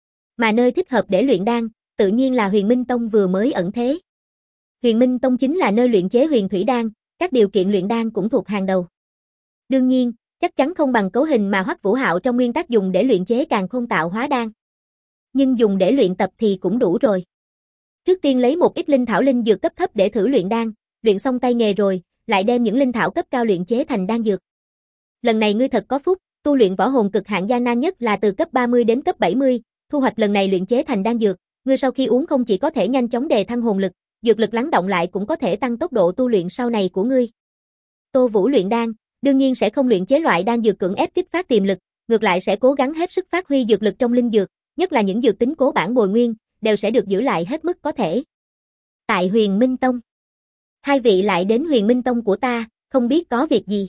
Mà nơi thích hợp để luyện đan, tự nhiên là Huyền Minh Tông vừa mới ẩn thế. Huyền Minh Tông chính là nơi luyện chế huyền thủy đan, các điều kiện luyện đan cũng thuộc hàng đầu. Đương nhiên, chắc chắn không bằng cấu hình mà Hoắc Vũ Hạo trong nguyên tắc dùng để luyện chế Càn Khôn Tạo Hóa đan. Nhưng dùng để luyện tập thì cũng đủ rồi. Trước tiên lấy một ít linh thảo linh dược cấp thấp để thử luyện đan, luyện xong tay nghề rồi, lại đem những linh thảo cấp cao luyện chế thành đan dược. Lần này ngươi thật có phúc, tu luyện võ hồn cực hạn gian nan nhất là từ cấp 30 đến cấp 70, thu hoạch lần này luyện chế thành đan dược, ngươi sau khi uống không chỉ có thể nhanh chóng đề thăng hồn lực, dược lực lắng động lại cũng có thể tăng tốc độ tu luyện sau này của ngươi. Tô Vũ luyện đan, đương nhiên sẽ không luyện chế loại đan dược cưỡng ép kích phát tiềm lực, ngược lại sẽ cố gắng hết sức phát huy dược lực trong linh dược, nhất là những dược tính cố bản bồi nguyên, đều sẽ được giữ lại hết mức có thể. Tại Huyền Minh Tông, hai vị lại đến Huyền Minh Tông của ta, không biết có việc gì.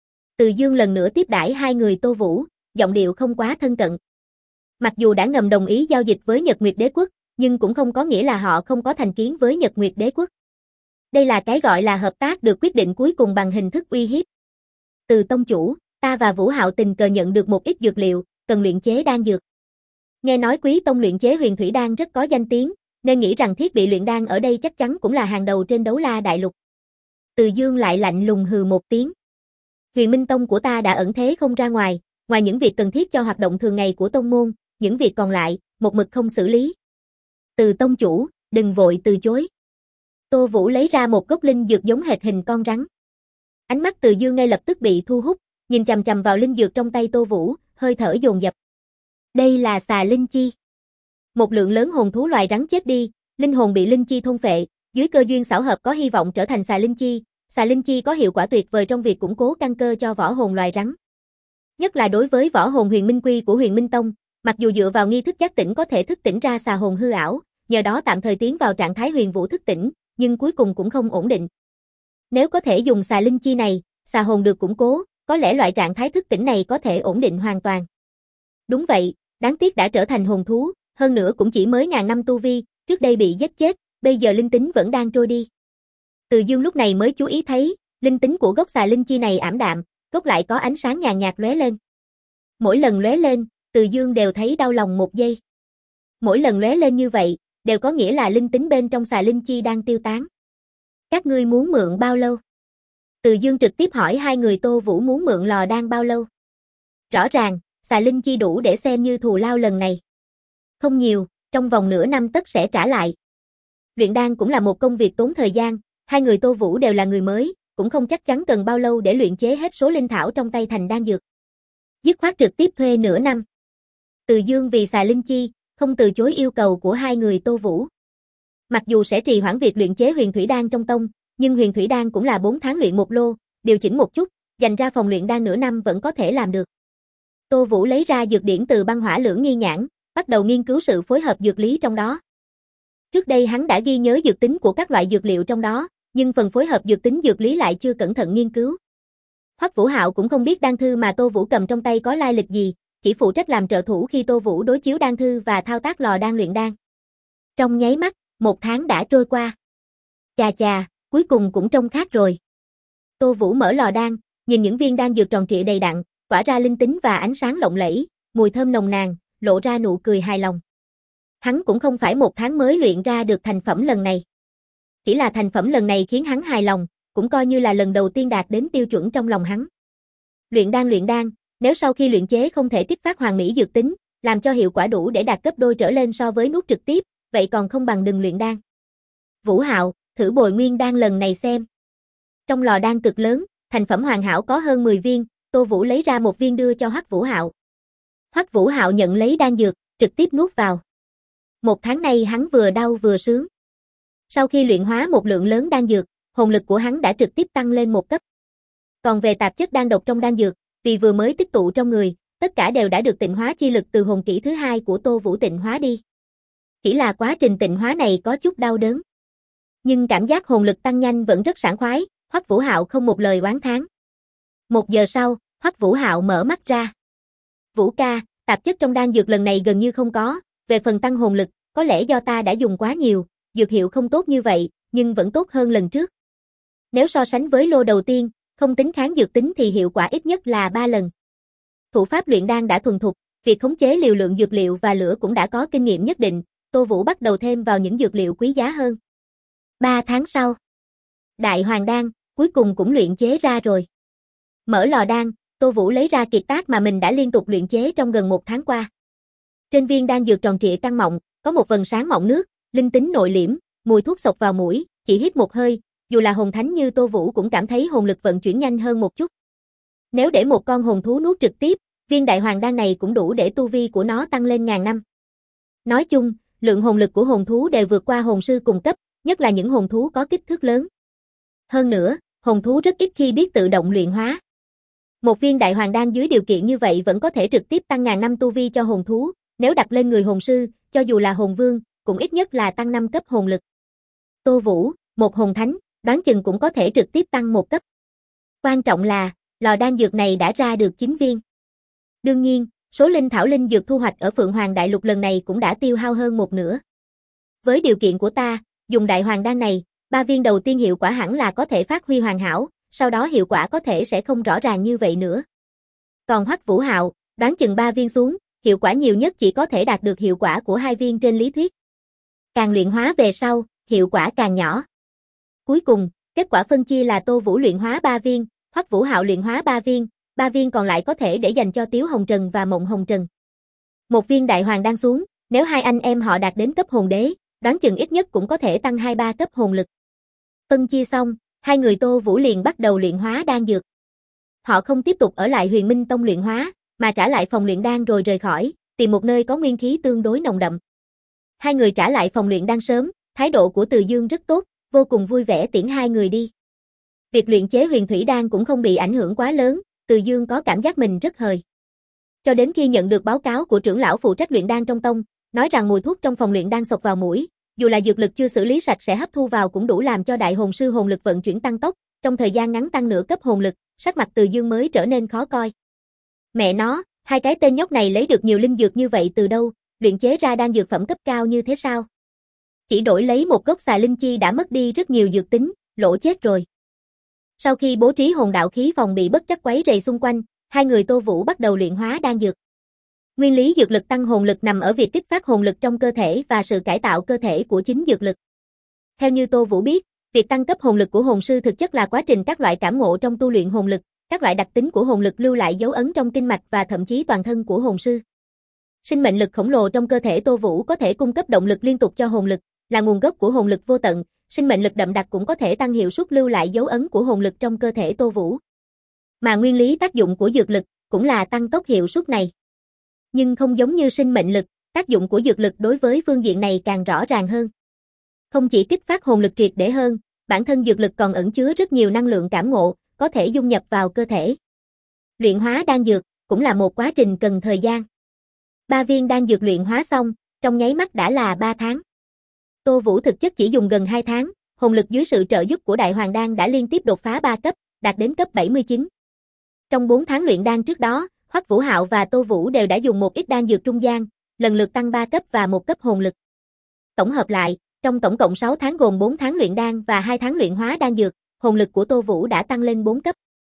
Từ Dương lần nữa tiếp đãi hai người Tô Vũ, giọng điệu không quá thân cận. Mặc dù đã ngầm đồng ý giao dịch với Nhật Nguyệt Đế quốc, nhưng cũng không có nghĩa là họ không có thành kiến với Nhật Nguyệt Đế quốc. Đây là cái gọi là hợp tác được quyết định cuối cùng bằng hình thức uy hiếp. Từ tông chủ, ta và Vũ Hạo tình cờ nhận được một ít dược liệu, cần luyện chế đan dược. Nghe nói Quý tông luyện chế huyền thủy đan rất có danh tiếng, nên nghĩ rằng thiết bị luyện đan ở đây chắc chắn cũng là hàng đầu trên Đấu La Đại Lục. Từ Dương lại lạnh lùng hừ một tiếng. Huyền Minh Tông của ta đã ẩn thế không ra ngoài, ngoài những việc cần thiết cho hoạt động thường ngày của tông môn, những việc còn lại, một mực không xử lý. Từ tông chủ, đừng vội từ chối. Tô Vũ lấy ra một gốc linh dược giống hệt hình con rắn. Ánh mắt Từ Dương ngay lập tức bị thu hút, nhìn chằm chằm vào linh dược trong tay Tô Vũ, hơi thở dồn dập. Đây là xà linh chi. Một lượng lớn hồn thú loài rắn chết đi, linh hồn bị linh chi thôn phệ, dưới cơ duyên xảo hợp có hy vọng trở thành xà linh chi. Xà linh chi có hiệu quả tuyệt vời trong việc củng cố căn cơ cho võ hồn loài rắn. Nhất là đối với võ hồn Huyền Minh Quy của Huyền Minh Tông, mặc dù dựa vào nghi thức giác tỉnh có thể thức tỉnh ra xà hồn hư ảo, nhờ đó tạm thời tiến vào trạng thái huyền vũ thức tỉnh, nhưng cuối cùng cũng không ổn định. Nếu có thể dùng xà linh chi này, xà hồn được củng cố, có lẽ loại trạng thái thức tỉnh này có thể ổn định hoàn toàn. Đúng vậy, đáng tiếc đã trở thành hồn thú, hơn nữa cũng chỉ mới ngàn năm tu vi, trước đây bị giết chết, bây giờ linh tính vẫn đang trôi đi. Từ Dương lúc này mới chú ý thấy, linh tính của gốc xà linh chi này ảm đạm, gốc lại có ánh sáng nhàn nhạt lóe lên. Mỗi lần lóe lên, Từ Dương đều thấy đau lòng một giây. Mỗi lần lóe lên như vậy, đều có nghĩa là linh tính bên trong xà linh chi đang tiêu tán. Các ngươi muốn mượn bao lâu? Từ Dương trực tiếp hỏi hai người Tô Vũ muốn mượn lò đan bao lâu. Rõ ràng, xà linh chi đủ để xem như thù lao lần này. Không nhiều, trong vòng nửa năm tất sẽ trả lại. Luyện đan cũng là một công việc tốn thời gian, hai người Tô Vũ đều là người mới, cũng không chắc chắn cần bao lâu để luyện chế hết số linh thảo trong tay thành đan dược. Dứt khoát trực tiếp thuê nửa năm. Từ Dương vì xà linh chi, không từ chối yêu cầu của hai người Tô Vũ. Mặc dù sẽ trì hoãn việc luyện chế huyền thủy đan trong tông, nhưng huyền thủy đan cũng là 4 tháng luyện một lô, điều chỉnh một chút, dành ra phòng luyện đan nửa năm vẫn có thể làm được. Tô Vũ lấy ra dược điển từ băng hỏa lưỡng nghi nhãn, bắt đầu nghiên cứu sự phối hợp dược lý trong đó. Trước đây hắn đã ghi nhớ dược tính của các loại dược liệu trong đó, nhưng phần phối hợp dược tính dược lý lại chưa cẩn thận nghiên cứu. Hoắc Vũ Hạo cũng không biết đan thư mà Tô Vũ cầm trong tay có lai lịch gì, chỉ phụ trách làm trợ thủ khi Tô Vũ đối chiếu đan thư và thao tác lò đan luyện đan. Trong nháy mắt, 1 tháng đã trôi qua. Chà chà, cuối cùng cũng trông khác rồi. Tô Vũ mở lò đan, nhìn những viên đan dược tròn trịa đầy đặn, tỏa ra linh tính và ánh sáng lộng lẫy, mùi thơm nồng nàn, lộ ra nụ cười hài lòng. Hắn cũng không phải 1 tháng mới luyện ra được thành phẩm lần này. Chỉ là thành phẩm lần này khiến hắn hài lòng, cũng coi như là lần đầu tiên đạt đến tiêu chuẩn trong lòng hắn. Luyện đan, nếu sau khi luyện chế không thể kích phát hoàn mỹ dược tính, làm cho hiệu quả đủ để đạt gấp đôi trở lên so với nuốt trực tiếp, vậy còn không bằng đừng luyện đan. Vũ Hạo, thử bồi nguyên đan lần này xem. Trong lò đan cực lớn, thành phẩm hoàn hảo có hơn 10 viên, Tô Vũ lấy ra một viên đưa cho Hoắc Vũ Hạo. Hoắc Vũ Hạo nhận lấy đan dược, trực tiếp nuốt vào. 1 tháng nay hắn vừa đau vừa sướng. Sau khi luyện hóa một lượng lớn đan dược, hồn lực của hắn đã trực tiếp tăng lên 1 cấp. Còn về tạp chất đan độc trong đan dược, vì vừa mới tích tụ trong người, tất cả đều đã được tịnh hóa chi lực từ hồn kỹ thứ 2 của Tô Vũ tịnh hóa đi. Chỉ là quá trình tịnh hóa này có chút đau đớn. Nhưng cảm giác hồn lực tăng nhanh vẫn rất sảng khoái, Hoắc Vũ Hạo không một lời oán thán. 1 giờ sau, Hoắc Vũ Hạo mở mắt ra. Vũ ca, tạp chất trong đan dược lần này gần như không có, về phần tăng hồn lực, có lẽ do ta đã dùng quá nhiều, dược hiệu không tốt như vậy, nhưng vẫn tốt hơn lần trước. Nếu so sánh với lô đầu tiên, không tính kháng dược tính thì hiệu quả ít nhất là 3 lần. Thủ pháp luyện đan đã thuần thục, việc khống chế liều lượng dược liệu và lửa cũng đã có kinh nghiệm nhất định, Tô Vũ bắt đầu thêm vào những dược liệu quý giá hơn. 3 tháng sau, Đại Hoàng đan, cuối cùng cũng luyện chế ra rồi. Mở lò đan, Tô Vũ lấy ra kiệt tác mà mình đã liên tục luyện chế trong gần 1 tháng qua. Trên viên đan dược tròn trịa căng mọng, có một vầng sáng mọng nước, linh tính nội liễm, mùi thuốc xộc vào mũi, chỉ hít một hơi, dù là hồn thánh như Tô Vũ cũng cảm thấy hồn lực vận chuyển nhanh hơn một chút. Nếu để một con hồn thú nuốt trực tiếp, viên đại hoàng đan này cũng đủ để tu vi của nó tăng lên ngàn năm. Nói chung, lượng hồn lực của hồn thú đều vượt qua hồn sư cùng cấp, nhất là những hồn thú có kích thước lớn. Hơn nữa, hồn thú rất ít khi biết tự động luyện hóa. Một viên đại hoàng đan dưới điều kiện như vậy vẫn có thể trực tiếp tăng ngàn năm tu vi cho hồn thú, nếu đặt lên người hồn sư, cho dù là hồn vương, cũng ít nhất là tăng 5 cấp hồn lực. Tô Vũ, một hồn thánh, đoán chừng cũng có thể trực tiếp tăng 1 cấp. Quan trọng là, lò đan dược này đã ra được 9 viên. Đương nhiên, số linh thảo linh dược thu hoạch ở Phượng Hoàng Đại Lục lần này cũng đã tiêu hao hơn 1/2. Với điều kiện của ta, dùng đại hoàng đan này, 3 viên đầu tiên hiệu quả hẳn là có thể phát huy hoàn hảo, sau đó hiệu quả có thể sẽ không rõ ràng như vậy nữa. Còn Hoắc Vũ Hạo, đoán chừng 3 viên xuống, hiệu quả nhiều nhất chỉ có thể đạt được hiệu quả của 2 viên trên lý thuyết. Càng luyện hóa về sau, hiệu quả càng nhỏ. Cuối cùng, kết quả phân chia là Tô Vũ luyện hóa 3 viên, Hoắc Vũ Hạo luyện hóa 3 viên còn lại có thể để dành cho Tiếu Hồng Trần và Mộng Hồng Trần. Một viên đại hoàng đan xuống, nếu hai anh em họ đạt đến cấp hồn đế, đoán chừng ít nhất cũng có thể tăng 2-3 cấp hồn lực. Phân chia xong, hai người Tô Vũ liền bắt đầu luyện hóa đan dược. Họ không tiếp tục ở lại Huyền Minh Tông luyện hóa, mà trả lại phòng luyện đan rồi rời khỏi, tìm một nơi có nguyên khí tương đối nồng đậm. Hai người trả lại phòng luyện đan sớm, thái độ của Từ Dương rất tốt, vô cùng vui vẻ tiễn hai người đi. Việc luyện chế huyền thủy đan cũng không bị ảnh hưởng quá lớn, Từ Dương có cảm giác mình rất hời. Cho đến khi nhận được báo cáo của trưởng lão phụ trách luyện đan trong tông, nói rằng mùi thuốc trong phòng luyện đan xộc vào mũi, dù là dược lực chưa xử lý sạch sẽ hấp thu vào cũng đủ làm cho đại hồn sư hồn lực vận chuyển tăng tốc, trong thời gian ngắn tăng nửa cấp hồn lực, sắc mặt Từ Dương mới trở nên khó coi. Mẹ nó, hai cái tên nhóc này lấy được nhiều linh dược như vậy từ đâu, luyện chế ra đan dược phẩm cấp cao như thế sao? Chỉ đổi lấy một gốc xà linh chi đã mất đi rất nhiều dược tính, lỗ chết rồi. Sau khi bố trí hồn đạo khí phòng bị bất trắc quấy rầy xung quanh, hai người Tô Vũ bắt đầu luyện hóa đan dược. Nguyên lý dược lực tăng hồn lực nằm ở việc kích phát hồn lực trong cơ thể và sự cải tạo cơ thể của chính dược lực. Theo như Tô Vũ biết, việc tăng cấp hồn lực của hồn sư thực chất là quá trình các loại cảm ngộ trong tu luyện hồn lực, các loại đặc tính của hồn lực lưu lại dấu ấn trong kinh mạch và thậm chí toàn thân của hồn sư. Sinh mệnh lực khổng lồ trong cơ thể Tô Vũ có thể cung cấp động lực liên tục cho hồn lực, là nguồn gốc của hồn lực vô tận, sinh mệnh lực đậm đặc cũng có thể tăng hiệu suất lưu lại dấu ấn của hồn lực trong cơ thể Tô Vũ. Mà nguyên lý tác dụng của dược lực cũng là tăng tốc hiệu suất này. Nhưng không giống như sinh mệnh lực, tác dụng của dược lực đối với phương diện này càng rõ ràng hơn. Không chỉ kích phát hồn lực triệt để hơn, bản thân dược lực còn ẩn chứa rất nhiều năng lượng cảm ngộ, có thể dung nhập vào cơ thể. Luyện hóa đan dược cũng là một quá trình cần thời gian. 3 viên đan dược luyện hóa xong, trong nháy mắt đã là 3 tháng. Tô Vũ thực chất chỉ dùng gần 2 tháng, hồn lực dưới sự trợ giúp của Đại Hoàng Đan đã liên tiếp đột phá 3 cấp, đạt đến cấp 79. Trong 4 tháng luyện đan trước đó, Hoắc Vũ Hạo và Tô Vũ đều đã dùng một ít đan dược trung gian, lần lượt tăng 3 cấp và 1 cấp hồn lực. Tổng hợp lại, trong tổng cộng 6 tháng gồm 4 tháng luyện đan và 2 tháng luyện hóa đan dược, hồn lực của Tô Vũ đã tăng lên 4 cấp.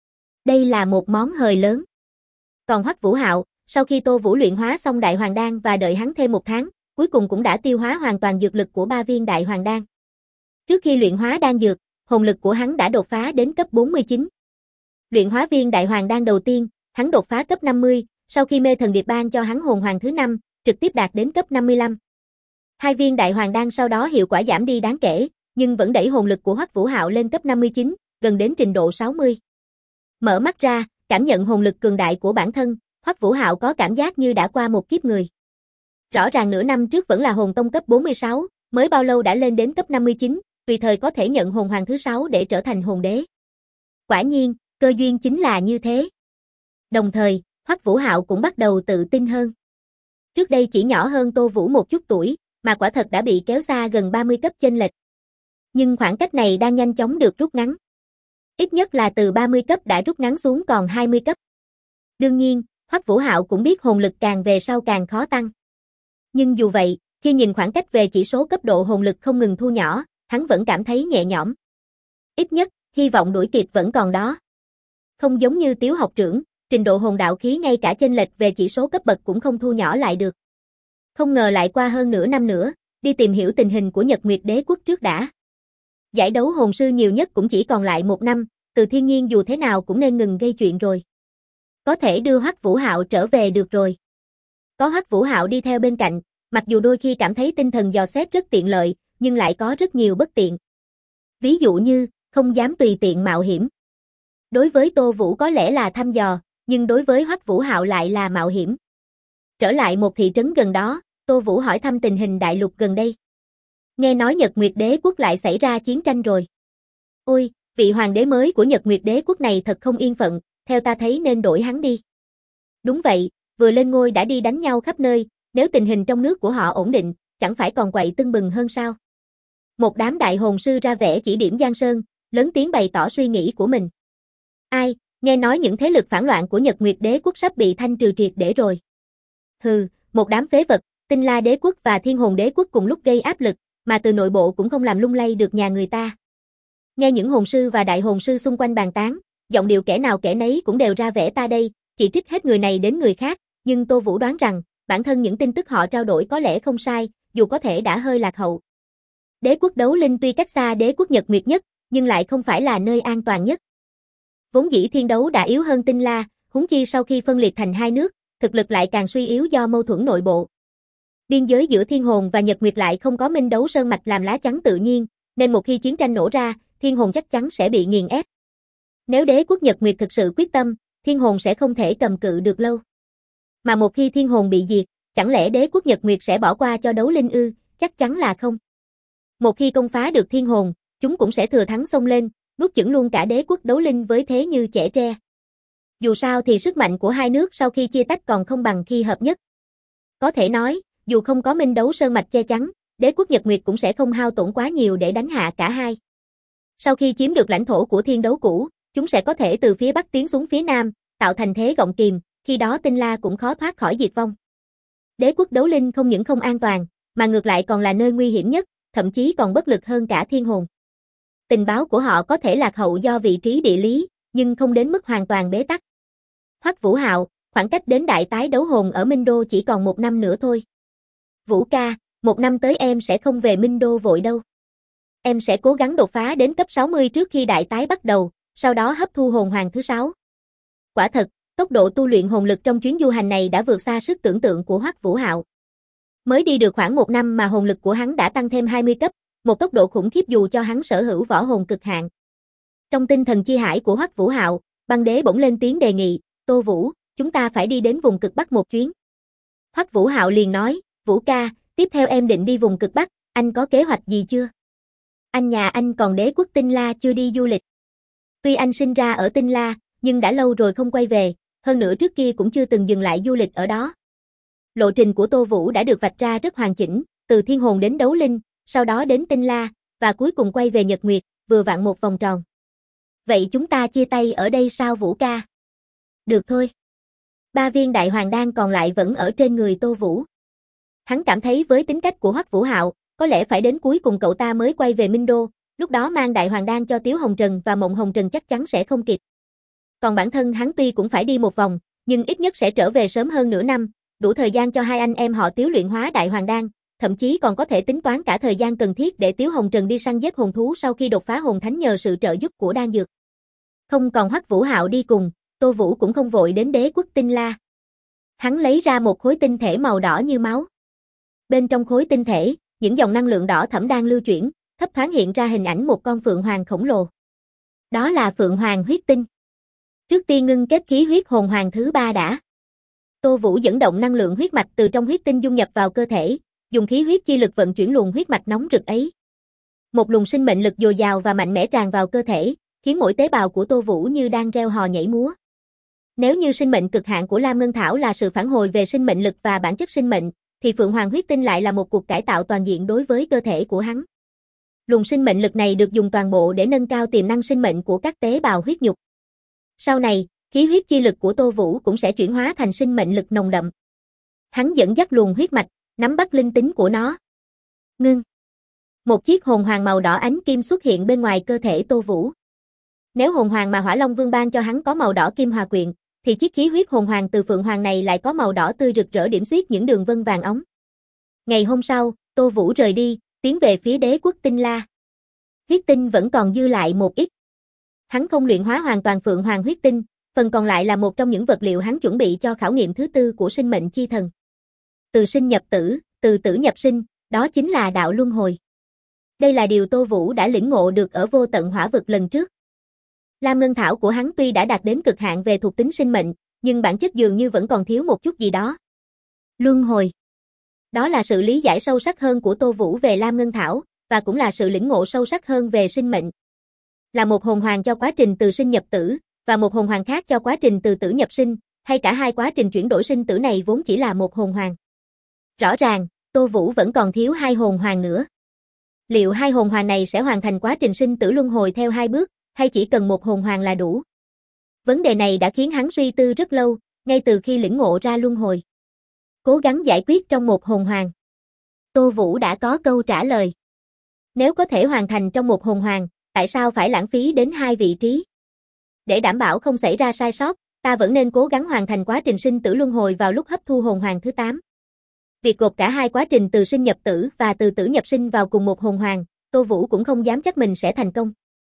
Đây là một món hời lớn. Còn Hoắc Vũ Hạo, sau khi Tô Vũ luyện hóa xong Đại Hoàng Đan và đợi hắn thêm 1 tháng, cuối cùng cũng đã tiêu hóa hoàn toàn dược lực của 3 viên Đại Hoàng Đan. Trước khi luyện hóa đan dược, hồn lực của hắn đã đột phá đến cấp 49. Luyện hóa viên Đại Hoàng Đan đầu tiên, hắn đột phá cấp 50, sau khi Mê Thần Điệp ban cho hắn hồn hoàng thứ 5, trực tiếp đạt đến cấp 55. 2 viên Đại Hoàng Đan sau đó hiệu quả giảm đi đáng kể, nhưng vẫn đẩy hồn lực của Hoắc Vũ Hạo lên cấp 59, gần đến trình độ 60. Mở mắt ra, cảm nhận hồn lực cường đại của bản thân, Hoắc Vũ Hạo có cảm giác như đã qua một kiếp người. Rõ ràng nửa năm trước vẫn là hồn tông cấp 46, mới bao lâu đã lên đến cấp 59, tùy thời có thể nhận hồn hoàng thứ 6 để trở thành hồn đế. Quả nhiên, cơ duyên chính là như thế. Đồng thời, Hoắc Vũ Hạo cũng bắt đầu tự tin hơn. Trước đây chỉ nhỏ hơn Tô Vũ một chút tuổi, mà quả thật đã bị kéo xa gần 30 cấp chênh lệch. Nhưng khoảng cách này đang nhanh chóng được rút ngắn. Ít nhất là từ 30 cấp đã rút ngắn xuống còn 20 cấp. Đương nhiên, Hoắc Vũ Hạo cũng biết hồn lực càng về sau càng khó tăng. Nhưng dù vậy, khi nhìn khoảng cách về chỉ số cấp độ hồn lực không ngừng thu nhỏ, hắn vẫn cảm thấy nhẹ nhõm. Ít nhất, hy vọng đuổi kịp vẫn còn đó. Không giống như Tiếu học trưởng, trình độ hồn đạo khí ngay cả chênh lệch về chỉ số cấp bậc cũng không thu nhỏ lại được. Không ngờ lại qua hơn nửa năm nữa, đi tìm hiểu tình hình của Nhật Nguyệt Đế quốc trước đã. Giải đấu hồn sư nhiều nhất cũng chỉ còn lại 1 năm, Từ Thiên Nhiên dù thế nào cũng nên ngừng gây chuyện rồi. Có thể đưa Hoắc Vũ Hạo trở về được rồi. Có Hoắc Vũ Hạo đi theo bên cạnh, mặc dù đôi khi cảm thấy tinh thần dò xét rất tiện lợi, nhưng lại có rất nhiều bất tiện. Ví dụ như, không dám tùy tiện mạo hiểm. Đối với Tô Vũ có lẽ là thăm dò, nhưng đối với Hoắc Vũ Hạo lại là mạo hiểm. Trở lại một thị trấn gần đó, Tô Vũ hỏi thăm tình hình đại lục gần đây. Nghe nói Nhật Nguyệt Đế quốc lại xảy ra chiến tranh rồi. Ôi, vị hoàng đế mới của Nhật Nguyệt Đế quốc này thật không yên phận, theo ta thấy nên đổi hắn đi. Đúng vậy, vừa lên ngôi đã đi đánh nhau khắp nơi, nếu tình hình trong nước của họ ổn định, chẳng phải còn quậy tưng bừng hơn sao? Một đám đại hồn sư ra vẻ chỉ điểm Giang Sơn, lớn tiếng bày tỏ suy nghĩ của mình. Ai, nghe nói những thế lực phản loạn của Nhật Nguyệt Đế quốc sắp bị thanh trừ triệt để rồi. Hừ, một đám phế vật, Tinh La Đế quốc và Thiên Hồn Đế quốc cùng lúc gây áp lực, mà từ nội bộ cũng không làm lung lay được nhà người ta. Nghe những hồn sư và đại hồn sư xung quanh bàn tán, giọng điệu kẻ nào kẻ nấy cũng đều ra vẻ ta đây, chỉ trích hết người này đến người khác, nhưng Tô Vũ đoán rằng, bản thân những tin tức họ trao đổi có lẽ không sai, dù có thể đã hơi lạc hậu. Đế quốc Đấu Linh tuy cách xa đế quốc Nhật Nguyệt nhất, nhưng lại không phải là nơi an toàn nhất. Vốn dĩ Thiên Đấu đã yếu hơn Tinh La, huống chi sau khi phân liệt thành 2 nước, thực lực lại càng suy yếu do mâu thuẫn nội bộ. Biên giới giữa Thiên Hồn và Nhật Nguyệt lại không có Minh Đấu Sơn mạch làm lá chắn tự nhiên, nên một khi chiến tranh nổ ra, Thiên Hồn chắc chắn sẽ bị nghiền ép. Nếu đế quốc Nhật Nguyệt thực sự quyết tâm, Thiên Hồn sẽ không thể cầm cự được lâu. Mà một khi Thiên Hồn bị diệt, chẳng lẽ đế quốc Nhật Nguyệt sẽ bỏ qua cho Đấu Linh ư? Chắc chắn là không. Một khi công phá được Thiên Hồn, chúng cũng sẽ thừa thắng xông lên, nuốt chửng luôn cả đế quốc Đấu Linh với thế như chẻ tre. Dù sao thì sức mạnh của hai nước sau khi chia tách còn không bằng khi hợp nhất. Có thể nói, dù không có Minh Đấu Sơn Mạch che chắn, đế quốc Nhật Nguyệt cũng sẽ không hao tổn quá nhiều để đánh hạ cả hai. Sau khi chiếm được lãnh thổ của Thiên Đấu cũ, chúng sẽ có thể từ phía bắc tiến xuống phía nam, tạo thành thế gọng kìm, khi đó Tinh La cũng khó thoát khỏi diệt vong. Đế quốc Đấu Linh không những không an toàn, mà ngược lại còn là nơi nguy hiểm nhất, thậm chí còn bất lực hơn cả Thiên Hồn. Tình báo của họ có thể lạc hậu do vị trí địa lý, nhưng không đến mức hoàn toàn bế tắc. Hoắc Vũ Hạo, khoảng cách đến đại tái đấu hồn ở Minh Đô chỉ còn 1 năm nữa thôi. Vũ ca, 1 năm tới em sẽ không về Minh Đô vội đâu. Em sẽ cố gắng đột phá đến cấp 60 trước khi đại tái bắt đầu, sau đó hấp thu hồn hoàng thứ 6. Quả thật, tốc độ tu luyện hồn lực trong chuyến du hành này đã vượt xa sức tưởng tượng của Hoắc Vũ Hạo. Mới đi được khoảng 1 năm mà hồn lực của hắn đã tăng thêm 20 cấp, một tốc độ khủng khiếp dù cho hắn sở hữu võ hồn cực hạn. Trong tinh thần chi hải của Hoắc Vũ Hạo, Băng Đế bỗng lên tiếng đề nghị, Tô Vũ, chúng ta phải đi đến vùng cực Bắc một chuyến. Hoắc Vũ Hạo liền nói, Vũ ca, tiếp theo em định đi vùng cực Bắc, anh có kế hoạch gì chưa? Nhà anh còn đế quốc Tinh La chưa đi du lịch. Tuy anh sinh ra ở Tinh La, nhưng đã lâu rồi không quay về, hơn nữa trước kia cũng chưa từng dừng lại du lịch ở đó. Lộ trình của Tô Vũ đã được vạch ra rất hoàn chỉnh, từ Thiên Hồn đến Đấu Linh, sau đó đến Tinh La, và cuối cùng quay về Nhật Nguyệt, vừa vặn một vòng tròn. Vậy chúng ta chia tay ở đây sao Vũ ca? Được thôi. 3 viên đại hoàng đan còn lại vẫn ở trên người Tô Vũ. Hắn cảm thấy với tính cách của Hoắc Vũ Hạo, có lẽ phải đến cuối cùng cậu ta mới quay về Minh Đô, lúc đó mang đại hoàng đan cho Tiếu Hồng Trần và Mộng Hồng Trần chắc chắn sẽ không kịp. Còn bản thân hắn tuy cũng phải đi một vòng, nhưng ít nhất sẽ trở về sớm hơn nửa năm, đủ thời gian cho hai anh em họ Tiếu luyện hóa đại hoàng đan, thậm chí còn có thể tính toán cả thời gian cần thiết để Tiếu Hồng Trần đi săn giết hồn thú sau khi đột phá hồn thánh nhờ sự trợ giúp của đan dược. Không còn Hoắc Vũ Hạo đi cùng, Tô Vũ cũng không vội đến đế quốc Tinh La. Hắn lấy ra một khối tinh thể màu đỏ như máu. Bên trong khối tinh thể, những dòng năng lượng đỏ thẫm đang lưu chuyển, thấp thoáng hiện ra hình ảnh một con phượng hoàng khổng lồ. Đó là phượng hoàng huyết tinh. Trước tiên ngưng kết khí huyết hồn hoàng thứ 3 đã. Tô Vũ dẫn động năng lượng huyết mạch từ trong huyết tinh dung nhập vào cơ thể, dùng khí huyết chi lực vận chuyển luồng huyết mạch nóng rực ấy. Một luồng sinh mệnh lực dồi dào và mạnh mẽ tràn vào cơ thể, khiến mỗi tế bào của Tô Vũ như đang reo hò nhảy múa. Nếu như sinh mệnh cực hạn của Lam Ngân Thảo là sự phản hồi về sinh mệnh lực và bản chất sinh mệnh, thì Phượng Hoàng huyết tinh lại là một cuộc cải tạo toàn diện đối với cơ thể của hắn. Luồng sinh mệnh lực này được dùng toàn bộ để nâng cao tiềm năng sinh mệnh của các tế bào huyết nhục. Sau này, khí huyết chi lực của Tô Vũ cũng sẽ chuyển hóa thành sinh mệnh lực nồng đậm. Hắn dẫn dắt luồng huyết mạch, nắm bắt linh tính của nó. Ngưng. Một chiếc hồn hoàng màu đỏ ánh kim xuất hiện bên ngoài cơ thể Tô Vũ. Nếu hồn hoàng mà Hỏa Long Vương ban cho hắn có màu đỏ kim hòa quyện, thì chiếc khí huyết hồn hoàng từ Phượng Hoàng này lại có màu đỏ tươi rực rỡ điểm xuyết những đường vân vàng óng. Ngày hôm sau, Tô Vũ rời đi, tiến về phía đế quốc Tinh La. Huyết tinh vẫn còn dư lại một ít. Hắn không luyện hóa hoàn toàn Phượng Hoàng huyết tinh, phần còn lại là một trong những vật liệu hắn chuẩn bị cho khảo nghiệm thứ 4 của sinh mệnh chi thần. Từ sinh nhập tử, từ tử nhập sinh, đó chính là đạo luân hồi. Đây là điều Tô Vũ đã lĩnh ngộ được ở vô tận hỏa vực lần trước. Lam Ngân Thảo của hắn tuy đã đạt đến cực hạn về thuộc tính sinh mệnh, nhưng bản chất dường như vẫn còn thiếu một chút gì đó. Luân hồi. Đó là sự lý giải sâu sắc hơn của Tô Vũ về Lam Ngân Thảo, và cũng là sự lĩnh ngộ sâu sắc hơn về sinh mệnh. Là một hồn hoàng cho quá trình từ sinh nhập tử, và một hồn hoàng khác cho quá trình từ tử nhập sinh, hay cả hai quá trình chuyển đổi sinh tử này vốn chỉ là một hồn hoàng. Rõ ràng, Tô Vũ vẫn còn thiếu 2 hồn hoàng nữa. Liệu 2 hồn hoàng này sẽ hoàn thành quá trình sinh tử luân hồi theo 2 bước, hay chỉ cần một hồn hoàng là đủ? Vấn đề này đã khiến hắn suy tư rất lâu, ngay từ khi lĩnh ngộ ra luân hồi. Cố gắng giải quyết trong một hồn hoàng. Tô Vũ đã có câu trả lời. Nếu có thể hoàn thành trong một hồn hoàng, tại sao phải lãng phí đến 2 vị trí? Để đảm bảo không xảy ra sai sót, ta vẫn nên cố gắng hoàn thành quá trình sinh tử luân hồi vào lúc hấp thu hồn hoàng thứ 8. Việc gộp cả hai quá trình từ sinh nhập tử và từ tử nhập sinh vào cùng một hồn hoàng, Tô Vũ cũng không dám chắc mình sẽ thành công.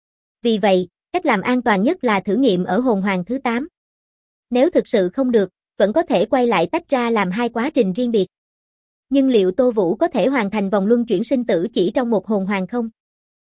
Vì vậy, cách làm an toàn nhất là thử nghiệm ở hồn hoàng thứ 8. Nếu thực sự không được, vẫn có thể quay lại tách ra làm 2 quá trình riêng biệt. Nhưng liệu Tô Vũ có thể hoàn thành vòng luân chuyển sinh tử chỉ trong một hồn hoàng không?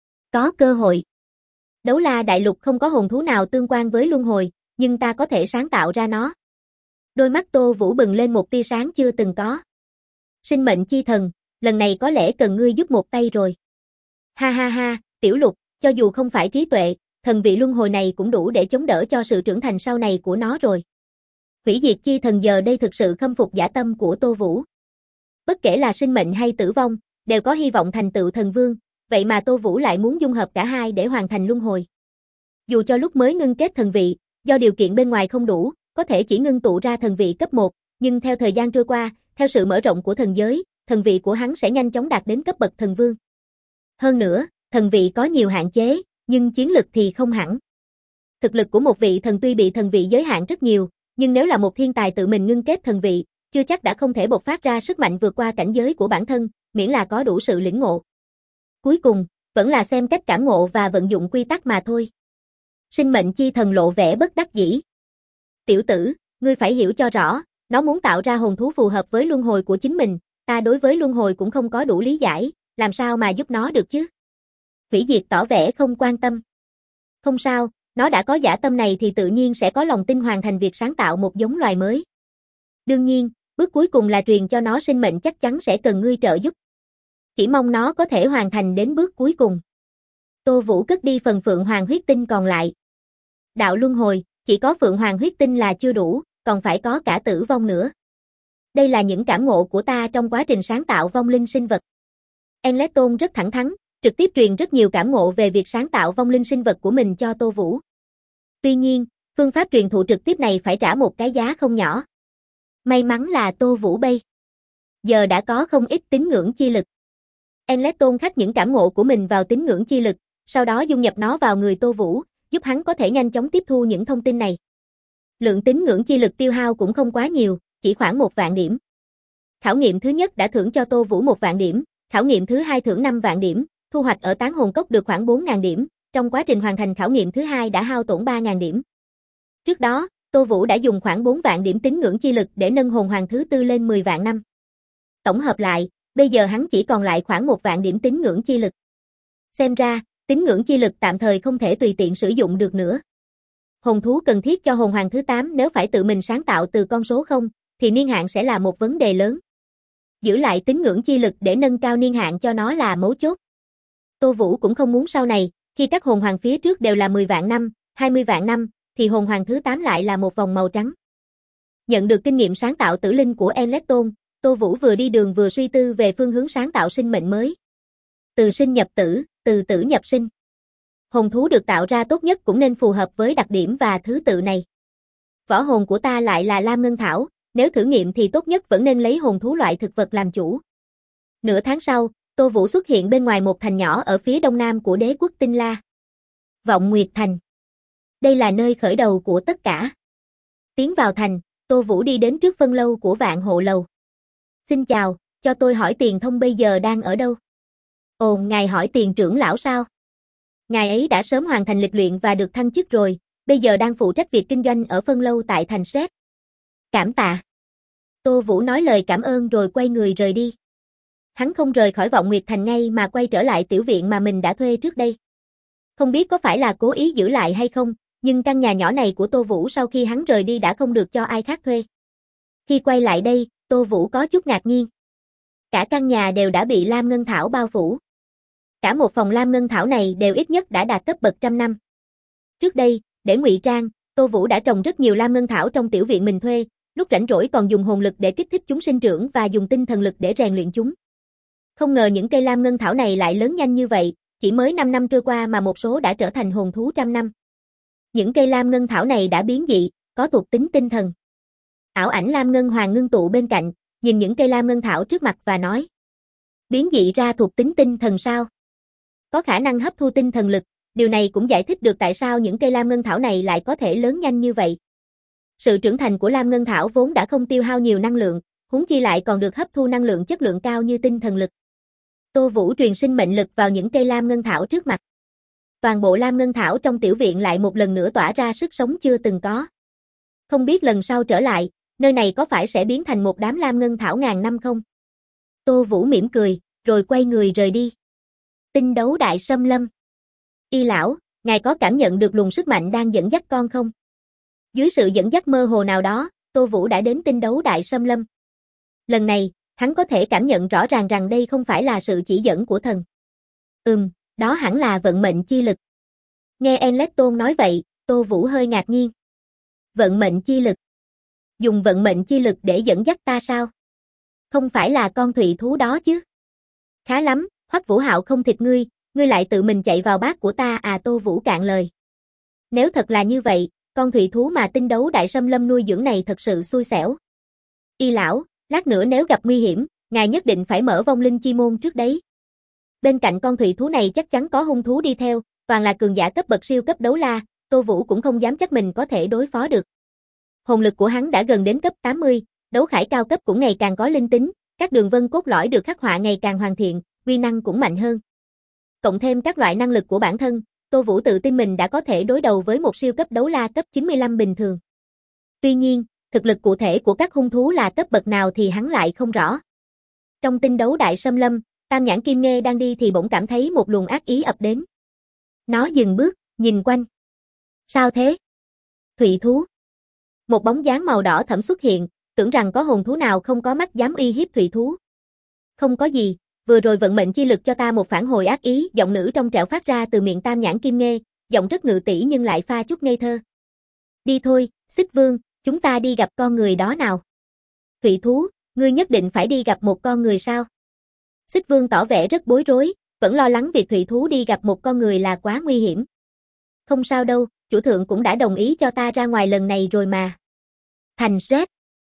Có cơ hội. Đấu La Đại Lục không có hồn thú nào tương quan với luân hồi, nhưng ta có thể sáng tạo ra nó. Đôi mắt Tô Vũ bừng lên một tia sáng chưa từng có. Sinh mệnh chi thần, lần này có lẽ cần ngươi giúp một tay rồi. Ha ha ha, Tiểu Lục, cho dù không phải trí tuệ, thần vị luân hồi này cũng đủ để chống đỡ cho sự trưởng thành sau này của nó rồi. Hủy diệt chi thần giờ đây thực sự khâm phục dã tâm của Tô Vũ. Bất kể là sinh mệnh hay tử vong, đều có hy vọng thành tựu thần vương, vậy mà Tô Vũ lại muốn dung hợp cả hai để hoàn thành luân hồi. Dù cho lúc mới ngưng kết thần vị, do điều kiện bên ngoài không đủ, có thể chỉ ngưng tụ ra thần vị cấp 1, nhưng theo thời gian trôi qua, theo sự mở rộng của thần giới, thần vị của hắn sẽ nhanh chóng đạt đến cấp bậc thần vương. Hơn nữa, thần vị có nhiều hạn chế, nhưng chiến lực thì không hẳn. Thực lực của một vị thần tuy bị thần vị giới hạn rất nhiều, nhưng nếu là một thiên tài tự mình ngưng kết thần vị, chưa chắc đã không thể bộc phát ra sức mạnh vượt qua cảnh giới của bản thân, miễn là có đủ sự lĩnh ngộ. Cuối cùng, vẫn là xem cách cảm ngộ và vận dụng quy tắc mà thôi. Sinh mệnh chi thần lộ vẻ bất đắc dĩ. Tiểu tử, ngươi phải hiểu cho rõ, nó muốn tạo ra hồn thú phù hợp với luân hồi của chính mình, ta đối với luân hồi cũng không có đủ lý giải, làm sao mà giúp nó được chứ? Hủy diệt tỏ vẻ không quan tâm. Không sao, nó đã có dã tâm này thì tự nhiên sẽ có lòng tin hoàn thành việc sáng tạo một giống loài mới. Đương nhiên, bước cuối cùng là truyền cho nó sinh mệnh chắc chắn sẽ cần ngươi trợ giúp. Chỉ mong nó có thể hoàn thành đến bước cuối cùng. Tô Vũ cất đi phần Phượng Hoàng huyết tinh còn lại. Đạo luân hồi, chỉ có Phượng Hoàng huyết tinh là chưa đủ, còn phải có cả tử vong nữa. Đây là những cảm ngộ của ta trong quá trình sáng tạo vong linh sinh vật. Enleton rất thẳng thắn, trực tiếp truyền rất nhiều cảm ngộ về việc sáng tạo vong linh sinh vật của mình cho Tô Vũ. Tuy nhiên, phương pháp truyền thụ trực tiếp này phải trả một cái giá không nhỏ. May mắn là Tô Vũ bây giờ đã có không ít tín ngưỡng chi lực. Enleton khắc những cảm ngộ của mình vào tín ngưỡng chi lực, sau đó dung nhập nó vào người Tô Vũ, giúp hắn có thể nhanh chóng tiếp thu những thông tin này. Lượng tín ngưỡng chi lực tiêu hao cũng không quá nhiều, chỉ khoảng 1.000 điểm. Khảo nghiệm thứ nhất đã thưởng cho Tô Vũ 1.000 điểm, khảo nghiệm thứ hai thưởng 5.000 điểm, thu hoạch ở Tán Hồn Cốc được khoảng 4.000 điểm, trong quá trình hoàn thành khảo nghiệm thứ hai đã hao tổn 3.000 điểm. Trước đó, Tô Vũ đã dùng khoảng 4.000 điểm tín ngưỡng chi lực để nâng hồn hoàng thứ tư lên 10.000 năm. Tổng hợp lại, bây giờ hắn chỉ còn lại khoảng 1.000 điểm tín ngưỡng chi lực. Xem ra, tín ngưỡng chi lực tạm thời không thể tùy tiện sử dụng được nữa. Hồn thú cần thiết cho hồn hoàng thứ 8 nếu phải tự mình sáng tạo từ con số 0, thì niên hạn sẽ là một vấn đề lớn. Giữ lại tín ngưỡng chi lực để nâng cao niên hạn cho nó là mấu chốt. Tô Vũ cũng không muốn sau này, khi các hồn hoàng phía trước đều là 10.000 năm, 20.000 năm, thì hồn hoàng thứ 8 lại là một vòng màu trắng. Nhận được kinh nghiệm sáng tạo tử linh của Enleton, Tô Vũ vừa đi đường vừa suy tư về phương hướng sáng tạo sinh mệnh mới. Từ sinh nhập tử, từ tử nhập sinh. Hồn thú được tạo ra tốt nhất cũng nên phù hợp với đặc điểm và thứ tự này. Võ hồn của ta lại là Lam Ngân Thảo, nếu thử nghiệm thì tốt nhất vẫn nên lấy hồn thú loại thực vật làm chủ. Nửa tháng sau, Tô Vũ xuất hiện bên ngoài một thành nhỏ ở phía đông nam của đế quốc Tinh La. Vọng Nguyệt Thành. Đây là nơi khởi đầu của tất cả. Tiến vào thành, Tô Vũ đi đến trước phân lâu của Vạn Hộ Lầu. Xin chào, cho tôi hỏi Tiền Thông bây giờ đang ở đâu? Ồ, ngài hỏi Tiền trưởng lão sao? Ngài ấy đã sớm hoàn thành lịch luyện và được thăng chức rồi, bây giờ đang phụ trách việc kinh doanh ở phân lâu tại thành Séc. Cảm tạ. Tô Vũ nói lời cảm ơn rồi quay người rời đi. Hắn không rời khỏi Vọng Nguyệt Thành ngay mà quay trở lại tiểu viện mà mình đã thuê trước đây. Không biết có phải là cố ý giữ lại hay không, nhưng căn nhà nhỏ này của Tô Vũ sau khi hắn rời đi đã không được cho ai khác thuê. Khi quay lại đây, Tô Vũ có chút ngạc nhiên. Cả căn nhà đều đã bị Lam Ngân Thảo bao phủ. Cả một phòng Lam Ngân Thảo này đều ít nhất đã đạt cấp bậc 100 năm. Trước đây, để ngụy trang, Tô Vũ đã trồng rất nhiều Lam Ngân Thảo trong tiểu viện mình thuê, lúc rảnh rỗi còn dùng hồn lực để kích thích chúng sinh trưởng và dùng tinh thần lực để rèn luyện chúng. Không ngờ những cây Lam Ngân Thảo này lại lớn nhanh như vậy, chỉ mới 5 năm trôi qua mà một số đã trở thành hồn thú 100 năm. Những cây Lam Ngân Thảo này đã biến dị, có thuộc tính tinh thần. Ảo ảnh Lam Ngân Hoàng ngưng tụ bên cạnh, nhìn những cây Lam Ngân Thảo trước mặt và nói: biến dị ra thuộc tính tinh thần sao? Có khả năng hấp thu tinh thần lực, điều này cũng giải thích được tại sao những cây Lam Ngân Thảo này lại có thể lớn nhanh như vậy. Sự trưởng thành của Lam Ngân Thảo vốn đã không tiêu hao nhiều năng lượng, huống chi lại còn được hấp thu năng lượng chất lượng cao như tinh thần lực. Tô Vũ truyền sinh mệnh lực vào những cây Lam Ngân Thảo trước mặt. Toàn bộ Lam Ngân Thảo trong tiểu viện lại một lần nữa tỏa ra sức sống chưa từng có. Không biết lần sau trở lại, nơi này có phải sẽ biến thành một đám Lam Ngân Thảo ngàn năm không? Tô Vũ mỉm cười, rồi quay người rời đi. Tinh đấu đại xâm lâm. Y lão, ngài có cảm nhận được luồng sức mạnh đang dẫn dắt con không? Dưới sự dẫn dắt mơ hồ nào đó, Tô Vũ đã đến tinh đấu đại xâm lâm. Lần này, hắn có thể cảm nhận rõ ràng rằng đây không phải là sự chỉ dẫn của thần. Đó hẳn là vận mệnh chi lực. Nghe Enletton nói vậy, Tô Vũ hơi ngạc nhiên. Vận mệnh chi lực. Dùng vận mệnh chi lực để dẫn dắt ta sao? Không phải là con thụy thú đó chứ? Khá lắm, Hoắc Vũ Hạo không thịt ngươi lại tự mình chạy vào bát của ta à? Tô Vũ cạn lời. Nếu thật là như vậy, con thụy thú mà Tinh Đấu Đại Sâm Lâm nuôi dưỡng này thật sự xui xẻo. Y lão, lát nữa nếu gặp nguy hiểm, ngài nhất định phải mở vong linh chi môn trước đấy. Bên cạnh con thụy thú này chắc chắn có hung thú đi theo, toàn là cường giả cấp bậc siêu cấp đấu la, Tô Vũ cũng không dám chắc mình có thể đối phó được. Hồn lực của hắn đã gần đến cấp 80, đấu khải cao cấp cũng ngày càng có linh tính, các đường vân cốt lõi được khắc họa ngày càng hoàn thiện, uy năng cũng mạnh hơn. Cộng thêm các loại năng lực của bản thân, Tô Vũ tự tin mình đã có thể đối đầu với một siêu cấp đấu la cấp 95 bình thường. Tuy nhiên, thực lực cụ thể của các hung thú là cấp bậc nào thì hắn lại không rõ. Trong Tinh Đấu Đại Sâm Lâm, Tam Nhãn Kim Nghê đang đi thì bỗng cảm thấy một luồng ác ý ập đến. Nó dừng bước, nhìn quanh. Sao thế? Thụy thú. Một bóng dáng màu đỏ thẫm xuất hiện, tưởng rằng có hồn thú nào không có mắt dám uy hiếp thụy thú. Không có gì, vừa rồi vận mệnh chi lực cho ta một phản hồi ác ý, giọng nữ trong trẻo phát ra từ miệng Tam Nhãn Kim Nghê, giọng rất ngự tỷ nhưng lại pha chút ngây thơ. Đi thôi, Xích Vương, chúng ta đi gặp con người đó nào. Thụy thú, ngươi nhất định phải đi gặp một con người sao? Xích Vương tỏ vẻ rất bối rối, vẫn lo lắng việc thụy thú đi gặp một con người là quá nguy hiểm. Không sao đâu, chủ thượng cũng đã đồng ý cho ta ra ngoài lần này rồi mà. Thành Sét.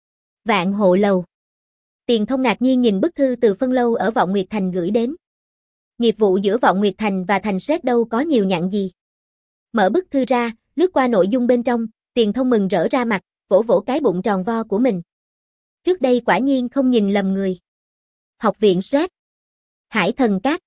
Vạn Hộ Lầu. Tiền Thông ngạc nhiên nhìn bức thư từ phân lâu ở Vọng Nguyệt Thành gửi đến. Nghiệp vụ giữa Vọng Nguyệt Thành và Thành Sét đâu có nhiều nhặn gì. Mở bức thư ra, lướt qua nội dung bên trong, Tiền Thông mừng rỡ ra mặt, vỗ vỗ cái bụng tròn vo của mình. Trước đây quả nhiên không nhìn lầm người. Học viện Sét. Hải Thần Cát.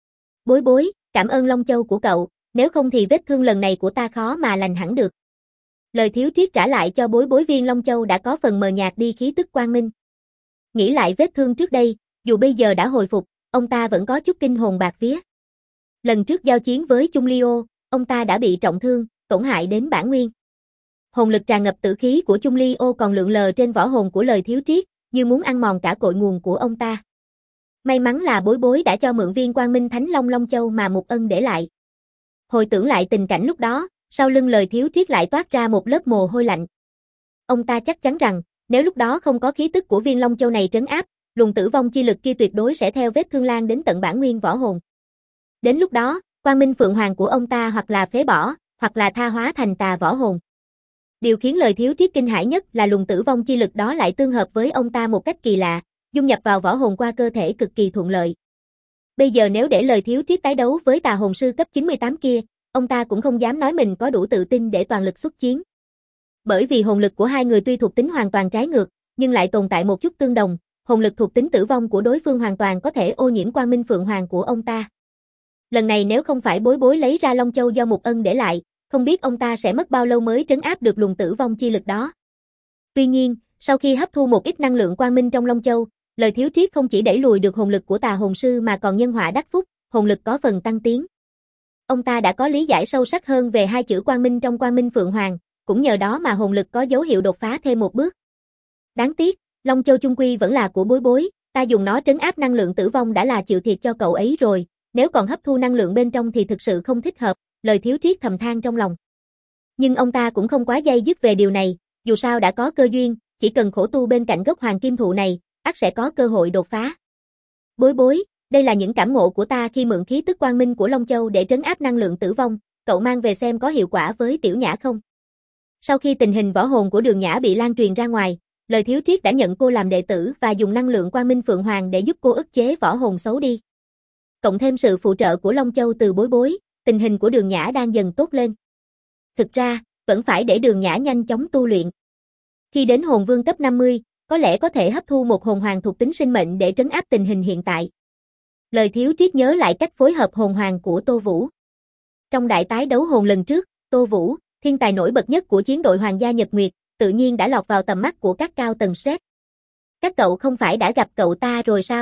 Bối bối, cảm ơn Long Châu của cậu, nếu không thì vết thương lần này của ta khó mà lành hẳn được. Lời Thiếu Triết trả lại cho bối bối viên Long Châu đã có phần mờ nhạt đi khí tức quang minh. Nghĩ lại vết thương trước đây, dù bây giờ đã hồi phục, ông ta vẫn có chút kinh hồn bạc vía. Lần trước giao chiến với Chung Lio, ông ta đã bị trọng thương, tổn hại đến bản nguyên. Hồn lực tràn ngập tử khí của Chung Lio còn lượn lờ trên võ hồn của Lời Thiếu Triết, như muốn ăn mòn cả cội nguồn của ông ta. May mắn là bối bối đã cho mượn viên Quang Minh Thánh Long Long Châu mà Mục Ân để lại. Hồi tưởng lại tình cảnh lúc đó, sau lưng Lời Thiếu Triết lại toát ra một lớp mồ hôi lạnh. Ông ta chắc chắn rằng, nếu lúc đó không có khí tức của viên Long Châu này trấn áp, luồng tử vong chi lực kia tuyệt đối sẽ theo vết thương lan đến tận bản nguyên võ hồn. Đến lúc đó, Quang Minh Phượng Hoàng của ông ta hoặc là phế bỏ, hoặc là tha hóa thành tà võ hồn. Điều khiến Lời Thiếu Triết kinh hãi nhất là luồng tử vong chi lực đó lại tương hợp với ông ta một cách kỳ lạ, dung nhập vào võ hồn qua cơ thể cực kỳ thuận lợi. Bây giờ nếu để Lời Thiếu Triết tái đấu với tà hồn sư cấp 98 kia, ông ta cũng không dám nói mình có đủ tự tin để toàn lực xuất chiến. Bởi vì hồn lực của hai người tuy thuộc tính hoàn toàn trái ngược, nhưng lại tồn tại một chút tương đồng, hồn lực thuộc tính tử vong của đối phương hoàn toàn có thể ô nhiễm Quang Minh Phượng Hoàng của ông ta. Lần này nếu không phải bối bối lấy ra Long Châu do Mục Ân để lại, không biết ông ta sẽ mất bao lâu mới trấn áp được luồng tử vong chi lực đó. Tuy nhiên, sau khi hấp thu một ít năng lượng quang minh trong Long Châu, Lời Thiếu Triết không chỉ đẩy lùi được hồn lực của tà hồn sư mà còn nhân họa đắc phúc, hồn lực có phần tăng tiến. Ông ta đã có lý giải sâu sắc hơn về hai chữ quang minh trong Quang Minh Phượng Hoàng, cũng nhờ đó mà hồn lực có dấu hiệu đột phá thêm một bước. Đáng tiếc, Long Châu chung quy vẫn là của bối bối, ta dùng nó trấn áp năng lượng tử vong đã là chịu thiệt cho cậu ấy rồi, nếu còn hấp thu năng lượng bên trong thì thực sự không thích hợp, Lời Thiếu Triết thầm than trong lòng. Nhưng ông ta cũng không quá day dứt về điều này, dù sao đã có cơ duyên, chỉ cần khổ tu bên cạnh gốc hoàng kim thụ này, ắt sẽ có cơ hội đột phá. Bối bối, đây là những cảm ngộ của ta khi mượn khí tức quang minh của Long Châu để trấn áp năng lượng tử vong, cậu mang về xem có hiệu quả với Tiểu Nhã không? Sau khi tình hình võ hồn của Đường Nhã bị lan truyền ra ngoài, Lời Thiếu Triết đã nhận cô làm đệ tử và dùng năng lượng Quang Minh Phượng Hoàng để giúp cô ức chế võ hồn xấu đi. Cộng thêm sự phụ trợ của Long Châu từ bối bối, tình hình của Đường Nhã đang dần tốt lên. Thực ra, vẫn phải để Đường Nhã nhanh chóng tu luyện. Khi đến hồn vương cấp 50, có lẽ có thể hấp thu một hồn hoàng thuộc tính sinh mệnh để trấn áp tình hình hiện tại. Lời Thiếu Triết nhớ lại cách phối hợp hồn hoàng của Tô Vũ. Trong đại tái đấu hồn lần trước, Tô Vũ, thiên tài nổi bật nhất của chiến đội Hoàng gia Nhật Nguyệt, tự nhiên đã lọt vào tầm mắt của các cao tầng Sét. Các cậu không phải đã gặp cậu ta rồi sao?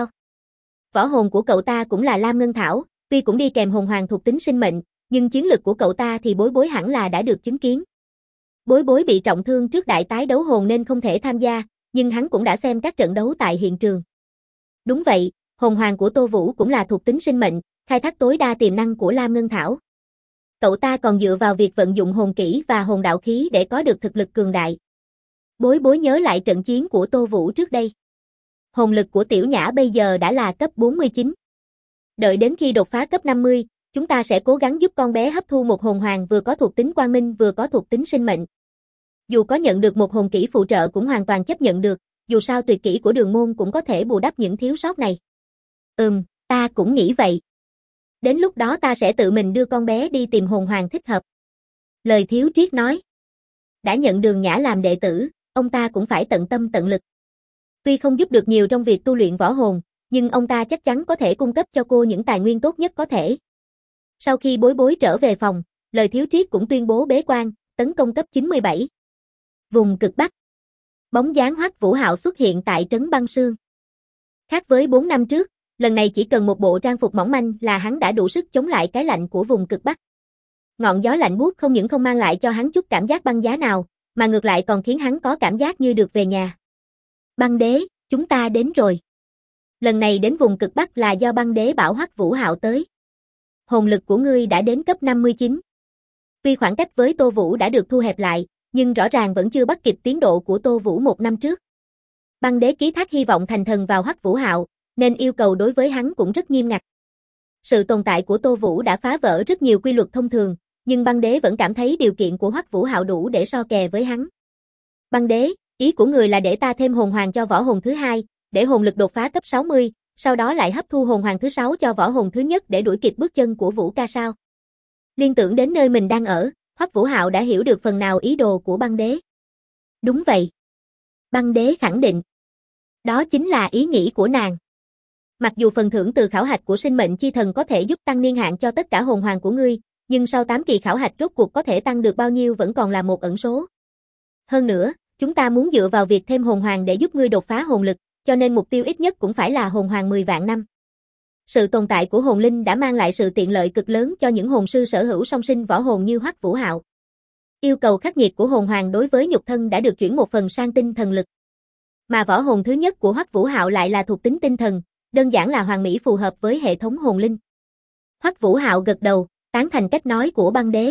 Võ hồn của cậu ta cũng là Lam Ngân Thảo, tuy cũng đi kèm hồn hoàng thuộc tính sinh mệnh, nhưng chiến lực của cậu ta thì bối bối hẳn là đã được chứng kiến. Bối bối bị trọng thương trước đại tái đấu hồn nên không thể tham gia, nhưng hắn cũng đã xem các trận đấu tại hiện trường. Đúng vậy, hồn hoàng của Tô Vũ cũng là thuộc tính sinh mệnh, khai thác tối đa tiềm năng của Lam Ngân Thảo. Cậu ta còn dựa vào việc vận dụng hồn kỹ và hồn đạo khí để có được thực lực cường đại. Bối bối nhớ lại trận chiến của Tô Vũ trước đây. Hồn lực của Tiểu Nhã bây giờ đã là cấp 49. Đợi đến khi đột phá cấp 50, chúng ta sẽ cố gắng giúp con bé hấp thu một hồn hoàng vừa có thuộc tính quang minh vừa có thuộc tính sinh mệnh. Dù có nhận được một hồn kỹ phụ trợ cũng hoàn toàn chấp nhận được, dù sao tuyệt kỹ của Đường môn cũng có thể bù đắp những thiếu sót này. Ta cũng nghĩ vậy. Đến lúc đó ta sẽ tự mình đưa con bé đi tìm hồn hoàng thích hợp. Lời Thiếu Triết nói. Đã nhận Đường Nhã làm đệ tử, ông ta cũng phải tận tâm tận lực. Tuy không giúp được nhiều trong việc tu luyện võ hồn, nhưng ông ta chắc chắn có thể cung cấp cho cô những tài nguyên tốt nhất có thể. Sau khi bối bối trở về phòng, Lời Thiếu Triết cũng tuyên bố bế quan, tấn công cấp 97. Vùng cực Bắc. Bóng dáng Hoắc Vũ Hạo xuất hiện tại trấn Băng Sương. Khác với 4 năm trước, lần này chỉ cần một bộ trang phục mỏng manh là hắn đã đủ sức chống lại cái lạnh của vùng cực Bắc. Ngọn gió lạnh buốt không những không mang lại cho hắn chút cảm giác băng giá nào, mà ngược lại còn khiến hắn có cảm giác như được về nhà. Băng đế, chúng ta đến rồi. Lần này đến vùng cực Bắc là do băng đế bảo Hoắc Vũ Hạo tới. Hồn lực của ngươi đã đến cấp 59. Tuy khoảng cách với Tô Vũ đã được thu hẹp lại, nhưng rõ ràng vẫn chưa bắt kịp tiến độ của Tô Vũ một năm trước. Băng đế ký thác hy vọng thành thần vào Hoắc Vũ Hạo, nên yêu cầu đối với hắn cũng rất nghiêm ngặt. Sự tồn tại của Tô Vũ đã phá vỡ rất nhiều quy luật thông thường, nhưng băng đế vẫn cảm thấy điều kiện của Hoắc Vũ Hạo đủ để so kè với hắn. Băng đế, ý của người là để ta thêm hồn hoàng cho võ hồn thứ hai, để hồn lực đột phá cấp 60, sau đó lại hấp thu hồn hoàng thứ 6 cho võ hồn thứ nhất để đuổi kịp bước chân của Vũ ca sao? Liên tưởng đến nơi mình đang ở, Hoắc Vũ Hạo đã hiểu được phần nào ý đồ của băng đế. Đúng vậy. Băng đế khẳng định. Đó chính là ý nghĩ của nàng. Mặc dù phần thưởng từ khảo hạch của sinh mệnh chi thần có thể giúp tăng niên hạn cho tất cả hồn hoàng của ngươi, nhưng sau 8 kỳ khảo hạch rốt cuộc có thể tăng được bao nhiêu vẫn còn là một ẩn số. Hơn nữa, chúng ta muốn dựa vào việc thêm hồn hoàng để giúp ngươi đột phá hồn lực, cho nên mục tiêu ít nhất cũng phải là hồn hoàng 10 vạn năm. Sự tồn tại của hồn linh đã mang lại sự tiện lợi cực lớn cho những hồn sư sở hữu song sinh võ hồn như Hoắc Vũ Hạo. Yêu cầu khắc nghiệt của hồn hoàng đối với nhục thân đã được chuyển một phần sang tinh thần lực. Mà võ hồn thứ nhất của Hoắc Vũ Hạo lại là thuộc tính tinh thần, đơn giản là hoàn mỹ phù hợp với hệ thống hồn linh. Hoắc Vũ Hạo gật đầu, tán thành cách nói của băng đế.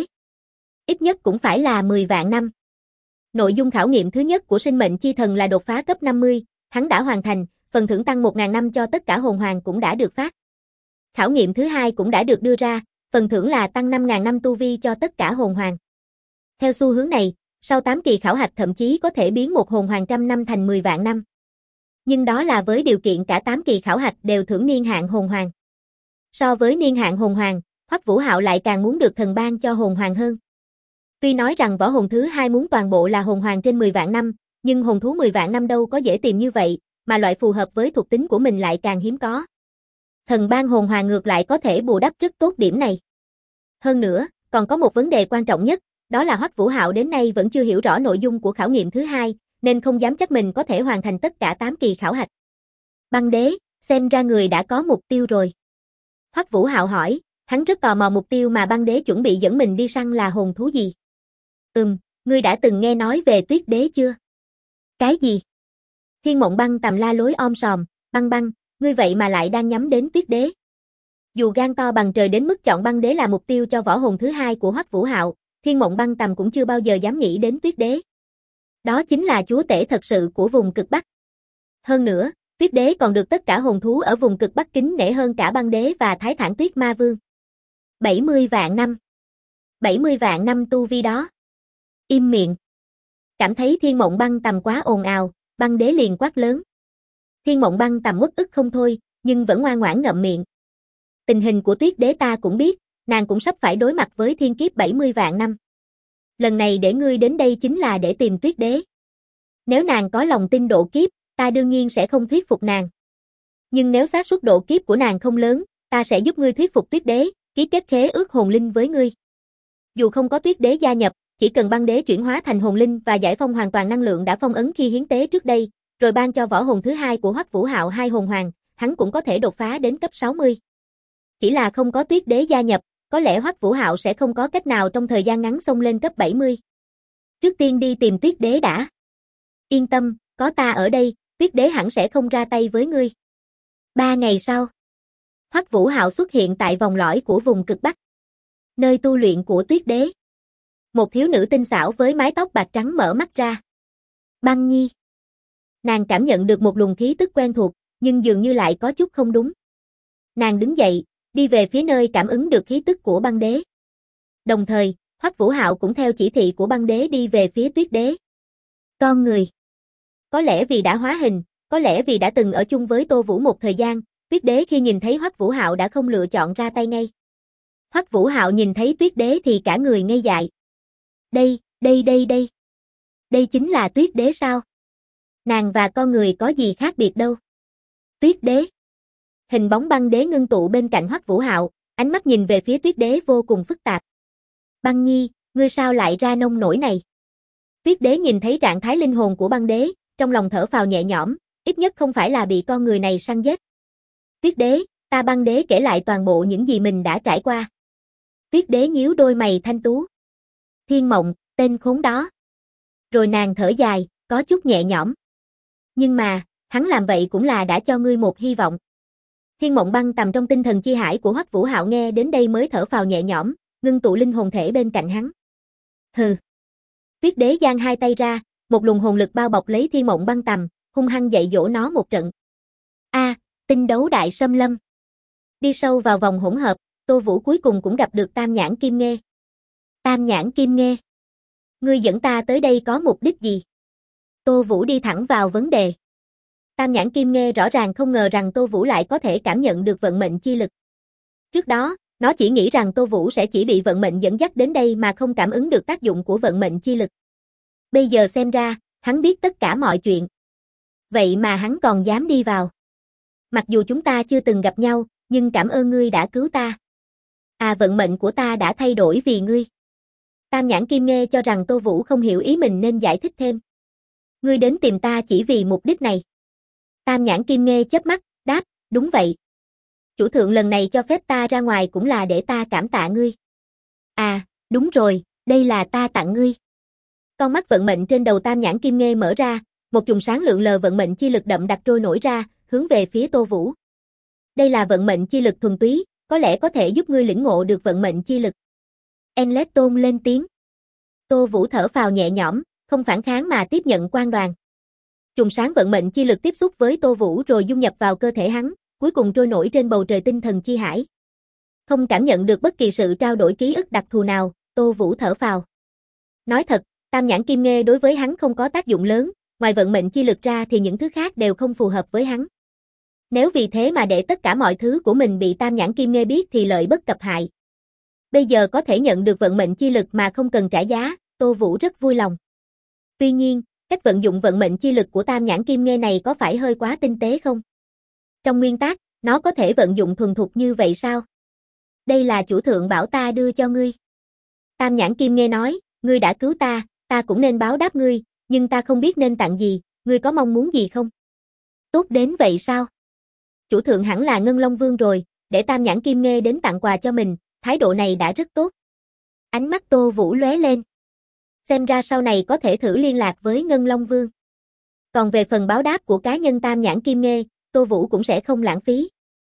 Ít nhất cũng phải là 10 vạn năm. Nội dung khảo nghiệm thứ nhất của sinh mệnh chi thần là đột phá cấp 50, hắn đã hoàn thành, phần thưởng tăng 1.000 năm cho tất cả hồn hoàng cũng đã được phát. Khảo nghiệm thứ hai cũng đã được đưa ra, phần thưởng là tăng 5.000 năm tu vi cho tất cả hồn hoàng. Theo xu hướng này, sau 8 kỳ khảo hạch thậm chí có thể biến một hồn hoàng trăm năm thành 10 vạn năm. Nhưng đó là với điều kiện cả 8 kỳ khảo hạch đều thưởng niên hạn hồn hoàng. So với niên hạn hồn hoàng, Hoắc Vũ Hạo lại càng muốn được thần ban cho hồn hoàng hơn. Tuy nói rằng võ hồn thứ hai muốn toàn bộ là hồn hoàng trên 10 vạn năm, nhưng hồn thú 10 vạn năm đâu có dễ tìm như vậy, mà loại phù hợp với thuộc tính của mình lại càng hiếm có. Thần ban hồn hoàng ngược lại có thể bù đắp rất tốt điểm này. Hơn nữa, còn có một vấn đề quan trọng nhất, đó là Hoắc Vũ Hạo đến nay vẫn chưa hiểu rõ nội dung của khảo nghiệm thứ hai, nên không dám chắc mình có thể hoàn thành tất cả 8 kỳ khảo hạch. Băng đế, xem ra người đã có mục tiêu rồi. Hoắc Vũ Hạo hỏi, hắn rất tò mò mục tiêu mà băng đế chuẩn bị dẫn mình đi săn là hồn thú gì. Ngươi đã từng nghe nói về Tuyết Đế chưa? Cái gì? Thiên Mộng Băng Tầm la lối om sòm, băng, ngươi vậy mà lại đang nhắm đến Tuyết Đế. Dù gan to bằng trời đến mức chọn băng đế là mục tiêu cho võ hồn thứ hai của Hoắc Vũ Hạo, Thiên Mộng Băng Tầm cũng chưa bao giờ dám nghĩ đến Tuyết Đế. Đó chính là chúa tể thật sự của vùng cực Bắc. Hơn nữa, Tuyết Đế còn được tất cả hồn thú ở vùng cực Bắc kính nể hơn cả băng đế và Thái Thản Tuyết Ma Vương. 70 vạn năm. 70 vạn năm tu vi đó. Im miệng. Cảm thấy Thiên Mộng Băng Tầm quá ồn ào, băng đế liền quát lớn. Thiên Mộng Băng Tầm uất ức không thôi, nhưng vẫn ngoan ngoãn ngậm miệng. Tình hình của Tuyết Đế ta cũng biết, nàng cũng sắp phải đối mặt với thiên kiếp 70 vạn năm. Lần này để ngươi đến đây chính là để tìm Tuyết Đế. Nếu nàng có lòng tin độ kiếp, ta đương nhiên sẽ không thuyết phục nàng. Nhưng nếu xác suất độ kiếp của nàng không lớn, ta sẽ giúp ngươi thuyết phục Tuyết Đế, ký kết khế ước hồn linh với ngươi. Dù không có Tuyết Đế gia nhập, chỉ cần băng đế chuyển hóa thành hồn linh và giải phóng hoàn toàn năng lượng đã phong ấn khi hiến tế trước đây, rồi ban cho võ hồn thứ hai của Hoắc Vũ Hạo 2 hồn hoàng, hắn cũng có thể đột phá đến cấp 60. Chỉ là không có Tuyết Đế gia nhập, có lẽ Hoắc Vũ Hạo sẽ không có cách nào trong thời gian ngắn xông lên cấp 70. Trước tiên đi tìm Tuyết Đế đã. Yên tâm, có ta ở đây, Tuyết Đế hẳn sẽ không ra tay với ngươi. 3 ngày sau, Hoắc Vũ Hạo xuất hiện tại vòng lõi của vùng cực Bắc. Nơi tu luyện của Tuyết Đế. Một thiếu nữ tinh xảo với mái tóc bạc trắng mở mắt ra. Băng Nhi. Nàng cảm nhận được một luồng khí tức quen thuộc, nhưng dường như lại có chút không đúng. Nàng đứng dậy, đi về phía nơi cảm ứng được khí tức của băng đế. Đồng thời, Hoắc Vũ Hạo cũng theo chỉ thị của băng đế đi về phía Tuyết Đế. Con người. Có lẽ vì đã hóa hình, có lẽ vì đã từng ở chung với Tô Vũ một thời gian, Tuyết Đế khi nhìn thấy Hoắc Vũ Hạo đã không lựa chọn ra tay ngay. Hoắc Vũ Hạo nhìn thấy Tuyết Đế thì cả người ngây dại. Đây. Đây chính là Tuyết Đế sao? Nàng và con người có gì khác biệt đâu. Tuyết Đế. Hình bóng băng đế ngưng tụ bên cạnh Hoắc Vũ Hạo, ánh mắt nhìn về phía Tuyết Đế vô cùng phức tạp. Băng Nhi, ngươi sao lại ra nông nổi này? Tuyết Đế nhìn thấy trạng thái linh hồn của băng đế, trong lòng thở phào nhẹ nhõm, ít nhất không phải là bị con người này săn giết. Tuyết Đế, ta băng đế kể lại toàn bộ những gì mình đã trải qua. Tuyết Đế nhíu đôi mày thanh tú. Thiên Mộng, tên khốn đó. Rồi nàng thở dài, có chút nhẹ nhõm. Nhưng mà, hắn làm vậy cũng là đã cho ngươi một hy vọng. Thiên Mộng băng tầm trong tinh thần chi hải của Hoắc Vũ Hạo nghe đến đây mới thở phào nhẹ nhõm, ngưng tụ linh hồn thể bên cạnh hắn. Hừ. Tuyết Đế giang hai tay ra, một luồng hồn lực bao bọc lấy Thiên Mộng băng tầm, hung hăng dạy dỗ nó một trận. Tinh đấu đại xâm lâm. Đi sâu vào vòng hỗn hợp, Tô Vũ cuối cùng cũng gặp được Tam Nhãn Kim Nghê. Tam Nhãn Kim Nghê. Ngươi dẫn ta tới đây có mục đích gì? Tô Vũ đi thẳng vào vấn đề. Tam Nhãn Kim Nghê rõ ràng không ngờ rằng Tô Vũ lại có thể cảm nhận được vận mệnh chi lực. Trước đó, nó chỉ nghĩ rằng Tô Vũ sẽ chỉ bị vận mệnh dẫn dắt đến đây mà không cảm ứng được tác dụng của vận mệnh chi lực. Bây giờ xem ra, hắn biết tất cả mọi chuyện. Vậy mà hắn còn dám đi vào. Mặc dù chúng ta chưa từng gặp nhau, nhưng cảm ơn ngươi đã cứu ta. Vận mệnh của ta đã thay đổi vì ngươi. Tam Nhãn Kim Nghê cho rằng Tô Vũ không hiểu ý mình nên giải thích thêm. Ngươi đến tìm ta chỉ vì mục đích này. Tam Nhãn Kim Nghê chớp mắt, đáp, đúng vậy. Chủ thượng lần này cho phép ta ra ngoài cũng là để ta cảm tạ ngươi. Đúng rồi, đây là ta tặng ngươi. Con mắt vận mệnh trên đầu Tam Nhãn Kim Nghê mở ra, một chùm sáng lượn lờ vận mệnh chi lực đậm đặc trôi nổi ra, hướng về phía Tô Vũ. Đây là vận mệnh chi lực thuần túy, có lẽ có thể giúp ngươi lĩnh ngộ được vận mệnh chi lực. Enlet Tôn lên tiếng. Tô Vũ thở phào nhẹ nhõm, không phản kháng mà tiếp nhận quan đoàn. Chùm sáng vận mệnh chi lực tiếp xúc với Tô Vũ rồi dung nhập vào cơ thể hắn, cuối cùng trôi nổi trên bầu trời tinh thần chi hải. Không cảm nhận được bất kỳ sự trao đổi ký ức đặc thù nào, Tô Vũ thở phào. Nói thật, Tam Nhãn Kim Nghê đối với hắn không có tác dụng lớn, ngoài vận mệnh chi lực ra thì những thứ khác đều không phù hợp với hắn. Nếu vì thế mà để tất cả mọi thứ của mình bị Tam Nhãn Kim Nghê biết thì lợi bất cập hại. Bây giờ có thể nhận được vận mệnh chi lực mà không cần trả giá, Tô Vũ rất vui lòng. Tuy nhiên, cách vận dụng vận mệnh chi lực của Tam Nhãn Kim Nghê này có phải hơi quá tinh tế không? Trong nguyên tắc, nó có thể vận dụng thuần thục như vậy sao? Đây là chủ thượng bảo ta đưa cho ngươi. Tam Nhãn Kim Nghê nói, ngươi đã cứu ta, ta cũng nên báo đáp ngươi, nhưng ta không biết nên tặng gì, ngươi có mong muốn gì không? Tốt đến vậy sao? Chủ thượng hẳn là Ngân Long Vương rồi, để Tam Nhãn Kim Nghê đến tặng quà cho mình, thái độ này đã rất tốt. Ánh mắt Tô Vũ lóe lên. Xem ra sau này có thể thử liên lạc với Ngân Long Vương. Còn về phần báo đáp của cá nhân Tam Nhãn Kim Nghê, Tô Vũ cũng sẽ không lãng phí.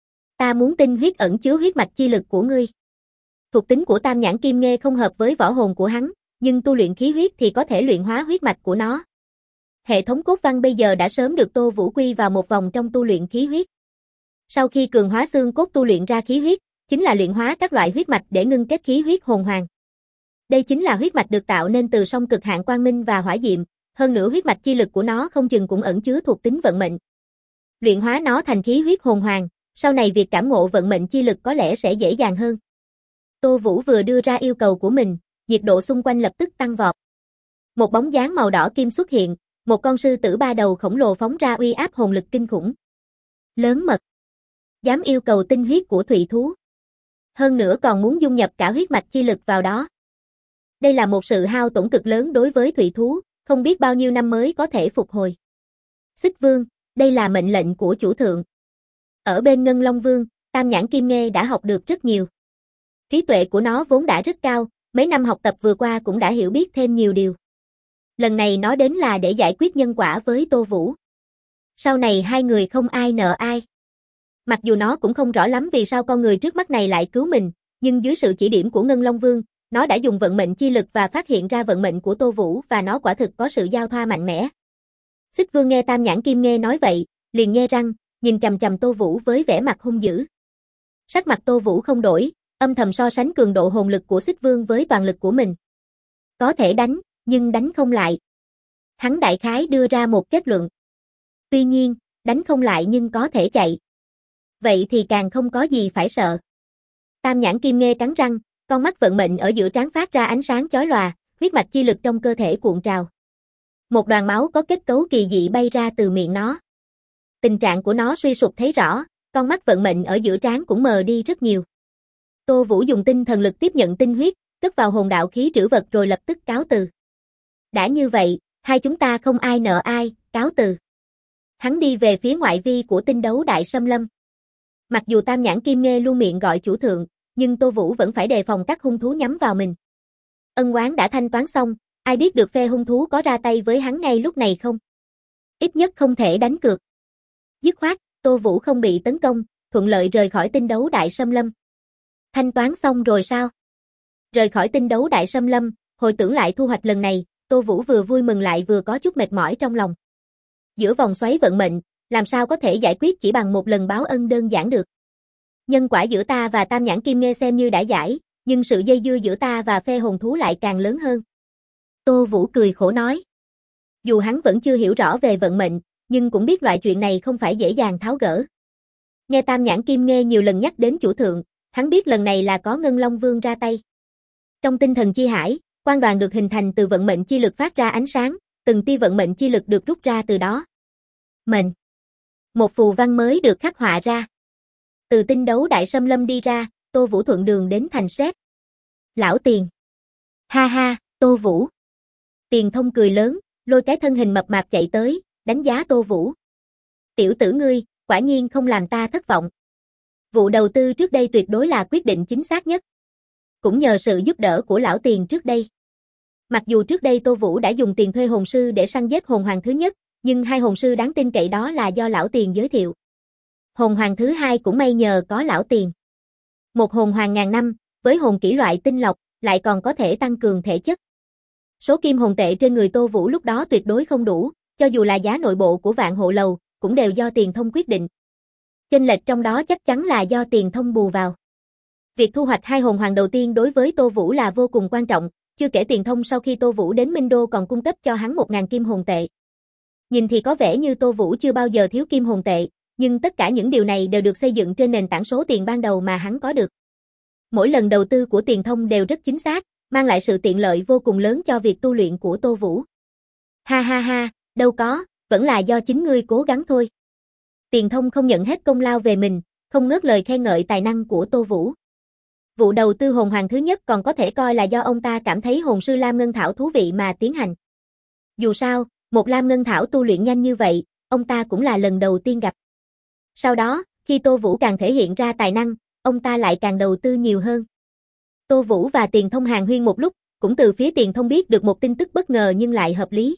Ta muốn tinh huyết ẩn chứa huyết mạch chi lực của ngươi. Thuộc tính của Tam Nhãn Kim Nghê không hợp với võ hồn của hắn, nhưng tu luyện khí huyết thì có thể luyện hóa huyết mạch của nó. Hệ thống cốt văn bây giờ đã sớm được Tô Vũ quy vào một vòng trong tu luyện khí huyết. Sau khi cường hóa xương cốt tu luyện ra khí huyết, chính là luyện hóa các loại huyết mạch để ngưng kết khí huyết hồn hoàng. Đây chính là huyết mạch được tạo nên từ song cực hạn quang minh và hỏa diệm, hơn nữa huyết mạch chi lực của nó không chừng cũng ẩn chứa thuộc tính vận mệnh. Luyện hóa nó thành khí huyết hồn hoàng, sau này việc cảm ngộ vận mệnh chi lực có lẽ sẽ dễ dàng hơn. Tô Vũ vừa đưa ra yêu cầu của mình, nhiệt độ xung quanh lập tức tăng vọt. Một bóng dáng màu đỏ kim xuất hiện, một con sư tử ba đầu khổng lồ phóng ra uy áp hồn lực kinh khủng. Lớn mật. Dám yêu cầu tinh huyết của thủy thú. Hơn nữa còn muốn dung nhập cả huyết mạch chi lực vào đó. Đây là một sự hao tổn cực lớn đối với thủy thú, không biết bao nhiêu năm mới có thể phục hồi. Xích Vương, đây là mệnh lệnh của chủ thượng. Ở bên Ngân Long Vương, Tam Nhãn Kim Nghê đã học được rất nhiều. Trí tuệ của nó vốn đã rất cao, mấy năm học tập vừa qua cũng đã hiểu biết thêm nhiều điều. Lần này nó đến là để giải quyết nhân quả với Tô Vũ. Sau này hai người không ai nợ ai. Mặc dù nó cũng không rõ lắm vì sao con người trước mắt này lại cứu mình, nhưng dưới sự chỉ điểm của Ngân Long Vương, nó đã dùng vận mệnh chi lực và phát hiện ra vận mệnh của Tô Vũ và nó quả thực có sự giao thoa mạnh mẽ. Xích Vương nghe Tam Nhãn Kim Nghe nói vậy, liền nhe răng, nhìn chằm chằm Tô Vũ với vẻ mặt hung dữ. Sắc mặt Tô Vũ không đổi, âm thầm so sánh cường độ hồn lực của Xích Vương với toàn lực của mình. Có thể đánh, nhưng đánh không lại. Hắn đại khái đưa ra một kết luận. Tuy nhiên, đánh không lại nhưng có thể chạy. Vậy thì càng không có gì phải sợ. Tam Nhãn Kim Nghe cắn răng, con mắt vận mệnh ở giữa trán phát ra ánh sáng chói lòa, huyết mạch chi lực trong cơ thể cuộn trào. Một đoàn máu có kết cấu kỳ dị bay ra từ miệng nó. Tình trạng của nó suy sụp thấy rõ, con mắt vận mệnh ở giữa trán cũng mờ đi rất nhiều. Tô Vũ dùng tinh thần lực tiếp nhận tinh huyết, cất vào hồn đạo khí trữ vật rồi lập tức cáo từ. Đã như vậy, hai chúng ta không ai nợ ai, cáo từ. Hắn đi về phía ngoại vi của tinh đấu đại xâm lâm. Mặc dù Tam Nhãn Kim Nghe luôn miệng gọi chủ thượng, nhưng Tô Vũ vẫn phải đề phòng các hung thú nhắm vào mình. Ân oán đã thanh toán xong, ai biết được phe hung thú có ra tay với hắn ngay lúc này không? Ít nhất không thể đánh cược. Dứt khoát, Tô Vũ không bị tấn công, thuận lợi rời khỏi tinh đấu đại xâm lâm. Thanh toán xong rồi sao? Rời khỏi tinh đấu đại xâm lâm, hồi tưởng lại thu hoạch lần này, Tô Vũ vừa vui mừng lại vừa có chút mệt mỏi trong lòng. Giữa vòng xoáy vận mệnh, làm sao có thể giải quyết chỉ bằng một lần báo ân đơn giản được. Nhân quả giữa ta và Tam Nhãn Kim Nghe xem như đã giải, nhưng sự dây dưa giữa ta và phe hồn thú lại càng lớn hơn. Tô Vũ cười khổ nói. Dù hắn vẫn chưa hiểu rõ về vận mệnh, nhưng cũng biết loại chuyện này không phải dễ dàng tháo gỡ. Nghe Tam Nhãn Kim Nghe nhiều lần nhắc đến chủ thượng, hắn biết lần này là có Ngân Long Vương ra tay. Trong tinh thần chi hải, quan đoàn được hình thành từ vận mệnh chi lực phát ra ánh sáng, từng tia vận mệnh chi lực được rút ra từ đó. Mệnh. Một phù văn mới được khắc họa ra. Từ tinh đấu đại xâm lâm đi ra, Tô Vũ thuận đường đến thành Sét. Lão Tiền. Ha ha, Tô Vũ. Tiền Thông cười lớn, lôi cái thân hình mập mạp chạy tới, đánh giá Tô Vũ. Tiểu tử ngươi, quả nhiên không làm ta thất vọng. Vụ đầu tư trước đây tuyệt đối là quyết định chính xác nhất. Cũng nhờ sự giúp đỡ của lão Tiền trước đây. Mặc dù trước đây Tô Vũ đã dùng tiền thuê hồn sư để săn giết hồn hoàng thứ nhất, nhưng hai hồn sư đáng tin cậy đó là do lão Tiền giới thiệu. Hồn hoàng thứ hai cũng may nhờ có lão Tiền. Một hồn hoàng ngàn năm, với hồn kỹ loại tinh lọc, lại còn có thể tăng cường thể chất. Số kim hồn tệ trên người Tô Vũ lúc đó tuyệt đối không đủ, cho dù là giá nội bộ của Vạn Hộ Lầu, cũng đều do Tiền Thông quyết định. Chênh lệch trong đó chắc chắn là do Tiền Thông bù vào. Việc thu hoạch hai hồn hoàng đầu tiên đối với Tô Vũ là vô cùng quan trọng, chưa kể Tiền Thông sau khi Tô Vũ đến Minh Đô còn cung cấp cho hắn 1000 kim hồn tệ. Nhìn thì có vẻ như Tô Vũ chưa bao giờ thiếu kim hồn tệ, nhưng tất cả những điều này đều được xây dựng trên nền tảng số tiền ban đầu mà hắn có được. Mỗi lần đầu tư của Tiền Thông đều rất chính xác, mang lại sự tiện lợi vô cùng lớn cho việc tu luyện của Tô Vũ. Ha ha ha, đâu có, vẫn là do chính ngươi cố gắng thôi. Tiền Thông không nhận hết công lao về mình, không ngớt lời khen ngợi tài năng của Tô Vũ. Vụ đầu tư hồn hoàng thứ nhất còn có thể coi là do ông ta cảm thấy hồn sư Lam Ngân Thảo thú vị mà tiến hành. Dù sao, một Lam Ngân Thảo tu luyện nhanh như vậy, ông ta cũng là lần đầu tiên gặp. Sau đó, khi Tô Vũ càng thể hiện ra tài năng, ông ta lại càng đầu tư nhiều hơn. Tô Vũ và Tiền Thông hàn huyên một lúc, cũng từ phía Tiền Thông biết được một tin tức bất ngờ nhưng lại hợp lý.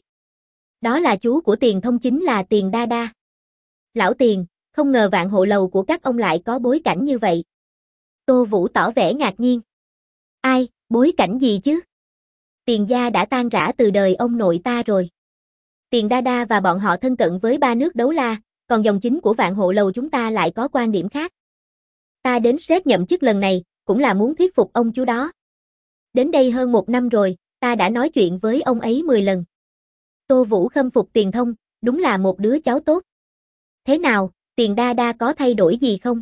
Đó là chú của Tiền Thông chính là Tiền Đa Đa. Lão Tiền, không ngờ Vạn Hộ Lầu của các ông lại có bối cảnh như vậy. Tô Vũ tỏ vẻ ngạc nhiên. Ai, bối cảnh gì chứ? Tiền gia đã tan rã từ đời ông nội ta rồi. Tiền Đa Đa và bọn họ thân cận với ba nước Đấu La, còn dòng chính của Vạn Hộ Lầu chúng ta lại có quan điểm khác. Ta đến Sét nhậm chức lần này, cũng là muốn thuyết phục ông chú đó. Đến đây hơn 1 năm rồi, ta đã nói chuyện với ông ấy 10 lần. Tô Vũ khâm phục Tiền Thông, đúng là một đứa cháu tốt. Thế nào, Tiền Đa Đa có thay đổi gì không?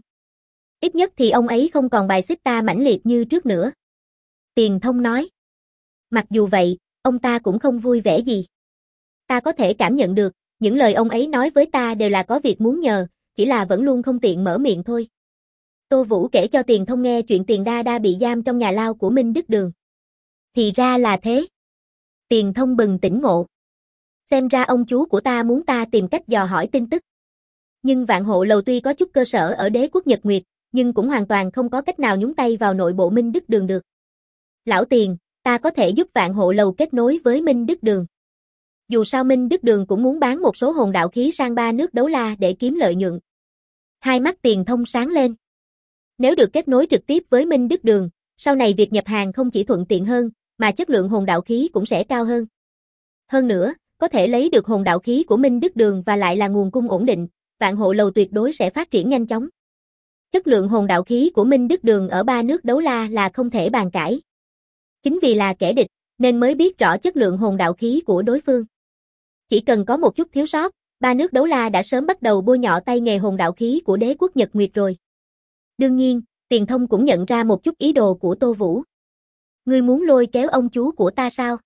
Ít nhất thì ông ấy không còn bài xích ta mãnh liệt như trước nữa. Tiền Thông nói. Mặc dù vậy, ông ta cũng không vui vẻ gì. Ta có thể cảm nhận được, những lời ông ấy nói với ta đều là có việc muốn nhờ, chỉ là vẫn luôn không tiện mở miệng thôi. Tô Vũ kể cho Tiền Thông nghe chuyện Tiền Đa Đa bị giam trong nhà lao của Minh Đức Đường. Thì ra là thế. Tiền Thông bừng tỉnh ngộ. Xem ra ông chú của ta muốn ta tìm cách dò hỏi tin tức. Nhưng Vạn Hộ Lầu tuy có chút cơ sở ở Đế quốc Nhật Nguyệt, nhưng cũng hoàn toàn không có cách nào nhúng tay vào nội bộ Minh Đức Đường được. Lão Tiền, ta có thể giúp Vạn Hộ Lầu kết nối với Minh Đức Đường. Dù sao Minh Đức Đường cũng muốn bán một số hồn đạo khí sang 3 nước Đấu La để kiếm lợi nhuận. Hai mắt Tiền Thông sáng lên. Nếu được kết nối trực tiếp với Minh Đức Đường, Sau này việc nhập hàng không chỉ thuận tiện hơn, mà chất lượng hồn đạo khí cũng sẽ cao hơn. Hơn nữa, có thể lấy được hồn đạo khí của Minh Đức Đường và lại là nguồn cung ổn định, Vạn Hộ Lầu tuyệt đối sẽ phát triển nhanh chóng. Chất lượng hồn đạo khí của Minh Đức Đường ở ba nước đấu la là không thể bàn cãi. Chính vì là kẻ địch, nên mới biết rõ chất lượng hồn đạo khí của đối phương. Chỉ cần có một chút thiếu sót, ba nước đấu la đã sớm bắt đầu bôi nhọ tay nghề hồn đạo khí của đế quốc Nhật Nguyệt rồi. Đương nhiên, Tiền Thông cũng nhận ra một chút ý đồ của Tô Vũ. Ngươi muốn lôi kéo ông chú của ta sao?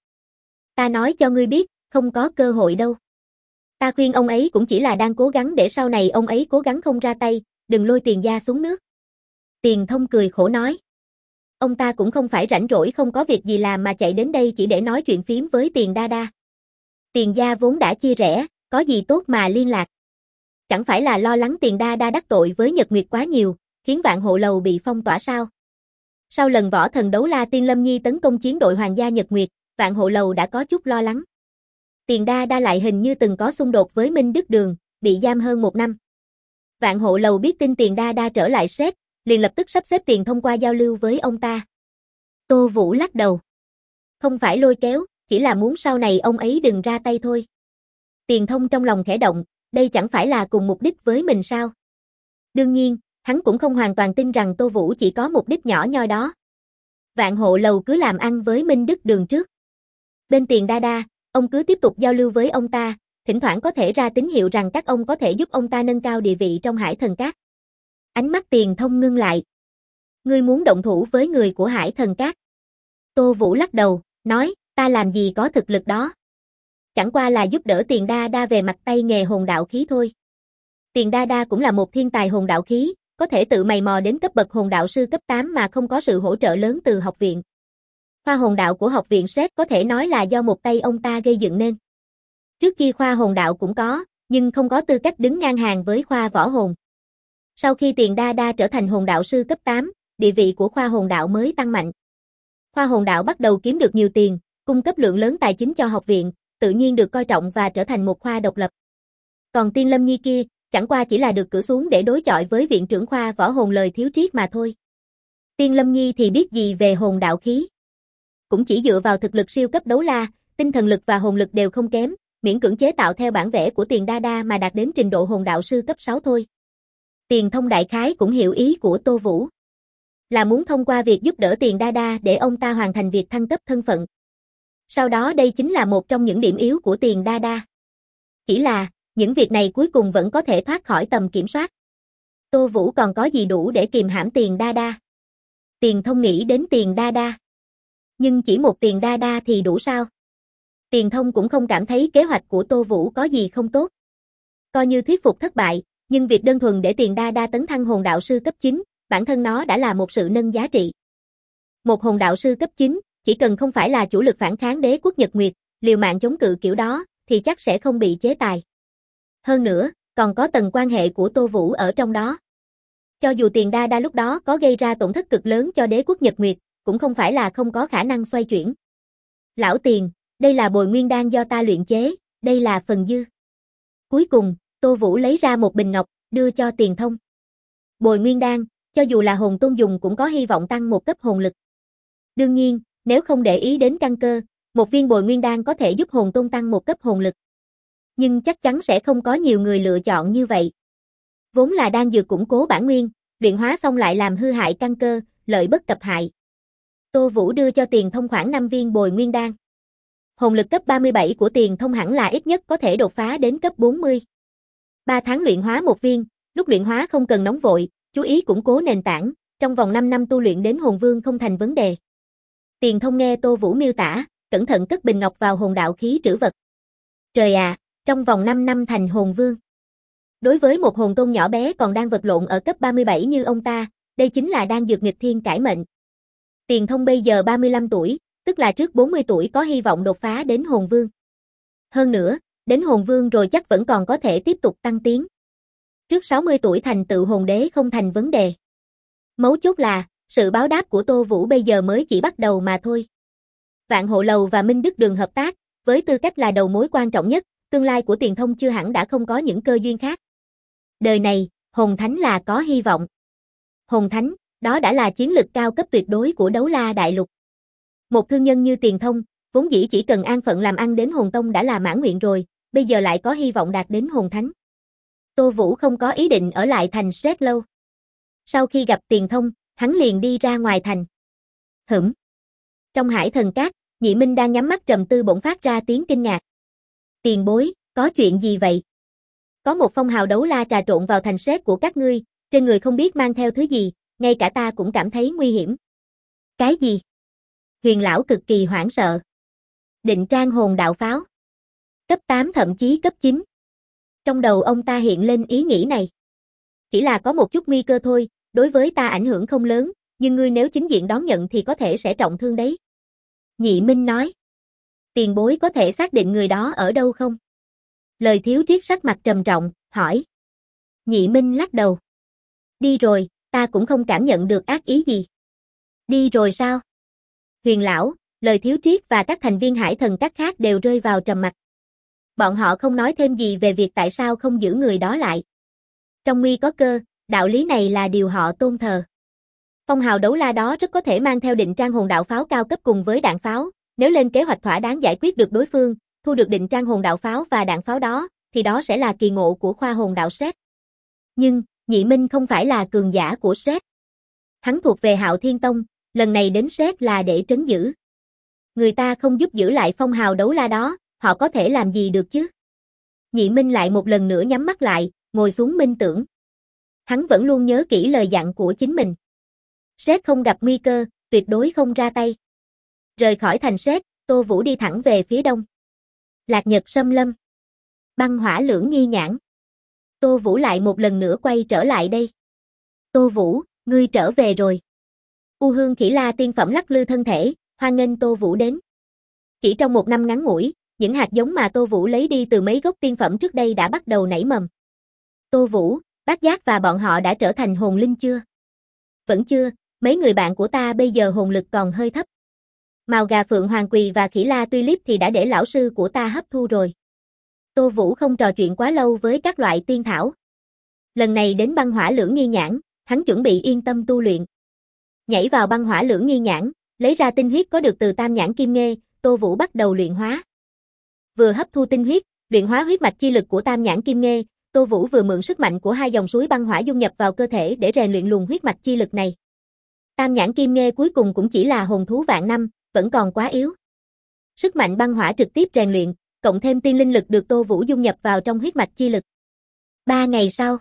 Ta nói cho ngươi biết, không có cơ hội đâu. Ta khuyên ông ấy cũng chỉ là đang cố gắng để sau này ông ấy cố gắng không ra tay, đừng lôi Tiền gia xuống nước. Tiền Thông cười khổ nói. Ông ta cũng không phải rảnh rỗi không có việc gì làm mà chạy đến đây chỉ để nói chuyện phím với Tiền Đa Đa. Tiền gia vốn đã chia rẽ, có gì tốt mà liên lạc. Chẳng phải là lo lắng Tiền Đa Đa đắc tội với Nhật Nguyệt quá nhiều, khiến Vạn Hộ Lầu bị phong tỏa sao? Sau lần võ thần đấu la Tiên Lâm Nhi tấn công chiến đội Hoàng gia Nhật Nguyệt, Vạn Hộ Lầu đã có chút lo lắng. Tiền Đa Đa lại hình như từng có xung đột với Minh Đức Đường, bị giam hơn 1 năm. Vạn Hộ Lầu biết tin Tiền Đa Đa trở lại Sret, liền lập tức sắp xếp Tiền Thông qua giao lưu với ông ta. Tô Vũ lắc đầu. Không phải lôi kéo, chỉ là muốn sau này ông ấy đừng ra tay thôi. Tiền Thông trong lòng khẽ động, đây chẳng phải là cùng mục đích với mình sao? Đương nhiên, hắn cũng không hoàn toàn tin rằng Tô Vũ chỉ có mục đích nhỏ nhoi đó. Vạn Hộ Lầu cứ làm ăn với Minh Đức Đường trước. Bên Tiền Đa Đa, ông cứ tiếp tục giao lưu với ông ta, thỉnh thoảng có thể ra tín hiệu rằng các ông có thể giúp ông ta nâng cao địa vị trong Hải Thần Cát. Ánh mắt Tiền Thông ngưng lại. Ngươi muốn động thủ với người của Hải Thần Cát? Tô Vũ lắc đầu, nói, ta làm gì có thực lực đó. Chẳng qua là giúp đỡ Tiền Đa Đa về mặt tay nghề hồn đạo khí thôi. Tiền Đa Đa cũng là một thiên tài hồn đạo khí, có thể tự mày mò đến cấp bậc hồn đạo sư cấp 8 mà không có sự hỗ trợ lớn từ học viện. Khoa hồn đạo của học viện Sret có thể nói là do một tay ông ta gây dựng nên. Trước kia khoa hồn đạo cũng có, nhưng không có tư cách đứng ngang hàng với khoa võ hồn. Sau khi Tiền Đa Đa trở thành hồn đạo sư cấp 8, địa vị của khoa hồn đạo mới tăng mạnh. Khoa hồn đạo bắt đầu kiếm được nhiều tiền, cung cấp lượng lớn tài chính cho học viện, tự nhiên được coi trọng và trở thành một khoa độc lập. Còn Tiên Lâm Nhi kia, chẳng qua chỉ là được cử xuống để đối chọi với viện trưởng khoa võ hồn lời thiếu triết mà thôi. Tiên Lâm Nhi thì biết gì về hồn đạo khí. Cũng chỉ dựa vào thực lực siêu cấp đấu la, tinh thần lực và hồn lực đều không kém, miễn cưỡng chế tạo theo bản vẽ của Tiền Đa Đa mà đạt đến trình độ hồn đạo sư cấp 6 thôi. Tiền Thông đại khái cũng hiểu ý của Tô Vũ. Là muốn thông qua việc giúp đỡ Tiền Đa Đa để ông ta hoàn thành việc thăng cấp thân phận. Sau đó đây chính là một trong những điểm yếu của Tiền Đa Đa. Chỉ là, những việc này cuối cùng vẫn có thể thoát khỏi tầm kiểm soát. Tô Vũ còn có gì đủ để kìm hãm Tiền Đa Đa? Tiền Thông nghĩ đến Tiền Đa Đa. Nhưng chỉ một Tiền Đa Đa thì đủ sao? Tiền Thông cũng không cảm thấy kế hoạch của Tô Vũ có gì không tốt. Coi như thuyết phục thất bại, nhưng việc đơn thuần để Tiền Đa Đa tấn thăng hồn đạo sư cấp 9, bản thân nó đã là một sự nâng giá trị. Một hồn đạo sư cấp 9, chỉ cần không phải là chủ lực phản kháng đế quốc Nhật Nguyệt, liều mạng chống cự kiểu đó, thì chắc sẽ không bị chế tài. Hơn nữa, còn có tầng quan hệ của Tô Vũ ở trong đó. Cho dù Tiền Đa Đa lúc đó có gây ra tổn thất cực lớn cho đế quốc Nhật Nguyệt, cũng không phải là không có khả năng xoay chuyển. Lão Tiền, đây là bồi nguyên đan do ta luyện chế, đây là phần dư. Cuối cùng, Tô Vũ lấy ra một bình ngọc, đưa cho Tiền Thông. Bồi nguyên đan, cho dù là hồn tôn dùng cũng có hy vọng tăng một cấp hồn lực. Đương nhiên, nếu không để ý đến căn cơ, một viên bồi nguyên đan có thể giúp hồn tôn tăng một cấp hồn lực. Nhưng chắc chắn sẽ không có nhiều người lựa chọn như vậy. Vốn là đan dược củng cố bản nguyên, luyện hóa xong lại làm hư hại căn cơ, lợi bất cập hại. Tô Vũ đưa cho Tiền Thông khoảng 5 viên bồi nguyên đan. Hồn lực cấp 37 của Tiền Thông hẳn là ít nhất có thể đột phá đến cấp 40. 3 tháng luyện hóa một viên, lúc luyện hóa không cần nóng vội, chú ý củng cố nền tảng, trong vòng 5 năm tu luyện đến hồn vương không thành vấn đề. Tiền Thông nghe Tô Vũ miêu tả, cẩn thận cất bình ngọc vào hồn đạo khí trữ vật. Trời ạ, trong vòng 5 năm thành hồn vương. Đối với một hồn tôn nhỏ bé còn đang vật lộn ở cấp 37 như ông ta, đây chính là đan dược nghịch thiên cải mệnh. Tiền Thông bây giờ 35 tuổi, tức là trước 40 tuổi có hy vọng đột phá đến hồn vương. Hơn nữa, đến hồn vương rồi chắc vẫn còn có thể tiếp tục tăng tiến. Trước 60 tuổi thành tựu hồn đế không thành vấn đề. Mấu chốt là, sự báo đáp của Tô Vũ bây giờ mới chỉ bắt đầu mà thôi. Vạn Hộ Lầu và Minh Đức Đường hợp tác, với tư cách là đầu mối quan trọng nhất, tương lai của Tiền Thông chưa hẳn đã không có những cơ duyên khác. Đời này, Hồn Thánh là có hy vọng. Hồn Thánh, Đó đã là chiến lực cao cấp tuyệt đối của Đấu La Đại Lục. Một thương nhân như Tiền Thông, vốn dĩ chỉ cần an phận làm ăn đến Hồn Tông đã là mãn nguyện rồi, bây giờ lại có hy vọng đạt đến Hồn Thánh. Tô Vũ không có ý định ở lại thành Sret lâu. Sau khi gặp Tiền Thông, hắn liền đi ra ngoài thành. Trong Hải Thần Cát, Nhị Minh đang nhắm mắt trầm tư bỗng phát ra tiếng kinh ngạc. Tiền bối, có chuyện gì vậy? Có một phong hào đấu la trà trộn vào thành Sret của các ngươi, trên người không biết mang theo thứ gì, ngay cả ta cũng cảm thấy nguy hiểm. Cái gì? Huyền lão cực kỳ hoảng sợ. Định Trang hồn đạo pháo. Cấp 8 thậm chí cấp 9. Trong đầu ông ta hiện lên ý nghĩ này. Chỉ là có một chút nguy cơ thôi, đối với ta ảnh hưởng không lớn, nhưng ngươi nếu chính diện đón nhận thì có thể sẽ trọng thương đấy. Nhị Minh nói. Tiền bối có thể xác định người đó ở đâu không? Lời Thiếu Triết sắc mặt trầm trọng, hỏi. Nhị Minh lắc đầu. Đi rồi, ta cũng không cảm nhận được ác ý gì. Đi rồi sao? Huyền lão, lời Thiếu Triết và các thành viên Hải Thần Các khác đều rơi vào trầm mặc. Bọn họ không nói thêm gì về việc tại sao không giữ người đó lại. Trong nguy có cơ, đạo lý này là điều họ tôn thờ. Phong hào đấu la đó rất có thể mang theo Định Trang hồn đạo pháo cao cấp cùng với đạn pháo, nếu lên kế hoạch thỏa đáng giải quyết được đối phương, thu được Định Trang hồn đạo pháo và đạn pháo đó, thì đó sẽ là kỳ ngộ của khoa hồn đạo Sret. Nhưng, Nhị Minh không phải là cường giả của Sret. Hắn thuộc về Hạo Thiên Tông, lần này đến Sret là để trấn giữ. Người ta không giúp giữ lại phong hào đấu la đó, họ có thể làm gì được chứ? Nhị Minh lại một lần nữa nhắm mắt lại, ngồi xuống minh tưởng. Hắn vẫn luôn nhớ kỹ lời dặn của chính mình. Sret không gặp nguy cơ, tuyệt đối không ra tay. Rời khỏi thành Sret, Tô Vũ đi thẳng về phía đông. Lạc Nhật Sâm Lâm. Băng Hỏa Lưỡng Nghi Nhãn. Tô Vũ lại một lần nữa quay trở lại đây. Tô Vũ, ngươi trở về rồi. U Hương Khỉ La tiên phẩm lắc lư thân thể, hoan nghênh Tô Vũ đến. Chỉ trong một năm ngắn ngủi, những hạt giống mà Tô Vũ lấy đi từ mấy gốc tiên phẩm trước đây đã bắt đầu nảy mầm. Tô Vũ, Bác Giác và bọn họ đã trở thành hồn linh chưa? Vẫn chưa, mấy người bạn của ta bây giờ hồn lực còn hơi thấp. Mào Gà Phượng Hoàng Quỳ và Khỉ La Tulip thì đã để lão sư của ta hấp thu rồi. Tô Vũ không trò chuyện quá lâu với các loại tiên thảo. Lần này đến băng hỏa lưỡng nghi nhãn, hắn chuẩn bị yên tâm tu luyện. Nhảy vào băng hỏa lưỡng nghi nhãn, lấy ra tinh huyết có được từ tam nhãn kim nghê, Tô Vũ bắt đầu luyện hóa. Vừa hấp thu tinh huyết, luyện hóa huyết mạch chi lực của tam nhãn kim nghê, Tô Vũ vừa mượn sức mạnh của hai dòng suối băng hỏa dung nhập vào cơ thể để rèn luyện luồng huyết mạch chi lực này. Tam nhãn kim nghê cuối cùng cũng chỉ là hồn thú vạn năm, vẫn còn quá yếu. Sức mạnh băng hỏa trực tiếp rèn luyện, cộng thêm tiên linh lực được Tô Vũ dung nhập vào trong huyết mạch chi lực. 3 ngày sau,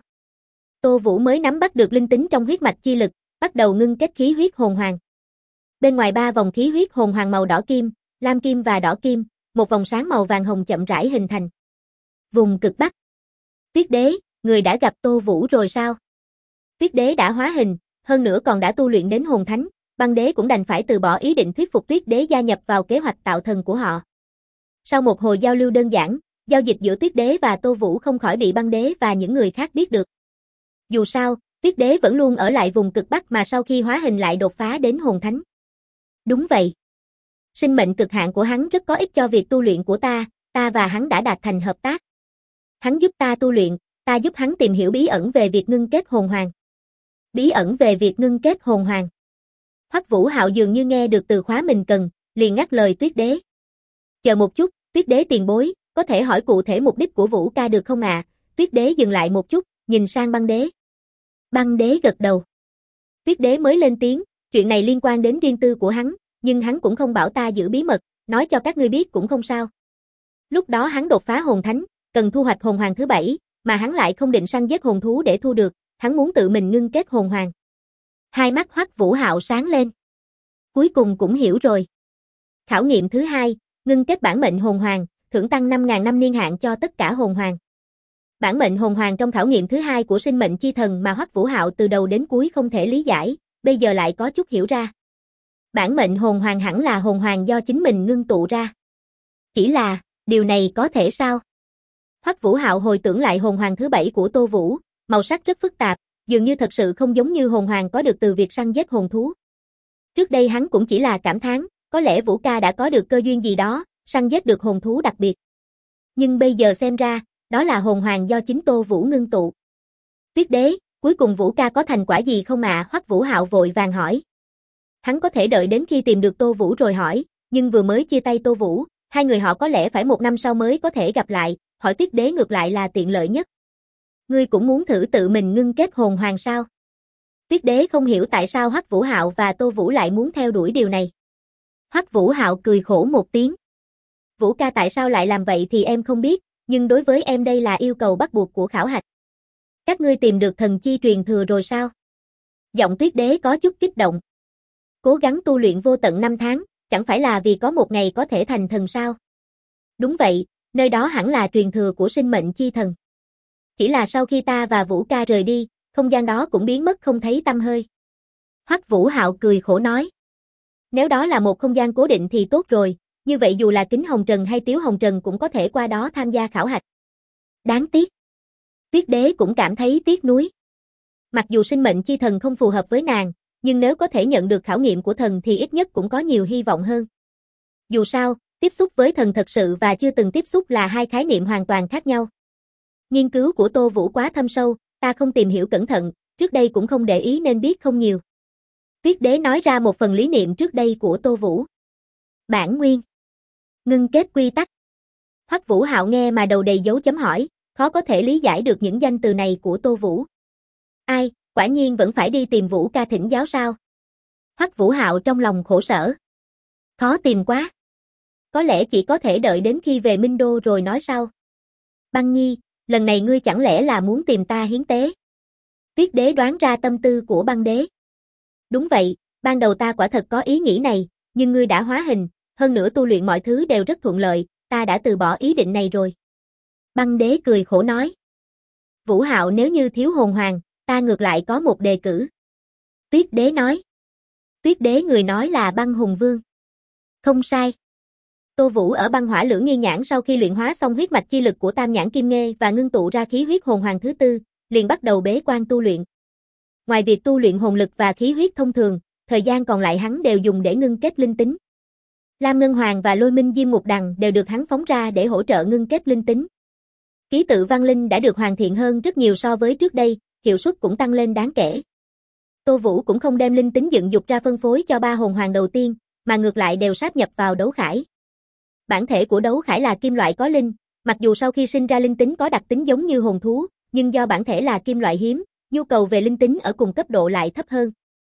Tô Vũ mới nắm bắt được linh tính trong huyết mạch chi lực, bắt đầu ngưng kết khí huyết hồn hoàng. Bên ngoài 3 vòng khí huyết hồn hoàng màu đỏ kim, lam kim và đỏ kim, một vòng sáng màu vàng hồng chậm rãi hình thành. Vùng cực Bắc. Tuyết Đế, người đã gặp Tô Vũ rồi sao? Tuyết Đế đã hóa hình, hơn nữa còn đã tu luyện đến hồn thánh, Băng Đế cũng đành phải từ bỏ ý định thuyết phục Tuyết Đế gia nhập vào kế hoạch tạo thần của họ. Sau một hồi giao lưu đơn giản, giao dịch giữa Tuyết Đế và Tô Vũ không khỏi bị Băng Đế và những người khác biết được. Dù sao, Tuyết Đế vẫn luôn ở lại vùng cực Bắc mà sau khi hóa hình lại đột phá đến hồn thánh. Đúng vậy. Sinh mệnh cực hạn của hắn rất có ích cho việc tu luyện của ta và hắn đã đạt thành hợp tác. Hắn giúp ta tu luyện, ta giúp hắn tìm hiểu bí ẩn về việc ngưng kết hồn hoàng. Bí ẩn về việc ngưng kết hồn hoàng. Hoắc Vũ Hạo dường như nghe được từ khóa mình cần, liền ngắt lời Tuyết Đế. Chờ một chút, Tuyết Đế tiền bối, có thể hỏi cụ thể mục đích của Vũ ca được không ạ? Tuyết Đế dừng lại một chút, nhìn sang Băng Đế. Băng Đế gật đầu. Tuyết Đế mới lên tiếng, chuyện này liên quan đến riêng tư của hắn, nhưng hắn cũng không bảo ta giữ bí mật, nói cho các ngươi biết cũng không sao. Lúc đó hắn đột phá hồn thánh, cần thu hoạch hồn hoàng thứ 7, mà hắn lại không định săn giết hồn thú để thu được, hắn muốn tự mình ngưng kết hồn hoàng. Hai mắt Hoắc Vũ Hạo sáng lên. Cuối cùng cũng hiểu rồi. Khảo nghiệm thứ 2, ngưng kết bản mệnh hồn hoàng, thưởng tăng 5.000 năm niên hạn cho tất cả hồn hoàng. Bản mệnh hồn hoàng trong khảo nghiệm thứ 2 của sinh mệnh chi thần mà Hoắc Vũ Hạo từ đầu đến cuối không thể lý giải, bây giờ lại có chút hiểu ra. Bản mệnh hồn hoàng hẳn là hồn hoàng do chính mình ngưng tụ ra. Chỉ là, điều này có thể sao? Hoắc Vũ Hạo hồi tưởng lại hồn hoàng thứ 7 của Tô Vũ, màu sắc rất phức tạp, dường như thật sự không giống như hồn hoàng có được từ việc săn giết hồn thú. Trước đây hắn cũng chỉ là cảm thán, có lẽ Vũ ca đã có được cơ duyên gì đó, săn giết được hồn thú đặc biệt. Nhưng bây giờ xem ra, đó là hồn hoàng do chính Tô Vũ ngưng tụ. Tuyết Đế, Cuối cùng Vũ ca có thành quả gì không ạ? Hoắc Vũ Hạo vội vàng hỏi. Hắn có thể đợi đến khi tìm được Tô Vũ rồi hỏi, nhưng vừa mới chia tay Tô Vũ, hai người họ có lẽ phải 1 năm sau mới có thể gặp lại, hỏi Tuyết Đế ngược lại là tiện lợi nhất. Ngươi cũng muốn thử tự mình ngưng kết hồn hoàng sao? Tuyết Đế không hiểu tại sao Hoắc Vũ Hạo và Tô Vũ lại muốn theo đuổi điều này. Hoắc Vũ Hạo cười khổ một tiếng. Vũ ca tại sao lại làm vậy thì em không biết, nhưng đối với em đây là yêu cầu bắt buộc của khảo hạch. Các ngươi tìm được thần chi truyền thừa rồi sao? Giọng Tuyết Đế có chút kích động. Cố gắng tu luyện vô tận 5 tháng, chẳng phải là vì có một ngày có thể thành thần sao? Đúng vậy, nơi đó hẳn là truyền thừa của sinh mệnh chi thần. Chỉ là sau khi ta và Vũ ca rời đi, không gian đó cũng biến mất không thấy tăm hơi. Hoắc Vũ Hạo cười khổ nói. Nếu đó là một không gian cố định thì tốt rồi, như vậy dù là Kính Hồng Trần hay Tiếu Hồng Trần cũng có thể qua đó tham gia khảo hạch. Đáng tiếc. Tuyết Đế cũng cảm thấy tiếc nuối. Mặc dù sinh mệnh chi thần không phù hợp với nàng, nhưng nếu có thể nhận được khảo nghiệm của thần thì ít nhất cũng có nhiều hy vọng hơn. Dù sao, tiếp xúc với thần thật sự và chưa từng tiếp xúc là hai khái niệm hoàn toàn khác nhau. Nghiên cứu của Tô Vũ quá thâm sâu, ta không tìm hiểu cẩn thận, trước đây cũng không để ý nên biết không nhiều. Tuyết Đế nói ra một phần lý niệm trước đây của Tô Vũ. Bản nguyên. Ngưng kết quy tắc. Hoắc Vũ Hạo nghe mà đầu đầy dấu chấm hỏi, khó có thể lý giải được những danh từ này của Tô Vũ. Ai, quả nhiên vẫn phải đi tìm Vũ ca thỉnh giáo sao? Hoắc Vũ Hạo trong lòng khổ sở. Khó tìm quá. Có lẽ chỉ có thể đợi đến khi về Minh Đô rồi nói sau. Băng Nhi, lần này ngươi chẳng lẽ là muốn tìm ta hiến tế? Tuyết Đế đoán ra tâm tư của Băng Đế. Đúng vậy, ban đầu ta quả thật có ý nghĩ này, nhưng ngươi đã hóa hình, hơn nữa tu luyện mọi thứ đều rất thuận lợi, ta đã từ bỏ ý định này rồi. Băng Đế cười khổ nói. Vũ Hạo nếu như thiếu hồn hoàng, ta ngược lại có một đề cử. Tuyết Đế nói. Tuyết Đế người nói là Băng Hùng Vương. Không sai. Tô Vũ ở Băng Hỏa Lưỡng Nghi Nhãn sau khi luyện hóa xong huyết mạch chi lực của Tam Nhãn Kim Nghê và ngưng tụ ra khí huyết hồn hoàng thứ tư, liền bắt đầu bế quan tu luyện. Ngoài việc tu luyện hồn lực và khí huyết thông thường, thời gian còn lại hắn đều dùng để ngưng kết linh tính. Lam Ngân Hoàng và Lôi Minh Diêm Ngục Đằng đều được hắn phóng ra để hỗ trợ ngưng kết linh tính. Ký tự văn linh đã được hoàn thiện hơn rất nhiều so với trước đây, hiệu suất cũng tăng lên đáng kể. Tô Vũ cũng không đem linh tính dựng dục ra phân phối cho 3 hồn hoàng đầu tiên, mà ngược lại đều sáp nhập vào đấu khải. Bản thể của đấu khải là kim loại có linh, mặc dù sau khi sinh ra linh tính có đặc tính giống như hồn thú, nhưng do bản thể là kim loại hiếm, nhu cầu về linh tính ở cùng cấp độ lại thấp hơn.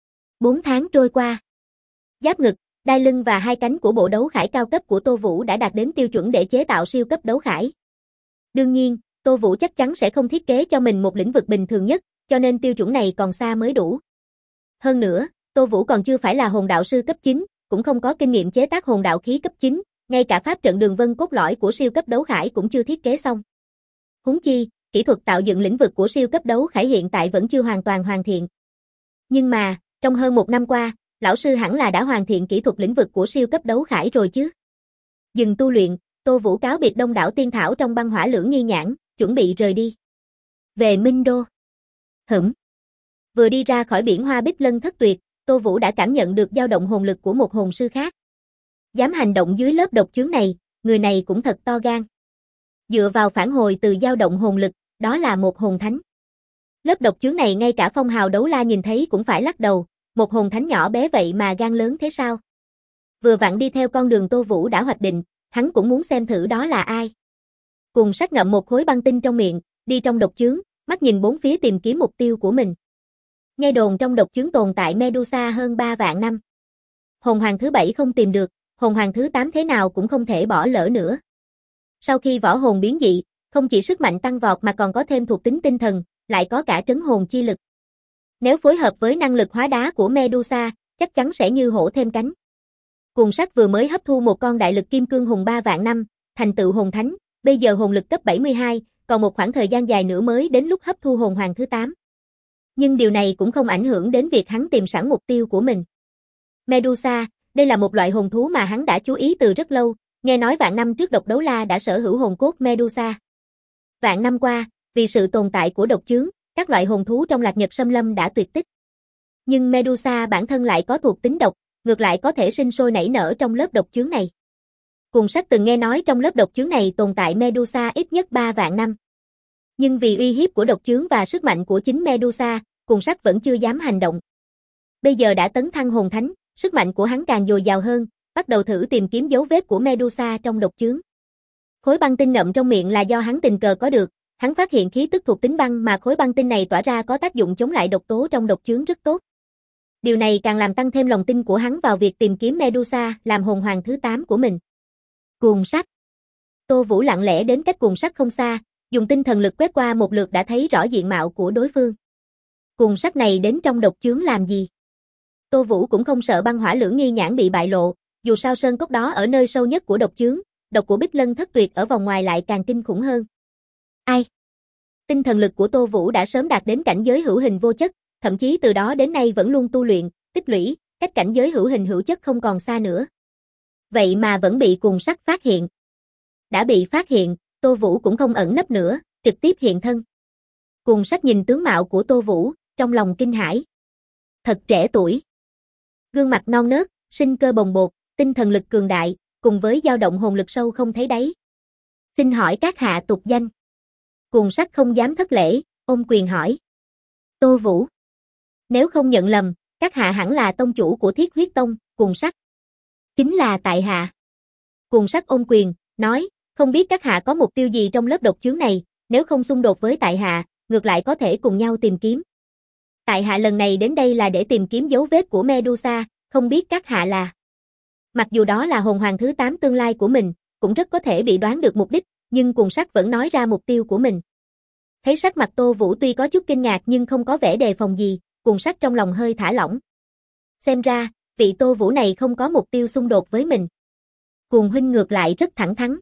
4 tháng trôi qua. Giáp ngực, đai lưng và hai cánh của bộ đấu khải cao cấp của Tô Vũ đã đạt đến tiêu chuẩn để chế tạo siêu cấp đấu khải. Đương nhiên, Tô Vũ chắc chắn sẽ không thiết kế cho mình một lĩnh vực bình thường nhất, cho nên tiêu chuẩn này còn xa mới đủ. Hơn nữa, Tô Vũ còn chưa phải là hồn đạo sư cấp 9, cũng không có kinh nghiệm chế tác hồn đạo khí cấp 9, ngay cả pháp trận đường vân cốt lõi của siêu cấp đấu khải cũng chưa thiết kế xong. Huống chi, kỹ thuật tạo dựng lĩnh vực của siêu cấp đấu khải hiện tại vẫn chưa hoàn toàn hoàn thiện. Nhưng mà, trong hơn 1 năm qua, lão sư hẳn là đã hoàn thiện kỹ thuật lĩnh vực của siêu cấp đấu khải rồi chứ. Dừng tu luyện, Tô Vũ cáo biệt đông đảo tiên thảo trong Băng Hỏa Lưỡng Nghi Nhãn, chuẩn bị rời đi. Về Minh Đô. Vừa đi ra khỏi biển Hoa Bích Lân Thất Tuyệt, Tô Vũ đã cảm nhận được dao động hồn lực của một hồn sư khác. Dám hành động dưới lớp độc chướng này, người này cũng thật to gan. Dựa vào phản hồi từ dao động hồn lực, đó là một hồn thánh. Lớp độc chướng này ngay cả Phong Hào Đấu La nhìn thấy cũng phải lắc đầu, một hồn thánh nhỏ bé vậy mà gan lớn thế sao? Vừa vặn đi theo con đường Tô Vũ đã hoạch định, hắn cũng muốn xem thử đó là ai. Cùng sát ngậm một khối băng tinh trong miệng, đi trong độc chướng, mắt nhìn bốn phía tìm kiếm mục tiêu của mình. Nghe đồn trong độc chướng tồn tại Medusa hơn 3 vạn năm. Hồn hoàng thứ 7 không tìm được, hồn hoàng thứ 8 thế nào cũng không thể bỏ lỡ nữa. Sau khi võ hồn biến dị, không chỉ sức mạnh tăng vọt mà còn có thêm thuộc tính tinh thần, lại có cả trấn hồn chi lực. Nếu phối hợp với năng lực hóa đá của Medusa, chắc chắn sẽ như hổ thêm cánh. Cùng Sắc vừa mới hấp thu một con đại lực kim cương hùng 3 vạn năm, thành tựu hồn thánh, bây giờ hồn lực cấp 72, còn một khoảng thời gian dài nữa mới đến lúc hấp thu hồn hoàng thứ 8. Nhưng điều này cũng không ảnh hưởng đến việc hắn tìm sẵn mục tiêu của mình. Medusa, đây là một loại hồn thú mà hắn đã chú ý từ rất lâu, nghe nói vạn năm trước Độc Đấu La đã sở hữu hồn cốt Medusa. Vạn năm qua, vì sự tồn tại của độc chướng, các loại hồn thú trong Lạc Nhật Xâm Lâm đã tuyệt tích. Nhưng Medusa bản thân lại có thuộc tính độc, ngược lại có thể sinh sôi nảy nở trong lớp độc chướng này. Cùng Sách từng nghe nói trong lớp độc chướng này tồn tại Medusa ít nhất 3 vạn năm. Nhưng vì uy hiếp của độc chướng và sức mạnh của chính Medusa, Cùng Sắc vẫn chưa dám hành động. Bây giờ đã tấn thăng hồn thánh, sức mạnh của hắn càng dồi dào hơn, bắt đầu thử tìm kiếm dấu vết của Medusa trong độc chướng. Khối băng tinh ngậm trong miệng là do hắn tình cờ có được, hắn phát hiện khí tức thuộc tính băng mà khối băng tinh này tỏa ra có tác dụng chống lại độc tố trong độc chướng rất tốt. Điều này càng làm tăng thêm lòng tin của hắn vào việc tìm kiếm Medusa làm hồn hoàng thứ 8 của mình. Cuồng Sắc. Tô Vũ lặng lẽ đến cách Cuồng Sắc không xa, dùng tinh thần lực quét qua một lượt đã thấy rõ diện mạo của đối phương. Cuồng Sắc này đến trong độc chướng làm gì? Tô Vũ cũng không sợ băng hỏa lưỡng nghi nhãn bị bại lộ, dù sao sơn cốc đó ở nơi sâu nhất của độc chướng, độc của Bích Lân Thất Tuyệt ở vòng ngoài lại càng kinh khủng hơn. Ai? Tinh thần lực của Tô Vũ đã sớm đạt đến cảnh giới hữu hình vô chất, thậm chí từ đó đến nay vẫn luôn tu luyện, tích lũy, cách cảnh giới hữu hình hữu chất không còn xa nữa. Vậy mà vẫn bị Cuồng Sắc phát hiện. Đã bị phát hiện, Tô Vũ cũng không ẩn nấp nữa, trực tiếp hiện thân. Cuồng Sắc nhìn tướng mạo của Tô Vũ, trong lòng kinh hãi. Thật trẻ tuổi. Gương mặt non nớt, sinh cơ bồng bột, tinh thần lực cường đại, cùng với dao động hồn lực sâu không thấy đáy. Xin hỏi các hạ tục danh. Cuồng Sắc không dám thất lễ, ôm quyền hỏi. Tô Vũ. Nếu không nhận lầm, các hạ hẳn là tông chủ của Thiết Huyết Tông, Cuồng Sắc. Chính là tại hạ. Cuồng Sắc ôm quyền, nói, không biết các hạ có mục tiêu gì trong lớp độc chướng này, nếu không xung đột với tại hạ, ngược lại có thể cùng nhau tìm kiếm. Tại hạ lần này đến đây là để tìm kiếm dấu vết của Medusa, không biết các hạ là. Mặc dù đó là hồn hoàng thứ 8 tương lai của mình, cũng rất có thể bị đoán được mục đích, nhưng Cuồng Sắc vẫn nói ra mục tiêu của mình. Thấy sắc mặt Tô Vũ tuy có chút kinh ngạc nhưng không có vẻ đề phòng gì, Cuồng Sắc trong lòng hơi thả lỏng. Xem ra, vị Tô Vũ này không có mục tiêu xung đột với mình. Cuồng huynh ngược lại rất thẳng thắn.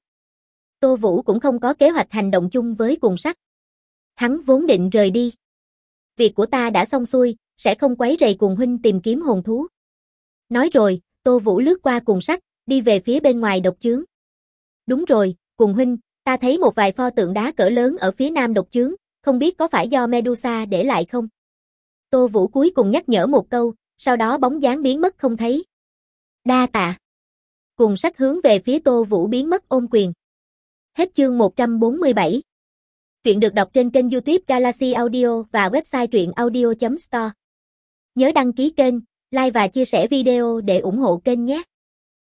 Tô Vũ cũng không có kế hoạch hành động chung với Cuồng Sắc. Hắn vốn định rời đi. Việc của ta đã xong xuôi, sẽ không quấy rầy Cuồng huynh tìm kiếm hồn thú. Nói rồi, Tô Vũ lướt qua Cuồng Sắc, đi về phía bên ngoài độc chướng. Đúng rồi, Cuồng huynh, ta thấy một vài pho tượng đá cỡ lớn ở phía nam độc chướng, không biết có phải do Medusa để lại không? Tô Vũ cuối cùng nhắc nhở một câu, sau đó bóng dáng biến mất không thấy. Đa tạ. Cuồng Sắc hướng về phía Tô Vũ biến mất ôm quyền. Hết chương 147. Truyện được đọc trên kênh YouTube Galaxy Audio và website truyệnaudio.store. Nhớ đăng ký kênh, like và chia sẻ video để ủng hộ kênh nhé.